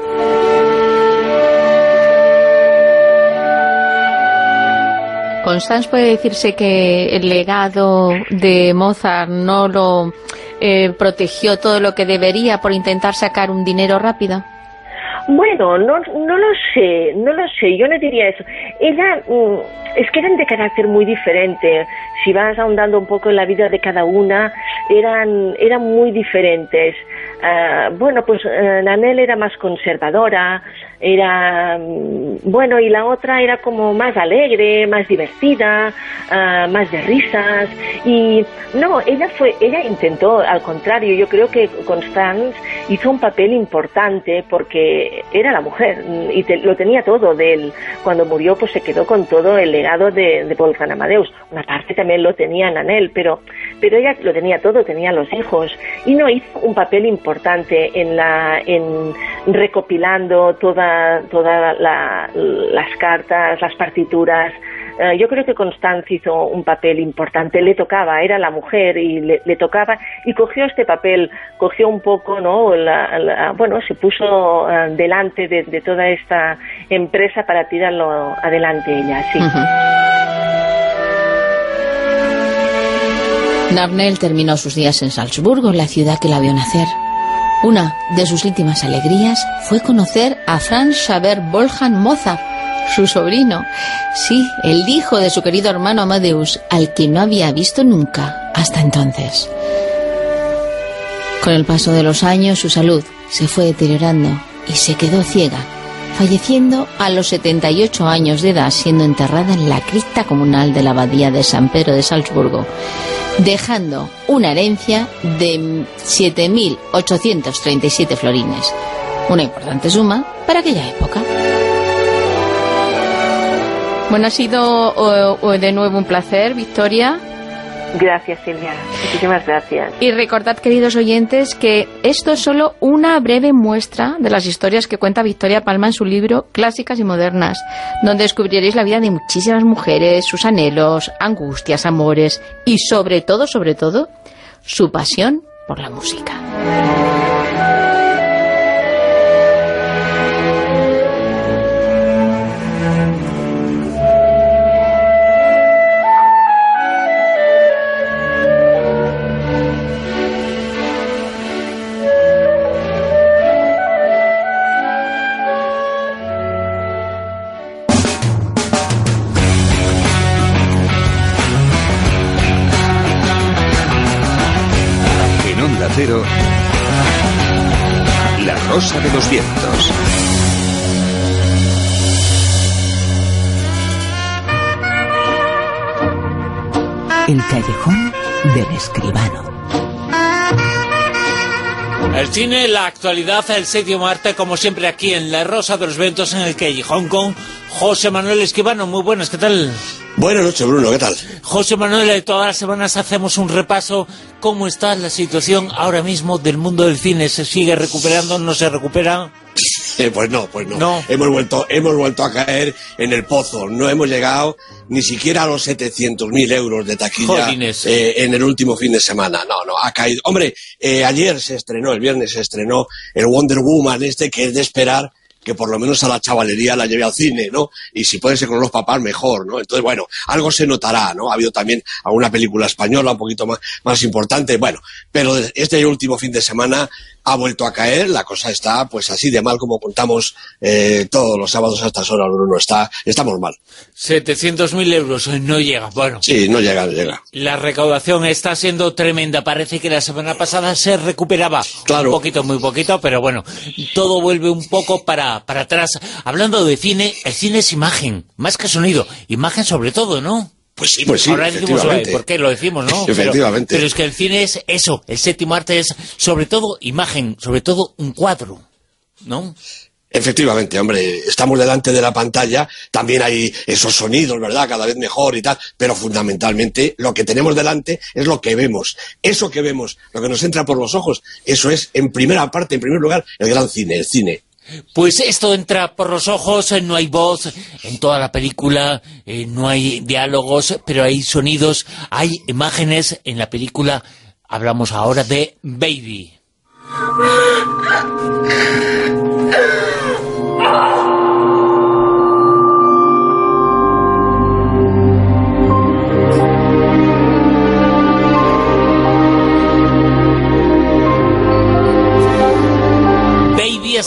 Constance, ¿puede decirse que el legado de Mozart no lo eh, protegió todo lo que debería por intentar sacar un dinero rápido? Bueno, no, no lo sé, no lo sé, yo no diría eso. Ella, es que eran de carácter muy diferente. Si vas ahondando un poco en la vida de cada una, eran, eran muy diferentes. Uh, bueno, pues uh, Nanel era más conservadora, era, um, bueno, y la otra era como más alegre, más divertida, uh, más de risas. Y no, ella fue, ella intentó, al contrario, yo creo que Constance hizo un papel importante porque era la mujer y te, lo tenía todo de él. Cuando murió, pues se quedó con todo el legado de, de Wolfgang Amadeus. Una parte también lo tenía Nanel, pero, pero ella lo tenía todo, tenía los hijos y no hizo un papel importante en la, en recopilando toda, toda la, las cartas, las partituras. Uh, yo creo que Constance hizo un papel importante, le tocaba, era la mujer y le, le tocaba, y cogió este papel, cogió un poco, ¿no? La, la, bueno, se puso uh, delante de, de toda esta empresa para tirarlo adelante ella, sí. Uh-huh. Nabnel terminó sus días en Salzburgo, la ciudad que la vio nacer. Una de sus últimas alegrías fue conocer a Franz Xaver Wolfgang Mozart, su sobrino, sí, el hijo de su querido hermano Amadeus, al que no había visto nunca hasta entonces. Con el paso de los años, su salud se fue deteriorando y se quedó ciega, falleciendo a los setenta y ocho años de edad, siendo enterrada en la cripta comunal de la abadía de San Pedro de Salzburgo, dejando una herencia de siete mil ochocientos treinta y siete florines, una importante suma para aquella época. Bueno, ha sido uh, de nuevo un placer, Victoria. Gracias, Silvia. Muchísimas gracias. Y recordad, queridos oyentes, que esto es solo una breve muestra de las historias que cuenta Victoria Palma en su libro Clásicas y Modernas, donde descubriréis la vida de muchísimas mujeres, sus anhelos, angustias, amores y sobre todo, sobre todo, su pasión por la música. La Rosa de los Vientos. El callejón del escribano. El cine, la actualidad, el séptimo arte, como siempre aquí en La Rosa de los Vientos, en el Callejón, con José Manuel Escribano. Muy buenas, ¿qué tal? Buenas noches, Bruno, ¿qué tal? José Manuel, todas las semanas hacemos un repaso. ¿Cómo está la situación ahora mismo del mundo del cine? ¿Se sigue recuperando? ¿No se recupera? Eh, pues no, pues no. no. Hemos vuelto, hemos vuelto a caer en el pozo. No hemos llegado ni siquiera a los setecientos mil euros de taquilla eh, en el último fin de semana. No, no, ha caído. Hombre, eh, ayer se estrenó, el viernes se estrenó el Wonder Woman este, que es de esperar que por lo menos a la chavalería la lleve al cine, ¿no? Y si puede ser con los papás, mejor, ¿no? Entonces, bueno, algo se notará, ¿no? Ha habido también alguna película española un poquito más, más importante, bueno, pero este último fin de semana ha vuelto a caer, la cosa está pues así de mal como contamos eh, todos los sábados a estas horas, Bruno, está, estamos mal. setecientos mil euros, no llega, bueno. Sí, no llega, no llega. La recaudación está siendo tremenda, parece que la semana pasada se recuperaba, claro, un poquito, muy poquito, pero bueno, todo vuelve un poco para, para atrás. Hablando de cine, el cine es imagen, más que sonido, imagen sobre todo, ¿no? Pues sí, pues sí, ahora decimos, ¿por qué lo decimos, no? Efectivamente. Pero, pero es que el cine es eso, el séptimo arte es sobre todo imagen, sobre todo un cuadro, ¿no? Efectivamente, hombre, estamos delante de la pantalla, también hay esos sonidos, ¿verdad?, cada vez mejor y tal, pero fundamentalmente lo que tenemos delante es lo que vemos. Eso que vemos, lo que nos entra por los ojos, eso es, en primera parte, en primer lugar, el gran cine, el cine. Pues esto entra por los ojos, no hay voz en toda la película, eh, no hay diálogos, pero hay sonidos, hay imágenes en la película. Hablamos ahora de Baby.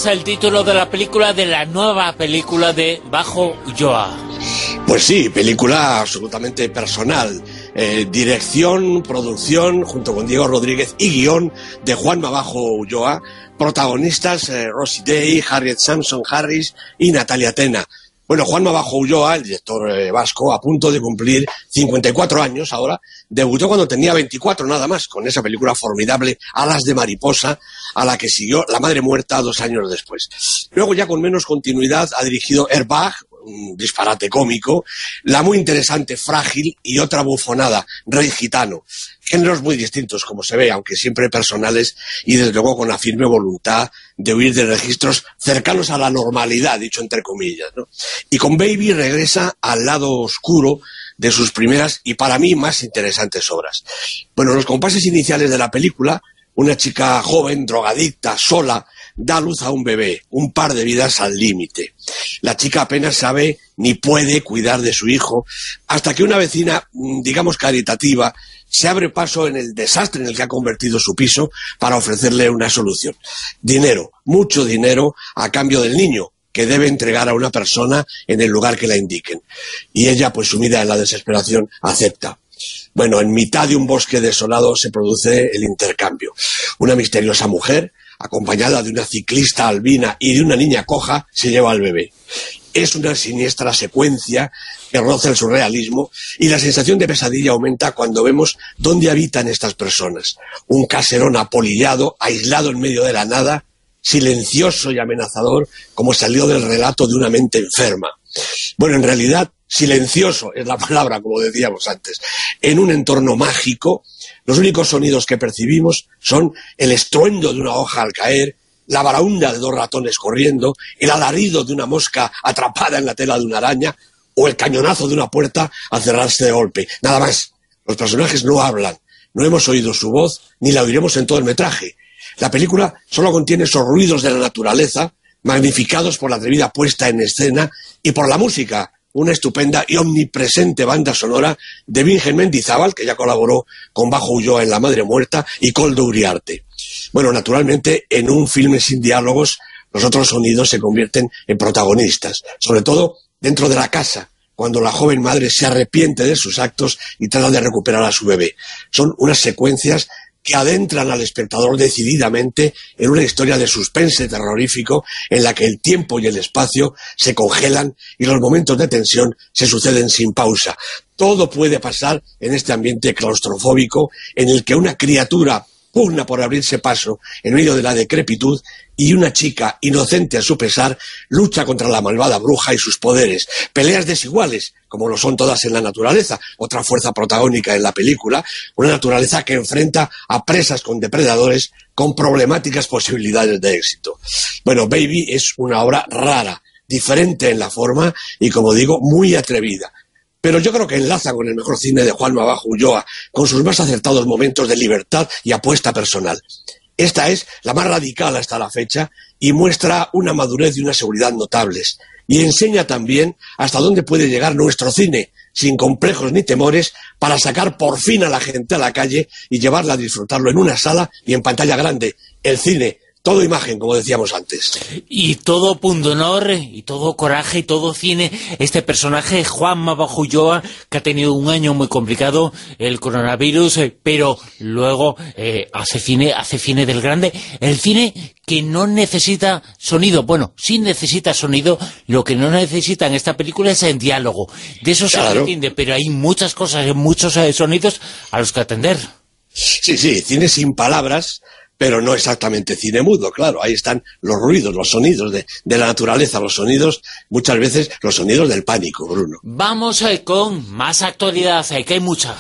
es el título de la película, de la nueva película de Bajo Ulloa. Pues sí, película absolutamente personal. Eh, dirección, producción, junto con Diego Rodríguez, y guión de Juanma Bajo Ulloa. Protagonistas eh, Rosie Day, Harriet Sansom Harris y Natalia Tena. Bueno, Juanma Bajo Ulloa, el director eh, vasco, a punto de cumplir cincuenta y cuatro años ahora, debutó cuando tenía veinticuatro nada más, con esa película formidable, Alas de mariposa, a la que siguió La madre muerta dos años después. Luego, ya con menos continuidad, ha dirigido Airbag, un disparate cómico, la muy interesante Frágil y otra bufonada, Rey Gitano. Géneros muy distintos, como se ve, aunque siempre personales y desde luego con la firme voluntad de huir de registros cercanos a la normalidad, dicho entre comillas, ¿no? Y con Baby regresa al lado oscuro de sus primeras y para mí más interesantes obras. Bueno, los compases iniciales de la película, una chica joven, drogadicta, sola, da a luz a un bebé, un par de vidas al límite. La chica apenas sabe ni puede cuidar de su hijo, hasta que una vecina, digamos caritativa, se abre paso en el desastre en el que ha convertido su piso para ofrecerle una solución. Dinero, mucho dinero, a cambio del niño, que debe entregar a una persona en el lugar que la indiquen. Y ella, pues sumida en la desesperación, acepta. Bueno, en mitad de un bosque desolado se produce el intercambio. Una misteriosa mujer, acompañada de una ciclista albina y de una niña coja, se lleva al bebé. Es una siniestra secuencia que roza el surrealismo y la sensación de pesadilla aumenta cuando vemos dónde habitan estas personas. Un caserón apolillado, aislado en medio de la nada, silencioso y amenazador, como salió del relato de una mente enferma. Bueno, en realidad, silencioso es la palabra, como decíamos antes. En un entorno mágico, los únicos sonidos que percibimos son el estruendo de una hoja al caer, la baraúnda de dos ratones corriendo, el alarido de una mosca atrapada en la tela de una araña o el cañonazo de una puerta al cerrarse de golpe. Nada más. Los personajes no hablan, no hemos oído su voz ni la oiremos en todo el metraje. La película solo contiene esos ruidos de la naturaleza, magnificados por la atrevida puesta en escena y por la música, una estupenda y omnipresente banda sonora de Virgen Mendizábal, que ya colaboró con Bajo Ulloa en La madre muerta, y Koldo Uriarte. Bueno, naturalmente, en un filme sin diálogos, los otros sonidos se convierten en protagonistas, sobre todo dentro de la casa, cuando la joven madre se arrepiente de sus actos y trata de recuperar a su bebé. Son unas secuencias que adentran al espectador decididamente en una historia de suspense terrorífico en la que el tiempo y el espacio se congelan y los momentos de tensión se suceden sin pausa. Todo puede pasar en este ambiente claustrofóbico en el que una criatura pugna por abrirse paso en medio de la decrepitud y una chica, inocente a su pesar, lucha contra la malvada bruja y sus poderes. Peleas desiguales, como lo son todas en la naturaleza, otra fuerza protagónica en la película, una naturaleza que enfrenta a presas con depredadores con problemáticas posibilidades de éxito. Bueno, Baby es una obra rara, diferente en la forma y, como digo, muy atrevida. Pero yo creo que enlaza con el mejor cine de Juanma Bajo Ulloa, con sus más acertados momentos de libertad y apuesta personal. Esta es la más radical hasta la fecha y muestra una madurez y una seguridad notables. Y enseña también hasta dónde puede llegar nuestro cine, sin complejos ni temores, para sacar por fin a la gente a la calle y llevarla a disfrutarlo en una sala y en pantalla grande. El cine, todo imagen, como decíamos antes. Y todo pundonor, y todo coraje, y todo cine. Este personaje, Juanma Bajo Ulloa, que ha tenido un año muy complicado, el coronavirus, eh, pero luego eh, hace cine, hace cine del grande. El cine que no necesita sonido. Bueno, sí necesita sonido, lo que no necesita en esta película es el diálogo. De eso se Claro. entiende, pero hay muchas cosas, muchos eh, sonidos a los que atender. Sí, sí, cine sin palabras, pero no exactamente cine mudo, claro. Ahí están los ruidos, los sonidos de, de la naturaleza, los sonidos, muchas veces los sonidos del pánico, Bruno. Vamos eh, con más actualidad, eh, que hay mucha.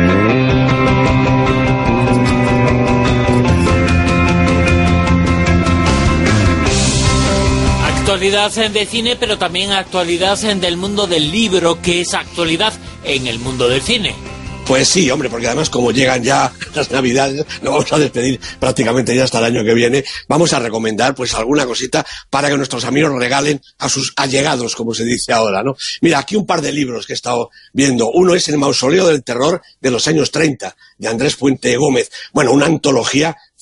Actualidad eh, de cine, pero también actualidad eh, del mundo del libro, que es actualidad en el mundo del cine. Pues sí, hombre, porque además como llegan ya las Navidades, nos vamos a despedir prácticamente ya hasta el año que viene, vamos a recomendar pues alguna cosita para que nuestros amigos regalen a sus allegados, como se dice ahora, ¿no? Mira, aquí un par de libros que he estado viendo. Uno es El mausoleo del terror de los años treinta, de Andrés Puente Gómez. Bueno, una antología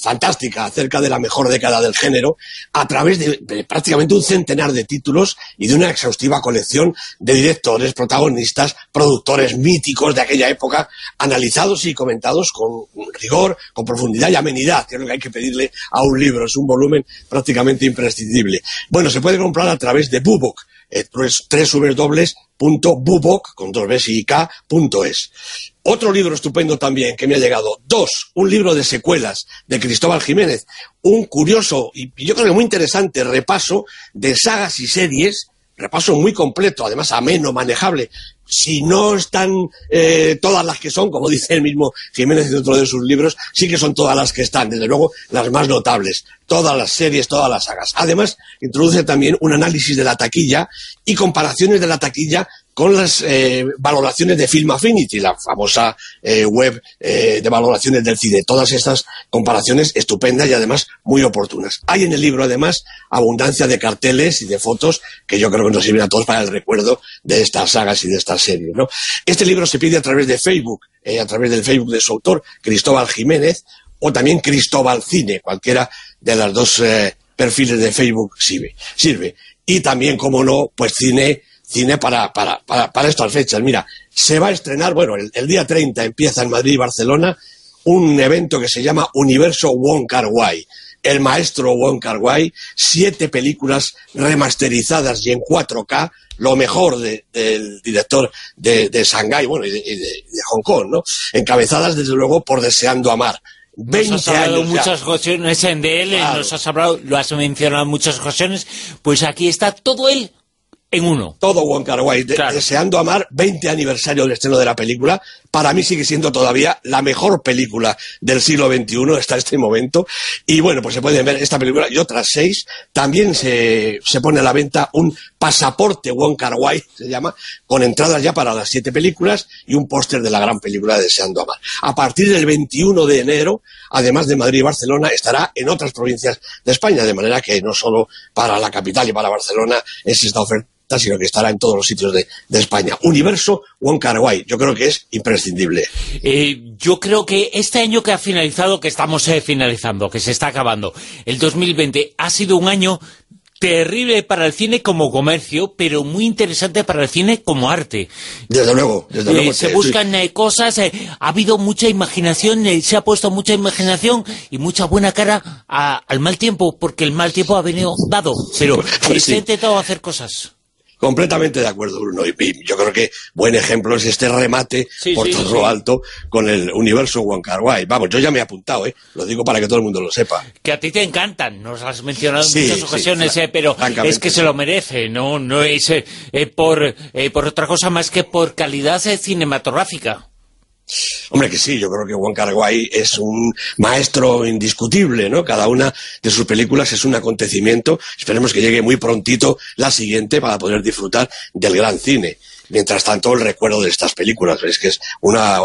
fantástica acerca de la mejor década del género, a través de, de prácticamente un centenar de títulos y de una exhaustiva colección de directores, protagonistas, productores míticos de aquella época, analizados y comentados con rigor, con profundidad y amenidad, que es lo que hay que pedirle a un libro. Es un volumen prácticamente imprescindible. Bueno, se puede comprar a través de BooBook, eh, doble u doble u doble u punto boobook con dos bs y k punto es. Otro libro estupendo también que me ha llegado, Dos, un libro de secuelas de Cristóbal Jiménez, un curioso y yo creo que muy interesante repaso de sagas y series, repaso muy completo, además ameno, manejable. Si no están eh, todas las que son, como dice el mismo Jiménez en otro de sus libros, sí que son todas las que están, desde luego las más notables, todas las series, todas las sagas. Además, introduce también un análisis de la taquilla y comparaciones de la taquilla con las eh, valoraciones de Film Affinity, la famosa eh, web eh, de valoraciones del cine. Todas estas comparaciones estupendas y además muy oportunas. Hay en el libro además abundancia de carteles y de fotos que yo creo que nos sirven a todos para el recuerdo de estas sagas y de estas series, ¿no? Este libro se pide a través de Facebook, eh, a través del Facebook de su autor, Cristóbal Jiménez, o también Cristóbal Cine, cualquiera de las dos eh, perfiles de Facebook sirve. sirve. Y también, como no, pues cine... Cine para, para, para, para estas fechas. Mira, se va a estrenar, bueno, el, el día treinta empieza en Madrid y Barcelona un evento que se llama Universo Wong Kar-wai. El maestro Wong Kar-wai, siete películas remasterizadas y en cuatro K, lo mejor de, del director de, de Shanghái, bueno, y de, de, de Hong Kong, ¿no? Encabezadas, desde luego, por Deseando Amar. Nos has hablado en muchas ocasiones de él, claro. Nos has hablado, lo has mencionado en muchas ocasiones, pues aquí está todo él en uno. Todo Wong Kar-wai, de, claro. Deseando Amar, veinte aniversario del estreno de la película. Para mí sigue siendo todavía la mejor película del siglo veintiuno hasta este momento. Y bueno, pues se pueden ver esta película y otras seis. También se, se pone a la venta un pasaporte Wong Kar-wai, se llama, con entradas ya para las siete películas y un póster de la gran película Deseando Amar. A partir del veintiuno de enero, además de Madrid y Barcelona, estará en otras provincias de España, de manera que no solo para la capital y para Barcelona es esta oferta, sino que estará en todos los sitios de, de España. Universo Wong Kar-wai, yo creo que es imprescindible. Eh, yo creo que este año que ha finalizado, que estamos eh, finalizando, que se está acabando, el dos mil veinte, ha sido un año terrible para el cine como comercio, pero muy interesante para el cine como arte. Desde luego, desde eh, luego. Se buscan eh, cosas, eh, ha habido mucha imaginación, eh, se ha puesto mucha imaginación y mucha buena cara a, al mal tiempo, porque el mal tiempo ha venido dado, pero pues, se sí. ha intentado hacer cosas. Completamente de acuerdo, Bruno. Y, y yo creo que buen ejemplo es este remate sí, por sí, todo sí. lo alto con el Universo Wong Kar-wai. Vamos, yo ya me he apuntado, ¿eh? Lo digo para que todo el mundo lo sepa. Que a ti te encantan, nos has mencionado en sí, muchas ocasiones, sí, eh, pero es que sí. se lo merece, no no es eh, por, eh, por otra cosa más que por calidad eh, cinematográfica. Hombre, que sí, yo creo que Wong Kar-wai es un maestro indiscutible, ¿no? Cada una de sus películas es un acontecimiento. Esperemos que llegue muy prontito la siguiente para poder disfrutar del gran cine. Mientras tanto, el recuerdo de estas películas es que es una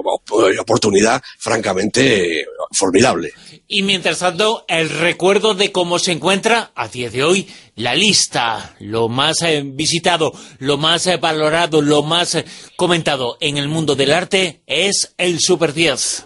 oportunidad francamente formidable. Y mientras tanto, el recuerdo de cómo se encuentra a día de hoy la lista, lo más eh, visitado, lo más eh, valorado, lo más eh, comentado en el mundo del arte es el Super diez.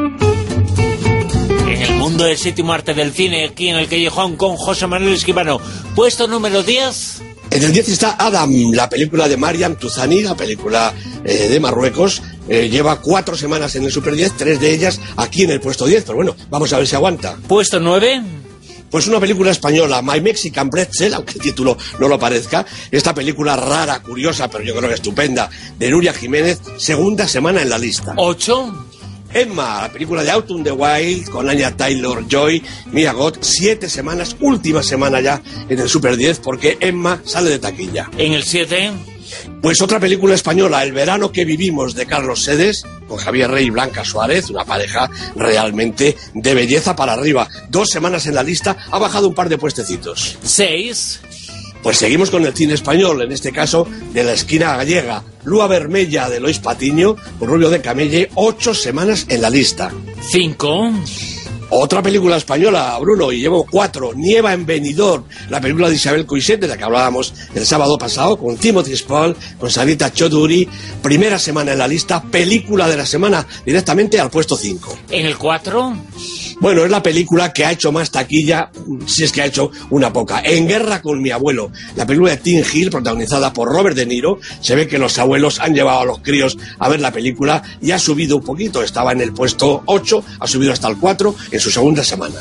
En el mundo del séptimo arte del cine, aquí en el Callejón con José Manuel Escribano. Puesto número diez... En el diez está Adam, la película de Mariam Tuzani, la película eh, de Marruecos. Eh, lleva cuatro semanas en el Super diez, tres de ellas aquí en el puesto diez, pero bueno, vamos a ver si aguanta. ¿Puesto nueve? Pues una película española, My Mexican Pretzel, aunque el título no lo parezca. Esta película rara, curiosa, pero yo creo que estupenda, de Nuria Jiménez, segunda semana en la lista. ¿Ocho? Emma, la película de Out on the Wild, con Anya Taylor-Joy, Mia Goth, siete semanas, última semana ya en el Super diez, porque Emma sale de taquilla. ¿En el siete? Pues otra película española, El verano que vivimos, de Carlos Sedes, con Javier Rey y Blanca Suárez, una pareja realmente de belleza para arriba. Dos semanas en la lista, ha bajado un par de puestecitos. ¿Seis? Pues seguimos con el cine español, en este caso de La esquina gallega. Lúa Vermella, de Lois Patiño, con Rubio de Camelle, ocho semanas en la lista. Cinco. Otra película española, Bruno, y llevo cuatro. Nieva en Benidorm, la película de Isabel Coixet, de la que hablábamos el sábado pasado, con Timothy Spall, con Sarita Choduri. Primera semana en la lista, película de la semana, directamente al puesto cinco. ¿En el cuatro? Bueno, es la película que ha hecho más taquilla, si es que ha hecho una poca. En Guerra con mi abuelo, la película de Tim Hill, protagonizada por Robert De Niro. Se ve que los abuelos han llevado a los críos a ver la película y ha subido un poquito. Estaba en el puesto ocho, ha subido hasta el cuatro en su segunda semana.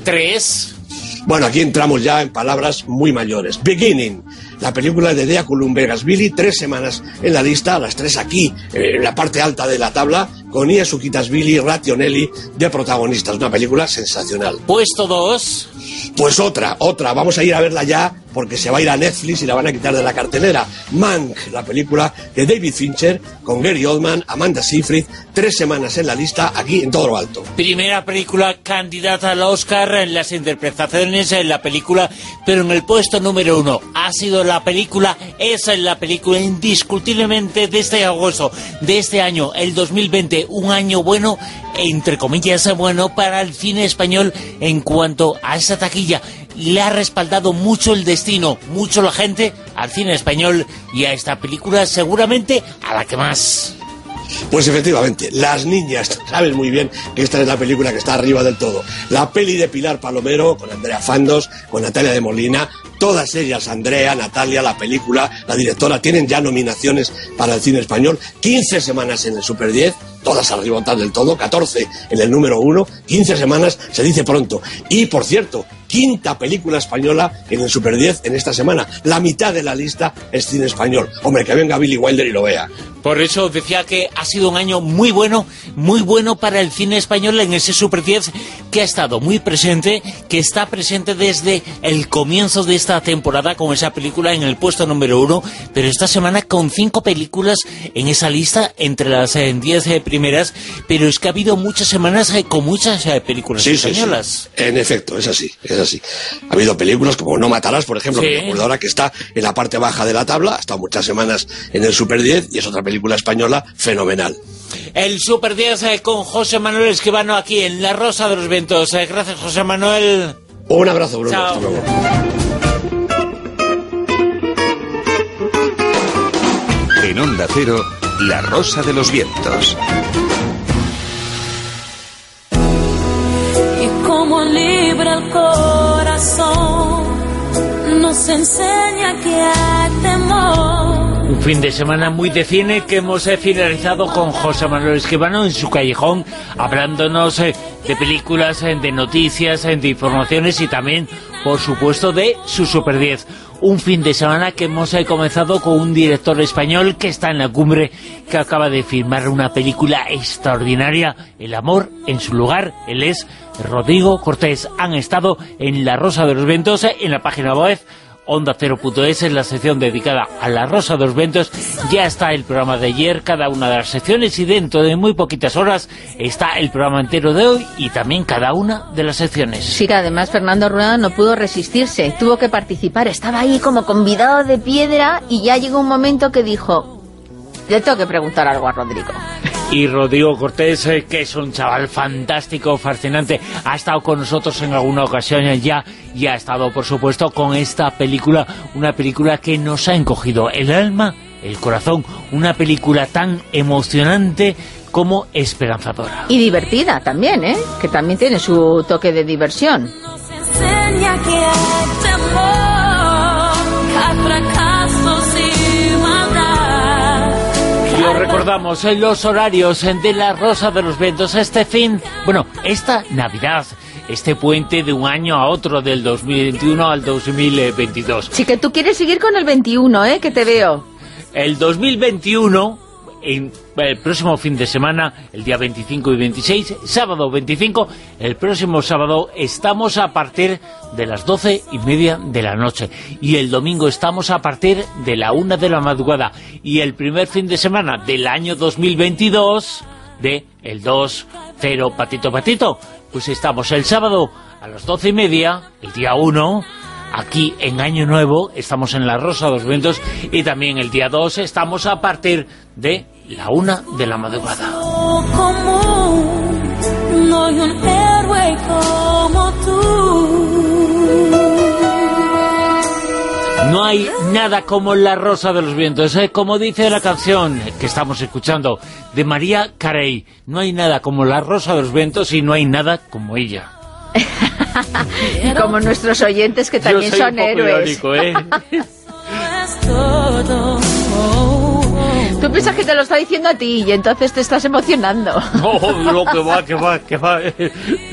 Tres. Bueno, aquí entramos ya en palabras muy mayores. Beginning, la película de Dea Colum-Vegas-Billy, tres semanas en la lista, las tres aquí, en la parte alta de la tabla, con Ia Sukitas-Billy y Rationelli de protagonistas. Una película sensacional. Puesto dos. Pues otra, otra. Vamos a ir a verla ya, porque se va a ir a Netflix y la van a quitar de la cartelera. Mank, la película de David Fincher, con Gary Oldman, Amanda Seyfried, tres semanas en la lista, aquí en todo lo alto. Primera película candidata al Oscar en las interpretaciones en la película, pero en el puesto número uno ha sido la película, es la película indiscutiblemente de este agosto, de este año, el dos mil veinte, un año bueno, entre comillas bueno, para el cine español en cuanto a esa taquilla. Le ha respaldado mucho el destino, mucho la gente al cine español y a esta película seguramente a la que más. Pues efectivamente, Las Niñas, sabes muy bien que esta es la película que está arriba del todo. La peli de Pilar Palomero, con Andrea Fandos, con Natalia de Molina, todas ellas, Andrea, Natalia, la película, la directora, tienen ya nominaciones para el cine español, quince semanas en el Super diez, todas arriba del todo, catorce en el número uno, quince semanas, se dice pronto. Y, por cierto, quinta película española en el Super diez en esta semana. La mitad de la lista es cine español. Hombre, que venga Billy Wilder y lo vea. Por eso decía que ha sido un año muy bueno, muy bueno para el cine español en ese Super diez que ha estado muy presente, que está presente desde el comienzo de esta temporada con esa película en el puesto número uno, pero esta semana con cinco películas en esa lista entre las eh, diez eh, primeras, pero es que ha habido muchas semanas eh, con muchas eh, películas sí, españolas. Sí, sí. En efecto, es así, es así. Ha habido películas como No matarás, por ejemplo, sí, que me acuerdo ahora que está en la parte baja de la tabla, ha estado muchas semanas en el Super diez y es otra película española fenomenal. El Super diez eh, con José Manuel Escribano aquí en La Rosa de los Vientos. Eh, gracias, José Manuel. Un abrazo, Bruno. Chao. Hasta luego. En Onda Cero, La Rosa de los Vientos. Y como libra el corazón, nos enseña que hay temor. Un fin de semana muy de cine que hemos eh, finalizado con José Manuel Escribano en su callejón, hablándonos eh, de películas, eh, de noticias, eh, de informaciones y también, por supuesto, de su Super diez. Un fin de semana que hemos eh, comenzado con un director español que está en la cumbre, que acaba de filmar una película extraordinaria, El amor en su lugar. Él es Rodrigo Cortés. Han estado en La Rosa de los Vientos, eh, en la página web onda cero punto es, en la sección dedicada a La Rosa de los Vientos. Ya está el programa de ayer, cada una de las secciones, y dentro de muy poquitas horas está el programa entero de hoy y también cada una de las secciones. Sí, que además Fernando Rueda no pudo resistirse, tuvo que participar, estaba ahí como convidado de piedra y ya llegó un momento que dijo: le tengo que preguntar algo a Rodrigo. Y Rodrigo Cortés, eh, que es un chaval fantástico, fascinante, ha estado con nosotros en alguna ocasión ya, y ha estado, por supuesto, con esta película, una película que nos ha encogido el alma, el corazón, una película tan emocionante como esperanzadora. Y divertida también, ¿eh? Que también tiene su toque de diversión. Nos enseña que hay temor, que hay fracasos y maldad. Y os recordamos en los horarios de La Rosa de los Vientos este fin, bueno, esta Navidad, este puente de un año a otro, del dos mil veintiuno al dos mil veintidós. Sí, que tú quieres seguir con el veintiuno, ¿eh? Que te veo. El dos mil veintiuno, en el próximo fin de semana, el día veinticinco y veintiséis, sábado veinticinco, el próximo sábado estamos a partir de las doce y media de la noche, y el domingo estamos a partir de la una de la madrugada, y el primer fin de semana del año dos mil veintidós, de el dos cero Patito Patito, pues estamos el sábado a las doce y media, el día uno, aquí en Año Nuevo, estamos en La Rosa de los Vientos, y también el día dos estamos a partir de la una de la madrugada. Común, no hay un héroe como tú. No hay hay nada como La Rosa de los Vientos, ¿eh? Como dice la canción que estamos escuchando de María Carey, no hay nada como La Rosa de los Vientos y no hay nada como ella. Y como nuestros oyentes que también Yo soy son un poco héroes. irónico, ¿eh? Tú piensas que te lo está diciendo a ti y entonces te estás emocionando. No, lo que va, que va, que va. Y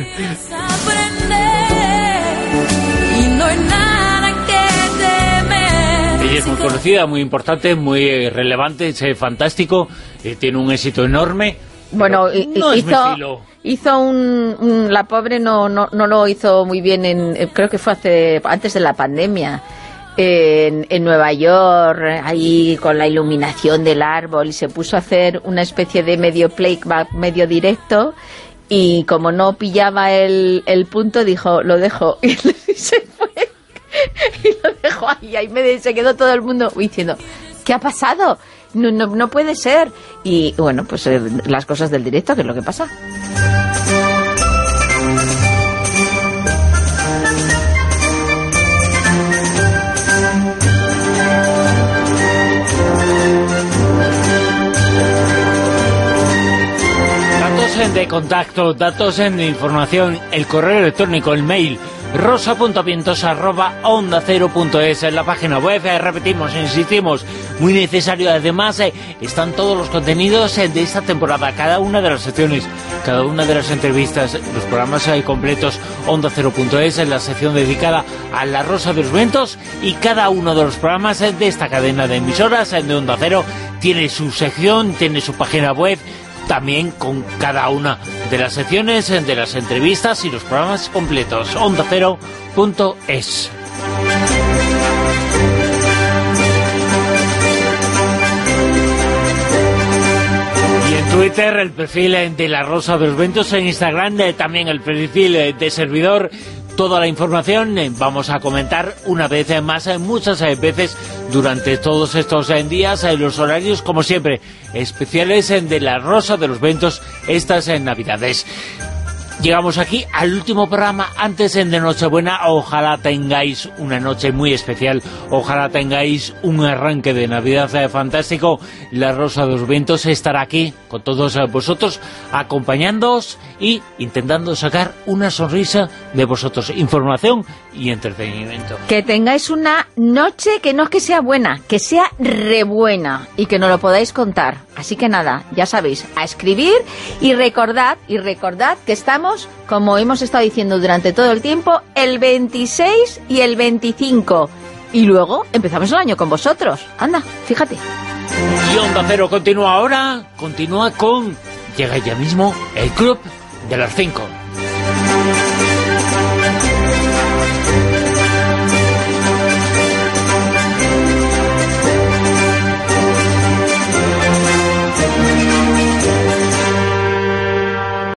no hay nada que temer. Ella es muy conocida, muy importante, muy relevante, es fantástico, eh, tiene un éxito enorme. Bueno, no es mi hizo, estilo. hizo un, un... La pobre no, no, no lo hizo muy bien, en, creo que fue hace antes de la pandemia. En, en Nueva York, ahí con la iluminación del árbol, y se puso a hacer una especie de medio playback, medio directo, y como no pillaba el, el punto, dijo, lo dejo, y se fue, y lo dejó ahí, ahí me, se quedó todo el mundo diciendo, ¿qué ha pasado? No, no, no puede ser. Y bueno, pues eh, las cosas del directo, que es lo que pasa. De contacto, datos de información, el correo electrónico, el mail, rosa punto vientos arroba onda cero punto es, en la página web, eh, repetimos, insistimos, muy necesario. Además, eh, están todos los contenidos eh, de esta temporada, cada una de las secciones, cada una de las entrevistas, los programas eh, completos, onda cero punto es, en la sección dedicada a La Rosa de los Vientos, y cada uno de los programas eh, de esta cadena de emisoras eh, de Onda Cero tiene su sección, tiene su página web, también con cada una de las secciones, de las entrevistas y los programas completos. onda cero punto es. Y en Twitter el perfil de La Rosa de los Vientos, en Instagram también el perfil de servidor. Toda la información vamos a comentar una vez más, muchas veces durante todos estos días, los horarios, como siempre, especiales de La Rosa de los Vientos, estas Navidades. Llegamos aquí al último programa antes de Nochebuena. Ojalá tengáis una noche muy especial, ojalá tengáis un arranque de Navidad fantástico. La Rosa de los Vientos estará aquí con todos vosotros, acompañándoos y intentando sacar una sonrisa de vosotros, información y entretenimiento. Que tengáis una noche que no es que sea buena, que sea re buena y que nos lo podáis contar. Así que nada, ya sabéis, a escribir y recordad, y recordad que estamos, como hemos estado diciendo durante todo el tiempo, el veintiséis y el veinticinco. Y luego empezamos el año con vosotros. Anda, fíjate. Y Onda Cero continúa ahora, continúa con... Llega ya mismo el Club de las cinco.